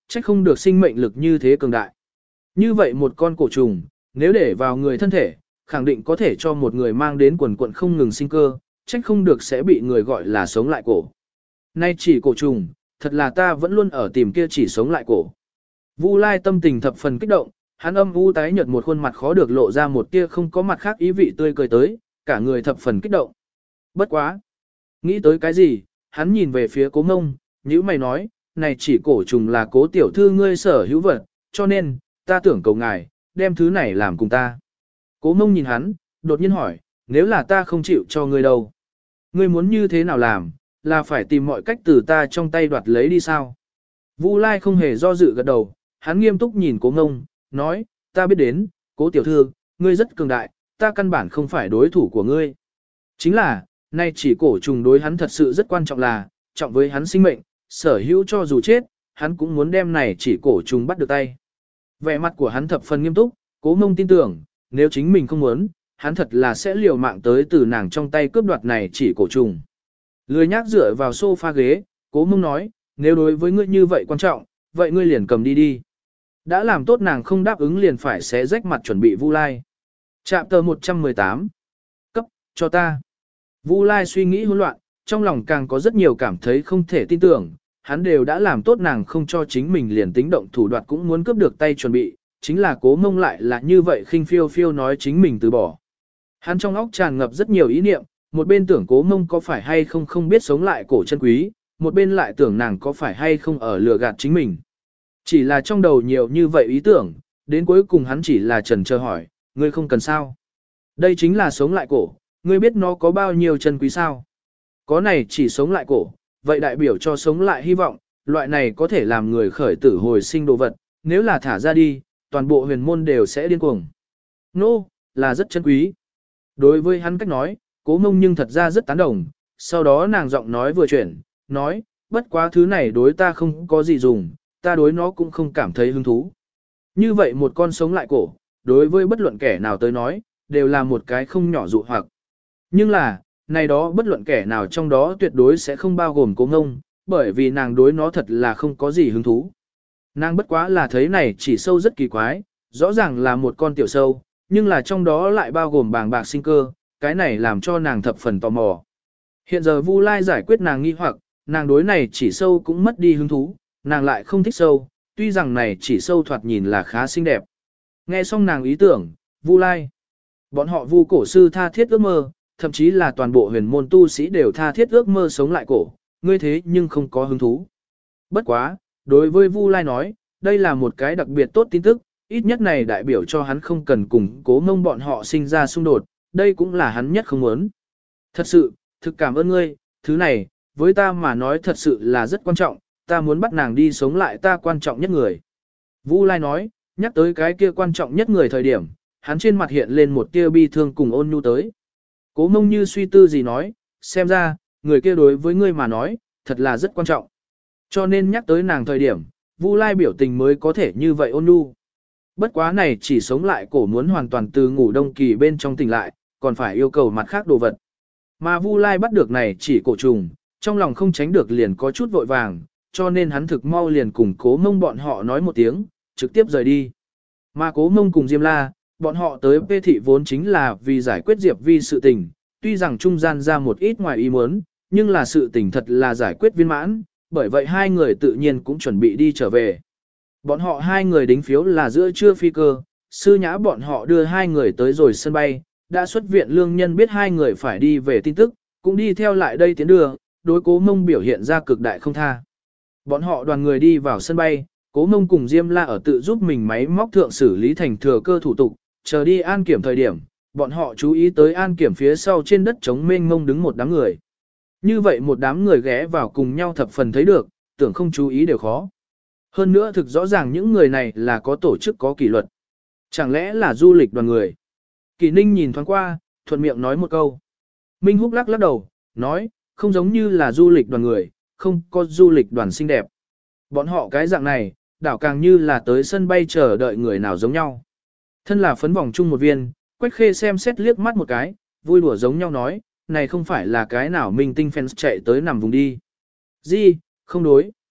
trách không được sinh mệnh lực như thế cường đại. Như vậy một con cổ trùng, nếu để vào người thân thể, khẳng định có thể cho một người mang đến quần quận không ngừng sinh cơ, trách không được sẽ bị người gọi là sống lại cổ. Nay chỉ cổ trùng, thật là ta vẫn luôn ở tìm kia chỉ sống lại cổ. Vu Lai tâm tình thập phần kích động, hắn âm u tái nhợt một khuôn mặt khó được lộ ra một tia không có mặt khác ý vị tươi cười tới, cả người thập phần kích động. Bất quá. Nghĩ tới cái gì, hắn nhìn về phía Cố Mông, nhữ mày nói, này chỉ cổ trùng là Cố tiểu thư ngươi sở hữu vật, cho nên, ta tưởng cầu ngài, đem thứ này làm cùng ta. Cố Mông nhìn hắn, đột nhiên hỏi, nếu là ta không chịu cho ngươi đâu? Ngươi muốn như thế nào làm, là phải tìm mọi cách từ ta trong tay đoạt lấy đi sao? Vu Lai không hề do dự gật đầu, hắn nghiêm túc nhìn Cố Mông, nói, ta biết đến, Cố tiểu thư, ngươi rất cường đại, ta căn bản không phải đối thủ của ngươi. Chính là, nay chỉ cổ trùng đối hắn thật sự rất quan trọng là, trọng với hắn sinh mệnh, sở hữu cho dù chết, hắn cũng muốn đem này chỉ cổ trùng bắt được tay. Vẻ mặt của hắn thập phần nghiêm túc, Cố Mông tin tưởng, nếu chính mình không muốn, hắn thật là sẽ liều mạng tới từ nàng trong tay cướp đoạt này chỉ cổ trùng. Lười nhác dựa vào sofa ghế, Cố Mông nói, nếu đối với ngươi như vậy quan trọng, vậy ngươi liền cầm đi đi. Đã làm tốt nàng không đáp ứng liền phải xé rách mặt chuẩn bị Vu Lai. Chạm tờ một trăm mười tám. Cấp, cho ta. Vu Lai suy nghĩ hỗn loạn, trong lòng càng có rất nhiều cảm thấy không thể tin tưởng, hắn đều đã làm tốt nàng không cho chính mình liền tính động thủ đoạt cũng muốn cướp được tay chuẩn bị, chính là Cố Mông lại là như vậy khinh phiêu phiêu nói chính mình từ bỏ. Hắn trong óc tràn ngập rất nhiều ý niệm, một bên tưởng Cố Mông có phải hay không không biết sống lại cổ chân quý, một bên lại tưởng nàng có phải hay không ở lừa gạt chính mình. Chỉ là trong đầu nhiều như vậy ý tưởng, đến cuối cùng hắn chỉ là chần chờ hỏi, ngươi không cần sao? Đây chính là sống lại cổ, ngươi biết nó có bao nhiêu chân quý sao? Có này chỉ sống lại cổ, vậy đại biểu cho sống lại hy vọng, loại này có thể làm người khởi tử hồi sinh đồ vật, nếu là thả ra đi, toàn bộ huyền môn đều sẽ điên cuồng. Nô, no, là rất chân quý. Đối với hắn cách nói, Cố Mông nhưng thật ra rất tán đồng, sau đó nàng giọng nói vừa chuyển, nói, bất quá thứ này đối ta không có gì dùng, ta đối nó cũng không cảm thấy hứng thú. Như vậy một con sống lại cổ, đối với bất luận kẻ nào tới nói, đều là một cái không nhỏ dụ hoặc. Nhưng là, này đó bất luận kẻ nào trong đó tuyệt đối sẽ không bao gồm Cố Mông, bởi vì nàng đối nó thật là không có gì hứng thú. Nàng bất quá là thấy này chỉ sâu rất kỳ quái, rõ ràng là một con tiểu sâu, nhưng là trong đó lại bao gồm bàng bạc sinh cơ, cái này làm cho nàng thập phần tò mò. Hiện giờ Vu Lai giải quyết nàng nghi hoặc, nàng đối này chỉ sâu cũng mất đi hứng thú, nàng lại không thích sâu, tuy rằng này chỉ sâu thoạt nhìn là khá xinh đẹp. Nghe xong nàng ý tưởng, Vu Lai, bọn họ Vu cổ sư tha thiết ước mơ, thậm chí là toàn bộ huyền môn tu sĩ đều tha thiết ước mơ sống lại cổ, ngươi thế nhưng không có hứng thú. Bất quá, đối với Vu Lai nói, đây là một cái đặc biệt tốt tin tức, ít nhất này đại biểu cho hắn không cần cùng Cố Mông bọn họ sinh ra xung đột, đây cũng là hắn nhất không muốn. Thật sự, thực cảm ơn ngươi, thứ này, với ta mà nói thật sự là rất quan trọng, ta muốn bắt nàng đi sống lại ta quan trọng nhất người. Vu Lai nói, nhắc tới cái kia quan trọng nhất người thời điểm, hắn trên mặt hiện lên một tia bi thương cùng ôn nhu tới. Cố Mông như suy tư gì nói, xem ra, người kia đối với ngươi mà nói, thật là rất quan trọng. Cho nên nhắc tới nàng thời điểm, Vu Lai biểu tình mới có thể như vậy ôn nhu. Bất quá này chỉ sống lại cổ muốn hoàn toàn từ ngủ đông kỳ bên trong tỉnh lại, còn phải yêu cầu mặt khác đồ vật. Mà Vu Lai bắt được này chỉ cổ trùng, trong lòng không tránh được liền có chút vội vàng, cho nên hắn thực mau liền cùng Cố Mông bọn họ nói một tiếng, trực tiếp rời đi. Mà Cố Mông cùng Diêm La, bọn họ tới Pê Thị vốn chính là vì giải quyết Diệp Vi sự tình, tuy rằng trung gian ra một ít ngoài ý muốn, nhưng là sự tình thật là giải quyết viên mãn, bởi vậy hai người tự nhiên cũng chuẩn bị đi trở về. Bọn họ hai người đính phiếu là giữa trưa phi cơ, sư nhã bọn họ đưa hai người tới rồi sân bay, đã xuất viện lương nhân biết hai người phải đi về tin tức, cũng đi theo lại đây tiến đưa, đối Cố Mông biểu hiện ra cực đại không tha. Bọn họ đoàn người đi vào sân bay, Cố Mông cùng Diêm La ở tự giúp mình máy móc thượng xử lý thành thừa cơ thủ tục, chờ đi an kiểm thời điểm, bọn họ chú ý tới an kiểm phía sau trên đất trống mênh mông đứng một đám người. Như vậy một đám người ghé vào cùng nhau thập phần thấy được, tưởng không chú ý đều khó. Hơn nữa thực rõ ràng những người này là có tổ chức có kỷ luật. Chẳng lẽ là du lịch đoàn người? Kỳ Ninh nhìn thoáng qua, thuận miệng nói một câu. Minh Húc lắc lắc đầu, nói, không giống như là du lịch đoàn người, không có du lịch đoàn xinh đẹp. Bọn họ cái dạng này, đảo càng như là tới sân bay chờ đợi người nào giống nhau. Thân là phấn vòng chung một viên, Quách Khê xem xét liếc mắt một cái, vui đùa giống nhau nói, này không phải là cái nào minh tinh fans chạy tới nằm vùng đi. Gì, không đối.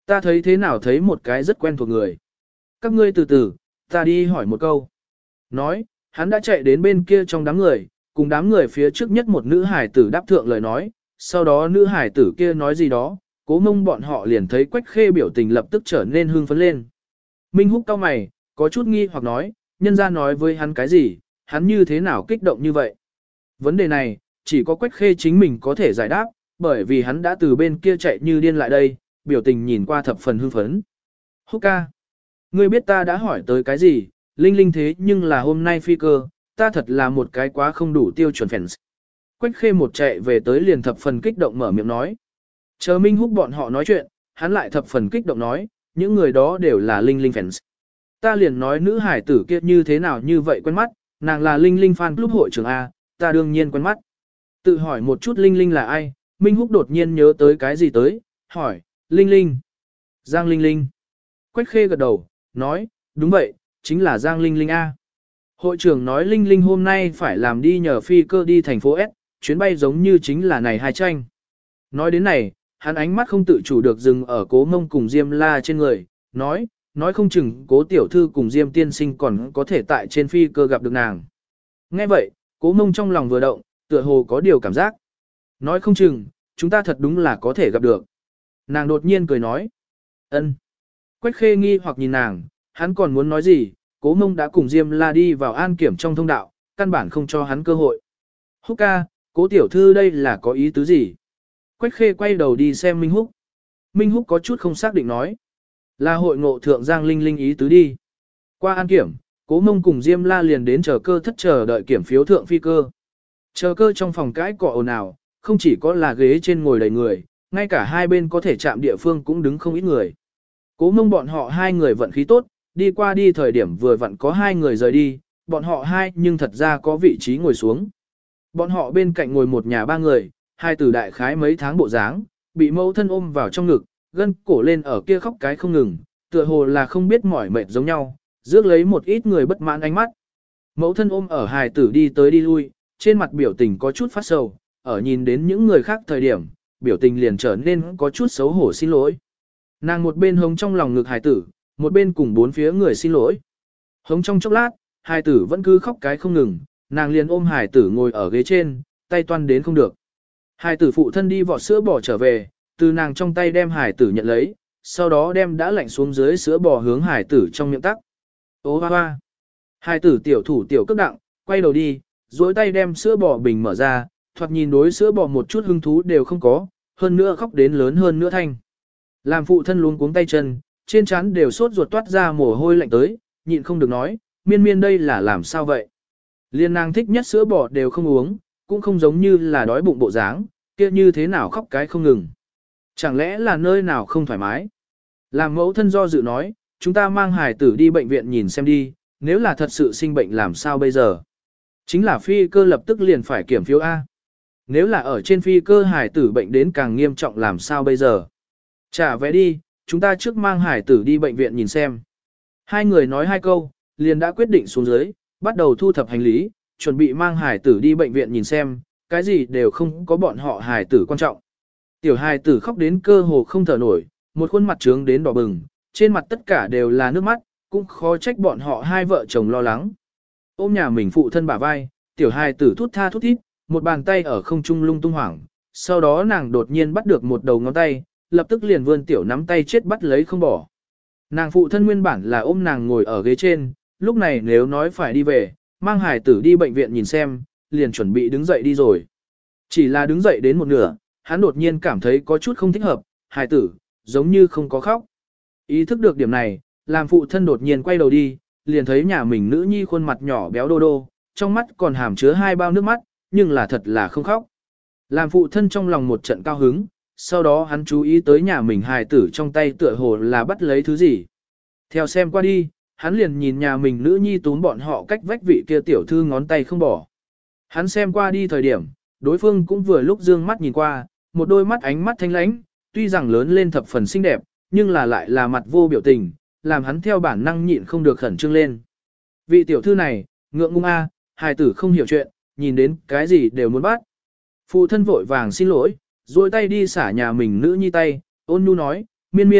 ta thấy thế nào thấy một cái rất quen thuộc người. Các ngươi từ từ, ta đi hỏi một câu. Nói, hắn đã chạy đến bên kia trong đám người, cùng đám người phía trước nhất một nữ hải tử đáp thượng lời nói, sau đó nữ hải tử kia nói gì đó, Cố Mông bọn họ liền thấy Quách Khê biểu tình lập tức trở nên hưng phấn lên. Minh Húc cau mày, có chút nghi hoặc nói, nhân ra nói với hắn cái gì, hắn như thế nào kích động như vậy. Vấn đề này, chỉ có Quách Khê chính mình có thể giải đáp, bởi vì hắn đã từ bên kia chạy như điên lại đây, biểu tình nhìn qua thập phần hưng phấn. Húc ca, ngươi biết ta đã hỏi tới cái gì, Linh Linh thế nhưng là hôm nay phi cơ, ta thật là một cái quá không đủ tiêu chuẩn fans. Quách Khê một chạy về tới liền thập phần kích động mở miệng nói. Chờ Minh Húc bọn họ nói chuyện, hắn lại thập phần kích động nói, những người đó đều là Linh Linh fans. Ta liền nói nữ hải tử kia như thế nào như vậy quen mắt, nàng là Linh Linh fan club hội trưởng A, ta đương nhiên quen mắt. Tự hỏi một chút Linh Linh là ai, Minh Húc đột nhiên nhớ tới cái gì tới, hỏi, Linh Linh. Giang Linh Linh. Quách Khê gật đầu, nói, đúng vậy, chính là Giang Linh Linh A. Hội trưởng nói Linh Linh hôm nay phải làm đi nhờ phi cơ đi thành phố S, chuyến bay giống như chính là này hai tranh. Nói đến này, hắn ánh mắt không tự chủ được dừng ở Cố Mông cùng Diêm La trên người, nói, nói không chừng Cố tiểu thư cùng Diêm tiên sinh còn có thể tại trên phi cơ gặp được nàng. Nghe vậy, Cố Mông trong lòng vừa động, tựa hồ có điều cảm giác. Nói không chừng, chúng ta thật đúng là có thể gặp được. Nàng đột nhiên cười nói, ân. Quách Khê nghi hoặc nhìn nàng, hắn còn muốn nói gì, Cố Mông đã cùng Diêm La đi vào an kiểm trong thông đạo, căn bản không cho hắn cơ hội. Húc ca, Cố tiểu thư đây là có ý tứ gì? Quách Khê quay đầu đi xem Minh Húc. Minh Húc có chút không xác định nói. Là hội ngộ thượng Giang Linh Linh ý tứ đi. Qua an kiểm, Cố Mông cùng Diêm La liền đến chờ cơ thất chờ đợi kiểm phiếu thượng phi cơ. Chờ cơ trong phòng cãi cọ ồn ào, không chỉ có là ghế trên ngồi đầy người, ngay cả hai bên có thể chạm địa phương cũng đứng không ít người. Cố Mông bọn họ hai người vận khí tốt, đi qua đi thời điểm vừa vặn có hai người rời đi, bọn họ hai nhưng thật ra có vị trí ngồi xuống. Bọn họ bên cạnh ngồi một nhà ba người, hai tử đại khái mấy tháng bộ dáng, bị mẫu thân ôm vào trong ngực, gân cổ lên ở kia khóc cái không ngừng, tựa hồ là không biết mỏi mệt giống nhau, rước lấy một ít người bất mãn ánh mắt. Mẫu thân ôm ở hài tử đi tới đi lui, trên mặt biểu tình có chút phát sầu, ở nhìn đến những người khác thời điểm, biểu tình liền trở nên có chút xấu hổ xin lỗi. Nàng một bên hống trong lòng ngực hài tử, một bên cùng bốn phía người xin lỗi. Hống trong chốc lát, hài tử vẫn cứ khóc cái không ngừng, nàng liền ôm hài tử ngồi ở ghế trên, tay toan đến không được. Hài tử phụ thân đi vọt sữa bò trở về, từ nàng trong tay đem hài tử nhận lấy, sau đó đem đã lạnh xuống dưới sữa bò hướng hài tử trong miệng tắc. Ô hoa hoa. Hài tử tiểu thủ tiểu cước đặng, quay đầu đi, duỗi tay đem sữa bò bình mở ra, thoạt nhìn đối sữa bò một chút hứng thú đều không có, hơn nữa khóc đến lớn hơn nữa thanh. Làm phụ thân luống cuống tay chân, trên trán đều sốt ruột toát ra mồ hôi lạnh tới, nhịn không được nói, miên miên đây là làm sao vậy? Liên nàng thích nhất sữa bò đều không uống, cũng không giống như là đói bụng bộ dáng, kia như thế nào khóc cái không ngừng. Chẳng lẽ là nơi nào không thoải mái? Làm mẫu thân do dự nói, chúng ta mang hài tử đi bệnh viện nhìn xem đi, nếu là thật sự sinh bệnh làm sao bây giờ? Chính là phi cơ lập tức liền phải kiểm phiếu A. Nếu là ở trên phi cơ hài tử bệnh đến càng nghiêm trọng làm sao bây giờ? Trả vé đi, chúng ta trước mang hải tử đi bệnh viện nhìn xem. Hai người nói hai câu, liền đã quyết định xuống dưới, bắt đầu thu thập hành lý, chuẩn bị mang hải tử đi bệnh viện nhìn xem, cái gì đều không có bọn họ hải tử quan trọng. Tiểu hải tử khóc đến cơ hồ không thở nổi, một khuôn mặt trướng đến đỏ bừng, trên mặt tất cả đều là nước mắt, cũng khó trách bọn họ hai vợ chồng lo lắng. Ôm nhà mình phụ thân bả vai, tiểu hải tử thút tha thút thít, một bàn tay ở không trung lung tung hoảng, sau đó nàng đột nhiên bắt được một đầu ngón tay, lập tức liền vươn tiểu nắm tay chết bắt lấy không bỏ. Nàng phụ thân nguyên bản là ôm nàng ngồi ở ghế trên, lúc này nếu nói phải đi về, mang hài tử đi bệnh viện nhìn xem, liền chuẩn bị đứng dậy đi rồi. Chỉ là đứng dậy đến một nửa, hắn đột nhiên cảm thấy có chút không thích hợp, hài tử, giống như không có khóc. Ý thức được điểm này, làm phụ thân đột nhiên quay đầu đi, liền thấy nhà mình nữ nhi khuôn mặt nhỏ béo đô đô, trong mắt còn hàm chứa hai bao nước mắt, nhưng là thật là không khóc. Làm phụ thân trong lòng một trận cao hứng, sau đó hắn chú ý tới nhà mình hài tử trong tay tựa hồ là bắt lấy thứ gì. Theo xem qua đi, hắn liền nhìn nhà mình nữ nhi túm bọn họ cách vách vị kia tiểu thư ngón tay không bỏ. Hắn xem qua đi thời điểm, đối phương cũng vừa lúc dương mắt nhìn qua, một đôi mắt ánh mắt thanh lãnh, tuy rằng lớn lên thập phần xinh đẹp, nhưng là lại là mặt vô biểu tình, làm hắn theo bản năng nhịn không được khẩn trương lên. Vị tiểu thư này, ngượng ngung a, hài tử không hiểu chuyện, nhìn đến cái gì đều muốn bắt. Phụ thân vội vàng xin lỗi, duỗi tay đi xả nhà mình nữ nhi tay, ôn nhu nói, miên miên,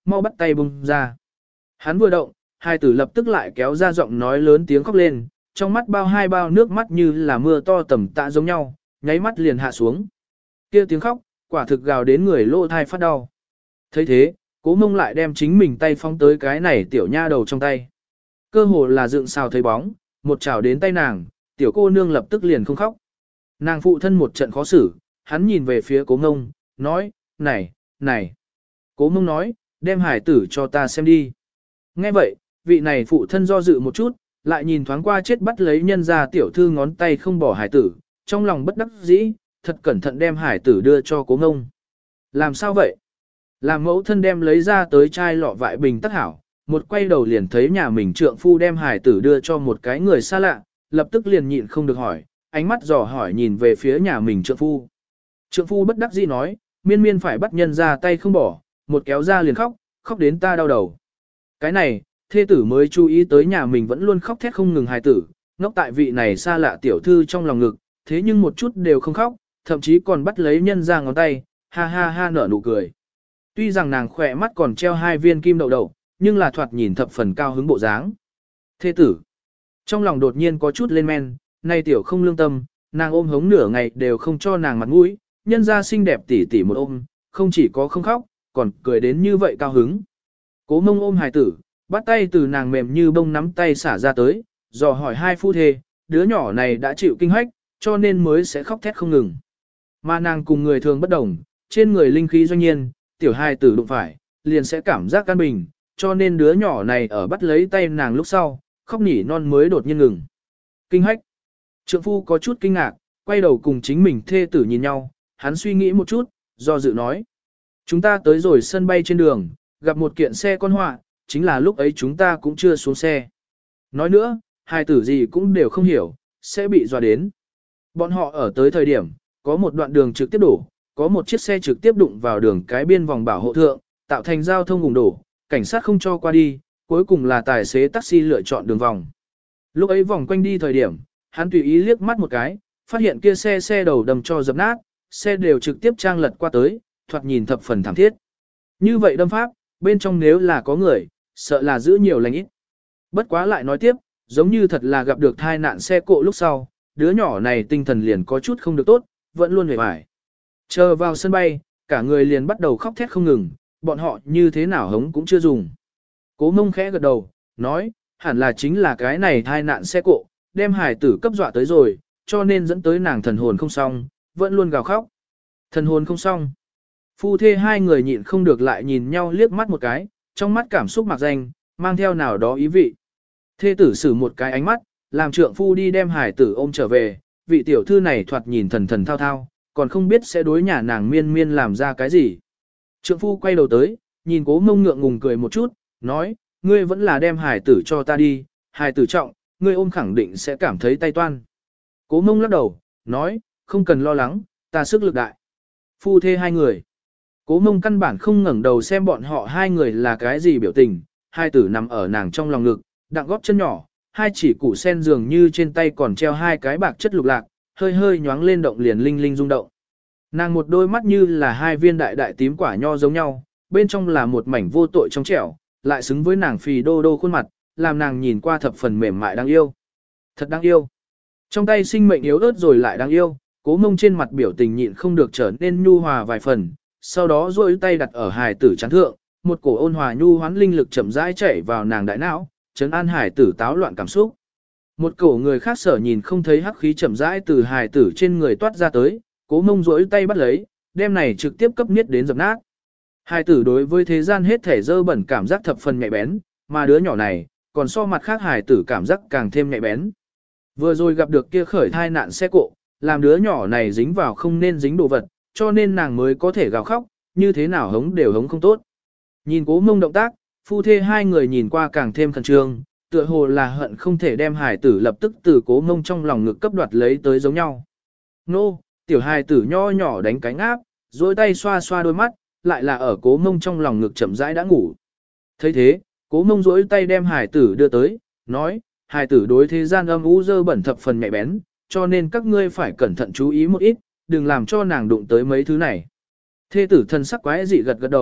mau bắt tay bung ra. Hắn vừa động, hài tử lập tức lại kéo ra giọng nói lớn tiếng khóc lên, trong mắt bao hai bao nước mắt như là mưa to tầm tạ giống nhau, nháy mắt liền hạ xuống. Kia tiếng khóc, quả thực gào đến người lỗ thai phát đau. thấy thế, Cố Mông lại đem chính mình tay phóng tới cái này tiểu nha đầu trong tay. Cơ hồ là dựng xào thấy bóng, một chảo đến tay nàng, tiểu cô nương lập tức liền không khóc. Nàng phụ thân một trận khó xử, hắn nhìn về phía Cố Mông, nói, này, này. Cố Mông nói, đem hải tử cho ta xem đi. Nghe vậy, vị này phụ thân do dự một chút, lại nhìn thoáng qua chết bắt lấy nhân ra tiểu thư ngón tay không bỏ hải tử, trong lòng bất đắc dĩ, thật cẩn thận đem hải tử đưa cho Cố Mông. Làm sao vậy? Làm mẫu thân đem lấy ra tới chai lọ vại bình tắc hảo, một quay đầu liền thấy nhà mình trượng phu đem hải tử đưa cho một cái người xa lạ, lập tức liền nhịn không được hỏi, ánh mắt dò hỏi nhìn về phía nhà mình trượng phu. Trượng phu bất đắc dĩ nói, miên miên phải bắt nhân ra tay không bỏ, một kéo ra liền khóc, khóc đến ta đau đầu. Cái này, thê tử mới chú ý tới nhà mình vẫn luôn khóc thét không ngừng hài tử, ngốc tại vị này xa lạ tiểu thư trong lòng ngực, thế nhưng một chút đều không khóc, thậm chí còn bắt lấy nhân ra ngón tay, ha ha ha nở nụ cười. Tuy rằng nàng khỏe mắt còn treo hai viên kim đậu đậu, nhưng là thoạt nhìn thập phần cao hứng bộ dáng. Thê tử, trong lòng đột nhiên có chút lên men, nay tiểu không lương tâm, nàng ôm hống nửa ngày đều không cho nàng mặt mũi, nhân ra xinh đẹp tỉ tỉ một ôm, không chỉ có không khóc, còn cười đến như vậy cao hứng. Cố Mông ôm hài tử, bắt tay từ nàng mềm như bông nắm tay xả ra tới, dò hỏi hai phu thê, đứa nhỏ này đã chịu kinh hách, cho nên mới sẽ khóc thét không ngừng. Mà nàng cùng người thường bất đồng, trên người linh khí doanh nhiên, tiểu hài tử đụng phải, liền sẽ cảm giác căn bình, cho nên đứa nhỏ này ở bắt lấy tay nàng lúc sau, khóc nỉ non mới đột nhiên ngừng. Kinh hách. Trượng phu có chút kinh ngạc, quay đầu cùng chính mình thê tử nhìn nhau, hắn suy nghĩ một chút, do dự nói. Chúng ta tới rồi sân bay trên đường, gặp một kiện xe con họa, chính là lúc ấy chúng ta cũng chưa xuống xe. Nói nữa, hai tử gì cũng đều không hiểu, sẽ bị dọa đến. Bọn họ ở tới thời điểm, có một đoạn đường trực tiếp đổ, có một chiếc xe trực tiếp đụng vào đường cái biên vòng bảo hộ thượng, tạo thành giao thông ủng đổ, cảnh sát không cho qua đi, cuối cùng là tài xế taxi lựa chọn đường vòng. Lúc ấy vòng quanh đi thời điểm, hắn tùy ý liếc mắt một cái, phát hiện kia xe xe đầu đâm cho dập nát, xe đều trực tiếp trang lật qua tới, thoạt nhìn thập phần thảm thiết. Như vậy đâm pháp, bên trong nếu là có người, sợ là giữ nhiều lành ít. Bất quá lại nói tiếp, giống như thật là gặp được thai nạn xe cộ lúc sau, đứa nhỏ này tinh thần liền có chút không được tốt, vẫn luôn hề bại. Chờ vào sân bay, cả người liền bắt đầu khóc thét không ngừng, bọn họ như thế nào hống cũng chưa dùng. Cố Mông khẽ gật đầu, nói, hẳn là chính là cái này thai nạn xe cộ, đem hải tử cấp dọa tới rồi, cho nên dẫn tới nàng thần hồn không xong, vẫn luôn gào khóc. Thần hồn không xong. Phu thê hai người nhịn không được lại nhìn nhau liếc mắt một cái, trong mắt cảm xúc mặc danh, mang theo nào đó ý vị. Thê tử xử một cái ánh mắt, làm trượng phu đi đem hải tử ôm trở về, vị tiểu thư này thoạt nhìn thần thần thao thao, còn không biết sẽ đối nhà nàng miên miên làm ra cái gì. Trượng phu quay đầu tới, nhìn Cố Mông ngượng ngùng cười một chút, nói, ngươi vẫn là đem hải tử cho ta đi, hải tử trọng, ngươi ôm khẳng định sẽ cảm thấy tay toan. Cố Mông lắc đầu, nói, không cần lo lắng, ta sức lực đại. Phu thê hai người. Cố Mông căn bản không ngẩng đầu xem bọn họ hai người là cái gì biểu tình, hai tử nằm ở nàng trong lòng ngực, đặng góp chân nhỏ, hai chỉ củ sen dường như trên tay còn treo hai cái bạc chất lục lạc, hơi hơi nhoáng lên động liền linh linh rung động. Nàng một đôi mắt như là hai viên đại đại tím quả nho giống nhau, bên trong là một mảnh vô tội trong trẻo, lại xứng với nàng phì đô đô khuôn mặt, làm nàng nhìn qua thập phần mềm mại đáng yêu. Thật đáng yêu. Trong tay sinh mệnh yếu ớt rồi lại đáng yêu, Cố Mông trên mặt biểu tình nhịn không được trở nên nhu hòa vài phần, sau đó duỗi tay đặt ở hài tử chán thượng, một cổ ôn hòa nhu hoán linh lực chậm rãi chảy vào nàng đại não, trấn an hài tử táo loạn cảm xúc. Một cổ người khác sở nhìn không thấy hắc khí chậm rãi từ hài tử trên người toát ra tới, Cố Mông duỗi tay bắt lấy, đem này trực tiếp cấp niết đến dập nát. Hài tử đối với thế gian hết thể dơ bẩn cảm giác thập phần nhạy bén, mà đứa nhỏ này, còn so mặt khác hài tử cảm giác càng thêm nhạy bén. Vừa rồi gặp được kia khởi thai nạn xe cộ, làm đứa nhỏ này dính vào không nên dính đồ vật, cho nên nàng mới có thể gào khóc, như thế nào hống đều hống không tốt. Nhìn Cố Mông động tác, phu thê hai người nhìn qua càng thêm khẩn trương, tựa hồ là hận không thể đem hài tử lập tức từ Cố Mông trong lòng ngực cấp đoạt lấy tới giống nhau. Nô, tiểu hài tử nho nhỏ đánh cánh áp, dối tay xoa xoa đôi mắt, lại là ở Cố Mông trong lòng ngực chậm rãi đã ngủ. thấy thế, Cố Mông dối tay đem hài tử đưa tới, nói, hài tử đối thế gian âm u dơ bẩn thập phần nhạy bén, cho nên các ngươi phải cẩn thận chú ý một ít, đừng làm cho nàng đụng tới mấy thứ này. Thê tử thân sắc quái dị gật gật đầu,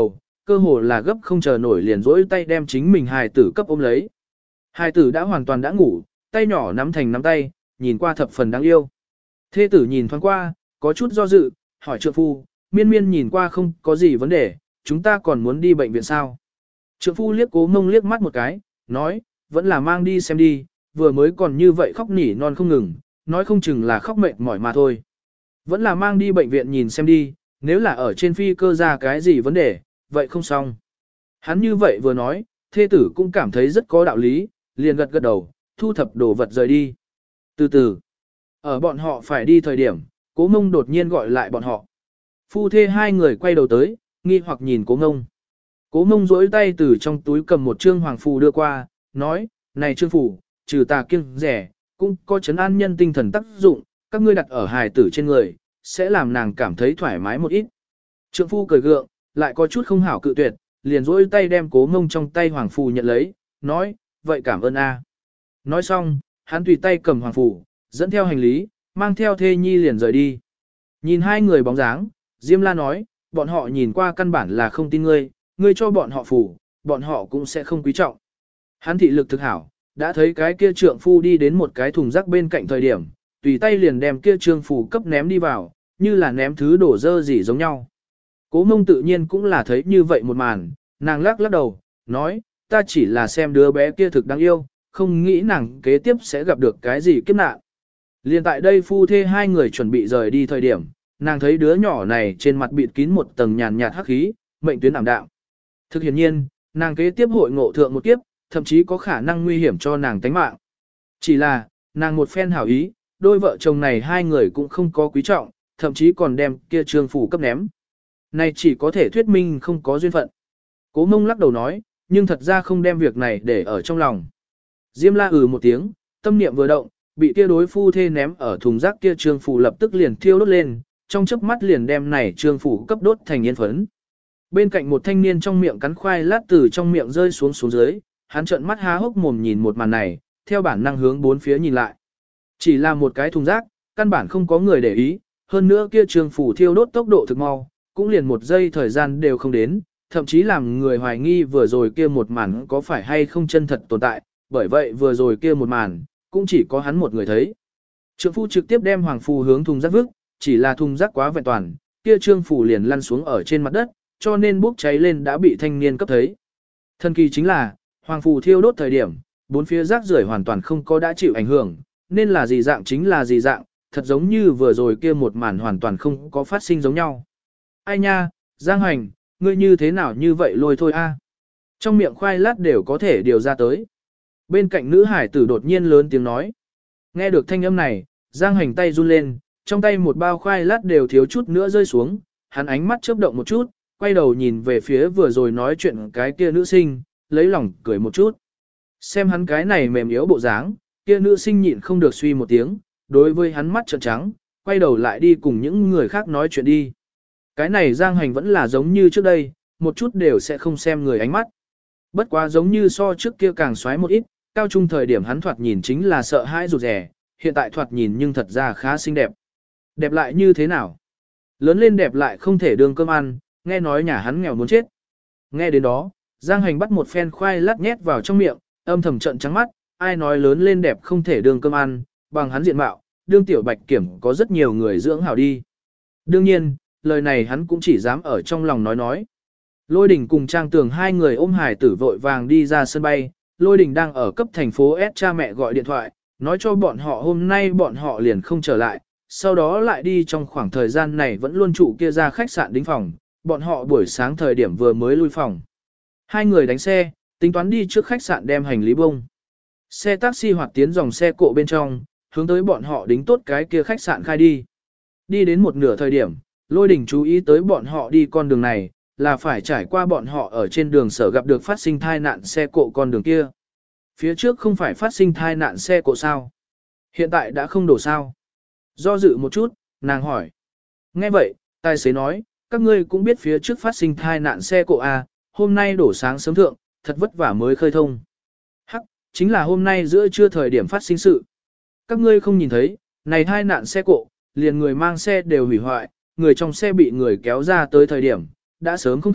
cơ hồ là gấp không chờ nổi liền rỗi tay đem chính mình hài tử cấp ôm lấy. Hài tử đã hoàn toàn đã ngủ, tay nhỏ nắm thành nắm tay, nhìn qua thập phần đáng yêu. Thê tử nhìn thoáng qua, có chút do dự, hỏi trượng phu, miên miên nhìn qua không có gì vấn đề, chúng ta còn muốn đi bệnh viện sao? Trượng phu liếc Cố Mông liếc mắt một cái, nói, vẫn là mang đi xem đi, vừa mới còn như vậy khóc nỉ non không ngừng, nói không chừng là khóc mệt mỏi mà thôi. Vẫn là mang đi bệnh viện nhìn xem đi, nếu là ở trên phi cơ ra cái gì vấn đề, vậy không xong. Hắn như vậy vừa nói, thê tử cũng cảm thấy rất có đạo lý, liền gật gật đầu, thu thập đồ vật rời đi. Từ từ, ở bọn họ phải đi thời điểm, Cố Mông đột nhiên gọi lại bọn họ. Phu thê hai người quay đầu tới, nghi hoặc nhìn Cố Mông. Cố Mông duỗi tay từ trong túi cầm một trương hoàng phù đưa qua, nói, này trương phù, trừ tà kiêng rẻ, cũng có chấn an nhân tinh thần tác dụng, các ngươi đặt ở hài tử trên người, sẽ làm nàng cảm thấy thoải mái một ít. Trượng phu cười gượng, lại có chút không hảo cự tuyệt, liền duỗi tay đem Cố Mông trong tay hoàng phù nhận lấy, nói, vậy cảm ơn a. Nói xong, hắn tùy tay cầm hoàng phù, dẫn theo hành lý, mang theo thê nhi liền rời đi. Nhìn hai người bóng dáng, Diêm La nói, bọn họ nhìn qua căn bản là không tin ngươi, ngươi cho bọn họ phù, bọn họ cũng sẽ không quý trọng. Hắn thị lực thực hảo, đã thấy cái kia trượng phu đi đến một cái thùng rác bên cạnh thời điểm, tùy tay liền đem kia trương phù cấp ném đi vào, như là ném thứ đổ dơ gì giống nhau. Cố Mông tự nhiên cũng là thấy như vậy một màn, nàng lắc lắc đầu, nói, ta chỉ là xem đứa bé kia thực đáng yêu, không nghĩ nàng kế tiếp sẽ gặp được cái gì kiếp nạn. Liên tại đây phu thê hai người chuẩn bị rời đi thời điểm, nàng thấy đứa nhỏ này trên mặt bịt kín một tầng nhàn nhạt hắc khí, mệnh tuyến ảm đạm. Thực hiện nhiên, nàng kế tiếp hội ngộ thượng một kiếp, thậm chí có khả năng nguy hiểm cho nàng tánh mạng. Chỉ là, nàng một phen hảo ý, đôi vợ chồng này hai người cũng không có quý trọng, thậm chí còn đem kia trương phủ cấp ném. Này chỉ có thể thuyết minh không có duyên phận. Cố Mông lắc đầu nói, nhưng thật ra không đem việc này để ở trong lòng. Diêm La ừ một tiếng, tâm niệm vừa động, bị kia đối phu thê ném ở thùng rác kia trương phủ lập tức liền thiêu đốt lên, trong chớp mắt liền đem này trương phủ cấp đốt thành yên phấn. Bên cạnh một thanh niên trong miệng cắn khoai lát từ trong miệng rơi xuống xuống dưới, hắn trợn mắt há hốc mồm nhìn một màn này, theo bản năng hướng bốn phía nhìn lại. Chỉ là một cái thùng rác, căn bản không có người để ý, hơn nữa kia trương phủ thiêu đốt tốc độ thực mau, cũng liền một giây thời gian đều không đến, thậm chí làm người hoài nghi vừa rồi kia một màn có phải hay không chân thật tồn tại, bởi vậy vừa rồi kia một màn, cũng chỉ có hắn một người thấy. Trượng phu trực tiếp đem hoàng phù hướng thùng rác vứt, chỉ là thùng rác quá vẹn toàn, kia trương phù liền lăn xuống ở trên mặt đất, cho nên bốc cháy lên đã bị thanh niên cấp thấy. Thần kỳ chính là, hoàng phù thiêu đốt thời điểm, bốn phía rác rưởi hoàn toàn không có đã chịu ảnh hưởng, nên là gì dạng chính là gì dạng, thật giống như vừa rồi kia một màn hoàn toàn không có phát sinh giống nhau. Ai nha, Giang Hành, ngươi như thế nào như vậy lôi thôi a? Trong miệng khoai lát đều có thể điều ra tới. Bên cạnh nữ hải tử đột nhiên lớn tiếng nói. Nghe được thanh âm này, Giang Hành tay run lên, trong tay một bao khoai lát đều thiếu chút nữa rơi xuống, hắn ánh mắt chớp động một chút, quay đầu nhìn về phía vừa rồi nói chuyện cái kia nữ sinh, lấy lòng cười một chút. Xem hắn cái này mềm yếu bộ dáng, kia nữ sinh nhịn không được suy một tiếng, đối với hắn mắt trợn trắng, quay đầu lại đi cùng những người khác nói chuyện đi. Cái này Giang Hành vẫn là giống như trước đây, một chút đều sẽ không xem người ánh mắt. Bất quá giống như so trước kia càng xoáy một ít, cao trung thời điểm hắn thoạt nhìn chính là sợ hãi rụt rè, hiện tại thoạt nhìn nhưng thật ra khá xinh đẹp. Đẹp lại như thế nào? Lớn lên đẹp lại không thể đương cơm ăn, nghe nói nhà hắn nghèo muốn chết. Nghe đến đó, Giang Hành bắt một phen khoai lát nhét vào trong miệng, âm thầm trận trắng mắt, ai nói lớn lên đẹp không thể đương cơm ăn, bằng hắn diện mạo, đương tiểu bạch kiểm có rất nhiều người dưỡng hảo đi. Đương nhiên, lời này hắn cũng chỉ dám ở trong lòng nói nói. Lôi Đình cùng Trang Tường hai người ôm hải tử vội vàng đi ra sân bay, Lôi Đình đang ở cấp thành phố S cha mẹ gọi điện thoại, nói cho bọn họ hôm nay bọn họ liền không trở lại, sau đó lại đi trong khoảng thời gian này vẫn luôn trụ kia ra khách sạn đính phòng, bọn họ buổi sáng thời điểm vừa mới lui phòng. Hai người đánh xe, tính toán đi trước khách sạn đem hành lý bông. Xe taxi hoạt tiến dòng xe cộ bên trong, hướng tới bọn họ đính tốt cái kia khách sạn khai đi. Đi đến một nửa thời điểm, Lôi Đình chú ý tới bọn họ đi con đường này, là phải trải qua bọn họ ở trên đường sở gặp được phát sinh thai nạn xe cộ con đường kia. Phía trước không phải phát sinh thai nạn xe cộ sao? Hiện tại đã không đổ sao? Do dự một chút, nàng hỏi. Nghe vậy, tài xế nói, các ngươi cũng biết phía trước phát sinh thai nạn xe cộ à, hôm nay đổ sáng sớm thượng, thật vất vả mới khơi thông. Hắc, chính là hôm nay giữa trưa thời điểm phát sinh sự. Các ngươi không nhìn thấy, này thai nạn xe cộ, liền người mang xe đều hủy hoại, người trong xe bị người kéo ra tới thời điểm, đã sớm không khí,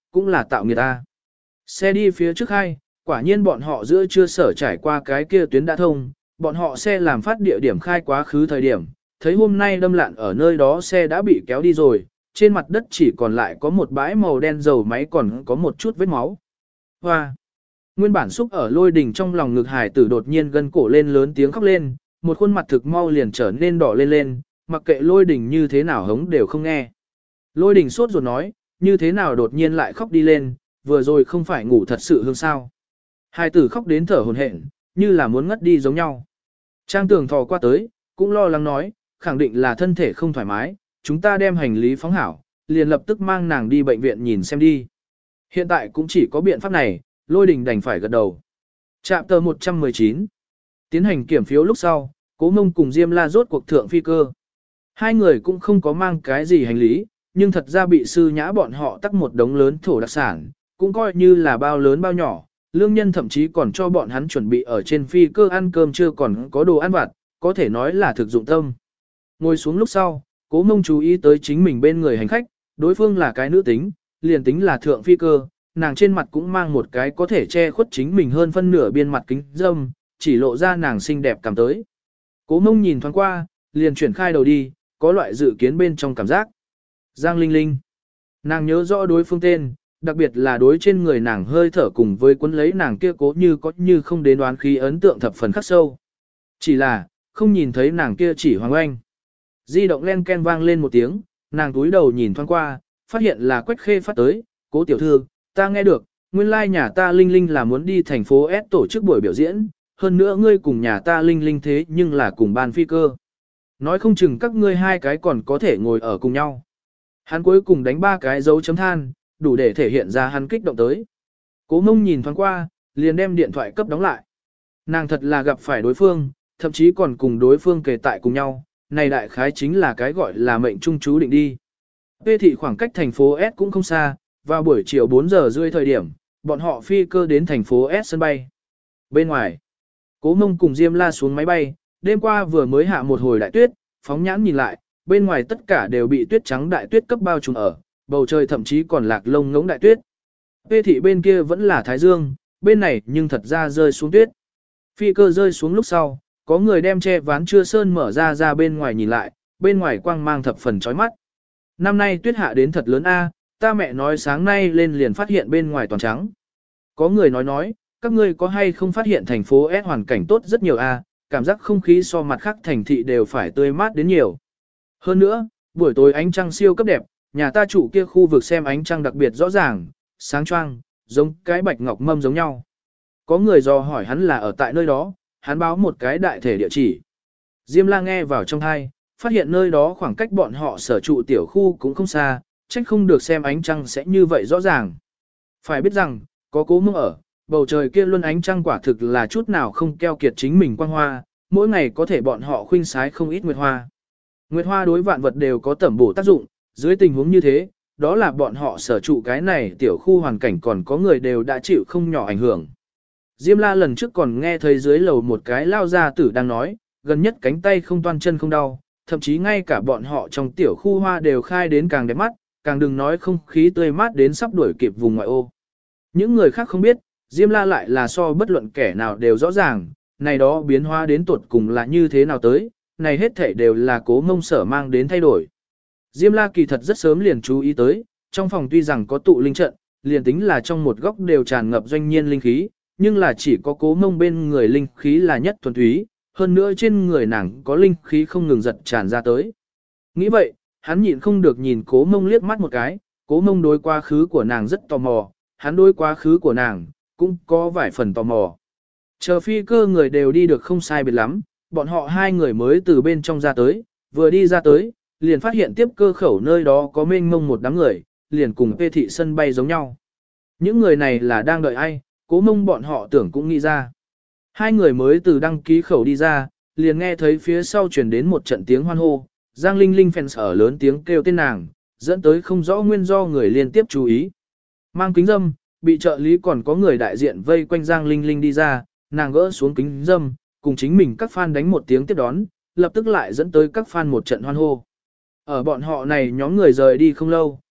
cũng là tạo nghiệt ta. Xe đi phía trước hai, quả nhiên bọn họ giữa chưa sở trải qua cái kia tuyến đã thông, bọn họ xe làm phát địa điểm khai quá khứ thời điểm, thấy hôm nay đâm lạn ở nơi đó xe đã bị kéo đi rồi, trên mặt đất chỉ còn lại có một bãi màu đen dầu máy còn có một chút vết máu. Hoa! Nguyên bản xúc ở Lôi Đình trong lòng ngực hải tử đột nhiên gân cổ lên lớn tiếng khóc lên, một khuôn mặt thực mau liền trở nên đỏ lên lên, mặc kệ Lôi Đình như thế nào hống đều không nghe. Lôi Đình sốt ruột nói, như thế nào đột nhiên lại khóc đi lên, vừa rồi không phải ngủ thật sự hương sao. Hải tử khóc đến thở hổn hển, như là muốn ngất đi giống nhau. Trang Tường thò qua tới, cũng lo lắng nói, khẳng định là thân thể không thoải mái, chúng ta đem hành lý phóng hảo, liền lập tức mang nàng đi bệnh viện nhìn xem đi. Hiện tại cũng chỉ có biện pháp này, Lôi Đình đành phải gật đầu. Trạm tờ một trăm mười chín. Tiến hành kiểm phiếu lúc sau, Cố Mông cùng Diêm La rốt cuộc thượng phi cơ. Hai người cũng không có mang cái gì hành lý, nhưng thật ra bị sư nhã bọn họ tắc một đống lớn thổ đặc sản, cũng coi như là bao lớn bao nhỏ. Lương nhân thậm chí còn cho bọn hắn chuẩn bị ở trên phi cơ ăn cơm chưa còn có đồ ăn vặt, có thể nói là thực dụng tâm. Ngồi xuống lúc sau, Cố Mông chú ý tới chính mình bên người hành khách, đối phương là cái nữ tính, liền tính là thượng phi cơ, nàng trên mặt cũng mang một cái có thể che khuất chính mình hơn phân nửa biên mặt kính dâm, chỉ lộ ra nàng xinh đẹp cảm tới. Cố Mông nhìn thoáng qua, liền chuyển khai đầu đi, có loại dự kiến bên trong cảm giác. Giang Linh Linh. Nàng nhớ rõ đối phương tên, đặc biệt là đối trên người nàng hơi thở cùng với quấn lấy nàng kia cố như có như không đến đoán khí ấn tượng thập phần khắc sâu. Chỉ là, không nhìn thấy nàng kia chỉ Hoàng Oanh. Di động len ken vang lên một tiếng, nàng túi đầu nhìn thoáng qua, phát hiện là Quách Khê phát tới, Cố tiểu thư, ta nghe được, nguyên lai like nhà ta Linh Linh là muốn đi thành phố S tổ chức buổi biểu diễn, hơn nữa ngươi cùng nhà ta Linh Linh thế nhưng là cùng ban phi cơ. Nói không chừng các ngươi hai cái còn có thể ngồi ở cùng nhau. Hắn cuối cùng đánh ba cái dấu chấm than, đủ để thể hiện ra hắn kích động tới. Cố Mông nhìn thoáng qua, liền đem điện thoại cấp đóng lại. Nàng thật là gặp phải đối phương, thậm chí còn cùng đối phương kề tại cùng nhau, này đại khái chính là cái gọi là mệnh trung chú định đi. Pê thị khoảng cách thành phố S cũng không xa, vào buổi chiều bốn giờ rưỡi thời điểm, bọn họ phi cơ đến thành phố S sân bay. Bên ngoài, Cố Mông cùng Diêm La xuống máy bay, đêm qua vừa mới hạ một hồi đại tuyết, phóng nhãn nhìn lại, bên ngoài tất cả đều bị tuyết trắng đại tuyết cấp bao trùm ở, bầu trời thậm chí còn lạc lông ngỗng đại tuyết. Pê thị bên kia vẫn là thái dương, bên này nhưng thật ra rơi xuống tuyết. Phi cơ rơi xuống lúc sau, có người đem che ván chưa sơn mở ra ra bên ngoài nhìn lại, bên ngoài quang mang thập phần chói mắt. Năm nay tuyết hạ đến thật lớn a, ta mẹ nói sáng nay lên liền phát hiện bên ngoài toàn trắng. Có người nói nói, các ngươi có hay không phát hiện thành phố S hoàn cảnh tốt rất nhiều a, cảm giác không khí so mặt khác thành thị đều phải tươi mát đến nhiều. Hơn nữa, buổi tối ánh trăng siêu cấp đẹp, nhà ta chủ kia khu vực xem ánh trăng đặc biệt rõ ràng, sáng choang, giống cái bạch ngọc mâm giống nhau. Có người dò hỏi hắn là ở tại nơi đó, hắn báo một cái đại thể địa chỉ. Diêm La nghe vào trong thai, phát hiện nơi đó khoảng cách bọn họ sở trụ tiểu khu cũng không xa, trách không được xem ánh trăng sẽ như vậy rõ ràng. Phải biết rằng, có Cố Mông ở, bầu trời kia luôn ánh trăng quả thực là chút nào không keo kiệt chính mình quang hoa, mỗi ngày có thể bọn họ khuynh sái không ít nguyệt hoa. Nguyệt hoa đối vạn vật đều có tẩm bổ tác dụng, dưới tình huống như thế, đó là bọn họ sở trụ cái này tiểu khu hoàn cảnh còn có người đều đã chịu không nhỏ ảnh hưởng. Diêm La lần trước còn nghe thấy dưới lầu một cái lao gia tử đang nói, gần nhất cánh tay không toan chân không đau, thậm chí ngay cả bọn họ trong tiểu khu hoa đều khai đến càng đẹp mắt, càng đừng nói không khí tươi mát đến sắp đuổi kịp vùng ngoại ô. Những người khác không biết, Diêm La lại là so bất luận kẻ nào đều rõ ràng, này đó biến hóa đến tuột cùng là như thế nào tới, này hết thảy đều là Cố Mông sở mang đến thay đổi. Diêm La kỳ thật rất sớm liền chú ý tới, trong phòng tuy rằng có tụ linh trận, liền tính là trong một góc đều tràn ngập doanh nhiên linh khí, nhưng là chỉ có Cố Mông bên người linh khí là nhất thuần túy, hơn nữa trên người nàng có linh khí không ngừng giật tràn ra tới. Nghĩ vậy, hắn nhịn không được nhìn Cố Mông liếc mắt một cái, Cố Mông đối quá khứ của nàng rất tò mò, hắn đối quá khứ của nàng cũng có vài phần tò mò. Chờ phi cơ người đều đi được không sai biệt lắm, bọn họ hai người mới từ bên trong ra tới, vừa đi ra tới, liền phát hiện tiếp cơ khẩu nơi đó có mênh mông một đám người, liền cùng Pê thị sân bay giống nhau. Những người này là đang đợi ai, Cố Mông bọn họ tưởng cũng nghĩ ra. Hai người mới từ đăng ký khẩu đi ra, liền nghe thấy phía sau truyền đến một trận tiếng hoan hô, Giang Linh Linh fans ở lớn tiếng kêu tên nàng, dẫn tới không rõ nguyên do người liên tiếp chú ý. Mang kính dâm, bị trợ lý còn có người đại diện vây quanh Giang Linh Linh đi ra, nàng gỡ xuống kính dâm, cùng chính mình các fan đánh một tiếng tiếp đón, lập tức lại dẫn tới các fan một trận hoan hô. Ở bọn họ này nhóm người rời đi không lâu,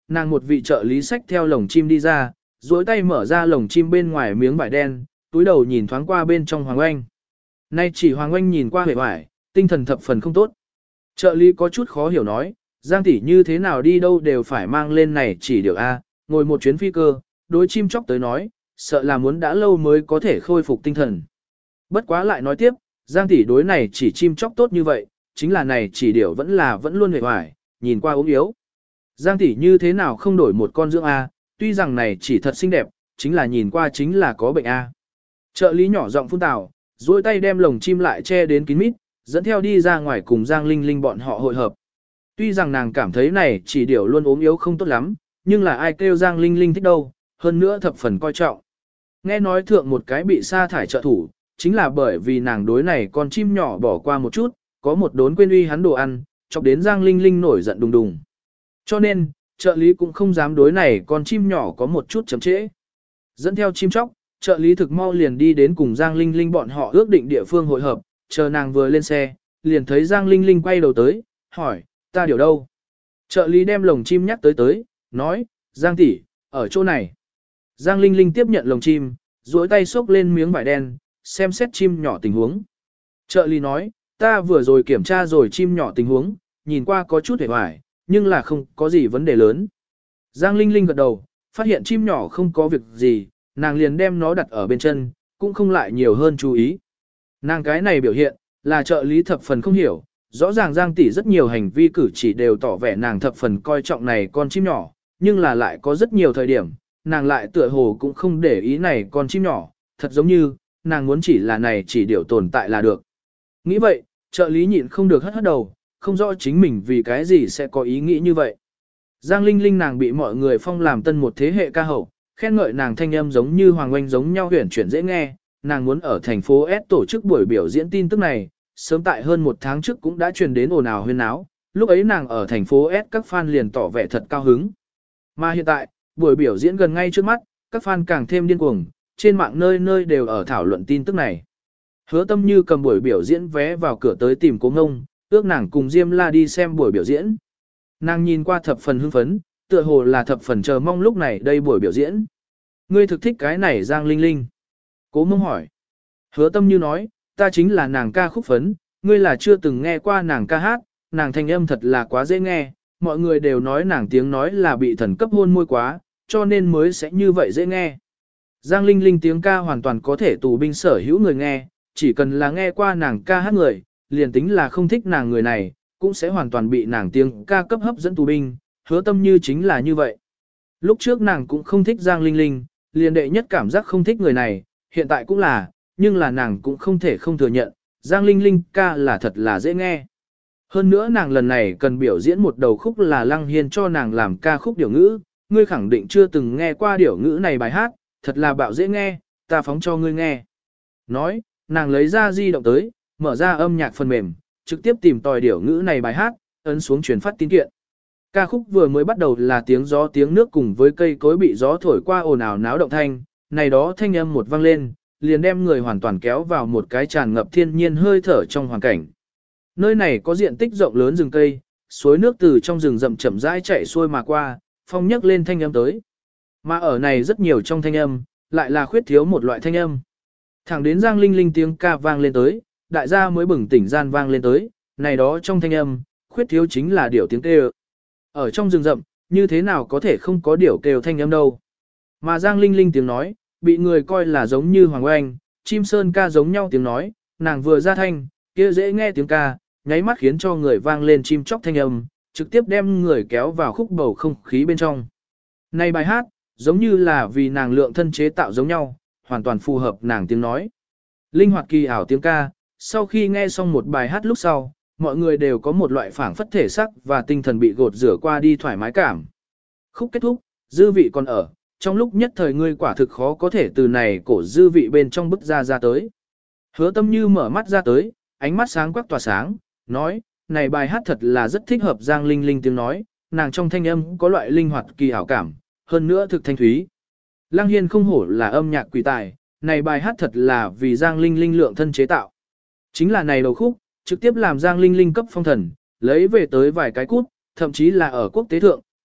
nàng một vị trợ lý xách theo lồng chim đi ra, duỗi tay mở ra lồng chim bên ngoài miếng vải đen, túi đầu nhìn thoáng qua bên trong Hoàng Oanh. Nay chỉ Hoàng Oanh nhìn qua hề hoài, tinh thần thập phần không tốt. Trợ lý có chút khó hiểu nói, Giang tỷ như thế nào đi đâu đều phải mang lên này chỉ điều A, ngồi một chuyến phi cơ, đối chim chóc tới nói, sợ là muốn đã lâu mới có thể khôi phục tinh thần. Bất quá lại nói tiếp, Giang tỷ đối này chỉ chim chóc tốt như vậy, chính là này chỉ điều vẫn là vẫn luôn hề hoài, nhìn qua ốm yếu. Giang tỷ như thế nào không đổi một con dưỡng A, tuy rằng này chỉ thật xinh đẹp, chính là nhìn qua chính là có bệnh A. Trợ lý nhỏ giọng phun tào, duỗi tay đem lồng chim lại che đến kín mít, dẫn theo đi ra ngoài cùng Giang Linh Linh bọn họ hội hợp. Tuy rằng nàng cảm thấy này chỉ điều luôn ốm yếu không tốt lắm, nhưng là ai kêu Giang Linh Linh thích đâu, hơn nữa thập phần coi trọng. Nghe nói thượng một cái bị sa thải trợ thủ, chính là bởi vì nàng đối này con chim nhỏ bỏ qua một chút, có một đốn quên uy hắn đồ ăn, chọc đến Giang Linh Linh nổi giận đùng đùng. Cho nên, trợ lý cũng không dám đối này con chim nhỏ có một chút chậm trễ. Dẫn theo chim chóc, trợ lý thực mau liền đi đến cùng Giang Linh Linh bọn họ ước định địa phương hội hợp, chờ nàng vừa lên xe, liền thấy Giang Linh Linh quay đầu tới, hỏi, ta điều đâu? Trợ lý đem lồng chim nhắc tới tới, nói, Giang tỷ, ở chỗ này. Giang Linh Linh tiếp nhận lồng chim, duỗi tay xốc lên miếng vải đen, xem xét chim nhỏ tình huống. Trợ lý nói, ta vừa rồi kiểm tra rồi chim nhỏ tình huống, nhìn qua có chút hề hoài, nhưng là không có gì vấn đề lớn. Giang Linh Linh gật đầu, phát hiện chim nhỏ không có việc gì, nàng liền đem nó đặt ở bên chân, cũng không lại nhiều hơn chú ý. Nàng cái này biểu hiện, là trợ lý thập phần không hiểu, rõ ràng Giang tỷ rất nhiều hành vi cử chỉ đều tỏ vẻ nàng thập phần coi trọng này con chim nhỏ, nhưng là lại có rất nhiều thời điểm, nàng lại tựa hồ cũng không để ý này con chim nhỏ, thật giống như, nàng muốn chỉ là này chỉ điều tồn tại là được. Nghĩ vậy, trợ lý nhịn không được hất hất đầu, không rõ chính mình vì cái gì sẽ có ý nghĩ như vậy. Giang Linh Linh nàng bị mọi người phong làm tân một thế hệ ca hậu, khen ngợi nàng thanh âm giống như Hoàng Oanh giống nhau huyền chuyển dễ nghe, nàng muốn ở thành phố S tổ chức buổi biểu diễn tin tức này, sớm tại hơn một tháng trước cũng đã truyền đến ồn ào huyên náo, lúc ấy nàng ở thành phố S các fan liền tỏ vẻ thật cao hứng. Mà hiện tại, buổi biểu diễn gần ngay trước mắt, các fan càng thêm điên cuồng, trên mạng nơi nơi đều ở thảo luận tin tức này. Hứa Tâm Như cầm buổi biểu diễn vé vào cửa tới tìm Cố Ngông, ước nàng cùng Diêm La đi xem buổi biểu diễn. Nàng nhìn qua thập phần hưng phấn, tựa hồ là thập phần chờ mong lúc này đây buổi biểu diễn. Ngươi thực thích cái này Giang Linh Linh? Cố Mông hỏi. Hứa Tâm Như nói, ta chính là nàng ca khúc phấn, ngươi là chưa từng nghe qua nàng ca hát, nàng thanh âm thật là quá dễ nghe, mọi người đều nói nàng tiếng nói là bị thần cấp hôn môi quá, cho nên mới sẽ như vậy dễ nghe. Giang Linh Linh tiếng ca hoàn toàn có thể tù binh sở hữu người nghe, chỉ cần là nghe qua nàng ca hát người, liền tính là không thích nàng người này, cũng sẽ hoàn toàn bị nàng tiếng ca cấp hấp dẫn tù binh, Hứa Tâm Như chính là như vậy. Lúc trước nàng cũng không thích Giang Linh Linh, liền đệ nhất cảm giác không thích người này, hiện tại cũng là, nhưng là nàng cũng không thể không thừa nhận, Giang Linh Linh ca là thật là dễ nghe. Hơn nữa nàng lần này cần biểu diễn một đầu khúc là Lăng Hiên cho nàng làm ca khúc điểu ngữ, ngươi khẳng định chưa từng nghe qua điểu ngữ này bài hát, thật là bạo dễ nghe, ta phóng cho ngươi nghe. Nói, nàng lấy ra di động tới, mở ra âm nhạc phần mềm, trực tiếp tìm tòi điểu ngữ này bài hát, ấn xuống truyền phát tín kiện. Ca khúc vừa mới bắt đầu là tiếng gió tiếng nước cùng với cây cối bị gió thổi qua ồn ào náo động thanh, này đó thanh âm một vang lên, liền đem người hoàn toàn kéo vào một cái tràn ngập thiên nhiên hơi thở trong hoàn cảnh. Nơi này có diện tích rộng lớn rừng cây, suối nước từ trong rừng rậm chậm rãi chảy xuôi mà qua, phong nhấc lên thanh âm tới. Mà ở này rất nhiều trong thanh âm, lại là khuyết thiếu một loại thanh âm. Thẳng đến Giang Linh Linh tiếng ca vang lên tới, đại gia mới bừng tỉnh gian vang lên tới, này đó trong thanh âm, khuyết thiếu chính là điểu tiếng kêu. Ở trong rừng rậm, như thế nào có thể không có điểu kêu thanh âm đâu. Mà Giang Linh Linh tiếng nói, bị người coi là giống như Hoàng Oanh, chim sơn ca giống nhau tiếng nói, nàng vừa ra thanh, kia dễ nghe tiếng ca, nháy mắt khiến cho người vang lên chim chóc thanh âm, trực tiếp đem người kéo vào khúc bầu không khí bên trong. Này bài hát, giống như là vì nàng lượng thân chế tạo giống nhau, hoàn toàn phù hợp nàng tiếng nói. Linh hoạt kỳ ảo tiếng ca, sau khi nghe xong một bài hát lúc sau, mọi người đều có một loại phảng phất thể sắc và tinh thần bị gột rửa qua đi thoải mái cảm. Khúc kết thúc, dư vị còn ở, trong lúc nhất thời ngươi quả thực khó có thể từ này cổ dư vị bên trong bức ra ra tới. Hứa Tâm Như mở mắt ra tới, ánh mắt sáng quắc tỏa sáng, nói, này bài hát thật là rất thích hợp Giang Linh Linh tiếng nói, nàng trong thanh âm có loại linh hoạt kỳ ảo cảm, hơn nữa thực thanh thúy. Lăng Hiên không hổ là âm nhạc quỷ tài, này bài hát thật là vì Giang Linh Linh lượng thân chế tạo. Chính là này đầu khúc, trực tiếp làm Giang Linh Linh cấp phong thần, lấy về tới vài cái cút, thậm chí là ở quốc tế thượng,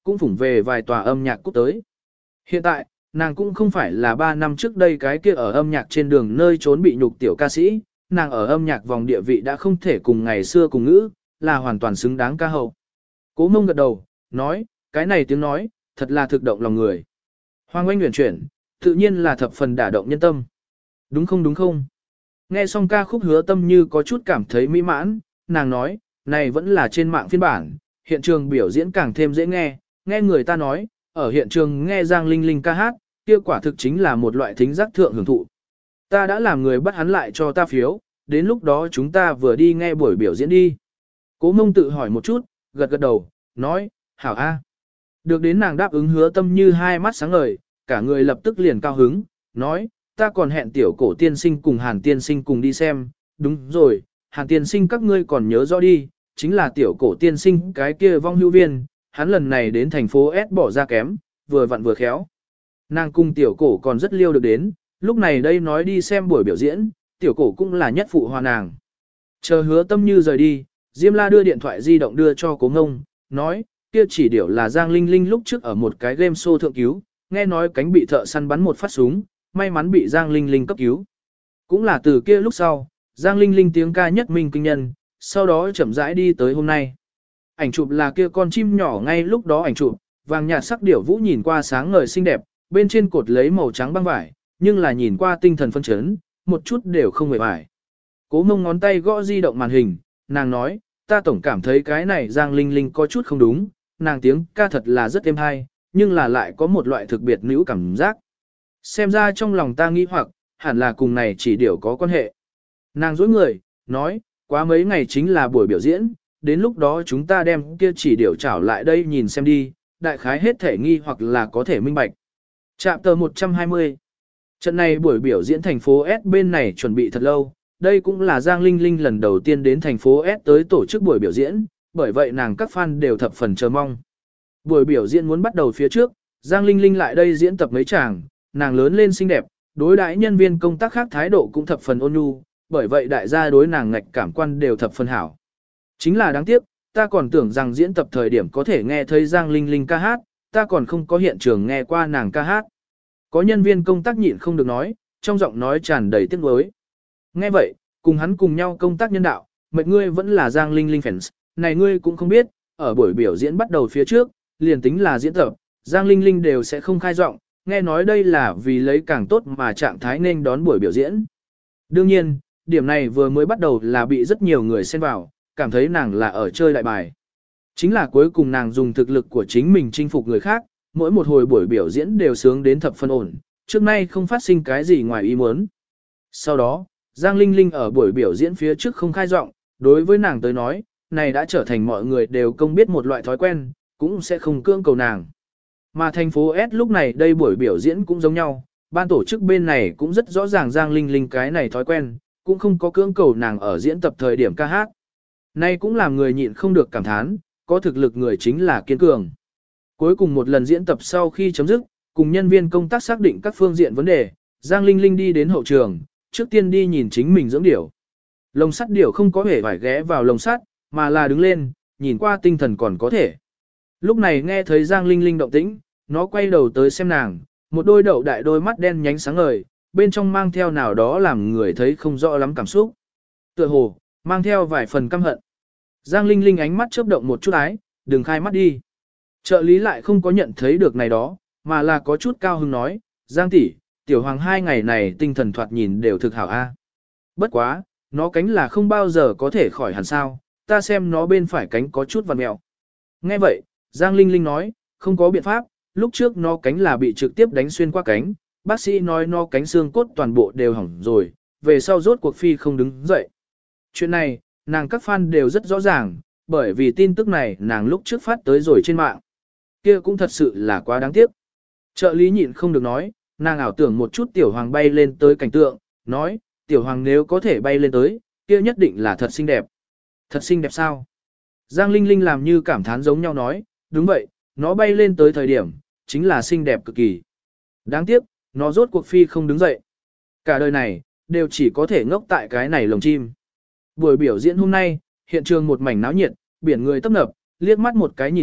cũng phủng về vài tòa âm nhạc cúp tới. Hiện tại, nàng cũng không phải là ba năm trước đây cái kia ở âm nhạc trên đường nơi trốn bị nhục tiểu ca sĩ, nàng ở âm nhạc vòng địa vị đã không thể cùng ngày xưa cùng ngữ, là hoàn toàn xứng đáng ca hậu. Cố Mông gật đầu, nói, cái này tiếng nói, thật là thực động lòng người. Hoàng Oanh huyền chuyển, tự nhiên là thập phần đả động nhân tâm. Đúng không đúng không? Nghe xong ca khúc Hứa Tâm Như có chút cảm thấy mỹ mãn, nàng nói, này vẫn là trên mạng phiên bản, hiện trường biểu diễn càng thêm dễ nghe, nghe người ta nói, ở hiện trường nghe Giang Linh Linh ca hát, kia quả thực chính là một loại thính giác thượng hưởng thụ. Ta đã làm người bắt hắn lại cho ta phiếu, đến lúc đó chúng ta vừa đi nghe buổi biểu diễn đi. Cố Mông tự hỏi một chút, gật gật đầu, nói, hảo a. Được đến nàng đáp ứng Hứa Tâm Như hai mắt sáng ngời, cả người lập tức liền cao hứng, nói, ta còn hẹn tiểu cổ tiên sinh cùng Hàn tiên sinh cùng đi xem, đúng rồi, Hàn tiên sinh các ngươi còn nhớ rõ đi, chính là tiểu cổ tiên sinh cái kia vong hữu viên, hắn lần này đến thành phố S bỏ ra kém, vừa vặn vừa khéo. Nàng cùng tiểu cổ còn rất liêu được đến, lúc này đây nói đi xem buổi biểu diễn, tiểu cổ cũng là nhất phụ hòa nàng. Chờ Hứa Tâm Như rời đi, Diêm La đưa điện thoại di động đưa cho Cố Ngông, nói, kia chỉ điều là Giang Linh Linh lúc trước ở một cái game show thượng cứu, nghe nói cánh bị thợ săn bắn một phát súng, may mắn bị Giang Linh Linh cấp cứu. Cũng là từ kia lúc sau, Giang Linh Linh tiếng ca nhất minh kinh nhân, sau đó chậm rãi đi tới hôm nay. Ảnh chụp là kia con chim nhỏ ngay lúc đó ảnh chụp, vàng nhạt sắc điểu vũ nhìn qua sáng ngời xinh đẹp, bên trên cột lấy màu trắng băng vải, nhưng là nhìn qua tinh thần phân chấn, một chút đều không mệt mỏi. Cố Mông ngón tay gõ di động màn hình, nàng nói, ta tổng cảm thấy cái này Giang Linh Linh có chút không đúng, nàng tiếng ca thật là rất êm hay, nhưng là lại có một loại thực biệt nữ cảm giác. Xem ra trong lòng ta nghĩ hoặc, hẳn là cùng này chỉ điều có quan hệ. Nàng dối người, nói, quá mấy ngày chính là buổi biểu diễn, đến lúc đó chúng ta đem kia chỉ điều trảo lại đây nhìn xem đi, đại khái hết thể nghi hoặc là có thể minh bạch. Trạm tờ một trăm hai mươi. Trận này buổi biểu diễn thành phố S bên này chuẩn bị thật lâu, đây cũng là Giang Linh Linh lần đầu tiên đến thành phố S tới tổ chức buổi biểu diễn, bởi vậy nàng các fan đều thập phần chờ mong. Buổi biểu diễn muốn bắt đầu phía trước, Giang Linh Linh lại đây diễn tập mấy chàng, nàng lớn lên xinh đẹp, đối đãi nhân viên công tác khác thái độ cũng thập phần ôn nhu, bởi vậy đại gia đối nàng ngạch cảm quan đều thập phần hảo. Chính là đáng tiếc, ta còn tưởng rằng diễn tập thời điểm có thể nghe thấy Giang Linh Linh ca hát, ta còn không có hiện trường nghe qua nàng ca hát. Có nhân viên công tác nhịn không được nói, trong giọng nói tràn đầy tiếc nuối. Nghe vậy, cùng hắn cùng nhau công tác nhân đạo, mệt ngươi vẫn là Giang Linh Linh fans, này ngươi cũng không biết, ở buổi biểu diễn bắt đầu phía trước, liền tính là diễn tập, Giang Linh Linh đều sẽ không khai giọng, nghe nói đây là vì lấy càng tốt mà trạng thái nên đón buổi biểu diễn. Đương nhiên, điểm này vừa mới bắt đầu là bị rất nhiều người xen vào, cảm thấy nàng là ở chơi đại bài. Chính là cuối cùng nàng dùng thực lực của chính mình chinh phục người khác, mỗi một hồi buổi biểu diễn đều sướng đến thập phân ổn, trước nay không phát sinh cái gì ngoài ý muốn. Sau đó, Giang Linh Linh ở buổi biểu diễn phía trước không khai giọng, đối với nàng tới nói, này đã trở thành mọi người đều công biết một loại thói quen, cũng sẽ không cưỡng cầu nàng. Mà thành phố S lúc này đây buổi biểu diễn cũng giống nhau, ban tổ chức bên này cũng rất rõ ràng Giang Linh Linh cái này thói quen, cũng không có cưỡng cầu nàng ở diễn tập thời điểm ca hát. Nay cũng làm người nhịn không được cảm thán, có thực lực người chính là kiên cường. Cuối cùng một lần diễn tập sau khi chấm dứt, cùng nhân viên công tác xác định các phương diện vấn đề, Giang Linh Linh đi đến hậu trường, trước tiên đi nhìn chính mình dưỡng điểu. Lồng sắt điểu không có hề phải ghé vào lồng sắt, mà là đứng lên, nhìn qua tinh thần còn có thể. Lúc này nghe thấy Giang Linh Linh động tĩnh, nó quay đầu tới xem nàng, một đôi đậu đại đôi mắt đen nhánh sáng ngời, bên trong mang theo nào đó làm người thấy không rõ lắm cảm xúc. Tựa hồ, mang theo vài phần căm hận. Giang Linh Linh ánh mắt chớp động một chút ái, đừng khai mắt đi. Trợ lý lại không có nhận thấy được này đó, mà là có chút cao hứng nói, Giang tỷ, tiểu hoàng hai ngày này tinh thần thoạt nhìn đều thực hảo a. Bất quá, nó cánh là không bao giờ có thể khỏi hẳn sao, ta xem nó bên phải cánh có chút vằn mẹo. Nghe vậy, Giang Linh Linh nói, không có biện pháp, lúc trước nó cánh là bị trực tiếp đánh xuyên qua cánh, bác sĩ nói nó cánh xương cốt toàn bộ đều hỏng rồi, về sau rốt cuộc phi không đứng dậy. Chuyện này, nàng các fan đều rất rõ ràng, bởi vì tin tức này nàng lúc trước phát tới rồi trên mạng. Kia cũng thật sự là quá đáng tiếc. Trợ lý nhịn không được nói, nàng ảo tưởng một chút tiểu hoàng bay lên tới cảnh tượng, nói, tiểu hoàng nếu có thể bay lên tới, kia nhất định là thật xinh đẹp. Thật xinh đẹp sao? Giang Linh Linh làm như cảm thán giống nhau nói, đúng vậy, nó bay lên tới thời điểm, chính là xinh đẹp cực kỳ. Đáng tiếc, nó rốt cuộc phi không đứng dậy. Cả đời này, đều chỉ có thể ngốc tại cái này lồng chim. Buổi biểu diễn hôm nay, hiện trường một mảnh náo nhiệt, biển người tấp nập, liếc mắt một cái nhìn lại,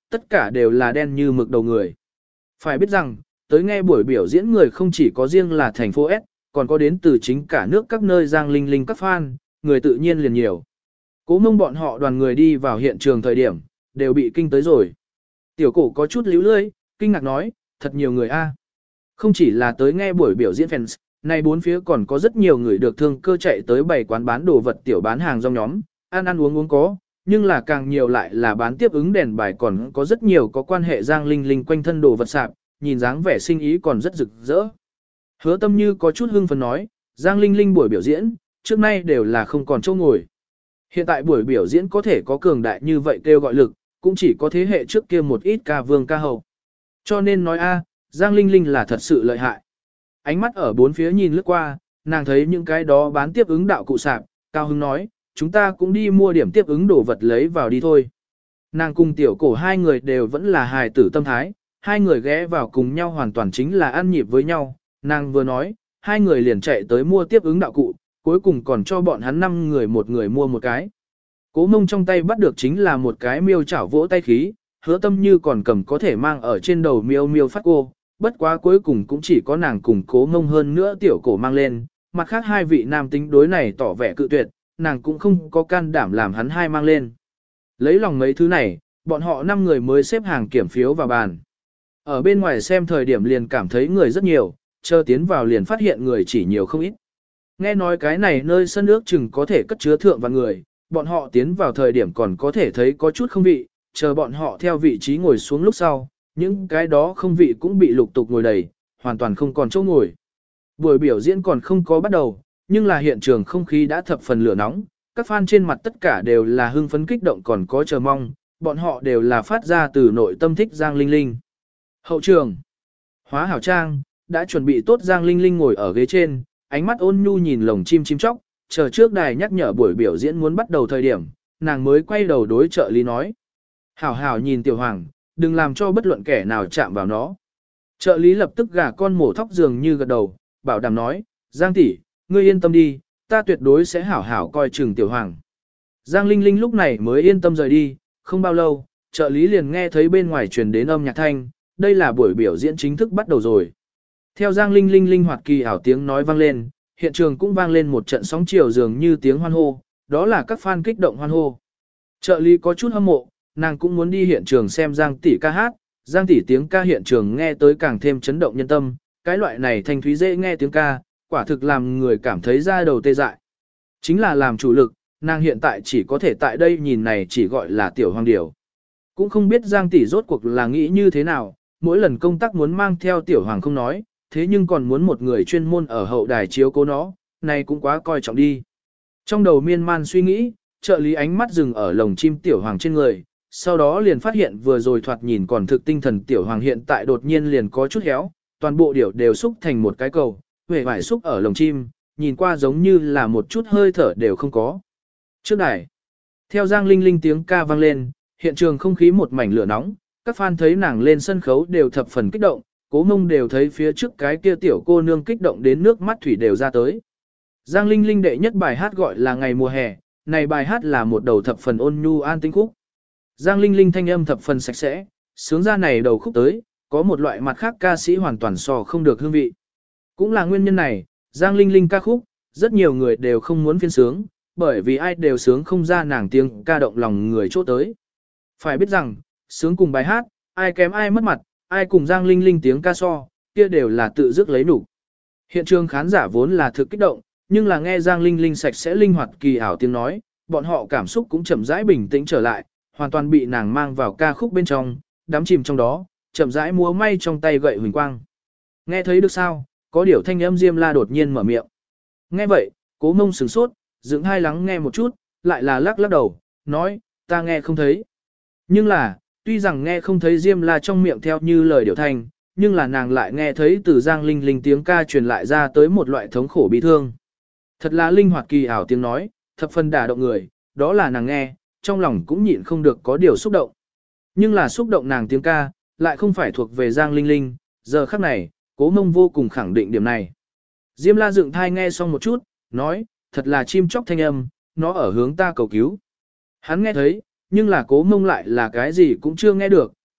tất cả đều là đen như mực đầu người. Phải biết rằng, tới nghe buổi biểu diễn người không chỉ có riêng là thành phố S, còn có đến từ chính cả nước các nơi Giang Linh Linh các fan, người tự nhiên liền nhiều. Cố Mông bọn họ đoàn người đi vào hiện trường thời điểm, đều bị kinh tới rồi. Tiểu cổ có chút líu lưỡi, kinh ngạc nói, thật nhiều người a. Không chỉ là tới nghe buổi biểu diễn fans, này bốn phía còn có rất nhiều người được thương cơ chạy tới bày quán bán đồ vật tiểu bán hàng rong nhóm, ăn ăn uống uống có, nhưng là càng nhiều lại là bán tiếp ứng đèn bài, còn có rất nhiều có quan hệ Giang Linh Linh quanh thân đồ vật sạp, nhìn dáng vẻ sinh ý còn rất rực rỡ. Hứa Tâm Như có chút hưng phấn nói, Giang Linh Linh buổi biểu diễn, trước nay đều là không còn chỗ ngồi. Hiện tại buổi biểu diễn có thể có cường đại như vậy kêu gọi lực, cũng chỉ có thế hệ trước kia một ít ca vương ca hậu. Cho nên nói a, Giang Linh Linh là thật sự lợi hại. Ánh mắt ở bốn phía nhìn lướt qua, nàng thấy những cái đó bán tiếp ứng đạo cụ sạp, cao hứng nói, chúng ta cũng đi mua điểm tiếp ứng đồ vật lấy vào đi thôi. Nàng cùng tiểu cổ hai người đều vẫn là hài tử tâm thái, hai người ghé vào cùng nhau hoàn toàn chính là ăn nhịp với nhau, nàng vừa nói, hai người liền chạy tới mua tiếp ứng đạo cụ, cuối cùng còn cho bọn hắn năm người một người mua một cái. Cố Mông trong tay bắt được chính là một cái miêu chảo vỗ tay khí, Hứa Tâm Như còn cầm có thể mang ở trên đầu miêu miêu phát cô, bất quá cuối cùng cũng chỉ có nàng cùng Cố Mông hơn nữa tiểu cổ mang lên, mặt khác hai vị nam tính đối này tỏ vẻ cự tuyệt, nàng cũng không có can đảm làm hắn hai mang lên. Lấy lòng mấy thứ này, bọn họ năm người mới xếp hàng kiểm phiếu vào bàn. Ở bên ngoài xem thời điểm liền cảm thấy người rất nhiều, chờ tiến vào liền phát hiện người chỉ nhiều không ít. Nghe nói cái này nơi sân ước chừng có thể cất chứa thượng và người, bọn họ tiến vào thời điểm còn có thể thấy có chút không vị, chờ bọn họ theo vị trí ngồi xuống lúc sau, những cái đó không vị cũng bị lục tục ngồi đầy, hoàn toàn không còn chỗ ngồi. Buổi biểu diễn còn không có bắt đầu, nhưng là hiện trường không khí đã thập phần lửa nóng, các fan trên mặt tất cả đều là hưng phấn kích động còn có chờ mong, bọn họ đều là phát ra từ nội tâm thích Giang Linh Linh. Hậu trường, Hóa Hảo Trang, đã chuẩn bị tốt Giang Linh Linh ngồi ở ghế trên, ánh mắt ôn nhu nhìn lồng chim chim chóc, chờ trước đài nhắc nhở buổi biểu diễn muốn bắt đầu thời điểm, nàng mới quay đầu đối trợ lý nói. Hảo hảo nhìn tiểu hoàng, đừng làm cho bất luận kẻ nào chạm vào nó. Trợ lý lập tức gà con mổ thóc dường như gật đầu, bảo đảm nói, Giang tỷ, ngươi yên tâm đi, ta tuyệt đối sẽ hảo hảo coi chừng tiểu hoàng. Giang Linh Linh lúc này mới yên tâm rời đi, không bao lâu, trợ lý liền nghe thấy bên ngoài truyền đến âm nhạc thanh, đây là buổi biểu diễn chính thức bắt đầu rồi. Theo Giang Linh Linh linh hoạt kỳ ảo tiếng nói vang lên, hiện trường cũng vang lên một trận sóng chiều dường như tiếng hoan hô, đó là các fan kích động hoan hô. Trợ lý có chút hâm mộ, nàng cũng muốn đi hiện trường xem Giang tỷ ca hát, Giang tỷ tiếng ca hiện trường nghe tới càng thêm chấn động nhân tâm, cái loại này thanh thúy dễ nghe tiếng ca, quả thực làm người cảm thấy da đầu tê dại. Chính là làm chủ lực, nàng hiện tại chỉ có thể tại đây nhìn này chỉ gọi là tiểu hoàng điểu. Cũng không biết Giang tỷ rốt cuộc là nghĩ như thế nào, mỗi lần công tác muốn mang theo tiểu hoàng không nói, thế nhưng còn muốn một người chuyên môn ở hậu đài chiếu cố nó, này cũng quá coi trọng đi. Trong đầu miên man suy nghĩ, trợ lý ánh mắt dừng ở lồng chim tiểu hoàng trên người, sau đó liền phát hiện vừa rồi thoạt nhìn còn thực tinh thần tiểu hoàng hiện tại đột nhiên liền có chút héo, toàn bộ điểu đều xúc thành một cái cầu, huệ vải xúc ở lồng chim, nhìn qua giống như là một chút hơi thở đều không có. Trước đài, theo Giang Linh Linh tiếng ca vang lên, hiện trường không khí một mảnh lửa nóng, các fan thấy nàng lên sân khấu đều thập phần kích động, Cố Mông đều thấy phía trước cái kia tiểu cô nương kích động đến nước mắt thủy đều ra tới. Giang Linh Linh đệ nhất bài hát gọi là Ngày mùa hè, này bài hát là một đầu thập phần ôn nhu an tĩnh khúc. Giang Linh Linh thanh âm thập phần sạch sẽ, sướng ra này đầu khúc tới, có một loại mặt khác ca sĩ hoàn toàn so không được hương vị. Cũng là nguyên nhân này, Giang Linh Linh ca khúc, rất nhiều người đều không muốn phiên sướng, bởi vì ai đều sướng không ra nàng tiếng ca động lòng người chỗ tới. Phải biết rằng, sướng cùng bài hát, ai kém ai mất mặt, ai cùng Giang Linh Linh tiếng ca so, kia đều là tự dứt lấy đủ. Hiện trường khán giả vốn là thực kích động, nhưng là nghe Giang Linh Linh sạch sẽ linh hoạt kỳ ảo tiếng nói, bọn họ cảm xúc cũng chậm rãi bình tĩnh trở lại, hoàn toàn bị nàng mang vào ca khúc bên trong, đắm chìm trong đó, chậm rãi múa may trong tay gậy huỳnh quang. Nghe thấy được sao? Có điều thanh âm Diêm La đột nhiên mở miệng. Nghe vậy, Cố Mông sửng sốt, dựng hai lắng nghe một chút, lại là lắc lắc đầu, nói, ta nghe không thấy. Nhưng là, tuy rằng nghe không thấy Diêm La trong miệng theo như lời điệu thanh, nhưng là nàng lại nghe thấy từ Giang Linh Linh tiếng ca truyền lại ra tới một loại thống khổ bi thương. Thật là linh hoạt kỳ ảo tiếng nói, thập phần đả động người, đó là nàng nghe, trong lòng cũng nhịn không được có điều xúc động. Nhưng là xúc động nàng tiếng ca, lại không phải thuộc về Giang Linh Linh, giờ khắc này, Cố Mông vô cùng khẳng định điểm này. Diêm La dựng thai nghe xong một chút, nói, thật là chim chóc thanh âm, nó ở hướng ta cầu cứu. Hắn nghe thấy, nhưng là Cố Mông lại là cái gì cũng chưa nghe được,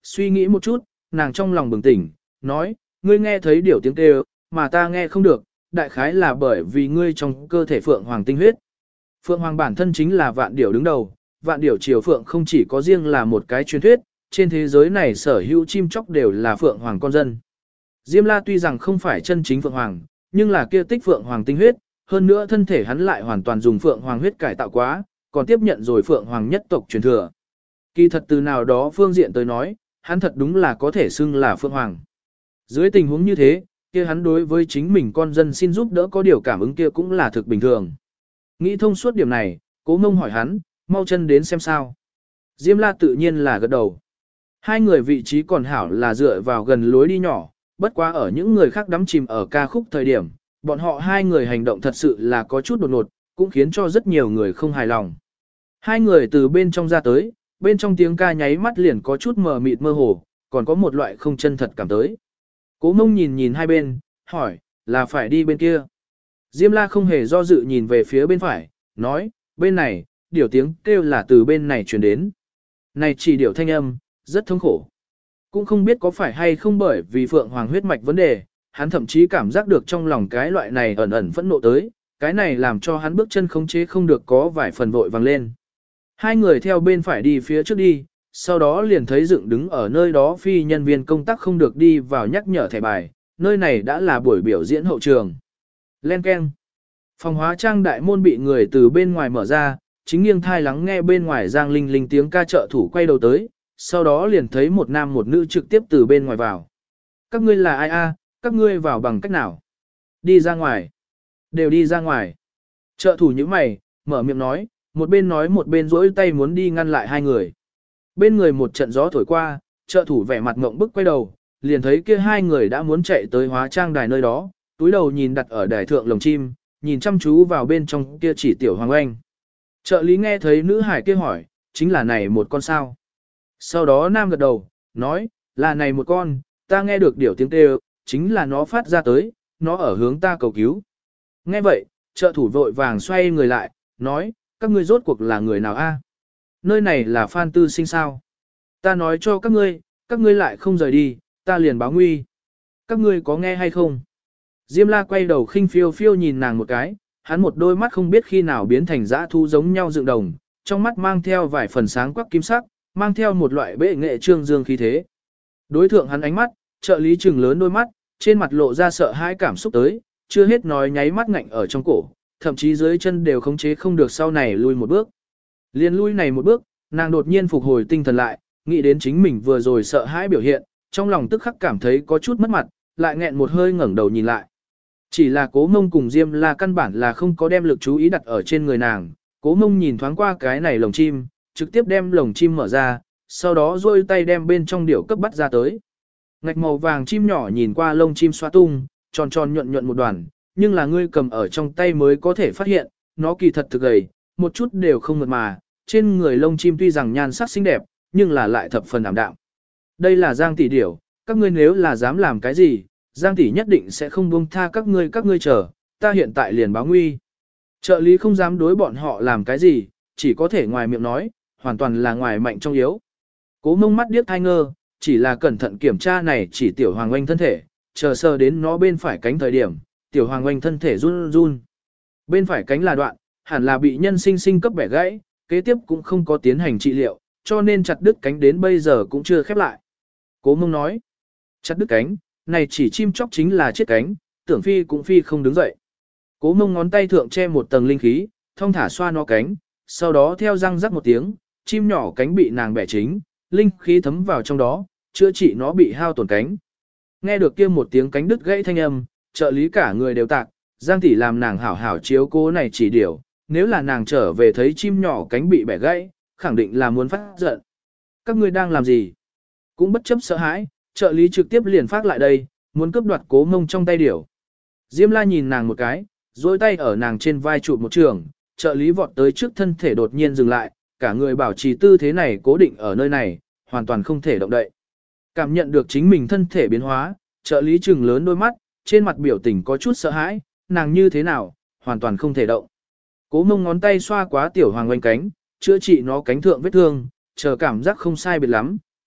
suy nghĩ một chút, nàng trong lòng bừng tỉnh, nói, ngươi nghe thấy điều tiếng kêu, mà ta nghe không được, đại khái là bởi vì ngươi trong cơ thể phượng hoàng tinh huyết. Phượng hoàng bản thân chính là vạn điểu đứng đầu, vạn điểu triều phượng không chỉ có riêng là một cái truyền thuyết, trên thế giới này sở hữu chim chóc đều là phượng hoàng con dân. Diêm La tuy rằng không phải chân chính phượng hoàng, nhưng là kia tích phượng hoàng tinh huyết, hơn nữa thân thể hắn lại hoàn toàn dùng phượng hoàng huyết cải tạo quá, còn tiếp nhận rồi phượng hoàng nhất tộc truyền thừa. Kỳ thật từ nào đó phương diện tới nói, hắn thật đúng là có thể xưng là phượng hoàng. Dưới tình huống như thế, kia hắn đối với chính mình con dân xin giúp đỡ có điều cảm ứng kia cũng là thực bình thường. Nghĩ thông suốt điểm này, Cố Mông hỏi hắn, mau chân đến xem sao. Diêm La tự nhiên là gật đầu. Hai người vị trí còn hảo là dựa vào gần lối đi nhỏ, bất quá ở những người khác đắm chìm ở ca khúc thời điểm, bọn họ hai người hành động thật sự là có chút đột ngột, cũng khiến cho rất nhiều người không hài lòng. Hai người từ bên trong ra tới, bên trong tiếng ca nháy mắt liền có chút mờ mịt mơ hồ, còn có một loại không chân thật cảm tới. Cố Mông nhìn nhìn hai bên, hỏi, là phải đi bên kia. Diêm La không hề do dự nhìn về phía bên phải, nói, bên này, điều tiếng kêu là từ bên này truyền đến. Này chỉ điều thanh âm, rất thống khổ. Cũng không biết có phải hay không bởi vì phượng hoàng huyết mạch vấn đề, hắn thậm chí cảm giác được trong lòng cái loại này ẩn ẩn phẫn nộ tới, cái này làm cho hắn bước chân khống chế không được có vài phần vội vàng lên. Hai người theo bên phải đi phía trước đi, sau đó liền thấy dựng đứng ở nơi đó phi nhân viên công tác không được đi vào nhắc nhở thẻ bài, nơi này đã là buổi biểu diễn hậu trường. Len keng. Phòng hóa trang đại môn bị người từ bên ngoài mở ra, chính nghiêng thai lắng nghe bên ngoài giang linh linh tiếng ca trợ thủ quay đầu tới, sau đó liền thấy một nam một nữ trực tiếp từ bên ngoài vào. Các ngươi là ai a? Các ngươi vào bằng cách nào? Đi ra ngoài. Đều đi ra ngoài. Trợ thủ như mày, mở miệng nói, một bên nói một bên rỗi tay muốn đi ngăn lại hai người. Bên người một trận gió thổi qua, trợ thủ vẻ mặt ngộng bức quay đầu, liền thấy kia hai người đã muốn chạy tới hóa trang đài nơi đó, túi đầu nhìn đặt ở đài thượng lồng chim, nhìn chăm chú vào bên trong kia chỉ tiểu hoàng oanh. Trợ lý nghe thấy nữ hải kia hỏi, chính là này một con sao. Sau đó nam gật đầu, nói, là này một con, ta nghe được điều tiếng kêu, chính là nó phát ra tới, nó ở hướng ta cầu cứu. Nghe vậy, trợ thủ vội vàng xoay người lại, nói, các ngươi rốt cuộc là người nào a? Nơi này là Phan Tư Sinh sao? Ta nói cho các ngươi, các ngươi lại không rời đi, ta liền báo nguy. Các ngươi có nghe hay không? Diêm La quay đầu khinh phiêu phiêu nhìn nàng một cái, hắn một đôi mắt không biết khi nào biến thành dã thu giống nhau dựng đồng, trong mắt mang theo vài phần sáng quắc kim sắc, mang theo một loại bệ nghệ trương dương khí thế. Đối thượng hắn ánh mắt, trợ lý trừng lớn đôi mắt, trên mặt lộ ra sợ hãi cảm xúc tới, chưa hết nói nháy mắt ngạnh ở trong cổ, thậm chí dưới chân đều khống chế không được sau này lui một bước. Liên lui này một bước, nàng đột nhiên phục hồi tinh thần lại, nghĩ đến chính mình vừa rồi sợ hãi biểu hiện, trong lòng tức khắc cảm thấy có chút mất mặt, lại nghẹn một hơi ngẩng đầu nhìn lại. Chỉ là Cố Mông cùng Diêm La căn bản là không có đem lực chú ý đặt ở trên người nàng, Cố Mông nhìn thoáng qua cái này lồng chim, trực tiếp đem lồng chim mở ra, sau đó duỗi tay đem bên trong điểu cấp bắt ra tới. Ngạch màu vàng chim nhỏ nhìn qua lông chim xoa tung, tròn tròn nhuận nhuận một đoàn, nhưng là ngươi cầm ở trong tay mới có thể phát hiện, nó kỳ thật thực gầy, một chút đều không mượt mà, trên người lông chim tuy rằng nhan sắc xinh đẹp, nhưng là lại thập phần ảm đạm. Đây là Giang tỷ điểu, các ngươi nếu là dám làm cái gì, Giang tỷ nhất định sẽ không buông tha các ngươi các ngươi chờ, ta hiện tại liền báo nguy. Trợ lý không dám đối bọn họ làm cái gì, chỉ có thể ngoài miệng nói, hoàn toàn là ngoài mạnh trong yếu. Cố Mông mắt điếc thai ngơ, chỉ là cẩn thận kiểm tra này chỉ tiểu hoàng oanh thân thể, chờ sờ đến nó bên phải cánh thời điểm, tiểu hoàng oanh thân thể run run. Bên phải cánh là đoạn, hẳn là bị nhân sinh sinh cấp bẻ gãy, kế tiếp cũng không có tiến hành trị liệu, cho nên chặt đứt cánh đến bây giờ cũng chưa khép lại. Cố Mông nói, chặt đứt cánh, này chỉ chim chóc chính là chết cánh, tưởng phi cũng phi không đứng dậy. Cố Mông ngón tay thượng che một tầng linh khí, thông thả xoa nó cánh, sau đó theo răng rắc một tiếng, chim nhỏ cánh bị nàng bẻ chính, linh khí thấm vào trong đó, chữa trị nó bị hao tổn cánh. Nghe được kia một tiếng cánh đứt gãy thanh âm, trợ lý cả người đều tạc, Giang tỷ làm nàng hảo hảo chiếu cố này chỉ điều, nếu là nàng trở về thấy chim nhỏ cánh bị bẻ gãy, khẳng định là muốn phát giận. Các ngươi đang làm gì? Cũng bất chấp sợ hãi, trợ lý trực tiếp liền phát lại đây, muốn cướp đoạt Cố Mông trong tay điểu. Diêm La nhìn nàng một cái, duỗi tay ở nàng trên vai chụp một trường, trợ lý vọt tới trước thân thể đột nhiên dừng lại, cả người bảo trì tư thế này cố định ở nơi này, hoàn toàn không thể động đậy. Cảm nhận được chính mình thân thể biến hóa, trợ lý trừng lớn đôi mắt, trên mặt biểu tình có chút sợ hãi, nàng như thế nào, hoàn toàn không thể động. Cố Mông ngón tay xoa quá tiểu hoàng oanh cánh, chữa trị nó cánh thượng vết thương, chờ cảm giác không sai biệt lắm,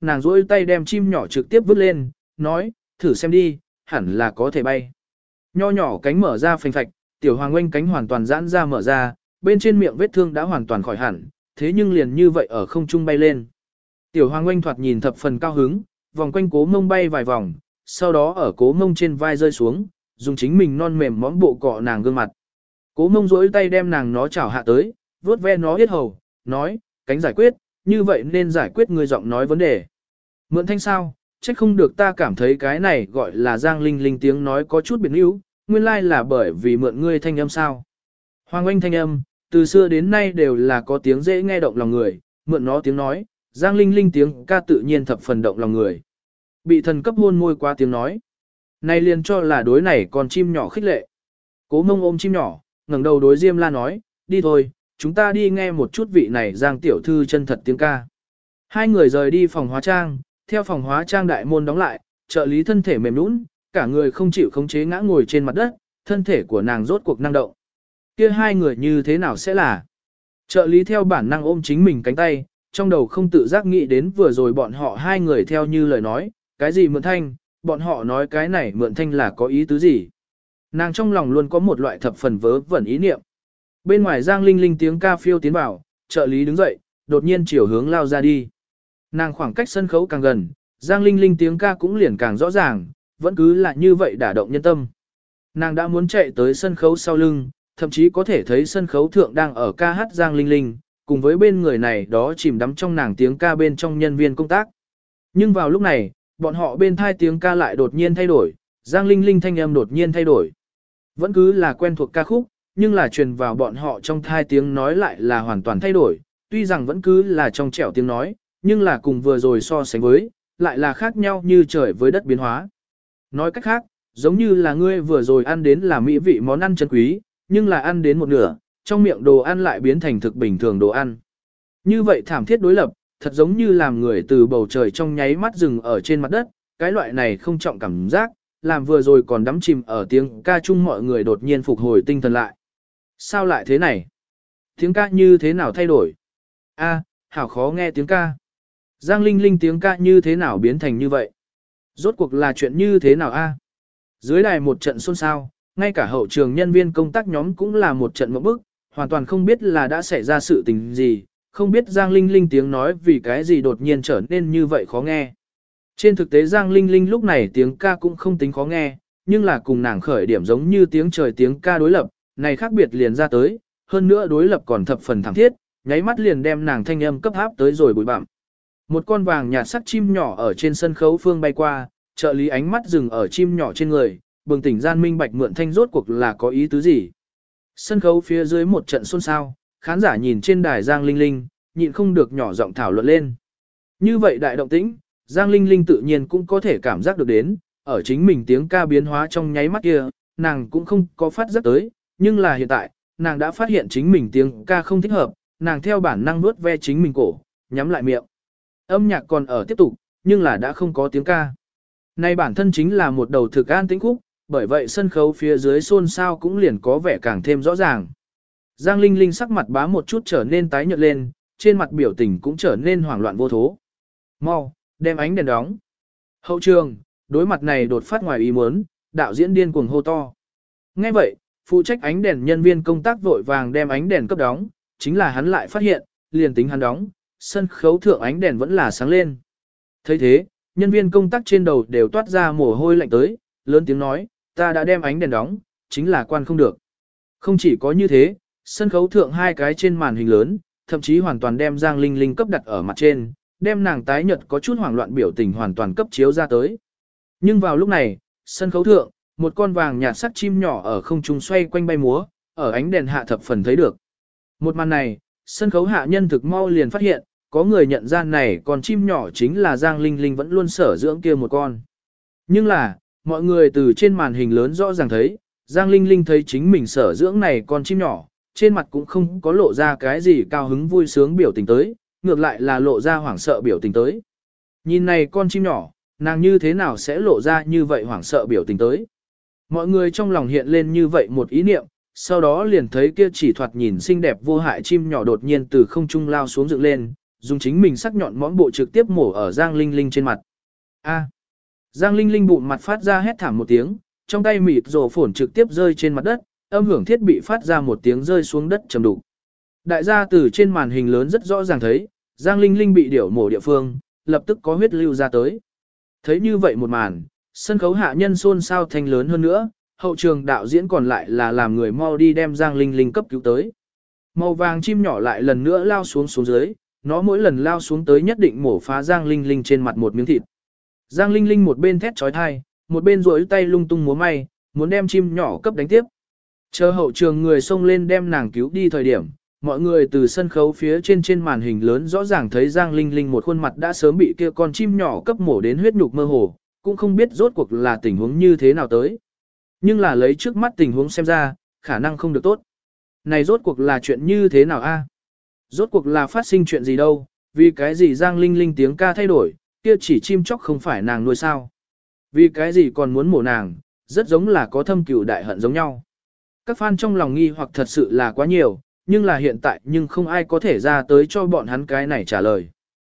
nàng duỗi tay đem chim nhỏ trực tiếp vứt lên, nói, thử xem đi, hẳn là có thể bay. Nho nhỏ cánh mở ra phành phạch, tiểu hoàng oanh cánh hoàn toàn giãn ra mở ra, bên trên miệng vết thương đã hoàn toàn khỏi hẳn, thế nhưng liền như vậy ở không trung bay lên. Tiểu hoàng oanh thoạt nhìn thập phần cao hứng, vòng quanh cố mông bay vài vòng, sau đó ở cố mông trên vai rơi xuống, dùng chính mình non mềm móng bộ cọ nàng gương mặt. Cố mông duỗi tay đem nàng nó chảo hạ tới, vuốt ve nó yết hầu, nói, cánh giải quyết, như vậy nên giải quyết người giọng nói vấn đề. Mượn thanh sao, trách không được ta cảm thấy cái này gọi là Giang Linh Linh tiếng nói có chút biệt níu, nguyên lai là bởi vì mượn ngươi thanh âm sao. Hoàng oanh thanh âm, từ xưa đến nay đều là có tiếng dễ nghe động lòng người, mượn nó tiếng nói, Giang Linh Linh tiếng ca tự nhiên thập phần động lòng người. Bị thần cấp hôn môi qua tiếng nói. Này liền cho là đối này còn chim nhỏ khích lệ. Cố mông ôm chim nhỏ, ngẩng đầu đối Diêm La nói, đi thôi, chúng ta đi nghe một chút vị này Giang tiểu thư chân thật tiếng ca. Hai người rời đi phòng hóa trang, theo phòng hóa trang đại môn đóng lại, trợ lý thân thể mềm nũng, cả người không chịu khống chế ngã ngồi trên mặt đất, thân thể của nàng rốt cuộc năng động. Kia hai người như thế nào sẽ là? Trợ lý theo bản năng ôm chính mình cánh tay, trong đầu không tự giác nghĩ đến vừa rồi bọn họ hai người theo như lời nói, cái gì mượn thanh, bọn họ nói cái này mượn thanh là có ý tứ gì. Nàng trong lòng luôn có một loại thập phần vớ vẩn ý niệm. Bên ngoài Giang Linh Linh tiếng ca phiêu tiến vào, trợ lý đứng dậy, đột nhiên chiều hướng lao ra đi. Nàng khoảng cách sân khấu càng gần, Giang Linh Linh tiếng ca cũng liền càng rõ ràng, vẫn cứ là như vậy đả động nhân tâm. Nàng đã muốn chạy tới sân khấu sau lưng, thậm chí có thể thấy sân khấu thượng đang ở ca hát Giang Linh Linh, cùng với bên người này đó chìm đắm trong nàng tiếng ca bên trong nhân viên công tác. Nhưng vào lúc này, bọn họ bên thai tiếng ca lại đột nhiên thay đổi, Giang Linh Linh thanh âm đột nhiên thay đổi. Vẫn cứ là quen thuộc ca khúc, nhưng là truyền vào bọn họ trong thai tiếng nói lại là hoàn toàn thay đổi, tuy rằng vẫn cứ là trong trẻo tiếng nói, nhưng là cùng vừa rồi so sánh với, lại là khác nhau như trời với đất biến hóa. Nói cách khác, giống như là ngươi vừa rồi ăn đến là mỹ vị món ăn chân quý, nhưng là ăn đến một nửa, trong miệng đồ ăn lại biến thành thực bình thường đồ ăn. Như vậy thảm thiết đối lập, thật giống như làm người từ bầu trời trong nháy mắt dừng ở trên mặt đất, cái loại này không trọng cảm giác, làm vừa rồi còn đắm chìm ở tiếng ca chung mọi người đột nhiên phục hồi tinh thần lại. Sao lại thế này? Tiếng ca như thế nào thay đổi? A, hảo khó nghe tiếng ca. Giang Linh Linh tiếng ca như thế nào biến thành như vậy? Rốt cuộc là chuyện như thế nào a? Dưới đài một trận xôn xao, ngay cả hậu trường nhân viên công tác nhóm cũng là một trận mộng bức, hoàn toàn không biết là đã xảy ra sự tình gì, không biết Giang Linh Linh tiếng nói vì cái gì đột nhiên trở nên như vậy khó nghe. Trên thực tế Giang Linh Linh lúc này tiếng ca cũng không tính khó nghe, nhưng là cùng nàng khởi điểm giống như tiếng trời tiếng ca đối lập, này khác biệt liền ra tới, hơn nữa đối lập còn thập phần thẳng thiết, nháy mắt liền đem nàng thanh âm cấp áp tới rồi bụi bặm. Một con vàng nhạt sắc chim nhỏ ở trên sân khấu phương bay qua, trợ lý ánh mắt dừng ở chim nhỏ trên người, bừng tỉnh gian minh bạch mượn thanh rốt cuộc là có ý tứ gì. Sân khấu phía dưới một trận xôn xao, khán giả nhìn trên đài Giang Linh Linh, nhịn không được nhỏ giọng thảo luận lên. Như vậy đại động tĩnh, Giang Linh Linh tự nhiên cũng có thể cảm giác được đến, ở chính mình tiếng ca biến hóa trong nháy mắt kia, nàng cũng không có phát giác tới, nhưng là hiện tại, nàng đã phát hiện chính mình tiếng ca không thích hợp, nàng theo bản năng nuốt ve chính mình cổ, nhắm lại miệng. Âm nhạc còn ở tiếp tục, nhưng là đã không có tiếng ca. Này bản thân chính là một đầu thực an tĩnh khúc, bởi vậy sân khấu phía dưới xôn xao cũng liền có vẻ càng thêm rõ ràng. Giang Linh Linh sắc mặt bá một chút trở nên tái nhợt lên, trên mặt biểu tình cũng trở nên hoảng loạn vô thố. Mau, đem ánh đèn đóng. Hậu trường, đối mặt này đột phát ngoài ý muốn, đạo diễn điên cuồng hô to. Nghe vậy, phụ trách ánh đèn nhân viên công tác vội vàng đem ánh đèn cấp đóng, chính là hắn lại phát hiện, liền tính hắn đóng, sân khấu thượng ánh đèn vẫn là sáng lên. Thấy thế, nhân viên công tác trên đầu đều toát ra mồ hôi lạnh tới, lớn tiếng nói, ta đã đem ánh đèn đóng, chính là quan không được. Không chỉ có như thế, sân khấu thượng hai cái trên màn hình lớn, thậm chí hoàn toàn đem Giang Linh Linh cấp đặt ở mặt trên, đem nàng tái nhợt có chút hoảng loạn biểu tình hoàn toàn cấp chiếu ra tới. Nhưng vào lúc này, sân khấu thượng, một con vàng nhạt sắc chim nhỏ ở không trung xoay quanh bay múa, ở ánh đèn hạ thập phần thấy được. Một màn này, sân khấu hạ nhân thực mau liền phát hiện, có người nhận ra này con chim nhỏ chính là Giang Linh Linh vẫn luôn sở dưỡng kia một con. Nhưng là, mọi người từ trên màn hình lớn rõ ràng thấy, Giang Linh Linh thấy chính mình sở dưỡng này con chim nhỏ, trên mặt cũng không có lộ ra cái gì cao hứng vui sướng biểu tình tới, ngược lại là lộ ra hoảng sợ biểu tình tới. Nhìn này con chim nhỏ, nàng như thế nào sẽ lộ ra như vậy hoảng sợ biểu tình tới. Mọi người trong lòng hiện lên như vậy một ý niệm, sau đó liền thấy kia chỉ thoạt nhìn xinh đẹp vô hại chim nhỏ đột nhiên từ không trung lao xuống dựng lên, dùng chính mình sắc nhọn mõm bộ trực tiếp mổ ở Giang Linh Linh trên mặt. A. Giang Linh Linh bụng mặt phát ra hét thảm một tiếng, trong tay mịt rổ phổn trực tiếp rơi trên mặt đất, âm hưởng thiết bị phát ra một tiếng rơi xuống đất trầm đục. Đại gia từ trên màn hình lớn rất rõ ràng thấy, Giang Linh Linh bị điểu mổ địa phương, lập tức có huyết lưu ra tới. Thấy như vậy một màn, sân khấu hạ nhân xôn xao thanh lớn hơn nữa, hậu trường đạo diễn còn lại là làm người mau đi đem Giang Linh Linh cấp cứu tới. Màu vàng chim nhỏ lại lần nữa lao xuống xuống dưới, nó mỗi lần lao xuống tới nhất định mổ phá Giang Linh Linh trên mặt một miếng thịt. Giang Linh Linh một bên thét trói thai, một bên rỗi tay lung tung múa may, muốn đem chim nhỏ cấp đánh tiếp. Chờ hậu trường người xông lên đem nàng cứu đi thời điểm, mọi người từ sân khấu phía trên trên màn hình lớn rõ ràng thấy Giang Linh Linh một khuôn mặt đã sớm bị kia con chim nhỏ cấp mổ đến huyết nhục mơ hồ, cũng không biết rốt cuộc là tình huống như thế nào tới. Nhưng là lấy trước mắt tình huống xem ra, khả năng không được tốt. Này rốt cuộc là chuyện như thế nào a? Rốt cuộc là phát sinh chuyện gì đâu, vì cái gì Giang Linh Linh tiếng ca thay đổi, kia chỉ chim chóc không phải nàng nuôi sao. Vì cái gì còn muốn mổ nàng, rất giống là có thâm cừu đại hận giống nhau. Các fan trong lòng nghi hoặc thật sự là quá nhiều, nhưng là hiện tại nhưng không ai có thể ra tới cho bọn hắn cái này trả lời.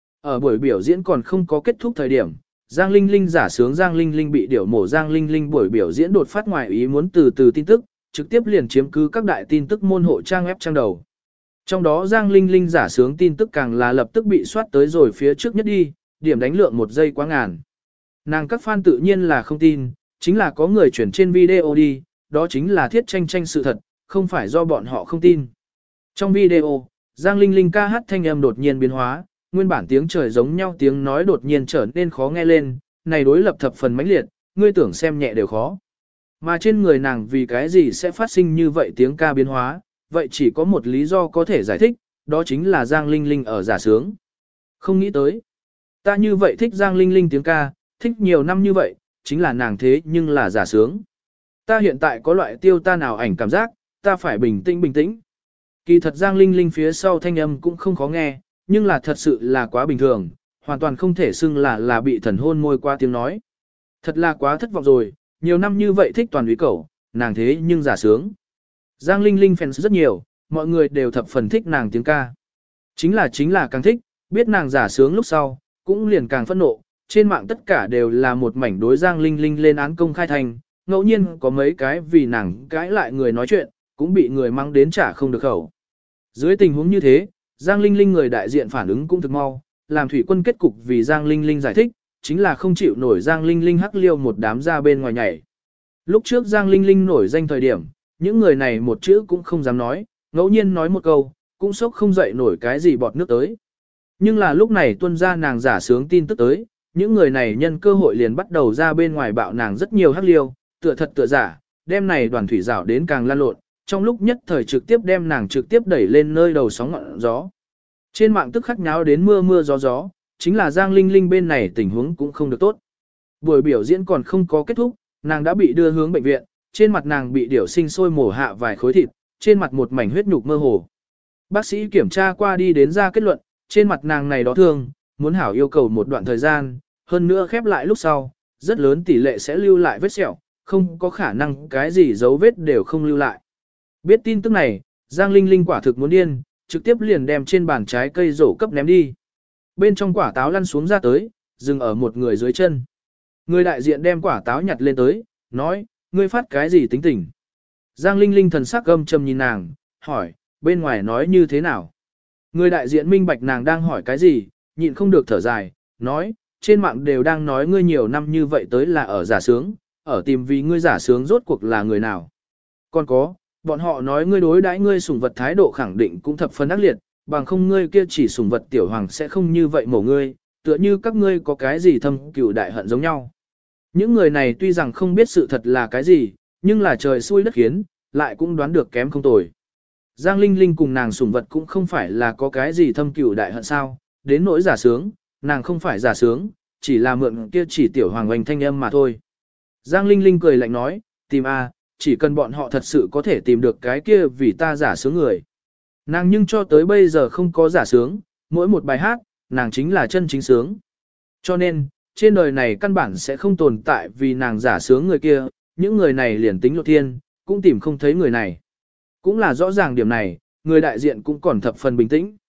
Ở buổi biểu diễn còn không có kết thúc thời điểm, Giang Linh Linh giả sướng Giang Linh Linh bị điểu mổ Giang Linh Linh buổi biểu diễn đột phát ngoài ý muốn từ từ tin tức, trực tiếp liền chiếm cứ các đại tin tức môn hộ trang web trang đầu. Trong đó Giang Linh Linh giả sướng tin tức càng là lập tức bị soát tới rồi phía trước nhất đi, điểm đánh lượng một giây quá ngàn. Nàng các fan tự nhiên là không tin, chính là có người chuyển trên video đi, đó chính là thiết tranh tranh sự thật, không phải do bọn họ không tin. Trong video, Giang Linh Linh ca hát thanh âm đột nhiên biến hóa, nguyên bản tiếng trời giống nhau tiếng nói đột nhiên trở nên khó nghe lên, này đối lập thập phần mãnh liệt, ngươi tưởng xem nhẹ đều khó. Mà trên người nàng vì cái gì sẽ phát sinh như vậy tiếng ca biến hóa, vậy chỉ có một lý do có thể giải thích, đó chính là Giang Linh Linh ở giả sướng. Không nghĩ tới. Ta như vậy thích Giang Linh Linh tiếng ca, thích nhiều năm như vậy, chính là nàng thế nhưng là giả sướng. Ta hiện tại có loại tiêu ta nào ảnh cảm giác, ta phải bình tĩnh bình tĩnh. Kỳ thật Giang Linh Linh phía sau thanh âm cũng không khó nghe, nhưng là thật sự là quá bình thường, hoàn toàn không thể xưng là là bị thần hôn môi qua tiếng nói. Thật là quá thất vọng rồi, nhiều năm như vậy thích toàn úy cẩu, nàng thế nhưng giả sướng. Giang Linh Linh fans rất nhiều, mọi người đều thập phần thích nàng tiếng ca. Chính là chính là càng thích, biết nàng giả sướng lúc sau, cũng liền càng phẫn nộ, trên mạng tất cả đều là một mảnh đối Giang Linh Linh lên án công khai thành, ngẫu nhiên có mấy cái vì nàng cãi lại người nói chuyện, cũng bị người mang đến trả không được khẩu. Dưới tình huống như thế, Giang Linh Linh người đại diện phản ứng cũng thực mau, làm thủy quân kết cục vì Giang Linh Linh giải thích, chính là không chịu nổi Giang Linh Linh hắc liêu một đám ra bên ngoài nhảy. Lúc trước Giang Linh Linh nổi danh thời điểm, những người này một chữ cũng không dám nói, ngẫu nhiên nói một câu, cũng sốc không dậy nổi cái gì bọt nước tới. Nhưng là lúc này tuân ra nàng giả sướng tin tức tới, những người này nhân cơ hội liền bắt đầu ra bên ngoài bạo nàng rất nhiều hắc liêu, tựa thật tựa giả, đem này đoàn thủy rảo đến càng lan lộn, trong lúc nhất thời trực tiếp đem nàng trực tiếp đẩy lên nơi đầu sóng ngọn gió. Trên mạng tức khắc nháo đến mưa mưa gió gió, chính là Giang Linh Linh bên này tình huống cũng không được tốt. Buổi biểu diễn còn không có kết thúc, nàng đã bị đưa hướng bệnh viện, trên mặt nàng bị điểu sinh sôi mổ hạ vài khối thịt, trên mặt một mảnh huyết nhục mơ hồ. Bác sĩ kiểm tra qua đi đến ra kết luận, trên mặt nàng này đó thương, muốn hảo yêu cầu một đoạn thời gian, hơn nữa khép lại lúc sau, rất lớn tỷ lệ sẽ lưu lại vết sẹo, không có khả năng cái gì dấu vết đều không lưu lại. Biết tin tức này, Giang Linh Linh quả thực muốn điên, trực tiếp liền đem trên bàn trái cây rổ cấp ném đi. Bên trong quả táo lăn xuống ra tới, dừng ở một người dưới chân. Người đại diện đem quả táo nhặt lên tới, nói, ngươi phát cái gì tính tình. Giang Linh Linh thần sắc gâm trầm nhìn nàng, hỏi, bên ngoài nói như thế nào. Người đại diện minh bạch nàng đang hỏi cái gì, nhịn không được thở dài, nói, trên mạng đều đang nói ngươi nhiều năm như vậy tới là ở giả sướng, ở tìm vì ngươi giả sướng rốt cuộc là người nào. Còn có, bọn họ nói ngươi đối đãi ngươi sủng vật thái độ khẳng định cũng thập phần ác liệt, bằng không ngươi kia chỉ sủng vật tiểu hoàng sẽ không như vậy mổ ngươi, tựa như các ngươi có cái gì thâm cừu đại hận giống nhau. Những người này tuy rằng không biết sự thật là cái gì, nhưng là trời xui đất khiến, lại cũng đoán được kém không tồi. Giang Linh Linh cùng nàng sủng vật cũng không phải là có cái gì thâm cừu đại hận sao, đến nỗi giả sướng, nàng không phải giả sướng, chỉ là mượn kia chỉ tiểu hoàng oanh thanh âm mà thôi. Giang Linh Linh cười lạnh nói, tìm a, chỉ cần bọn họ thật sự có thể tìm được cái kia vì ta giả sướng người. Nàng nhưng cho tới bây giờ không có giả sướng, mỗi một bài hát, nàng chính là chân chính sướng. Cho nên, trên đời này căn bản sẽ không tồn tại vì nàng giả sướng người kia, những người này liền tính lộ thiên, cũng tìm không thấy người này. Cũng là rõ ràng điểm này, người đại diện cũng còn thập phần bình tĩnh.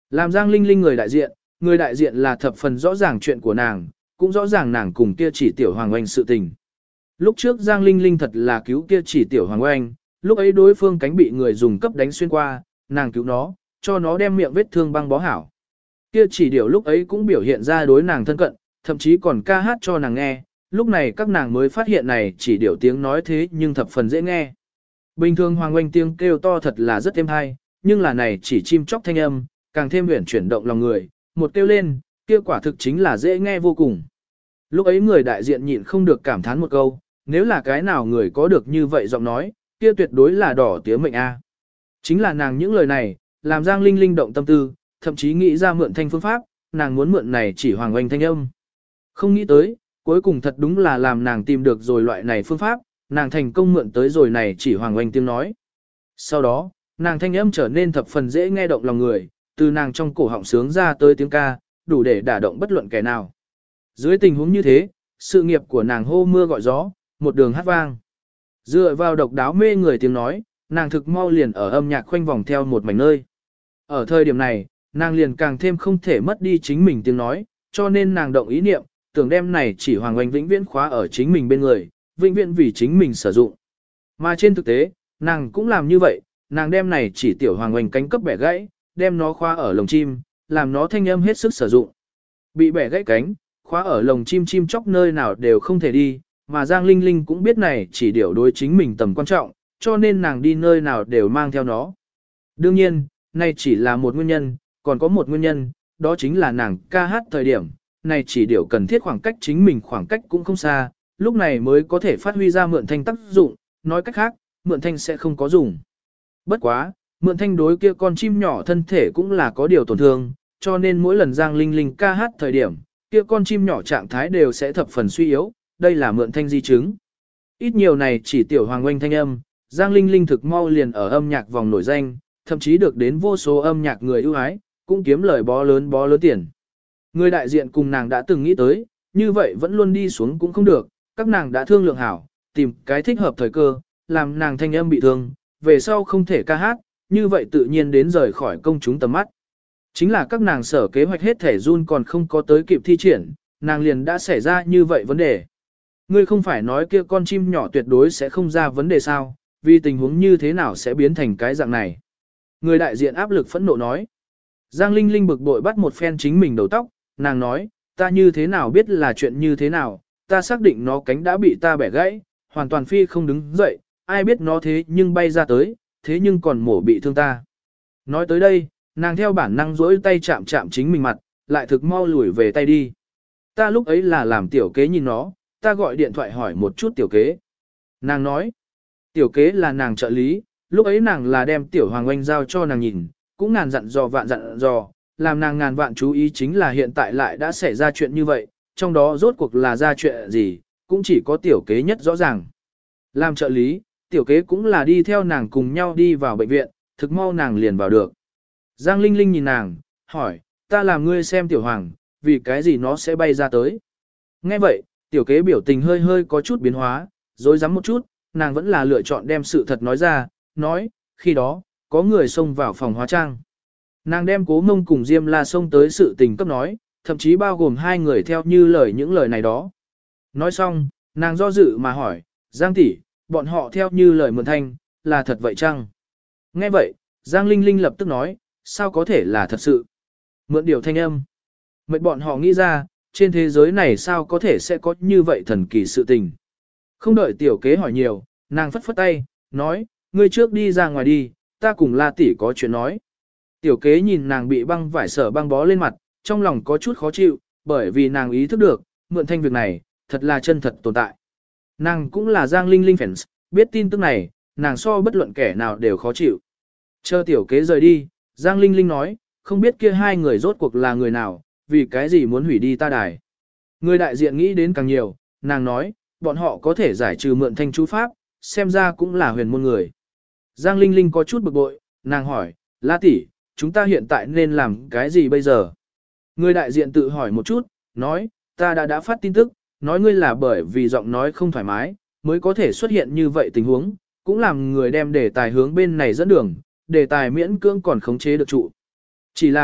Làm Giang Linh Linh người đại diện, người đại diện là thập phần rõ ràng chuyện của nàng, cũng rõ ràng nàng cùng kia chỉ tiểu Hoàng Oanh sự tình. Lúc trước Giang Linh Linh thật là cứu kia chỉ tiểu Hoàng Oanh, lúc ấy đối phương cánh bị người dùng cấp đánh xuyên qua, nàng cứu nó, cho nó đem miệng vết thương băng bó hảo. Kia chỉ điều lúc ấy cũng biểu hiện ra đối nàng thân cận, thậm chí còn ca hát cho nàng nghe, lúc này các nàng mới phát hiện này chỉ điều tiếng nói thế nhưng thập phần dễ nghe. Bình thường Hoàng Oanh tiếng kêu to thật là rất êm hay, nhưng là này chỉ chim chóc thanh âm, càng thêm huyền chuyển động lòng người, một kêu lên, kia quả thực chính là dễ nghe vô cùng. Lúc ấy người đại diện nhịn không được cảm thán một câu, nếu là cái nào người có được như vậy giọng nói, kia tuyệt đối là đỏ tía mệnh a. Chính là nàng những lời này, làm Giang Linh Linh động tâm tư, thậm chí nghĩ ra mượn thanh phương pháp, nàng muốn mượn này chỉ Hoàng Oanh thanh âm. Không nghĩ tới, cuối cùng thật đúng là làm nàng tìm được rồi loại này phương pháp, nàng thành công mượn tới rồi này chỉ Hoàng Oanh tiếng nói. Sau đó, nàng thanh âm trở nên thập phần dễ nghe động lòng người, từ nàng trong cổ họng sướng ra tới tiếng ca, đủ để đả động bất luận kẻ nào. Dưới tình huống như thế, sự nghiệp của nàng hô mưa gọi gió, một đường hát vang. Dựa vào độc đáo mê người tiếng nói, nàng thực mau liền ở âm nhạc khoanh vòng theo một mảnh nơi. Ở thời điểm này, nàng liền càng thêm không thể mất đi chính mình tiếng nói, cho nên nàng động ý niệm, tưởng đem này chỉ Hoàng Oanh vĩnh viễn khóa ở chính mình bên người, vĩnh viễn vì chính mình sử dụng. Mà trên thực tế, nàng cũng làm như vậy, nàng đem này chỉ tiểu Hoàng Oanh cánh cấp bẻ gãy, đem nó khóa ở lồng chim, làm nó thanh âm hết sức sử dụng. Bị bẻ gãy cánh, khóa ở lồng chim chim chóc nơi nào đều không thể đi, mà Giang Linh Linh cũng biết này chỉ điều đối chính mình tầm quan trọng, cho nên nàng đi nơi nào đều mang theo nó. Đương nhiên, này chỉ là một nguyên nhân, còn có một nguyên nhân, đó chính là nàng ca hát thời điểm, này chỉ điều cần thiết khoảng cách chính mình khoảng cách cũng không xa, lúc này mới có thể phát huy ra mượn thanh tác dụng, nói cách khác, mượn thanh sẽ không có dùng. Bất quá, mượn thanh đối kia con chim nhỏ thân thể cũng là có điều tổn thương, cho nên mỗi lần Giang Linh Linh ca hát thời điểm, kia con chim nhỏ trạng thái đều sẽ thập phần suy yếu, đây là mượn thanh di chứng. Ít nhiều này chỉ tiểu Hoàng Oanh thanh âm, Giang Linh Linh thực mau liền ở âm nhạc vòng nổi danh, thậm chí được đến vô số âm nhạc người ưu ái, cũng kiếm lời bó lớn bó lớn tiền. Người đại diện cùng nàng đã từng nghĩ tới, như vậy vẫn luôn đi xuống cũng không được, các nàng đã thương lượng hảo, tìm cái thích hợp thời cơ, làm nàng thanh âm bị thương, về sau không thể ca hát, như vậy tự nhiên đến rời khỏi công chúng tầm mắt. Chính là các nàng sở kế hoạch hết thể run còn không có tới kịp thi triển, nàng liền đã xảy ra như vậy vấn đề. Ngươi không phải nói kia con chim nhỏ tuyệt đối sẽ không ra vấn đề sao, vì tình huống như thế nào sẽ biến thành cái dạng này. Người đại diện áp lực phẫn nộ nói. Giang Linh Linh bực bội bắt một phen chính mình đầu tóc, nàng nói, ta như thế nào biết là chuyện như thế nào, ta xác định nó cánh đã bị ta bẻ gãy, hoàn toàn phi không đứng dậy, ai biết nó thế nhưng bay ra tới, thế nhưng còn mổ bị thương ta. Nói tới đây, nàng theo bản năng duỗi tay chạm chạm chính mình mặt, lại thực mau lùi về tay đi. Ta lúc ấy là làm tiểu kế nhìn nó, ta gọi điện thoại hỏi một chút tiểu kế. Nàng nói, tiểu kế là nàng trợ lý, lúc ấy nàng là đem tiểu Hoàng Oanh giao cho nàng nhìn, cũng ngàn dặn dò vạn dặn dò, làm nàng ngàn vạn chú ý chính là hiện tại lại đã xảy ra chuyện như vậy, trong đó rốt cuộc là ra chuyện gì, cũng chỉ có tiểu kế nhất rõ ràng. Làm trợ lý, tiểu kế cũng là đi theo nàng cùng nhau đi vào bệnh viện, thực mau nàng liền vào được. Giang Linh Linh nhìn nàng, hỏi, ta làm ngươi xem tiểu hoàng, vì cái gì nó sẽ bay ra tới. Nghe vậy, tiểu kế biểu tình hơi hơi có chút biến hóa, dối rắm một chút, nàng vẫn là lựa chọn đem sự thật nói ra, nói, khi đó, có người xông vào phòng hóa trang. Nàng đem Cố Mông cùng Diêm La xông tới sự tình cấp nói, thậm chí bao gồm hai người theo như lời những lời này đó. Nói xong, nàng do dự mà hỏi, Giang tỷ, bọn họ theo như lời mượn thanh, là thật vậy chăng? Nghe vậy, Giang Linh Linh lập tức nói, sao có thể là thật sự? Mượn điều thanh âm. Mệnh bọn họ nghĩ ra, trên thế giới này sao có thể sẽ có như vậy thần kỳ sự tình. Không đợi tiểu kế hỏi nhiều, nàng phất phất tay, nói, ngươi trước đi ra ngoài đi, ta cùng La tỷ có chuyện nói. Tiểu kế nhìn nàng bị băng vải sở băng bó lên mặt, trong lòng có chút khó chịu, bởi vì nàng ý thức được, mượn thanh việc này, thật là chân thật tồn tại. Nàng cũng là Giang Linh Linh fans, biết tin tức này, nàng so bất luận kẻ nào đều khó chịu. Chờ tiểu kế rời đi, Giang Linh Linh nói, không biết kia hai người rốt cuộc là người nào, vì cái gì muốn hủy đi ta đài. Người đại diện nghĩ đến càng nhiều, nàng nói, bọn họ có thể giải trừ mượn thanh chú pháp, xem ra cũng là huyền môn người. Giang Linh Linh có chút bực bội, nàng hỏi, La tỷ, chúng ta hiện tại nên làm cái gì bây giờ? Người đại diện tự hỏi một chút, nói, ta đã đã phát tin tức, nói ngươi là bởi vì giọng nói không thoải mái, mới có thể xuất hiện như vậy tình huống, cũng làm người đem đề tài hướng bên này dẫn đường, đề tài miễn cưỡng còn khống chế được trụ. Chỉ là,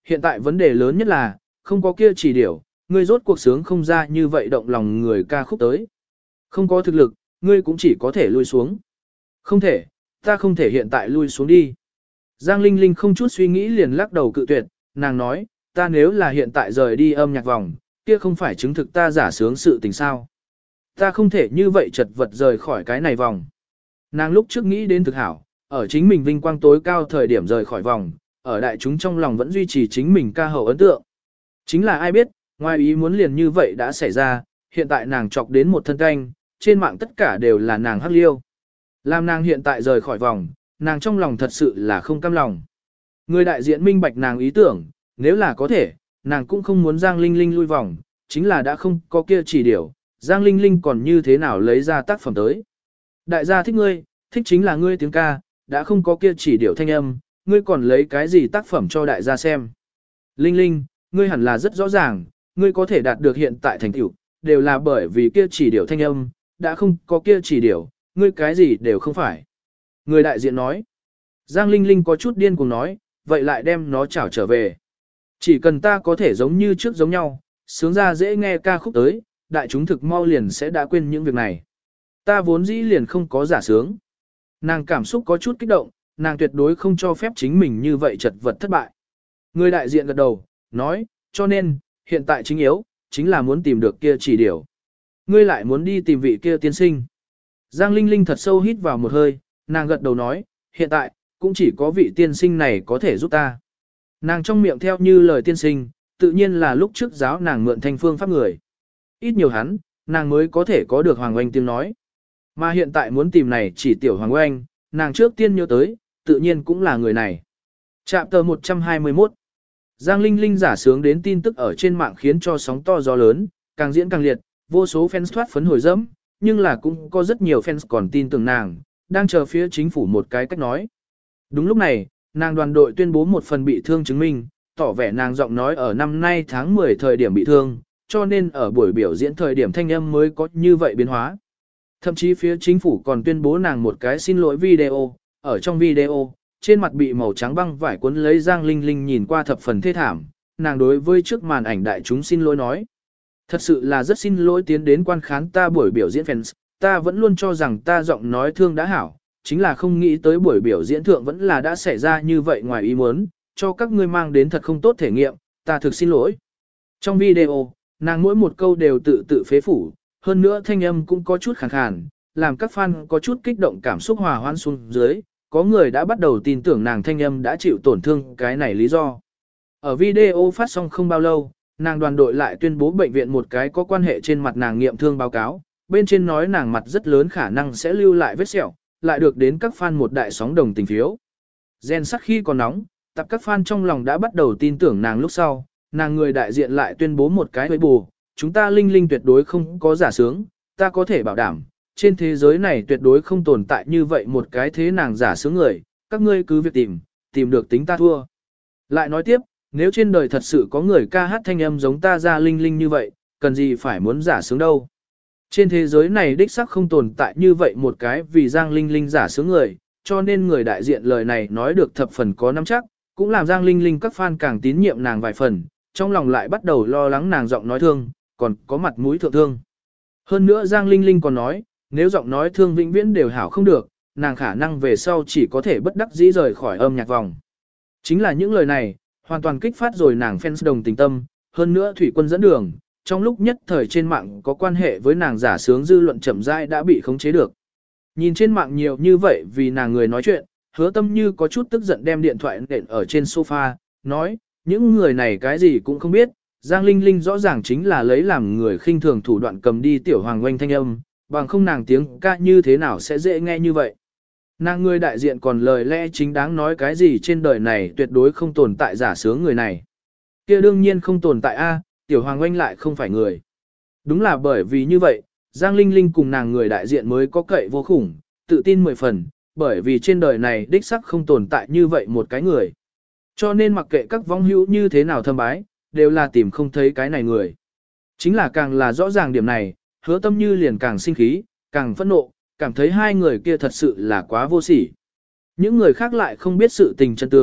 hiện tại vấn đề lớn nhất là, không có kia chỉ điểu, ngươi rốt cuộc sướng không ra như vậy động lòng người ca khúc tới. Không có thực lực, ngươi cũng chỉ có thể lui xuống. Không thể, ta không thể hiện tại lui xuống đi. Giang Linh Linh không chút suy nghĩ liền lắc đầu cự tuyệt, nàng nói, ta nếu là hiện tại rời đi âm nhạc vòng, kia không phải chứng thực ta giả sướng sự tình sao. Ta không thể như vậy chật vật rời khỏi cái này vòng. Nàng lúc trước nghĩ đến thực hảo, ở chính mình vinh quang tối cao thời điểm rời khỏi vòng, ở đại chúng trong lòng vẫn duy trì chính mình ca hậu ấn tượng. Chính là ai biết, ngoài ý muốn liền như vậy đã xảy ra, hiện tại nàng chọc đến một thân canh, trên mạng tất cả đều là nàng hắc liêu. Làm nàng hiện tại rời khỏi vòng, nàng trong lòng thật sự là không cam lòng. Người đại diện minh bạch nàng ý tưởng, nếu là có thể, nàng cũng không muốn Giang Linh Linh lui vòng, chính là đã không có kia chỉ điều, Giang Linh Linh còn như thế nào lấy ra tác phẩm tới. Đại gia thích ngươi, thích chính là ngươi tiếng ca, đã không có kia chỉ điều thanh âm, ngươi còn lấy cái gì tác phẩm cho đại gia xem. Linh Linh, ngươi hẳn là rất rõ ràng, ngươi có thể đạt được hiện tại thành tựu, đều là bởi vì kia chỉ điều thanh âm, đã không có kia chỉ điều, ngươi cái gì đều không phải. Người đại diện nói, Giang Linh Linh có chút điên cuồng nói, vậy lại đem nó trảo trở về. Chỉ cần ta có thể giống như trước giống nhau, sướng ra dễ nghe ca khúc tới, đại chúng thực mau liền sẽ đã quên những việc này. Ta vốn dĩ liền không có giả sướng. Nàng cảm xúc có chút kích động, nàng tuyệt đối không cho phép chính mình như vậy chật vật thất bại. Người đại diện gật đầu, nói, cho nên, hiện tại chính yếu, chính là muốn tìm được kia chỉ điều. Ngươi lại muốn đi tìm vị kia tiên sinh. Giang Linh Linh thật sâu hít vào một hơi, nàng gật đầu nói, hiện tại, cũng chỉ có vị tiên sinh này có thể giúp ta. Nàng trong miệng theo như lời tiên sinh, tự nhiên là lúc trước giáo nàng mượn thanh phương pháp người. Ít nhiều hắn, nàng mới có thể có được Hoàng Oanh tiếng nói. Mà hiện tại muốn tìm này chỉ tiểu Hoàng Oanh, nàng trước tiên nhớ tới, tự nhiên cũng là người này. Trạm tờ một trăm hai mươi mốt. Giang Linh Linh giả sướng đến tin tức ở trên mạng khiến cho sóng to gió lớn, càng diễn càng liệt, vô số fans thoát phấn hồi dẫm, nhưng là cũng có rất nhiều fans còn tin tưởng nàng, đang chờ phía chính phủ một cái cách nói. Đúng lúc này, nàng đoàn đội tuyên bố một phần bị thương chứng minh, tỏ vẻ nàng giọng nói ở năm nay tháng mười thời điểm bị thương, cho nên ở buổi biểu diễn thời điểm thanh âm mới có như vậy biến hóa. Thậm chí phía chính phủ còn tuyên bố nàng một cái xin lỗi video, ở trong video, trên mặt bị màu trắng băng vải cuốn lấy Giang Linh Linh nhìn qua thập phần thê thảm, nàng đối với trước màn ảnh đại chúng xin lỗi nói. Thật sự là rất xin lỗi tiến đến quan khán ta buổi biểu diễn fans, ta vẫn luôn cho rằng ta giọng nói thương đã hảo, chính là không nghĩ tới buổi biểu diễn thượng vẫn là đã xảy ra như vậy ngoài ý muốn, cho các ngươi mang đến thật không tốt thể nghiệm, ta thực xin lỗi. Trong video, nàng mỗi một câu đều tự tự phế phủ, hơn nữa thanh âm cũng có chút khàn khàn, làm các fan có chút kích động cảm xúc hòa hoãn xuống dưới, có người đã bắt đầu tin tưởng nàng thanh âm đã chịu tổn thương cái này lý do. Ở video phát xong không bao lâu, nàng đoàn đội lại tuyên bố bệnh viện một cái có quan hệ trên mặt nàng nghiệm thương báo cáo, bên trên nói nàng mặt rất lớn khả năng sẽ lưu lại vết sẹo, lại được đến các fan một đại sóng đồng tình phiếu. Gen sắc khi còn nóng, tập các fan trong lòng đã bắt đầu tin tưởng nàng lúc sau, nàng người đại diện lại tuyên bố một cái với bù, chúng ta Linh Linh tuyệt đối không có giả sướng, ta có thể bảo đảm, trên thế giới này tuyệt đối không tồn tại như vậy một cái thế nàng giả sướng người, các ngươi cứ việc tìm, tìm được tính ta thua. Lại nói tiếp, nếu trên đời thật sự có người ca hát thanh âm giống ta ra Linh Linh như vậy, cần gì phải muốn giả sướng đâu. Trên thế giới này đích xác không tồn tại như vậy một cái vì Giang Linh Linh giả sướng người, cho nên người đại diện lời này nói được thập phần có nắm chắc, cũng làm Giang Linh Linh các fan càng tín nhiệm nàng vài phần, trong lòng lại bắt đầu lo lắng nàng giọng nói thương, còn có mặt mũi thượng thương. Hơn nữa Giang Linh Linh còn nói, nếu giọng nói thương vĩnh viễn đều hảo không được, nàng khả năng về sau chỉ có thể bất đắc dĩ rời khỏi âm nhạc vòng. Chính là những lời này, hoàn toàn kích phát rồi nàng fans đồng tình tâm, hơn nữa Thủy Quân dẫn đường, trong lúc nhất thời trên mạng có quan hệ với nàng giả sướng dư luận chậm rãi đã bị khống chế được. Nhìn trên mạng nhiều như vậy vì nàng người nói chuyện, Hứa Tâm Như có chút tức giận đem điện thoại nện ở trên sofa, nói, những người này cái gì cũng không biết, Giang Linh Linh rõ ràng chính là lấy làm người khinh thường thủ đoạn cầm đi tiểu hoàng oanh thanh âm, bằng không nàng tiếng ca như thế nào sẽ dễ nghe như vậy. Nàng người đại diện còn lời lẽ chính đáng nói cái gì trên đời này tuyệt đối không tồn tại giả sướng người này. Kia đương nhiên không tồn tại a, tiểu hoàng oanh lại không phải người. Đúng là bởi vì như vậy, Giang Linh Linh cùng nàng người đại diện mới có cậy vô khủng, tự tin mười phần, bởi vì trên đời này đích sắc không tồn tại như vậy một cái người. Cho nên mặc kệ các vong hữu như thế nào thâm bái, đều là tìm không thấy cái này người. Chính là càng là rõ ràng điểm này, Hứa Tâm Như liền càng sinh khí, càng phẫn nộ, cảm thấy hai người kia thật sự là quá vô sỉ. Những người khác lại không biết sự tình chân tướng,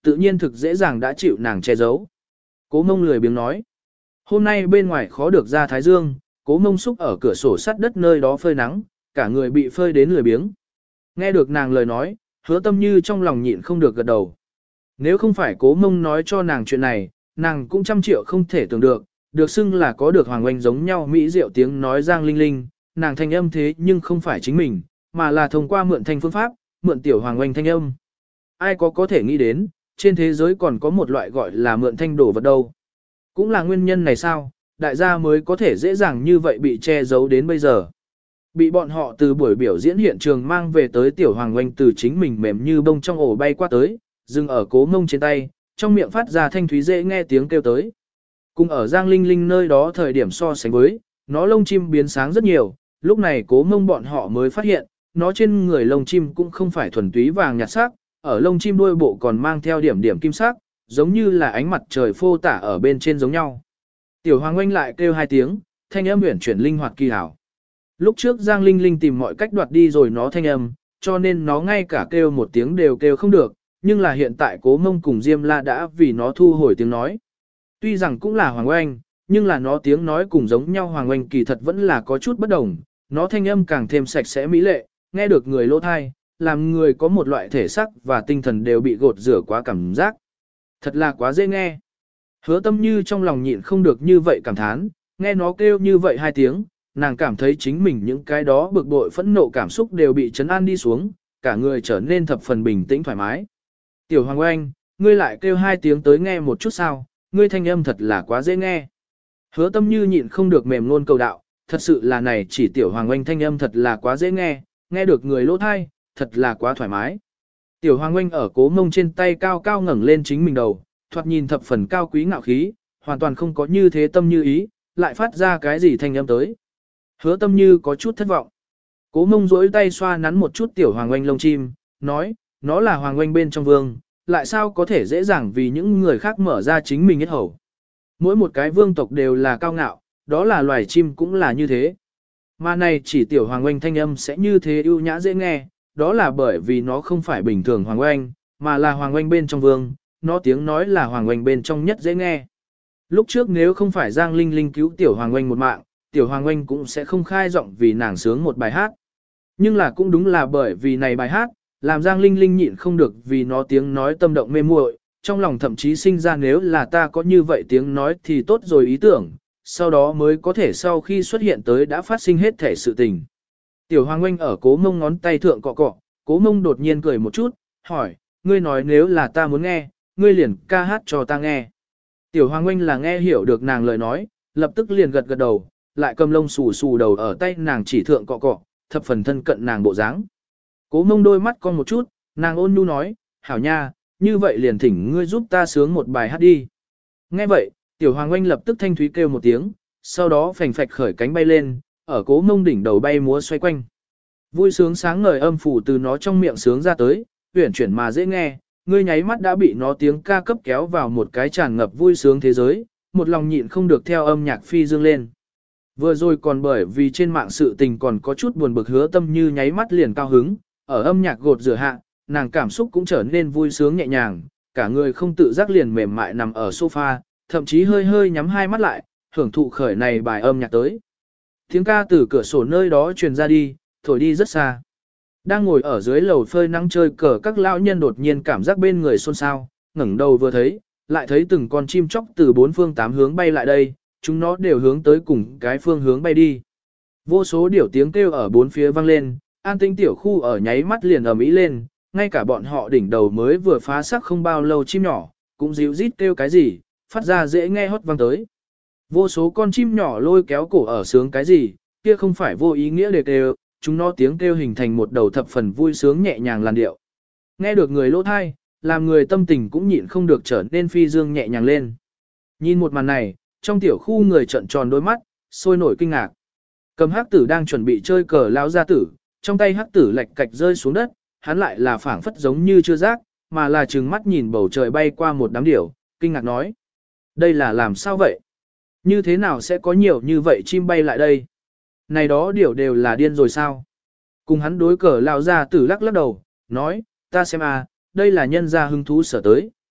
tự nhiên thực dễ dàng đã chịu nàng che giấu. Cố Mông lười biếng nói. Hôm nay bên ngoài khó được ra thái dương, Cố Mông xúc ở cửa sổ sắt đất nơi đó phơi nắng, cả người bị phơi đến lười biếng. Nghe được nàng lời nói, Hứa Tâm Như trong lòng nhịn không được gật đầu. Nếu không phải Cố Mông nói cho nàng chuyện này, nàng cũng trăm triệu không thể tưởng được, được xưng là có được Hoàng Oanh giống nhau mỹ diệu tiếng nói Giang Linh Linh, nàng thanh âm thế nhưng không phải chính mình, mà là thông qua mượn thanh phương pháp, mượn tiểu Hoàng Oanh thanh âm. Ai có có thể nghĩ đến, trên thế giới còn có một loại gọi là mượn thanh đồ vật đâu. Cũng là nguyên nhân này sao, đại gia mới có thể dễ dàng như vậy bị che giấu đến bây giờ. Bị bọn họ từ buổi biểu diễn hiện trường mang về tới tiểu Hoàng Oanh từ chính mình mềm như bông trong ổ bay qua tới, dừng ở Cố Mông trên tay, trong miệng phát ra thanh thúy dễ nghe tiếng kêu tới. Cùng ở Giang Linh Linh nơi đó thời điểm so sánh với, nó lông chim biến sáng rất nhiều, lúc này Cố Mông bọn họ mới phát hiện, nó trên người lông chim cũng không phải thuần túy vàng nhạt sắc, ở lông chim đuôi bộ còn mang theo điểm điểm kim sắc, giống như là ánh mặt trời phô tả ở bên trên giống nhau. Tiểu Hoàng Oanh lại kêu hai tiếng, thanh âm uyển chuyển linh hoạt kỳ hảo. Lúc trước Giang Linh Linh tìm mọi cách đoạt đi rồi nó thanh âm, cho nên nó ngay cả kêu một tiếng đều kêu không được, nhưng là hiện tại Cố Mông cùng Diêm La đã vì nó thu hồi tiếng nói. Tuy rằng cũng là Hoàng Oanh, nhưng là nó tiếng nói cùng giống nhau Hoàng Oanh kỳ thật vẫn là có chút bất đồng, nó thanh âm càng thêm sạch sẽ mỹ lệ, nghe được người lỗ thai, làm người có một loại thể sắc và tinh thần đều bị gột rửa quá cảm giác. Thật là quá dễ nghe. Hứa Tâm Như trong lòng nhịn không được như vậy cảm thán, nghe nó kêu như vậy hai tiếng, nàng cảm thấy chính mình những cái đó bực bội phẫn nộ cảm xúc đều bị trấn an đi xuống, cả người trở nên thập phần bình tĩnh thoải mái. Tiểu Hoàng Oanh, ngươi lại kêu hai tiếng tới nghe một chút sao, ngươi thanh âm thật là quá dễ nghe. Hứa Tâm Như nhịn không được mềm luôn cầu đạo, thật sự là này chỉ Tiểu Hoàng Oanh thanh âm thật là quá dễ nghe, nghe được người lỗ thai, thật là quá thoải mái. Tiểu Hoàng Oanh ở Cố Mông trên tay cao cao ngẩng lên chính mình đầu, thoạt nhìn thập phần cao quý ngạo khí, hoàn toàn không có như thế tâm như ý, lại phát ra cái gì thanh âm tới. Hứa Tâm Như có chút thất vọng. Cố Mông duỗi tay xoa nắn một chút Tiểu Hoàng Oanh lông chim, nói, nó là Hoàng Oanh bên trong vương, lại sao có thể dễ dàng vì những người khác mở ra chính mình hết hầu. Mỗi một cái vương tộc đều là cao ngạo, đó là loài chim cũng là như thế. Mà này chỉ Tiểu Hoàng Oanh thanh âm sẽ như thế ưu nhã dễ nghe, đó là bởi vì nó không phải bình thường Hoàng Oanh, mà là Hoàng Oanh bên trong vương, nó tiếng nói là Hoàng Oanh bên trong nhất dễ nghe. Lúc trước nếu không phải Giang Linh Linh cứu Tiểu Hoàng Oanh một mạng, Tiểu Hoàng Oanh cũng sẽ không khai giọng vì nàng sướng một bài hát. Nhưng là cũng đúng là bởi vì này bài hát, làm Giang Linh Linh nhịn không được vì nó tiếng nói tâm động mê muội, trong lòng thậm chí sinh ra nếu là ta có như vậy tiếng nói thì tốt rồi ý tưởng, sau đó mới có thể sau khi xuất hiện tới đã phát sinh hết thể sự tình. Tiểu Hoàng Oanh ở Cố Mông ngón tay thượng cọ cọ, Cố Mông đột nhiên cười một chút, hỏi, ngươi nói nếu là ta muốn nghe, ngươi liền ca hát cho ta nghe. Tiểu Hoàng Oanh là nghe hiểu được nàng lời nói, lập tức liền gật gật đầu, lại cầm lông xù xù đầu ở tay nàng chỉ thượng cọ cọ, thập phần thân cận nàng bộ dáng. Cố Mông đôi mắt con một chút, nàng ôn nhu nói, hảo nha, như vậy liền thỉnh ngươi giúp ta sướng một bài hát đi. Nghe vậy, Tiểu Hoàng Oanh lập tức thanh thúy kêu một tiếng, sau đó phành phạch khởi cánh bay lên, ở Cố Mông đỉnh đầu bay múa xoay quanh. Vui sướng sáng ngời âm phủ từ nó trong miệng sướng ra tới, uyển chuyển mà dễ nghe, ngươi nháy mắt đã bị nó tiếng ca cấp kéo vào một cái tràn ngập vui sướng thế giới, một lòng nhịn không được theo âm nhạc phi dương lên. Vừa rồi còn bởi vì trên mạng sự tình còn có chút buồn bực Hứa Tâm Như nháy mắt liền cao hứng, ở âm nhạc gột rửa hạ, nàng cảm xúc cũng trở nên vui sướng nhẹ nhàng, cả người không tự giác liền mềm mại nằm ở sofa, thậm chí hơi hơi nhắm hai mắt lại, hưởng thụ khởi này bài âm nhạc tới. Tiếng ca từ cửa sổ nơi đó truyền ra đi, thổi đi rất xa. Đang ngồi ở dưới lầu phơi nắng chơi cờ các lão nhân đột nhiên cảm giác bên người xôn xao, ngẩng đầu vừa thấy, lại thấy từng con chim chóc từ bốn phương tám hướng bay lại đây, chúng nó đều hướng tới cùng cái phương hướng bay đi. Vô số điểu tiếng kêu ở bốn phía vang lên, an tĩnh tiểu khu ở nháy mắt liền ầm ĩ lên, ngay cả bọn họ đỉnh đầu mới vừa phá sắc không bao lâu chim nhỏ, cũng dịu rít kêu cái gì, phát ra dễ nghe hót vang tới. Vô số con chim nhỏ lôi kéo cổ ở sướng cái gì, kia không phải vô ý nghĩa để kêu, chúng nó tiếng kêu hình thành một đầu thập phần vui sướng nhẹ nhàng làn điệu. Nghe được người lỗ thai, làm người tâm tình cũng nhịn không được trở nên phi dương nhẹ nhàng lên. Nhìn một màn này, trong tiểu khu người trợn tròn đôi mắt, sôi nổi kinh ngạc. Cầm hắc tử đang chuẩn bị chơi cờ lão gia tử, trong tay hắc tử lạch cạch rơi xuống đất, hắn lại là phảng phất giống như chưa giác, mà là trừng mắt nhìn bầu trời bay qua một đám điểu, kinh ngạc nói. Đây là làm sao vậy? Như thế nào sẽ có nhiều như vậy chim bay lại đây? Này đó điểu đều là điên rồi sao? Cùng hắn đối cờ lão gia tử lắc lắc đầu, nói, ta xem à, đây là nhân gia hứng thú sở tới,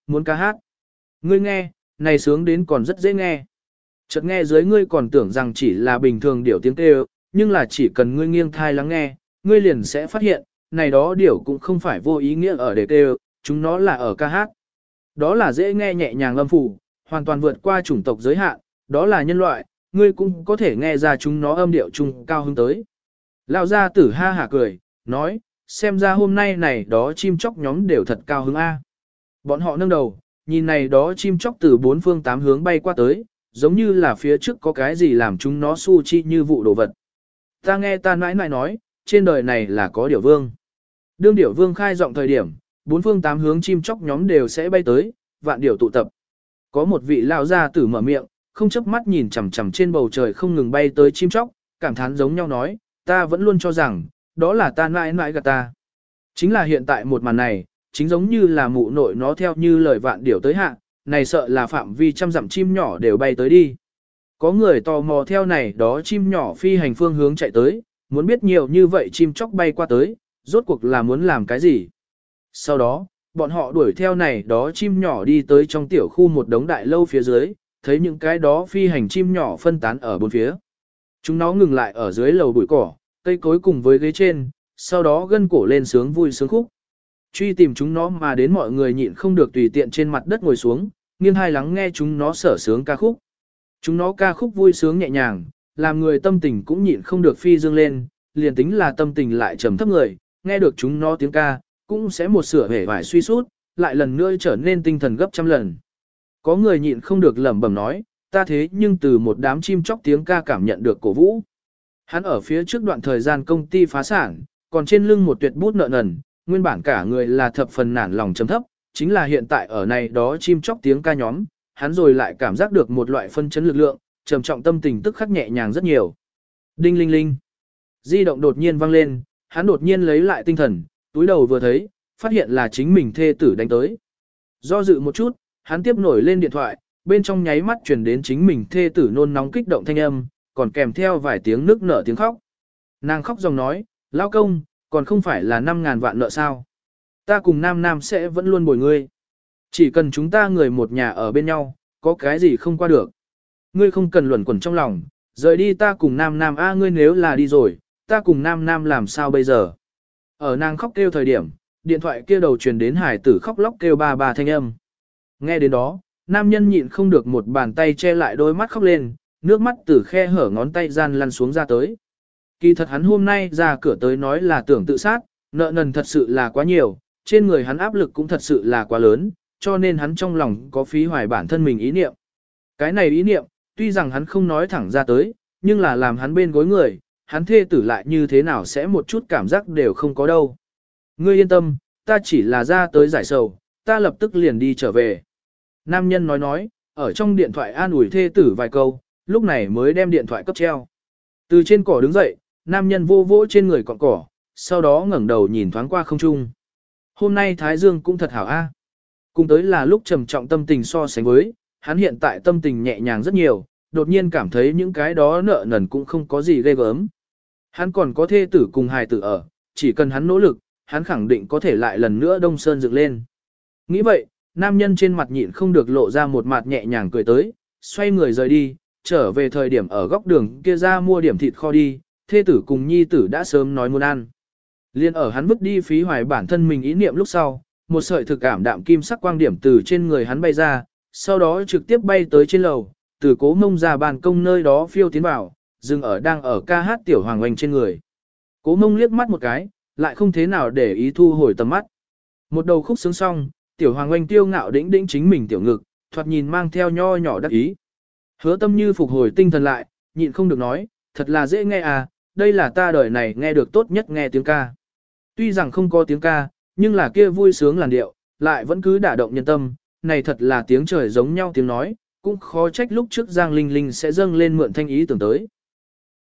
muốn ca hát. Ngươi nghe, này sướng đến còn rất dễ nghe. Chợt nghe dưới ngươi còn tưởng rằng chỉ là bình thường điểu tiếng kêu, nhưng là chỉ cần ngươi nghiêng thai lắng nghe, ngươi liền sẽ phát hiện, này đó điểu cũng không phải vô ý nghĩa ở để kêu, chúng nó là ở ca hát. Đó là dễ nghe nhẹ nhàng âm phủ, hoàn toàn vượt qua chủng tộc giới hạn, đó là nhân loại, ngươi cũng có thể nghe ra chúng nó âm điệu chung cao hứng tới. Lão gia tử ha hả cười, nói, xem ra hôm nay này đó chim chóc nhóm đều thật cao hứng A. Bọn họ nâng đầu, nhìn này đó chim chóc từ bốn phương tám hướng bay qua tới, giống như là phía trước có cái gì làm chúng nó su chi như vụ đồ vật. Ta nghe ta nãi nãi nói, trên đời này là có điểu vương. Đương điểu vương khai giọng thời điểm, bốn phương tám hướng chim chóc nhóm đều sẽ bay tới, vạn điểu tụ tập. Có một vị lão gia tử mở miệng, không chớp mắt nhìn chằm chằm trên bầu trời không ngừng bay tới chim chóc, cảm thán giống nhau nói, ta vẫn luôn cho rằng, đó là ta nãi nãi gạt ta. Chính là hiện tại một màn này, chính giống như là mụ nội nó theo như lời vạn điểu tới hạ, này sợ là phạm vi trăm dặm chim nhỏ đều bay tới đi. Có người tò mò theo này đó chim nhỏ phi hành phương hướng chạy tới, muốn biết nhiều như vậy chim chóc bay qua tới, rốt cuộc là muốn làm cái gì. Sau đó, bọn họ đuổi theo này đó chim nhỏ đi tới trong tiểu khu một đống đại lâu phía dưới, thấy những cái đó phi hành chim nhỏ phân tán ở bốn phía. Chúng nó ngừng lại ở dưới lầu bụi cỏ, cây cối cùng với ghế trên, sau đó gân cổ lên sướng vui sướng khúc. Truy tìm chúng nó mà đến mọi người nhịn không được tùy tiện trên mặt đất ngồi xuống, nghiêng hai lắng nghe chúng nó sở sướng ca khúc. Chúng nó ca khúc vui sướng nhẹ nhàng, làm người tâm tình cũng nhịn không được phi dương lên, liền tính là tâm tình lại trầm thấp người, nghe được chúng nó tiếng ca, cũng sẽ một sửa hể vải suy sút, lại lần nữa trở nên tinh thần gấp trăm lần. Có người nhịn không được lẩm bẩm nói, ta thế nhưng từ một đám chim chóc tiếng ca cảm nhận được cổ vũ. Hắn ở phía trước đoạn thời gian công ty phá sản, còn trên lưng một tuyệt bút nợ nần, nguyên bản cả người là thập phần nản lòng chấm thấp, chính là hiện tại ở này đó chim chóc tiếng ca nhóm, hắn rồi lại cảm giác được một loại phân chấn lực lượng, trầm trọng tâm tình tức khắc nhẹ nhàng rất nhiều. Đinh linh linh. Di động đột nhiên vang lên, hắn đột nhiên lấy lại tinh thần, túi đầu vừa thấy, phát hiện là chính mình thê tử đánh tới. Do dự một chút, hắn tiếp nổi lên điện thoại, bên trong nháy mắt truyền đến chính mình thê tử nôn nóng kích động thanh âm, còn kèm theo vài tiếng nức nở tiếng khóc. Nàng khóc dòng nói, lao công, còn không phải là năm ngàn vạn nợ sao. Ta cùng nam nam sẽ vẫn luôn bồi ngươi. Chỉ cần chúng ta người một nhà ở bên nhau, có cái gì không qua được. Ngươi không cần luẩn quẩn trong lòng, rời đi ta cùng nam nam a ngươi nếu là đi rồi, ta cùng nam nam làm sao bây giờ. Ở nàng khóc kêu thời điểm, điện thoại kia đầu truyền đến hải tử khóc lóc kêu ba ba thanh âm. Nghe đến đó, nam nhân nhịn không được một bàn tay che lại đôi mắt khóc lên, nước mắt từ khe hở ngón tay gian lăn xuống ra tới. Kỳ thật hắn hôm nay ra cửa tới nói là tưởng tự sát, nợ nần thật sự là quá nhiều, trên người hắn áp lực cũng thật sự là quá lớn, cho nên hắn trong lòng có phí hoài bản thân mình ý niệm. Cái này ý niệm, tuy rằng hắn không nói thẳng ra tới, nhưng là làm hắn bên gối người, hắn thê tử lại như thế nào sẽ một chút cảm giác đều không có đâu. Ngươi yên tâm, ta chỉ là ra tới giải sầu, ta lập tức liền đi trở về. Nam nhân nói nói, ở trong điện thoại an ủi thê tử vài câu, lúc này mới đem điện thoại cấp treo. Từ trên cỏ đứng dậy, nam nhân vô vỗ trên người cọn cỏ, sau đó ngẩng đầu nhìn thoáng qua không trung. Hôm nay Thái Dương cũng thật hảo a. Cùng tới là lúc trầm trọng tâm tình so sánh với, hắn hiện tại tâm tình nhẹ nhàng rất nhiều, đột nhiên cảm thấy những cái đó nợ nần cũng không có gì ghê gớm. Hắn còn có thê tử cùng hài tử ở, chỉ cần hắn nỗ lực, hắn khẳng định có thể lại lần nữa đông sơn dựng lên. Nghĩ vậy, nam nhân trên mặt nhịn không được lộ ra một mặt nhẹ nhàng cười tới, xoay người rời đi, trở về thời điểm ở góc đường kia ra mua điểm thịt kho đi, thê tử cùng nhi tử đã sớm nói muốn ăn. Liên ở hắn vứt đi phí hoài bản thân mình ý niệm lúc sau, một sợi thực cảm đạm kim sắc quang điểm từ trên người hắn bay ra, sau đó trực tiếp bay tới trên lầu, từ cố mông ra ban công nơi đó phiêu tiến vào, dừng ở đang ở ca hát tiểu hoàng oanh trên người. Cố mông liếc mắt một cái, lại không thế nào để ý thu hồi tầm mắt. Một đầu khúc sướng xong, tiểu hoàng oanh tiêu ngạo đĩnh đĩnh chính mình tiểu ngực, thoạt nhìn mang theo nho nhỏ đắc ý. Hứa tâm như phục hồi tinh thần lại, nhịn không được nói, thật là dễ nghe à, đây là ta đời này nghe được tốt nhất nghe tiếng ca. Tuy rằng không có tiếng ca, nhưng là kia vui sướng làn điệu, lại vẫn cứ đả động nhân tâm, này thật là tiếng trời giống nhau tiếng nói, cũng khó trách lúc trước Giang Linh Linh sẽ dâng lên mượn thanh ý tưởng tới.